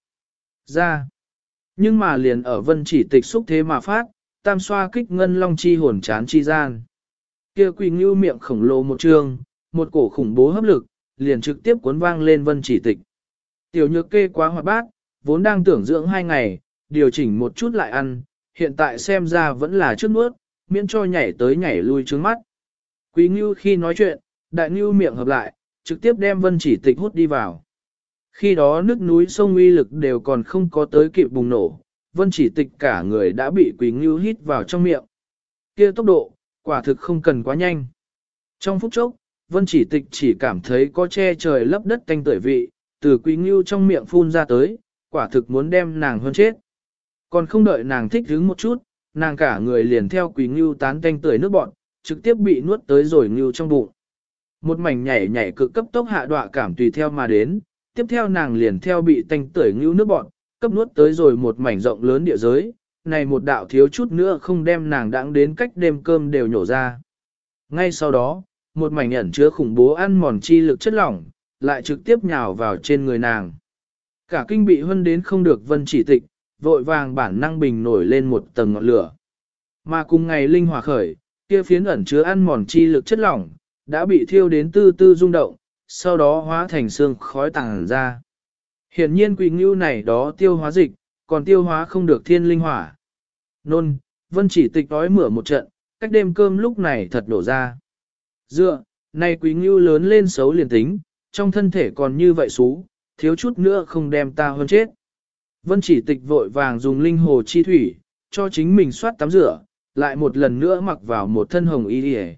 Ra. Nhưng mà liền ở Vân Chỉ Tịch xúc thế mà phát, tam xoa kích ngân long chi hồn chán chi gian. Kia quỳ ngưu miệng khổng lồ một trường, một cổ khủng bố hấp lực, liền trực tiếp cuốn vang lên Vân Chỉ Tịch. Tiểu nhược kê quá hoạt bát, vốn đang tưởng dưỡng 2 ngày, điều chỉnh một chút lại ăn, hiện tại xem ra vẫn là trước nuốt, miễn cho nhảy tới nhảy lui trướng mắt. Quý Ngưu khi nói chuyện, đại Ngưu miệng hợp lại, trực tiếp đem Vân Chỉ Tịch hút đi vào. Khi đó nước núi sông uy lực đều còn không có tới kịp bùng nổ, Vân Chỉ Tịch cả người đã bị Quý Ngưu hít vào trong miệng. Kia tốc độ, quả thực không cần quá nhanh. Trong phút chốc, Vân Chỉ Tịch chỉ cảm thấy có che trời lấp đất tanh tưởi vị, từ Quý Ngưu trong miệng phun ra tới, quả thực muốn đem nàng hơn chết. Còn không đợi nàng thích hứng một chút, nàng cả người liền theo Quý Ngưu tán tanh tưởi nước bọn, trực tiếp bị nuốt tới rồi Ngưu trong bụng. Một mảnh nhảy nhảy cực cấp tốc hạ đọa cảm tùy theo mà đến, tiếp theo nàng liền theo bị tanh tưởi Ngưu nước bọn, cấp nuốt tới rồi một mảnh rộng lớn địa giới, này một đạo thiếu chút nữa không đem nàng đãng đến cách đêm cơm đều nhổ ra. Ngay sau đó, một mảnh ẩn chứa khủng bố ăn mòn chi lực chất lỏng, lại trực tiếp nhào vào trên người nàng. Cả kinh bị hân đến không được Vân Chỉ Tịch, vội vàng bản năng bình nổi lên một tầng ngọn lửa. Mà cùng ngày linh hỏa khởi, kia phiến ẩn chứa ăn mòn chi lực chất lỏng, đã bị thiêu đến tư tư rung động, sau đó hóa thành xương khói tàng ra. Hiển nhiên quỷ ngưu này đó tiêu hóa dịch, còn tiêu hóa không được thiên linh hỏa. Nôn, Vân Chỉ Tịch đói mửa một trận, cách đêm cơm lúc này thật đổ ra. Dựa, này quỷ ngưu lớn lên xấu liền tính, trong thân thể còn như vậy xú, thiếu chút nữa không đem ta hơn chết. Vân Chỉ Tịch vội vàng dùng linh hồ chi thủy, cho chính mình soát tắm rửa, lại một lần nữa mặc vào một thân hồng y đi.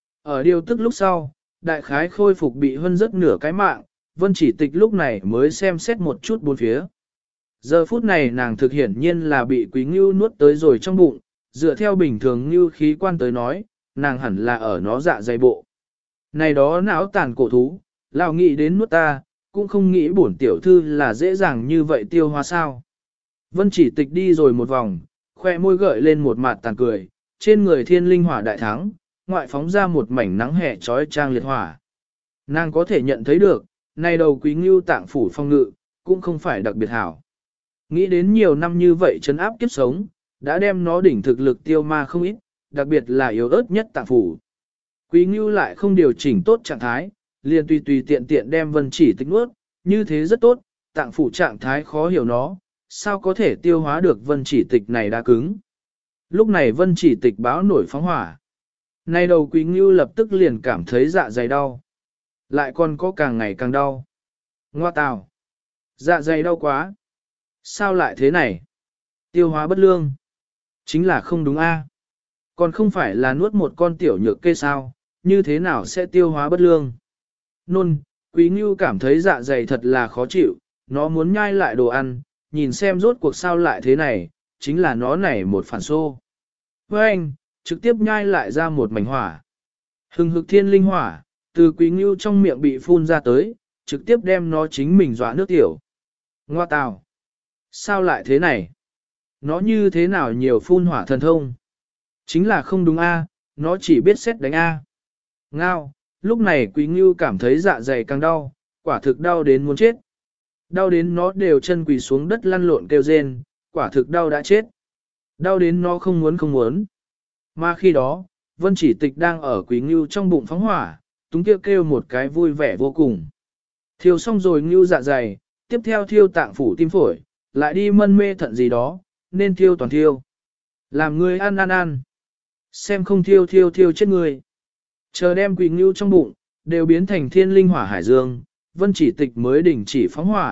Ở điều tức lúc sau, đại khái khôi phục bị hân rất nửa cái mạng, Vân Chỉ Tịch lúc này mới xem xét một chút bốn phía. Giờ phút này nàng thực hiển nhiên là bị quý ngưu nuốt tới rồi trong bụng, dựa theo bình thường ngưu khí quan tới nói, nàng hẳn là ở nó dạ dày bộ. Này đó não tàn cổ thú, lão nghĩ đến nuốt ta, cũng không nghĩ bổn tiểu thư là dễ dàng như vậy tiêu hóa sao. Vân Chỉ Tịch đi rồi một vòng, khoe môi gợi lên một mặt tàn cười, trên người thiên linh hỏa đại thắng, ngoại phóng ra một mảnh nắng hè trói trang liệt hỏa. Nàng có thể nhận thấy được, này đầu quý ngưu tạng phủ phong ngự, cũng không phải đặc biệt hảo. Nghĩ đến nhiều năm như vậy trấn áp kiếp sống, đã đem nó đỉnh thực lực tiêu ma không ít, đặc biệt là yếu ớt nhất tạng phủ. Quý ngưu lại không điều chỉnh tốt trạng thái, liền tùy tùy tiện tiện đem Vân Chỉ Tịch nuốt, như thế rất tốt, tạng phủ trạng thái khó hiểu nó, sao có thể tiêu hóa được Vân Chỉ Tịch này đã cứng. Lúc này Vân Chỉ Tịch báo nổi phóng hỏa. Nay đầu quý ngưu lập tức liền cảm thấy dạ dày đau. Lại còn có càng ngày càng đau. Ngoa tào. Dạ dày đau quá. Sao lại thế này? Tiêu hóa bất lương. Chính là không đúng a. Còn không phải là nuốt một con tiểu nhược kê sao, như thế nào sẽ tiêu hóa bất lương? Nôn, quý ngưu cảm thấy dạ dày thật là khó chịu, nó muốn nhai lại đồ ăn, nhìn xem rốt cuộc sao lại thế này, chính là nó này một phản xô. Với anh, trực tiếp nhai lại ra một mảnh hỏa. Hừng hực thiên linh hỏa, từ quý ngưu trong miệng bị phun ra tới, trực tiếp đem nó chính mình dọa nước tiểu. Ngoa tào. Sao lại thế này? Nó như thế nào nhiều phun hỏa thần thông? Chính là không đúng a, nó chỉ biết xét đánh a. Ngao, lúc này quý ngưu cảm thấy dạ dày càng đau, quả thực đau đến muốn chết. Đau đến nó đều chân quỳ xuống đất lăn lộn kêu rên, quả thực đau đã chết. Đau đến nó không muốn. Mà khi đó, Vân Chỉ Tịch đang ở quý ngưu trong bụng phóng hỏa, túng kêu một cái vui vẻ vô cùng. Thiêu xong rồi ngưu dạ dày, tiếp theo thiêu tạng phủ tim phổi, lại đi mân mê thận gì đó, nên thiêu toàn thiêu. Làm người ăn. Xem không thiêu chết người. Chờ đem quý ngưu trong bụng, đều biến thành thiên linh hỏa hải dương, Vân Chỉ Tịch mới đình chỉ phóng hỏa,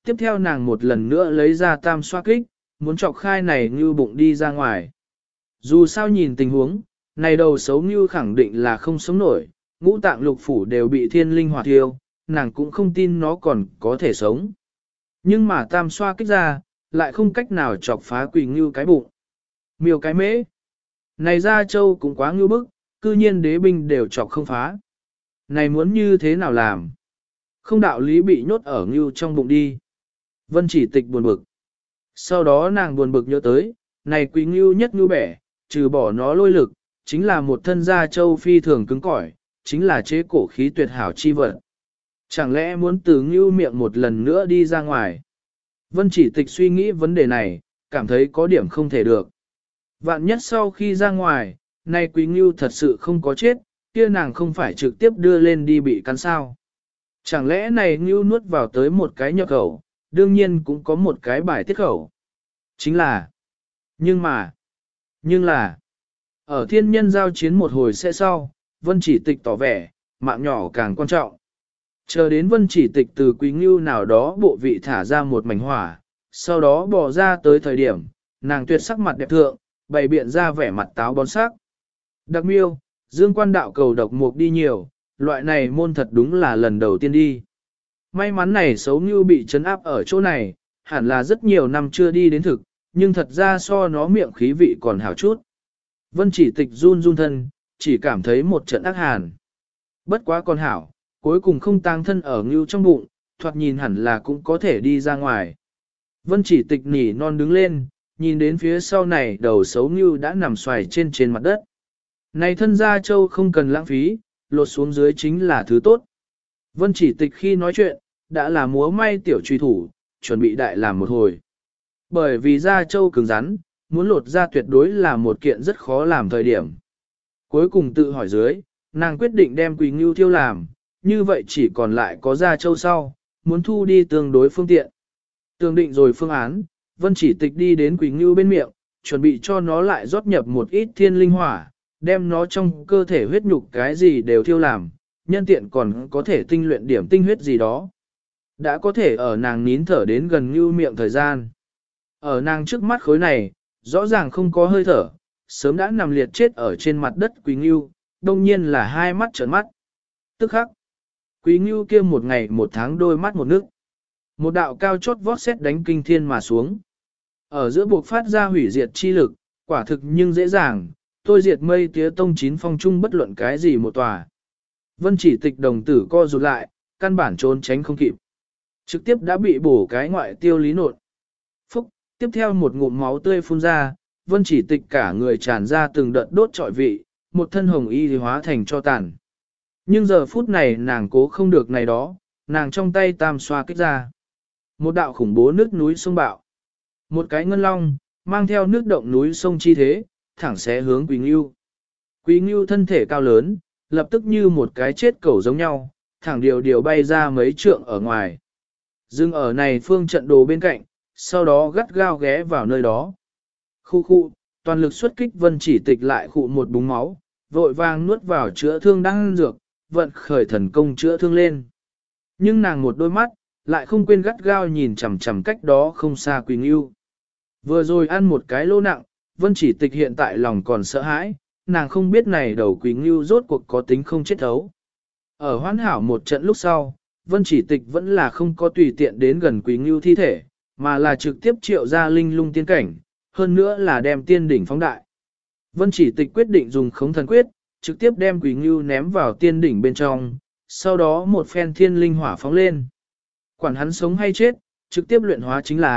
tiếp theo nàng một lần nữa lấy ra tam xoa kích, muốn chọc khai này như bụng đi ra ngoài. Dù sao nhìn tình huống, này đầu xấu như khẳng định là không sống nổi, ngũ tạng lục phủ đều bị thiên linh hỏa thiêu, nàng cũng không tin nó còn có thể sống. Nhưng mà tam xoa kích ra, lại không cách nào chọc phá quỳ ngưu cái bụng. Miêu cái mễ. Này ra châu cũng quá ngưu bức, cư nhiên đế binh đều chọc không phá. Này muốn như thế nào làm? Không đạo lý bị nhốt ở ngưu trong bụng đi. Vân chỉ tịch buồn bực. Sau đó nàng buồn bực nhớ tới, này quỳ ngưu nhất ngưu bẻ, trừ bỏ nó lôi lực, chính là một thân da châu phi thường cứng cỏi, chính là chế cổ khí tuyệt hảo chi vật. Chẳng lẽ muốn từ ngưu miệng một lần nữa đi ra ngoài? Vân chỉ tịch suy nghĩ vấn đề này, cảm thấy có điểm không thể được. Vạn nhất sau khi ra ngoài, này quý ngưu thật sự không có chết, kia nàng không phải trực tiếp đưa lên đi bị cắn sao. Chẳng lẽ này ngưu nuốt vào tới một cái nhập khẩu, đương nhiên cũng có một cái bài tiết khẩu. Chính là, nhưng là, ở thiên nhân giao chiến một hồi sẽ sau, Vân chỉ tịch tỏ vẻ, mạng nhỏ càng quan trọng. Chờ đến Vân chỉ tịch từ quý ngưu nào đó bộ vị thả ra một mảnh hỏa, sau đó bỏ ra tới thời điểm, nàng tuyệt sắc mặt đẹp thượng, bày biện ra vẻ mặt táo bón sắc. Đặc miêu, dương quan đạo cầu độc mục đi nhiều, loại này môn thật đúng là lần đầu tiên đi. May mắn này xấu như bị trấn áp ở chỗ này, hẳn là rất nhiều năm chưa đi đến thực, nhưng thật ra so nó miệng khí vị còn hảo chút. Vân chỉ tịch run run thân, chỉ cảm thấy một trận ác hàn. Bất quá còn hảo, cuối cùng không tang thân ở ngưu trong bụng, thoạt nhìn hẳn là cũng có thể đi ra ngoài. Vân chỉ tịch nỉ non đứng lên, nhìn đến phía sau này đầu xấu ngưu đã nằm xoài trên mặt đất. Này thân gia châu không cần lãng phí, lột xuống dưới chính là thứ tốt. Vân chỉ tịch khi nói chuyện, đã là múa may tiểu truy thủ, chuẩn bị đại làm một hồi. Bởi vì da châu cứng rắn, muốn lột ra tuyệt đối là một kiện rất khó làm thời điểm. Cuối cùng tự hỏi dưới, nàng quyết định đem quỳ ngưu thiêu làm, như vậy chỉ còn lại có da châu sau, muốn thu đi tương đối phương tiện. Tương định rồi phương án, Vân chỉ tịch đi đến quỳ ngưu bên miệng, chuẩn bị cho nó lại rót nhập một ít thiên linh hỏa, đem nó trong cơ thể huyết nhục cái gì đều thiêu làm, nhân tiện còn có thể tinh luyện điểm tinh huyết gì đó. Đã có thể ở nàng nín thở đến gần ngưu miệng thời gian. Ở nàng trước mắt khối này, rõ ràng không có hơi thở, sớm đã nằm liệt chết ở trên mặt đất Quý Ngưu, đông nhiên là hai mắt trợn mắt. Tức khắc, Quý Ngưu kia một ngày một tháng đôi mắt một nước. Một đạo cao chót vót xét đánh kinh thiên mà xuống. Ở giữa buộc phát ra hủy diệt chi lực, quả thực nhưng dễ dàng, tôi diệt mây tía tông chín phong trung bất luận cái gì một tòa. Vân chỉ tịch đồng tử co rụt lại, căn bản trốn tránh không kịp. Trực tiếp đã bị bổ cái ngoại tiêu lý nột. Phúc, tiếp theo một ngụm máu tươi phun ra, Vân chỉ tịch cả người tràn ra từng đợt đốt trọi vị, một thân hồng y thì hóa thành cho tàn. Nhưng giờ phút này nàng cố không được này đó, nàng trong tay tam xoa kích ra. Một đạo khủng bố nước núi sông bạo. Một cái ngân long, mang theo nước động núi sông chi thế, thẳng xé hướng Quý Ngưu. Quý Ngưu thân thể cao lớn, lập tức như một cái chết cẩu giống nhau, thẳng điều bay ra mấy trượng ở ngoài. Dừng ở này phương trận đồ bên cạnh, sau đó gắt gao ghé vào nơi đó. Khu, toàn lực xuất kích Vân chỉ tịch lại khụ một búng máu, vội vàng nuốt vào chữa thương đang dược, vận khởi thần công chữa thương lên. Nhưng nàng một đôi mắt, lại không quên gắt gao nhìn chằm chằm cách đó không xa Quý Ngưu. Vừa rồi ăn một cái lô nặng, Vân chỉ tịch hiện tại lòng còn sợ hãi, nàng không biết này đầu Quý Ngưu rốt cuộc có tính không chết thấu. Ở hoán hảo một trận lúc sau, Vân chỉ tịch vẫn là không có tùy tiện đến gần Quý Ngưu thi thể, mà là trực tiếp triệu ra linh lung tiên cảnh, hơn nữa là đem tiên đỉnh phóng đại. Vân chỉ tịch quyết định dùng khống thần quyết, trực tiếp đem Quý Ngưu ném vào tiên đỉnh bên trong, sau đó một phen thiên linh hỏa phóng lên. Quản hắn sống hay chết, trực tiếp luyện hóa chính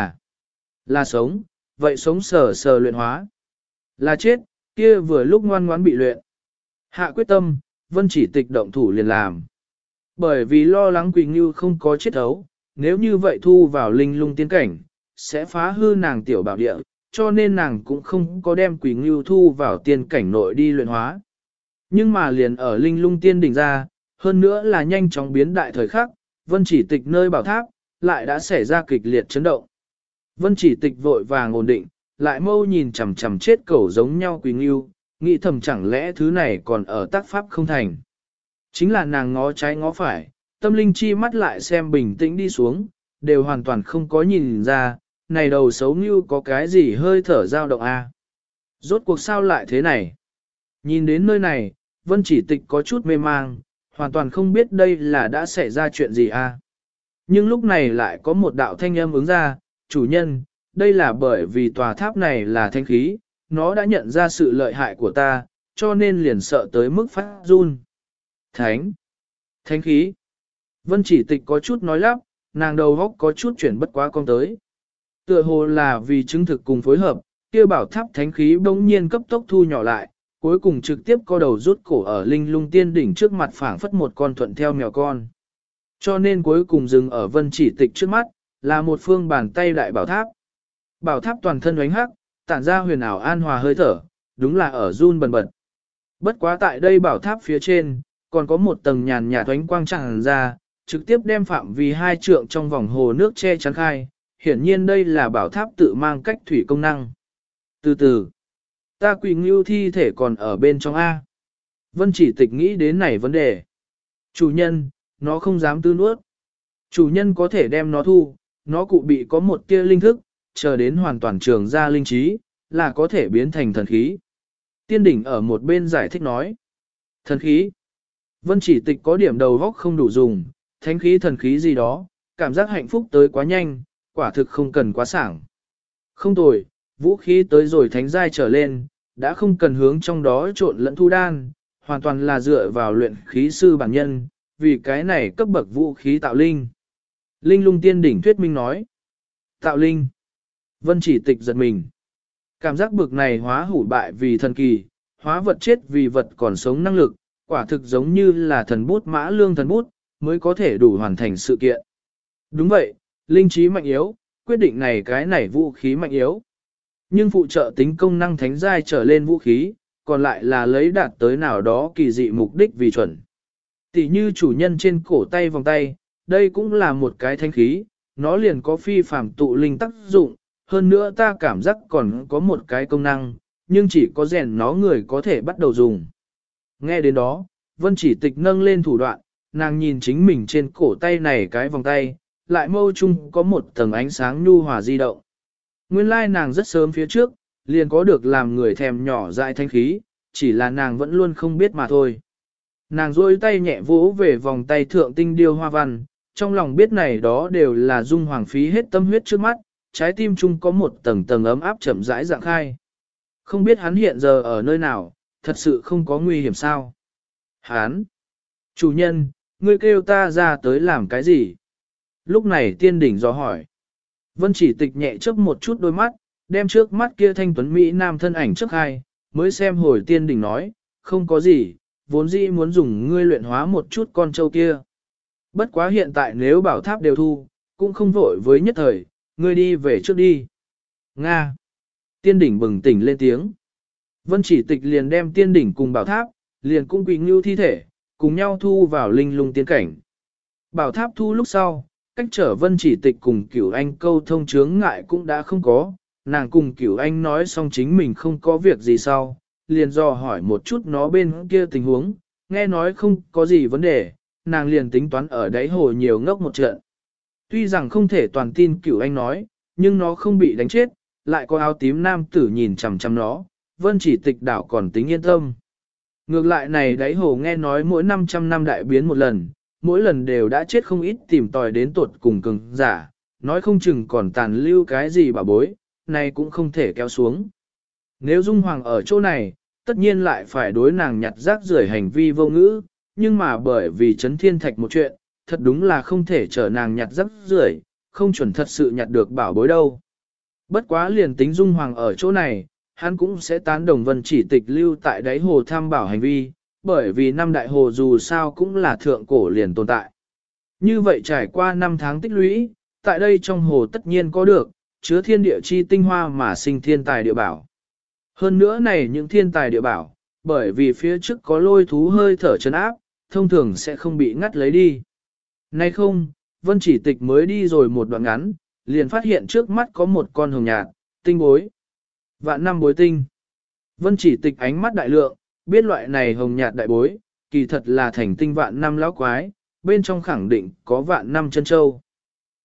là sống, vậy sống sờ luyện hóa. Là chết, kia vừa lúc ngoan ngoãn bị luyện. Hạ quyết tâm, Vân chỉ tịch động thủ liền làm. Bởi vì lo lắng Quý Ngưu không có chết thấu, nếu như vậy thu vào linh lung tiên cảnh, sẽ phá hư nàng tiểu bảo địa, cho nên nàng cũng không có đem Quý Ngưu thu vào tiên cảnh nội đi luyện hóa. Nhưng mà liền ở linh lung tiên đỉnh ra, hơn nữa là nhanh chóng biến đại thời khắc, Vân chỉ tịch nơi bảo tháp, lại đã xảy ra kịch liệt chấn động. Vân chỉ tịch vội vàng ổn định, lại mâu nhìn chằm chằm chết cẩu giống nhau Quý Ngưu, nghĩ thầm chẳng lẽ thứ này còn ở tác pháp không thành. Chính là nàng ngó trái ngó phải, tâm linh chi mắt lại xem bình tĩnh đi xuống, đều hoàn toàn không có nhìn ra, này đầu xấu như có cái gì hơi thở dao động a. Rốt cuộc sao lại thế này? Nhìn đến nơi này, Vân Chỉ Tịch có chút mê mang, hoàn toàn không biết đây là đã xảy ra chuyện gì a. Nhưng lúc này lại có một đạo thanh âm ứng ra, chủ nhân, đây là bởi vì tòa tháp này là thanh khí, nó đã nhận ra sự lợi hại của ta, cho nên liền sợ tới mức phát run. Thánh khí. Vân Chỉ Tịch có chút nói lắp, nàng đầu góc có chút chuyển bất quá con tới. Tựa hồ là vì chứng thực cùng phối hợp, kia bảo tháp thánh khí bỗng nhiên cấp tốc thu nhỏ lại, cuối cùng trực tiếp co đầu rút cổ ở linh lung tiên đỉnh trước mặt phảng phất một con thuận theo mèo con. Cho nên cuối cùng dừng ở Vân Chỉ Tịch trước mắt, là một phương bàn tay đại bảo tháp. Bảo tháp toàn thân ánh hắc, tản ra huyền ảo an hòa hơi thở, đúng là ở run bần bật. Bất quá tại đây bảo tháp phía trên, còn có một tầng nhàn nhạt ánh quang tràn ra, trực tiếp đem phạm vi 2 trượng trong vòng hồ nước che chắn khai. Hiển nhiên đây là bảo tháp tự mang cách thủy công năng. Từ từ, ta quỳ ngưu thi thể còn ở bên trong A. Vân Chỉ Tịch nghĩ đến này vấn đề. Chủ nhân, nó không dám tư nuốt. Chủ nhân có thể đem nó thu, nó cụ bị có một tia linh thức, chờ đến hoàn toàn trường ra linh trí, là có thể biến thành thần khí. Tiên đỉnh ở một bên giải thích nói. Thần khí. Vân Chỉ Tịch có điểm đầu góc không đủ dùng, thánh khí thần khí gì đó, cảm giác hạnh phúc tới quá nhanh, quả thực không cần quá sảng. Không tồi, vũ khí tới rồi thánh giai trở lên, đã không cần hướng trong đó trộn lẫn thu đan, hoàn toàn là dựa vào luyện khí sư bản nhân, vì cái này cấp bậc vũ khí tạo linh. Linh lung tiên đỉnh thuyết minh nói. Tạo linh. Vân Chỉ Tịch giật mình. Cảm giác bực này hóa hủ bại vì thần kỳ, hóa vật chết vì vật còn sống năng lực, quả thực giống như là thần bút mã lương thần bút, mới có thể đủ hoàn thành sự kiện. Đúng vậy, linh trí mạnh yếu, quyết định này cái này vũ khí mạnh yếu. Nhưng phụ trợ tính công năng thánh giai trở lên vũ khí, còn lại là lấy đạt tới nào đó kỳ dị mục đích vì chuẩn. Tỷ như chủ nhân trên cổ tay vòng tay, đây cũng là một cái thánh khí, nó liền có phi phàm tụ linh tác dụng, hơn nữa ta cảm giác còn có một cái công năng, nhưng chỉ có rèn nó người có thể bắt đầu dùng. Nghe đến đó, Vân Chỉ Tịch nâng lên thủ đoạn, nàng nhìn chính mình trên cổ tay này cái vòng tay, lại mâu chung có một tầng ánh sáng nhu hòa di động. Nguyên lai nàng rất sớm phía trước, liền có được làm người thèm nhỏ dại thanh khí, chỉ là nàng vẫn luôn không biết mà thôi. Nàng rôi tay nhẹ vỗ về vòng tay thượng tinh điêu hoa văn, trong lòng biết này đó đều là dung hoàng phí hết tâm huyết trước mắt, trái tim chung có một tầng tầng ấm áp chậm rãi dạng khai. Không biết hắn hiện giờ ở nơi nào, thật sự không có nguy hiểm sao? Hắn! Chủ nhân, ngươi kêu ta ra tới làm cái gì? Lúc này tiên đỉnh dò hỏi. Vân Chỉ Tịch nhẹ chớp một chút đôi mắt, đem trước mắt kia thanh tuấn Mỹ nam thân ảnh trước hai, mới xem hồi tiên đỉnh nói, không có gì, vốn dĩ muốn dùng ngươi luyện hóa một chút con trâu kia. Bất quá hiện tại nếu bảo tháp đều thu, cũng không vội với nhất thời, ngươi đi về trước đi. Nga! Tiên đỉnh bừng tỉnh lên tiếng. Vân Chỉ Tịch liền đem tiên đỉnh cùng bảo tháp, liền cung quỳ ngưu thi thể, cùng nhau thu vào linh lung tiên cảnh. Bảo tháp thu lúc sau, cách trở Vân Chỉ Tịch cùng Cửu Anh câu thông chướng ngại cũng đã không có, nàng cùng Cửu Anh nói xong chính mình không có việc gì sau, liền dò hỏi một chút nó bên kia tình huống, nghe nói không có gì vấn đề, nàng liền tính toán ở đáy hồ nhiều ngốc một trận. Tuy rằng không thể toàn tin Cửu Anh nói, nhưng nó không bị đánh chết, lại có áo tím nam tử nhìn chằm chằm nó, Vân Chỉ Tịch đảo còn tính yên tâm. Ngược lại này đáy hồ nghe nói mỗi 500 năm đại biến một lần, mỗi lần đều đã chết không ít tìm tòi đến tuột cùng cường giả, nói không chừng còn tàn lưu cái gì bà bối, này cũng không thể kéo xuống. Nếu Dung Hoàng ở chỗ này, tất nhiên lại phải đối nàng nhặt rác rưởi hành vi vô ngữ, nhưng mà bởi vì chấn thiên thạch một chuyện, thật đúng là không thể chở nàng nhặt rác rưởi, không chuẩn thật sự nhặt được bảo bối đâu. Bất quá liền tính Dung Hoàng ở chỗ này, hắn cũng sẽ tán đồng Vân Chỉ Tịch lưu tại đáy hồ tham bảo hành vi, bởi vì năm đại hồ dù sao cũng là thượng cổ liền tồn tại. Như vậy trải qua 5 tháng tích lũy, tại đây trong hồ tất nhiên có được, chứa thiên địa chi tinh hoa mà sinh thiên tài địa bảo. Hơn nữa này những thiên tài địa bảo, bởi vì phía trước có lôi thú hơi thở chấn áp, thông thường sẽ không bị ngắt lấy đi. Nay không, Vân Chỉ Tịch mới đi rồi một đoạn ngắn, liền phát hiện trước mắt có một con hồng nhạt, tinh bối. Vạn năm bối tinh. Vân Chỉ Tịch ánh mắt đại lượng, biết loại này hồng nhạt đại bối, kỳ thật là thành tinh vạn năm lão quái, bên trong khẳng định có vạn năm chân châu.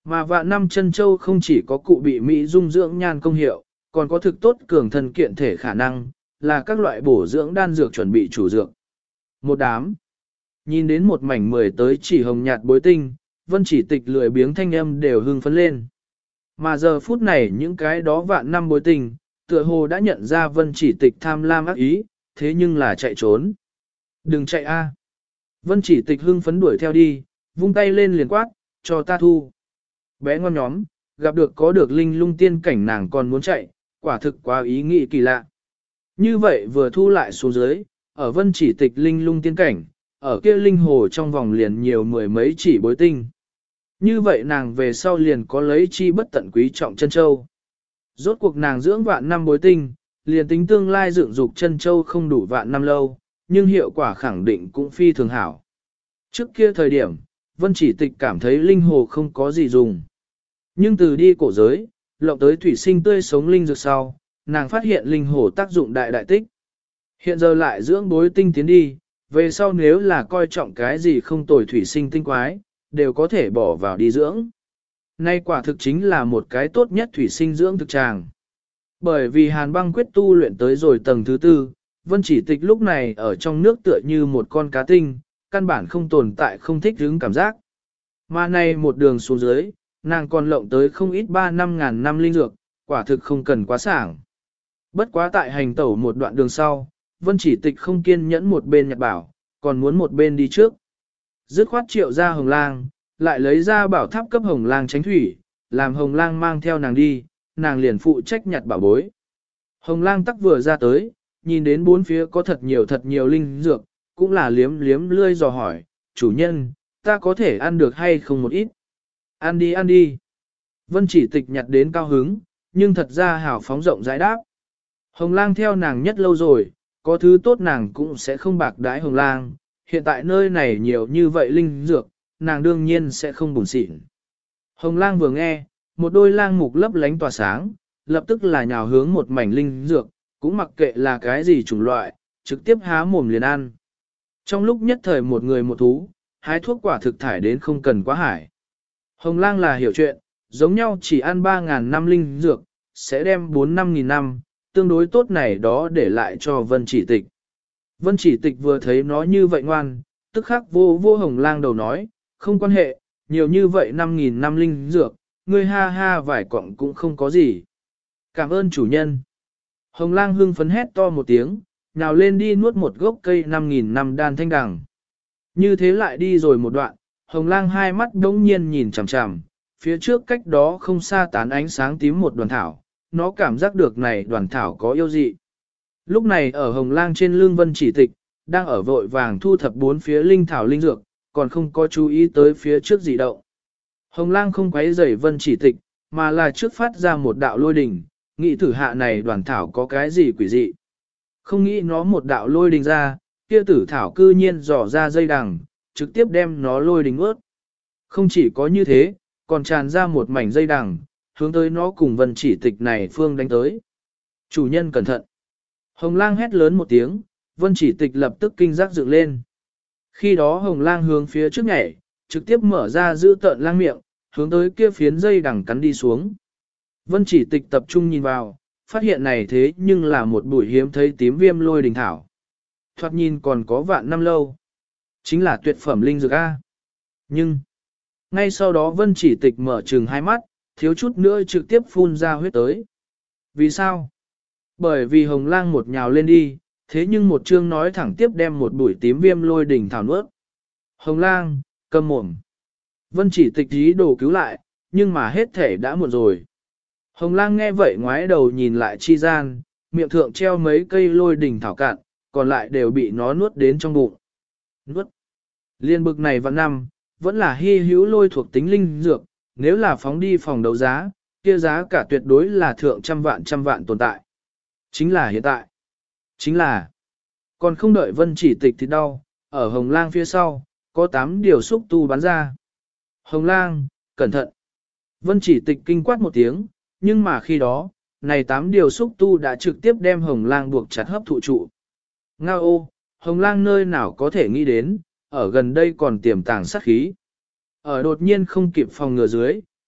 Mà vạn năm chân châu không chỉ có cụ bị mỹ dung dưỡng nhan công hiệu, còn có thực tốt cường thân kiện thể khả năng, là các loại bổ dưỡng đan dược chuẩn bị chủ dược. Một đám, nhìn đến một mảnh 10 tới chỉ hồng nhạt bối tinh, Vân Chỉ Tịch lười biếng thanh âm đều hưng phấn lên. Mà giờ phút này những cái đó vạn năm bối tinh, tựa hồ đã nhận ra Vân Chỉ Tịch tham lam ác ý, thế nhưng là chạy trốn. Đừng chạy a! Vân Chỉ Tịch hưng phấn đuổi theo đi, vung tay lên liền quát, cho ta thu. Bé ngon nhóm, gặp được có được linh lung tiên cảnh nàng còn muốn chạy, quả thực quá ý nghĩ kỳ lạ. Như vậy vừa thu lại xuống dưới, ở Vân Chỉ Tịch linh lung tiên cảnh, ở kia linh hồ trong vòng liền nhiều mười mấy chỉ bối tinh. Như vậy nàng về sau liền có lấy chi bất tận quý trọng chân châu. Rốt cuộc nàng dưỡng vạn năm bối tinh, liền tính tương lai dựng dục chân châu không đủ vạn năm lâu, nhưng hiệu quả khẳng định cũng phi thường hảo. Trước kia thời điểm, Vân Chỉ Tịch cảm thấy linh hồ không có gì dùng. Nhưng từ đi cổ giới, lộng tới thủy sinh tươi sống linh dược sau, nàng phát hiện linh hồ tác dụng đại đại tích. Hiện giờ lại dưỡng bối tinh tiến đi, về sau nếu là coi trọng cái gì không tồi thủy sinh tinh quái, đều có thể bỏ vào đi dưỡng. Nay quả thực chính là một cái tốt nhất thủy sinh dưỡng thực tràng. Bởi vì hàn băng quyết tu luyện tới rồi tầng thứ 4, Vân Chỉ Tịch lúc này ở trong nước tựa như một con cá tinh, căn bản không tồn tại không thích hứng cảm giác. Mà nay một đường xuống dưới, nàng còn lộng tới không ít 3-5 ngàn năm linh dược, quả thực không cần quá sảng. Bất quá tại hành tẩu một đoạn đường sau, Vân Chỉ Tịch không kiên nhẫn một bên nhặt bảo, còn muốn một bên đi trước. Dứt khoát triệu ra hồng lang, lại lấy ra bảo tháp cấp hồng lang tránh thủy, làm hồng lang mang theo nàng đi, nàng liền phụ trách nhặt bảo bối. Hồng lang tắc vừa ra tới, nhìn đến bốn phía có thật nhiều linh dược, cũng là liếm liếm lươi dò hỏi, chủ nhân, ta có thể ăn được hay không một ít? Ăn đi ăn đi. Vân Chỉ Tịch nhặt đến cao hứng, nhưng thật ra hào phóng rộng rãi đáp. Hồng lang theo nàng nhất lâu rồi, có thứ tốt nàng cũng sẽ không bạc đái hồng lang, hiện tại nơi này nhiều như vậy linh dược, nàng đương nhiên sẽ không buồn xịn. Hồng lang vừa nghe, một đôi lang mục lấp lánh tỏa sáng, lập tức là nhào hướng một mảnh linh dược, cũng mặc kệ là cái gì chủng loại, trực tiếp há mồm liền ăn. Trong lúc nhất thời một người một thú, hái thuốc quả thực thải đến không cần quá hải. Hồng lang là hiểu chuyện, giống nhau chỉ ăn 3.000 năm linh dược, sẽ đem 4-5 nghìn năm, tương đối tốt này đó để lại cho Vân Chỉ Tịch. Vân Chỉ Tịch vừa thấy nó như vậy ngoan, tức khắc vô hồng lang đầu nói, không quan hệ, nhiều như vậy 5.000 năm linh dược, ngươi ha ha vài cọng cũng không có gì. Cảm ơn chủ nhân. Hồng lang hưng phấn hét to một tiếng, nhào lên đi nuốt một gốc cây 5.000 năm đan thanh đằng. Như thế lại đi rồi một đoạn, hồng lang hai mắt đống nhiên nhìn chằm chằm, phía trước cách đó không xa tán ánh sáng tím một đoàn thảo, nó cảm giác được này đoàn thảo có yêu dị. Lúc này ở hồng lang trên lưng Vân Chỉ Tịch, đang ở vội vàng thu thập bốn phía linh thảo linh dược, còn không có chú ý tới phía trước dị động. Hồng lang không quấy rầy Vân Chỉ Tịch, mà là trước phát ra một đạo lôi đình, nghĩ thử hạ này đoàn thảo có cái gì quỷ dị. Không nghĩ nó một đạo lôi đình ra, kia tử thảo cư nhiên dò ra dây đằng, trực tiếp đem nó lôi đình ướt. Không chỉ có như thế, còn tràn ra một mảnh dây đằng, hướng tới nó cùng Vân Chỉ Tịch này phương đánh tới. Chủ nhân cẩn thận. Hồng lang hét lớn một tiếng, Vân Chỉ Tịch lập tức kinh giác dựng lên. Khi đó hồng lang hướng phía trước nhảy, trực tiếp mở ra giữ tợn lang miệng, hướng tới kia phiến dây đằng cắn đi xuống. Vân Chỉ Tịch tập trung nhìn vào, phát hiện này thế nhưng là một bụi hiếm thấy tím viêm lôi đình thảo. Thoạt nhìn còn có vạn năm lâu. Chính là tuyệt phẩm linh dược A. Nhưng, ngay sau đó Vân Chỉ Tịch mở trừng hai mắt, thiếu chút nữa trực tiếp phun ra huyết tới. Vì sao? Bởi vì hồng lang một nhào lên đi, thế nhưng một chương nói thẳng tiếp đem một bụi tím viêm lôi đỉnh thảo nuốt. Hồng lang, câm mồm. Vân Chỉ Tịch ý đồ cứu lại, nhưng mà hết thể đã muộn rồi. Hồng lang nghe vậy ngoái đầu nhìn lại chi gian, miệng thượng treo mấy cây lôi đỉnh thảo cạn, còn lại đều bị nó nuốt đến trong bụng. Nuốt. Liên bực này vạn năm, vẫn là hy hữu lôi thuộc tính linh dược, nếu là phóng đi phòng đấu giá, kia giá cả tuyệt đối là thượng trăm vạn tồn tại. Chính là hiện tại. Chính là, còn không đợi Vân Chỉ Tịch thì đau, ở hồng lang phía sau, có 8 điều xúc tu bắn ra. Hồng lang, cẩn thận. Vân Chỉ Tịch kinh quát một tiếng, nhưng mà khi đó, này 8 điều xúc tu đã trực tiếp đem hồng lang buộc chặt hấp thụ trụ. Ngao ô, hồng lang nơi nào có thể nghĩ đến, ở gần đây còn tiềm tàng sát khí. Ở đột nhiên không kịp phòng ngừa dưới,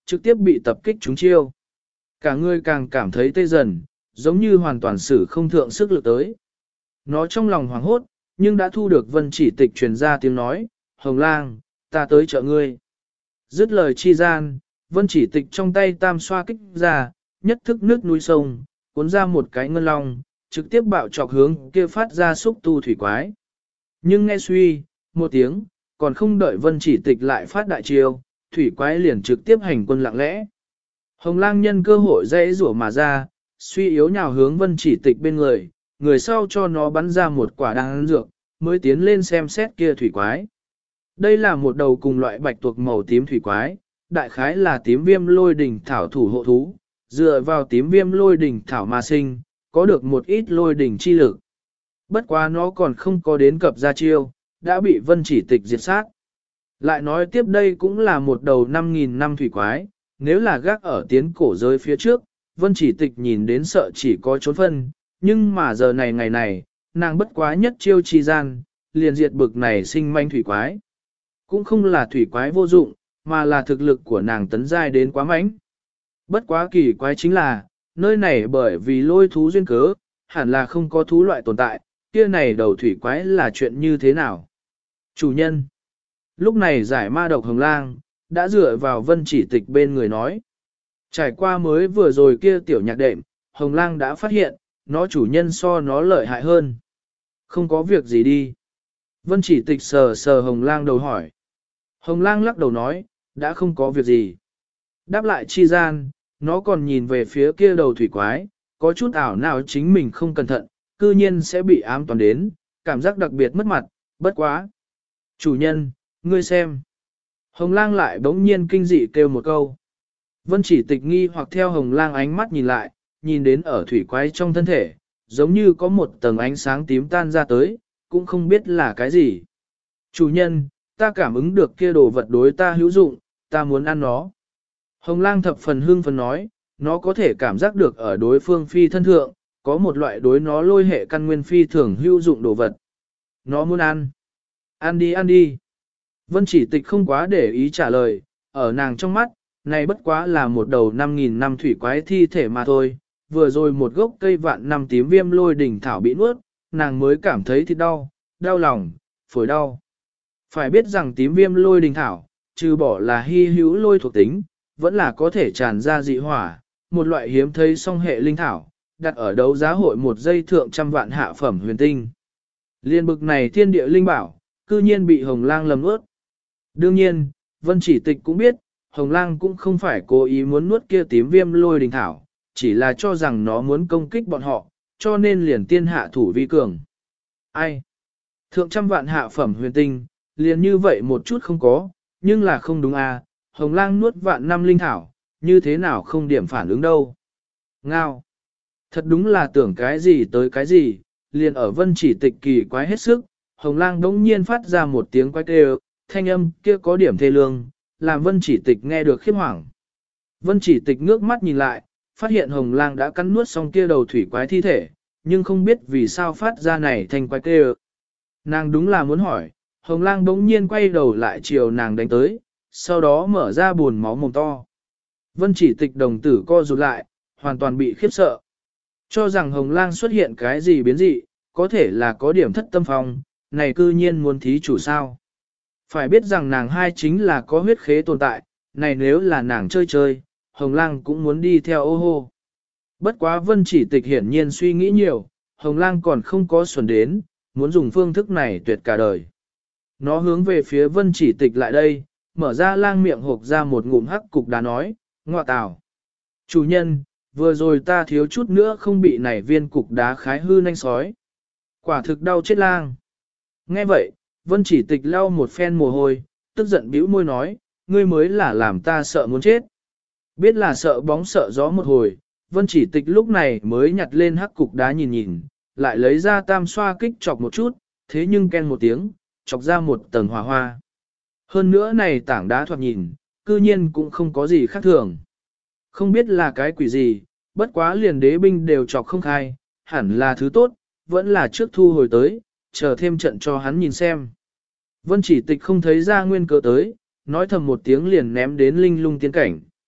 trực tiếp bị tập kích trúng chiêu. Cả người càng cảm thấy tê dần, giống như hoàn toàn sử không thượng sức lực tới. Nó trong lòng hoảng hốt, nhưng đã thu được Vân Chỉ Tịch truyền ra tiếng nói, Hồng Lang, ta tới trợ ngươi. Dứt lời chi gian, Vân Chỉ Tịch trong tay tam xoa kích ra, nhất thức nước núi sông, cuốn ra một cái ngân long, trực tiếp bạo chọc hướng kia phát ra xúc tu thủy quái. Nhưng nghe suy, một tiếng, còn không đợi Vân Chỉ Tịch lại phát đại chiêu, thủy quái liền trực tiếp hành quân lặng lẽ. Hồng Lang nhân cơ hội dễ rủa mà ra, suy yếu nhào hướng Vân Chỉ Tịch bên người, người sau cho nó bắn ra một quả đan dược, mới tiến lên xem xét kia thủy quái. Đây là một đầu cùng loại bạch tuộc màu tím thủy quái, đại khái là tím viêm lôi đỉnh thảo thủ hộ thú, dựa vào tím viêm lôi đỉnh thảo mà sinh, có được một ít lôi đỉnh chi lực. Bất quá nó còn không có đến cập ra chiêu, đã bị Vân Chỉ Tịch diệt sát. Lại nói tiếp đây cũng là một đầu 5.000 năm thủy quái, nếu là gác ở tiến cổ giới phía trước, Vân Chỉ Tịch nhìn đến sợ chỉ có trốn phân, nhưng mà giờ này ngày này, nàng bất quá nhất chiêu chi gian, liền diệt bực này sinh manh thủy quái. Cũng không là thủy quái vô dụng, mà là thực lực của nàng tấn giai đến quá mãnh. Bất quá kỳ quái chính là, nơi này bởi vì lôi thú duyên cớ, hẳn là không có thú loại tồn tại, kia này đầu thủy quái là chuyện như thế nào? Chủ nhân. Lúc này giải ma độc Hồng Lang, đã dựa vào Vân Chỉ Tịch bên người nói. Trải qua mới vừa rồi kia tiểu nhạc đệm, Hồng Lang đã phát hiện, nó chủ nhân so nó lợi hại hơn. Không có việc gì đi. Vân Chỉ Tịch sờ sờ Hồng Lang đầu hỏi. Hồng Lang lắc đầu nói, đã không có việc gì. Đáp lại chi gian, nó còn nhìn về phía kia đầu thủy quái, có chút ảo nào chính mình không cẩn thận, cư nhiên sẽ bị ám toán đến, cảm giác đặc biệt mất mặt, bất quá. Chủ nhân, ngươi xem. Hồng Lang lại bỗng nhiên kinh dị kêu một câu. Vân Chỉ Tịch nghi hoặc theo Hồng Lang ánh mắt nhìn lại, nhìn đến ở thủy quái trong thân thể, giống như có một tầng ánh sáng tím tan ra tới, cũng không biết là cái gì. Chủ nhân, ta cảm ứng được kia đồ vật đối ta hữu dụng, ta muốn ăn nó. Hồng Lang thập phần hưng phấn nói, nó có thể cảm giác được ở đối phương phi thân thượng, có một loại đối nó lôi hệ căn nguyên phi thường hữu dụng đồ vật. Nó muốn ăn. Ăn đi ăn đi. Vân Chỉ Tịch không quá để ý trả lời, ở nàng trong mắt, này bất quá là một đầu 5.000 năm thủy quái thi thể mà thôi, vừa rồi một gốc cây vạn năm tím viêm lôi đỉnh thảo bị nuốt, nàng mới cảm thấy thịt đau, đau lòng, phổi đau. Phải biết rằng tím viêm lôi đỉnh thảo, trừ bỏ là hy hữu lôi thuộc tính, vẫn là có thể tràn ra dị hỏa, một loại hiếm thấy song hệ linh thảo, đặt ở đấu giá hội một giây thượng trăm vạn hạ phẩm huyền tinh. Liên bực này thiên địa linh bảo, cư nhiên bị Hồng Lang lầm nuốt. Đương nhiên, Vân Chỉ Tịch cũng biết, Hồng Lang cũng không phải cố ý muốn nuốt kia tím viêm lôi đình thảo, chỉ là cho rằng nó muốn công kích bọn họ, cho nên liền tiên hạ thủ vi cường. Ai? Thượng trăm vạn hạ phẩm huyền tinh, liền như vậy một chút không có, nhưng là không đúng à, Hồng Lang nuốt vạn năm linh thảo, như thế nào không điểm phản ứng đâu. Ngao. Thật đúng là tưởng cái gì tới cái gì, liền ở Vân Chỉ Tịch kỳ quái hết sức, Hồng Lang đống nhiên phát ra một tiếng quái kêu, thanh âm kia có điểm thê lương, làm Vân Chỉ Tịch nghe được khiếp hoảng. Vân Chỉ Tịch ngước mắt nhìn lại, phát hiện Hồng Lang đã cắn nuốt xong kia đầu thủy quái thi thể, nhưng không biết vì sao phát ra này thành quái kêu. Nàng đúng là muốn hỏi, Hồng Lang đống nhiên quay đầu lại chiều nàng đánh tới, sau đó mở ra buồn máu mồm to. Vân Chỉ Tịch đồng tử co rụt lại, hoàn toàn bị khiếp sợ. Cho rằng Hồng Lang xuất hiện cái gì biến dị, có thể là có điểm thất tâm phong, này cư nhiên muốn thí chủ sao. Phải biết rằng nàng hai chính là có huyết khế tồn tại, này nếu là nàng chơi chơi, Hồng Lang cũng muốn đi theo ô hô. Bất quá Vân Chỉ Tịch hiển nhiên suy nghĩ nhiều, Hồng Lang còn không có xuẩn đến, muốn dùng phương thức này tuyệt cả đời. Nó hướng về phía Vân Chỉ Tịch lại đây, mở ra lang miệng hộc ra một ngụm hắc cục đá nói, ngọa tào. Chủ nhân, vừa rồi ta thiếu chút nữa không bị nảy viên cục đá khái hư nanh sói. Quả thực đau chết lang. Nghe vậy, Vân Chỉ Tịch lau một phen mồ hôi, tức giận bĩu môi nói, ngươi mới là làm ta sợ muốn chết. Biết là sợ bóng sợ gió một hồi, Vân Chỉ Tịch lúc này mới nhặt lên hắc cục đá nhìn nhìn, lại lấy ra tam xoa kích chọc một chút, thế nhưng ken một tiếng, chọc ra một tầng hỏa hoa. Hơn nữa này tảng đá thoạt nhìn, cư nhiên cũng không có gì khác thường. Không biết là cái quỷ gì, bất quá liền đế binh đều chọc không khai, hẳn là thứ tốt, vẫn là trước thu hồi tới, chờ thêm trận cho hắn nhìn xem. Vân Chỉ Tịch không thấy ra nguyên cớ tới, nói thầm một tiếng liền ném đến linh lung tiên cảnh.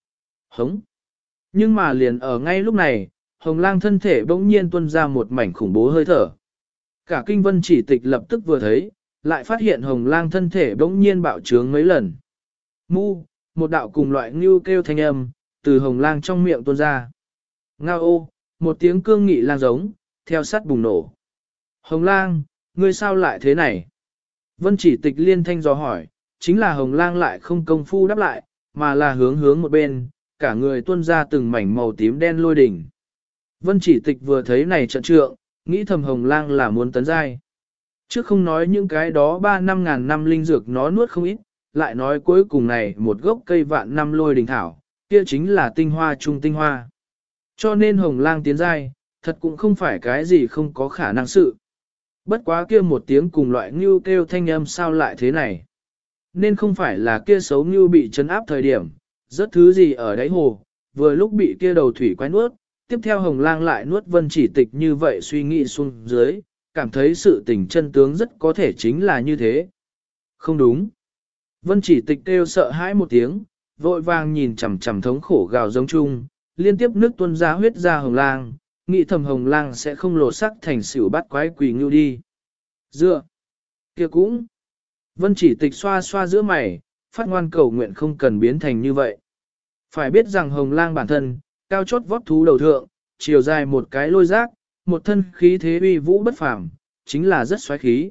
Hống. Nhưng mà liền ở ngay lúc này, hồng lang thân thể bỗng nhiên tuôn ra một mảnh khủng bố hơi thở. Cả kinh Vân Chỉ Tịch lập tức vừa thấy, lại phát hiện hồng lang thân thể bỗng nhiên bạo trướng mấy lần. Mu, một đạo cùng loại ngưu kêu thanh âm, từ hồng lang trong miệng tuôn ra. Ngao ô, một tiếng cương nghị lang giống, theo sát bùng nổ. Hồng lang, ngươi sao lại thế này? Vân Chỉ Tịch liên thanh dò hỏi, chính là hồng lang lại không công phu đáp lại, mà là hướng một bên, cả người tuôn ra từng mảnh màu tím đen lôi đỉnh. Vân Chỉ Tịch vừa thấy này trận trượng, nghĩ thầm hồng lang là muốn tấn giai. Chứ không nói những cái đó 3-5 ngàn năm linh dược nó nuốt không ít, lại nói cuối cùng này một gốc cây vạn năm lôi đỉnh thảo, kia chính là tinh hoa trung tinh hoa. Cho nên hồng lang tiến giai, thật cũng không phải cái gì không có khả năng sự. Bất quá kia một tiếng cùng loại ngưu kêu thanh âm sao lại thế này. Nên không phải là kia xấu ngưu bị chấn áp thời điểm, rớt thứ gì ở đáy hồ, vừa lúc bị kia đầu thủy quái nuốt, tiếp theo hồng lang lại nuốt Vân Chỉ Tịch như vậy suy nghĩ xuống dưới, cảm thấy sự tình chân tướng rất có thể chính là như thế. Không đúng. Vân Chỉ Tịch kêu sợ hãi một tiếng, vội vàng nhìn chằm chằm thống khổ gào giống chung, liên tiếp nước tuôn ra huyết ra hồng lang, nghĩ thầm hồng lang sẽ không lột sắc thành xỉu bắt quái quỷ ngưu đi. Dựa. Kia cũng. Vân Chỉ Tịch xoa xoa giữa mày, phát ngoan cầu nguyện không cần biến thành như vậy. Phải biết rằng hồng lang bản thân, cao chót vót thú đầu thượng, chiều dài một cái lôi giác, một thân khí thế uy vũ bất phàm, chính là rất xoáy khí,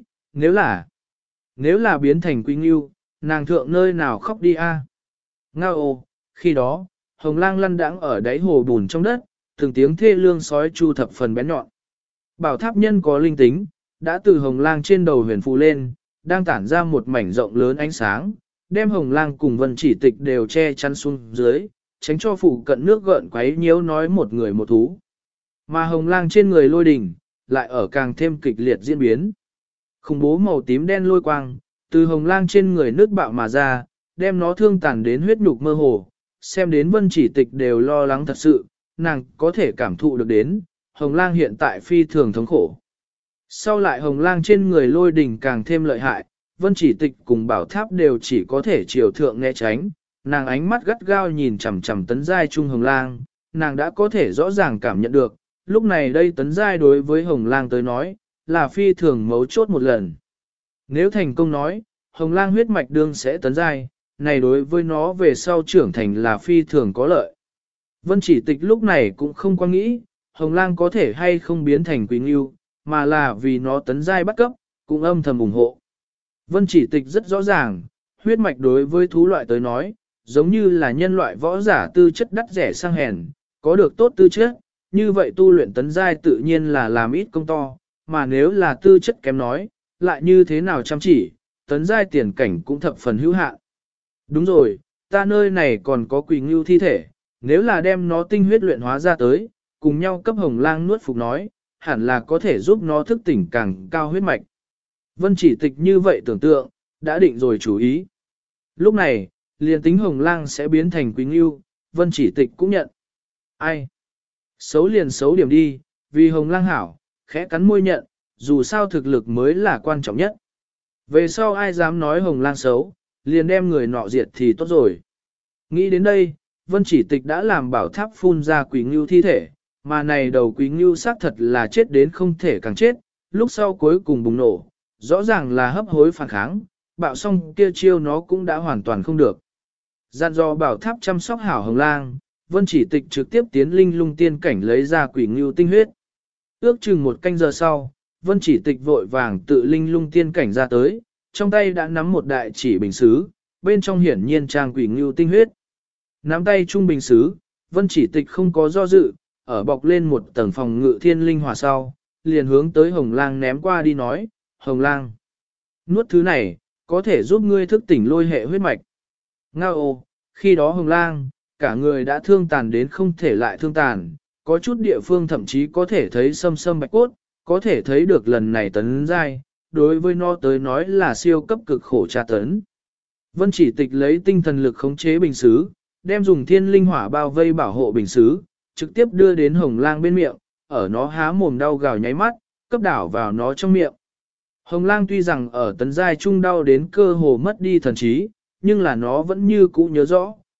nếu là biến thành quý ngưu, nàng thượng nơi nào khóc đi a? Ngao ô, khi đó, hồng lang lăn đãng ở đáy hồ bùn trong đất, từng tiếng thê lương sói chu thập phần bén nhọn. Bảo tháp nhân có linh tính, đã từ hồng lang trên đầu huyền phù lên, đang tản ra một mảnh rộng lớn ánh sáng, đem hồng lang cùng Vân Chỉ Tịch đều che chắn xuống dưới, tránh cho phụ cận nước gợn quấy nhiễu nói một người một thú. Mà hồng lang trên người lôi đỉnh, lại ở càng thêm kịch liệt diễn biến. Khủng bố màu tím đen lôi quang, từ hồng lang trên người nước bạo mà ra, đem nó thương tàn đến huyết nhục mơ hồ, xem đến Vân Chỉ Tịch đều lo lắng thật sự, nàng có thể cảm thụ được đến, hồng lang hiện tại phi thường thống khổ. Sau lại hồng lang trên người lôi đỉnh càng thêm lợi hại, Vân Chỉ Tịch cùng bảo tháp đều chỉ có thể chiều thượng né tránh, nàng ánh mắt gắt gao nhìn chằm chằm tấn giai trung hồng lang, nàng đã có thể rõ ràng cảm nhận được, lúc này đây tấn giai đối với hồng lang tới nói, là phi thường mấu chốt một lần. Nếu thành công nói, hồng lang huyết mạch đương sẽ tấn giai, này đối với nó về sau trưởng thành là phi thường có lợi. Vân Chỉ Tịch lúc này cũng không quan nghĩ, hồng lang có thể hay không biến thành quý ngưu, mà là vì nó tấn giai bắt cấp, cũng âm thầm ủng hộ. Vân Chỉ Tịch rất rõ ràng, huyết mạch đối với thú loại tới nói, giống như là nhân loại võ giả tư chất đắt rẻ sang hèn, có được tốt tư chất, như vậy tu luyện tấn giai tự nhiên là làm ít công to, mà nếu là tư chất kém nói, lại như thế nào chăm chỉ, tấn giai tiền cảnh cũng thập phần hữu hạn. Đúng rồi, ta nơi này còn có quỷ ngưu thi thể, nếu là đem nó tinh huyết luyện hóa ra tới, cùng nhau cấp hồng lang nuốt phục nói, hẳn là có thể giúp nó thức tỉnh càng cao huyết mạch. Vân Chỉ Tịch như vậy tưởng tượng, đã định rồi chú ý. Lúc này, liền tính hồng lang sẽ biến thành quý ngưu, Vân Chỉ Tịch cũng nhận. Ai? Xấu liền xấu điểm đi, vì hồng lang hảo, khẽ cắn môi nhận, dù sao thực lực mới là quan trọng nhất. Về sau ai dám nói hồng lang xấu, liền đem người nọ diệt thì tốt rồi. Nghĩ đến đây, Vân Chỉ Tịch đã làm bảo tháp phun ra quý ngưu thi thể, mà này đầu quý ngưu xác thật là chết đến không thể càng chết, lúc sau cuối cùng bùng nổ, rõ ràng là hấp hối phản kháng, bạo xong kia chiêu nó cũng đã hoàn toàn không được. Dặn dò bảo tháp chăm sóc hảo hồng lang, Vân Chỉ Tịch trực tiếp tiến linh lung tiên cảnh lấy ra quỷ ngưu tinh huyết. Ước chừng một canh giờ sau, Vân Chỉ Tịch vội vàng tự linh lung tiên cảnh ra tới, trong tay đã nắm một đại chỉ bình xứ, bên trong hiển nhiên trang quỷ ngưu tinh huyết. Nắm tay trung bình xứ, Vân Chỉ Tịch không có do dự, ở bọc lên một tầng phòng ngự thiên linh hỏa sau, liền hướng tới hồng lang ném qua đi nói, hồng lang, nuốt thứ này, có thể giúp ngươi thức tỉnh lôi hệ huyết mạch. Ngao ô, khi đó hồng lang, cả người đã thương tàn đến không thể lại thương tàn, có chút địa phương thậm chí có thể thấy sâm sâm bạch cốt, có thể thấy được lần này tấn giai, đối với nó tới nói là siêu cấp cực khổ tra tấn. Vân Chỉ Tịch lấy tinh thần lực khống chế bình xứ, đem dùng thiên linh hỏa bao vây bảo hộ bình xứ, trực tiếp đưa đến hồng lang bên miệng, ở nó há mồm đau gào nháy mắt, cấp đảo vào nó trong miệng. Hồng lang tuy rằng ở tấn giai trung đau đến cơ hồ mất đi thần trí, nhưng là nó vẫn như cũ nhớ rõ,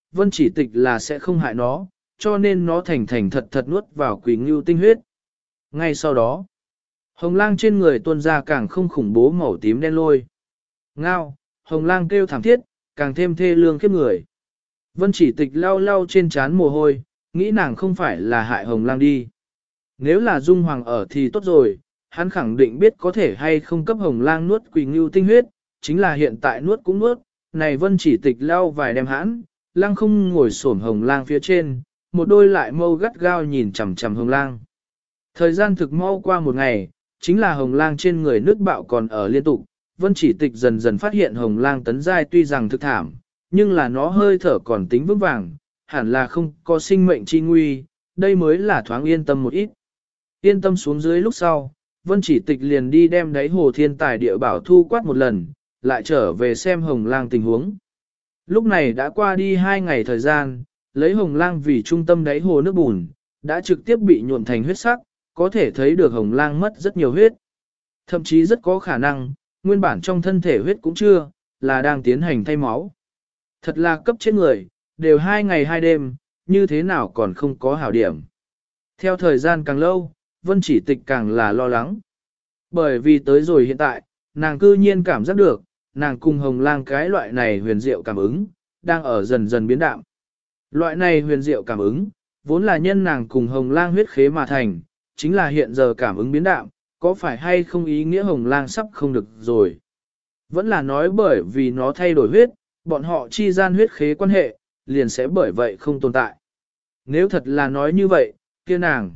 Vân Chỉ Tịch là sẽ không hại nó, cho nên nó thành thành thật thật nuốt vào Quỷ Ngưu tinh huyết. Ngay sau đó, hồng lang trên người tuôn ra càng không khủng bố màu tím đen lôi. Ngao, hồng lang kêu thảm thiết, càng thêm thê lương khiếp người. Vân Chỉ Tịch lau lau trên trán mồ hôi, nghĩ nàng không phải là hại hồng lang đi. Nếu là Dung Hoàng ở thì tốt rồi, hắn khẳng định biết có thể hay không cấp hồng lang nuốt Quỷ Ngưu tinh huyết, chính là hiện tại nuốt cũng nuốt. Này Vân Chỉ Tịch lau vài đem hãn, lang không ngồi xổm hồng lang phía trên, một đôi lại mâu gắt gao nhìn chằm chằm hồng lang. Thời gian thực mau qua một ngày, chính là hồng lang trên người nước bạo còn ở liên tục. Vân Chỉ Tịch dần dần phát hiện hồng lang tấn giai tuy rằng thực thảm, nhưng là nó hơi thở còn tính vững vàng, hẳn là không có sinh mệnh chi nguy, đây mới là thoáng yên tâm một ít. Yên tâm xuống dưới lúc sau, Vân Chỉ Tịch liền đi đem đáy hồ thiên tài địa bảo thu quát một lần, lại trở về xem hồng lang tình huống. Lúc này đã qua đi 2 ngày thời gian, lấy hồng lang vì trung tâm đáy hồ nước bùn, đã trực tiếp bị nhuộm thành huyết sắc, có thể thấy được hồng lang mất rất nhiều huyết. Thậm chí rất có khả năng, nguyên bản trong thân thể huyết cũng chưa, là đang tiến hành thay máu. Thật là cấp chết người, đều 2 ngày 2 đêm, như thế nào còn không có hảo điểm. Theo thời gian càng lâu, Vân Chỉ Tịch càng là lo lắng. Bởi vì tới rồi hiện tại, nàng cư nhiên cảm giác được, nàng cùng hồng lang cái loại này huyền diệu cảm ứng, đang ở dần dần biến đạm. Loại này huyền diệu cảm ứng, vốn là nhân nàng cùng hồng lang huyết khế mà thành, chính là hiện giờ cảm ứng biến đạm, có phải hay không ý nghĩa hồng lang sắp không được rồi. Vẫn là nói bởi vì nó thay đổi huyết, bọn họ chi gian huyết khế quan hệ, liền sẽ bởi vậy không tồn tại. Nếu thật là nói như vậy, kia nàng.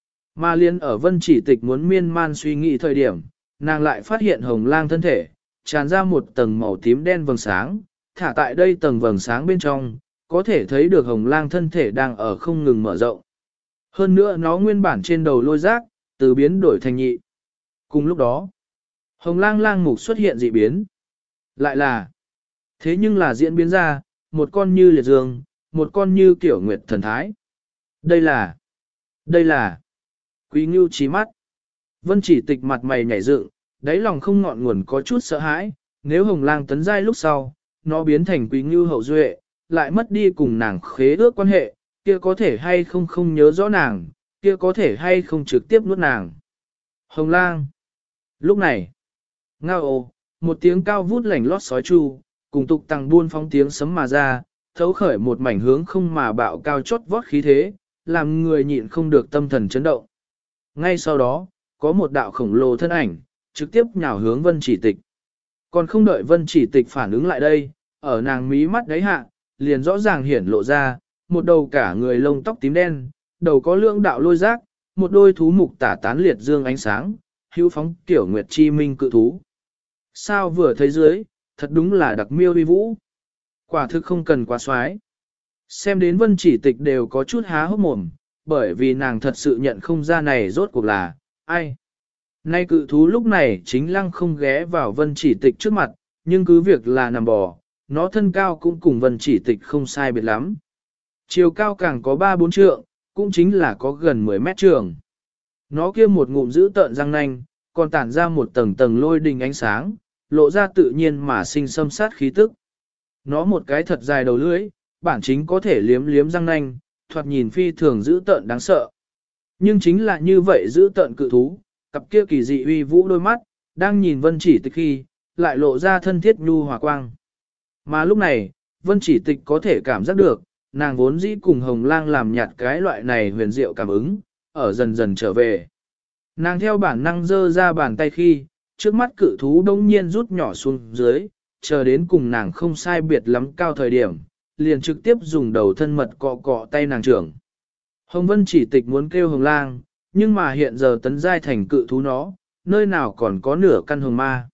Mà liên ở Vân Chỉ Tịch muốn miên man suy nghĩ thời điểm, nàng lại phát hiện hồng lang thân thể, tràn ra một tầng màu tím đen vầng sáng, thả tại đây tầng vầng sáng bên trong, có thể thấy được hồng lang thân thể đang ở không ngừng mở rộng. Hơn nữa nó nguyên bản trên đầu lôi rác, từ biến đổi thành nhị. Cùng lúc đó, hồng lang lang mục xuất hiện dị biến. Lại là, thế nhưng là diễn biến ra, một con như liệt dương, một con như kiểu nguyệt thần thái. Đây là, Quý Ngưu trí mắt. Vân Chỉ Tịch mặt mày nhảy dựng, đáy lòng không ngọn nguồn có chút sợ hãi, nếu hồng lang tấn giai lúc sau, nó biến thành Quý Ngưu hậu duệ, lại mất đi cùng nàng khế ước quan hệ, kia có thể hay không không nhớ rõ nàng, kia có thể hay không trực tiếp nuốt nàng. Hồng lang. Lúc này, ngao ồ, một tiếng cao vút lảnh lót sói chu, cùng tục tăng buôn phóng tiếng sấm mà ra, thấu khởi một mảnh hướng không mà bạo cao chót vót khí thế, làm người nhịn không được tâm thần chấn động. Ngay sau đó, có một đạo khổng lồ thân ảnh, trực tiếp nhào hướng Vân Chỉ Tịch. Còn không đợi Vân Chỉ Tịch phản ứng lại đây, ở nàng mí mắt đáy hạ, liền rõ ràng hiển lộ ra, một đầu cả người lông tóc tím đen, đầu có lưỡng đạo lôi giác, một đôi thú mục tả tán liệt dương ánh sáng, hữu phóng tiểu nguyệt chi minh cự thú. Sao vừa thấy dưới, thật đúng là đặc miêu uy vũ. Quả thực không cần quá xoái. Xem đến Vân Chỉ Tịch đều có chút há hốc mồm, bởi vì nàng thật sự nhận không ra này rốt cuộc là, ai. Nay cự thú lúc này chính lăng không ghé vào Vân Chỉ Tịch trước mặt, nhưng cứ việc là nằm bò, nó thân cao cũng cùng Vân Chỉ Tịch không sai biệt lắm. Chiều cao càng có 3-4 trượng, cũng chính là có gần 10 mét trường. Nó kia một ngụm giữ tợn răng nanh, còn tản ra một tầng tầng lôi đình ánh sáng, lộ ra tự nhiên mà sinh xâm sát khí tức. Nó một cái thật dài đầu lưỡi, bản chính có thể liếm liếm răng nanh, thoạt nhìn phi thường giữ tợn đáng sợ. Nhưng chính là như vậy giữ tợn cự thú, cặp kia kỳ dị uy vũ đôi mắt, đang nhìn Vân Chỉ Tịch khi, lại lộ ra thân thiết nhu hòa quang. Mà lúc này, Vân Chỉ Tịch có thể cảm giác được, nàng vốn dĩ cùng hồng lang làm nhạt cái loại này huyền diệu cảm ứng, ở dần dần trở về. Nàng theo bản năng giơ ra bàn tay khi, trước mắt cự thú đông nhiên rút nhỏ xuống dưới, chờ đến cùng nàng không sai biệt lắm cao thời điểm, liền trực tiếp dùng đầu thân mật cọ cọ tay nàng trưởng. Hồng Vân Chỉ Tịch muốn kêu hồng lang, nhưng mà hiện giờ tấn giai thành cự thú nó, nơi nào còn có nửa căn hồng ma.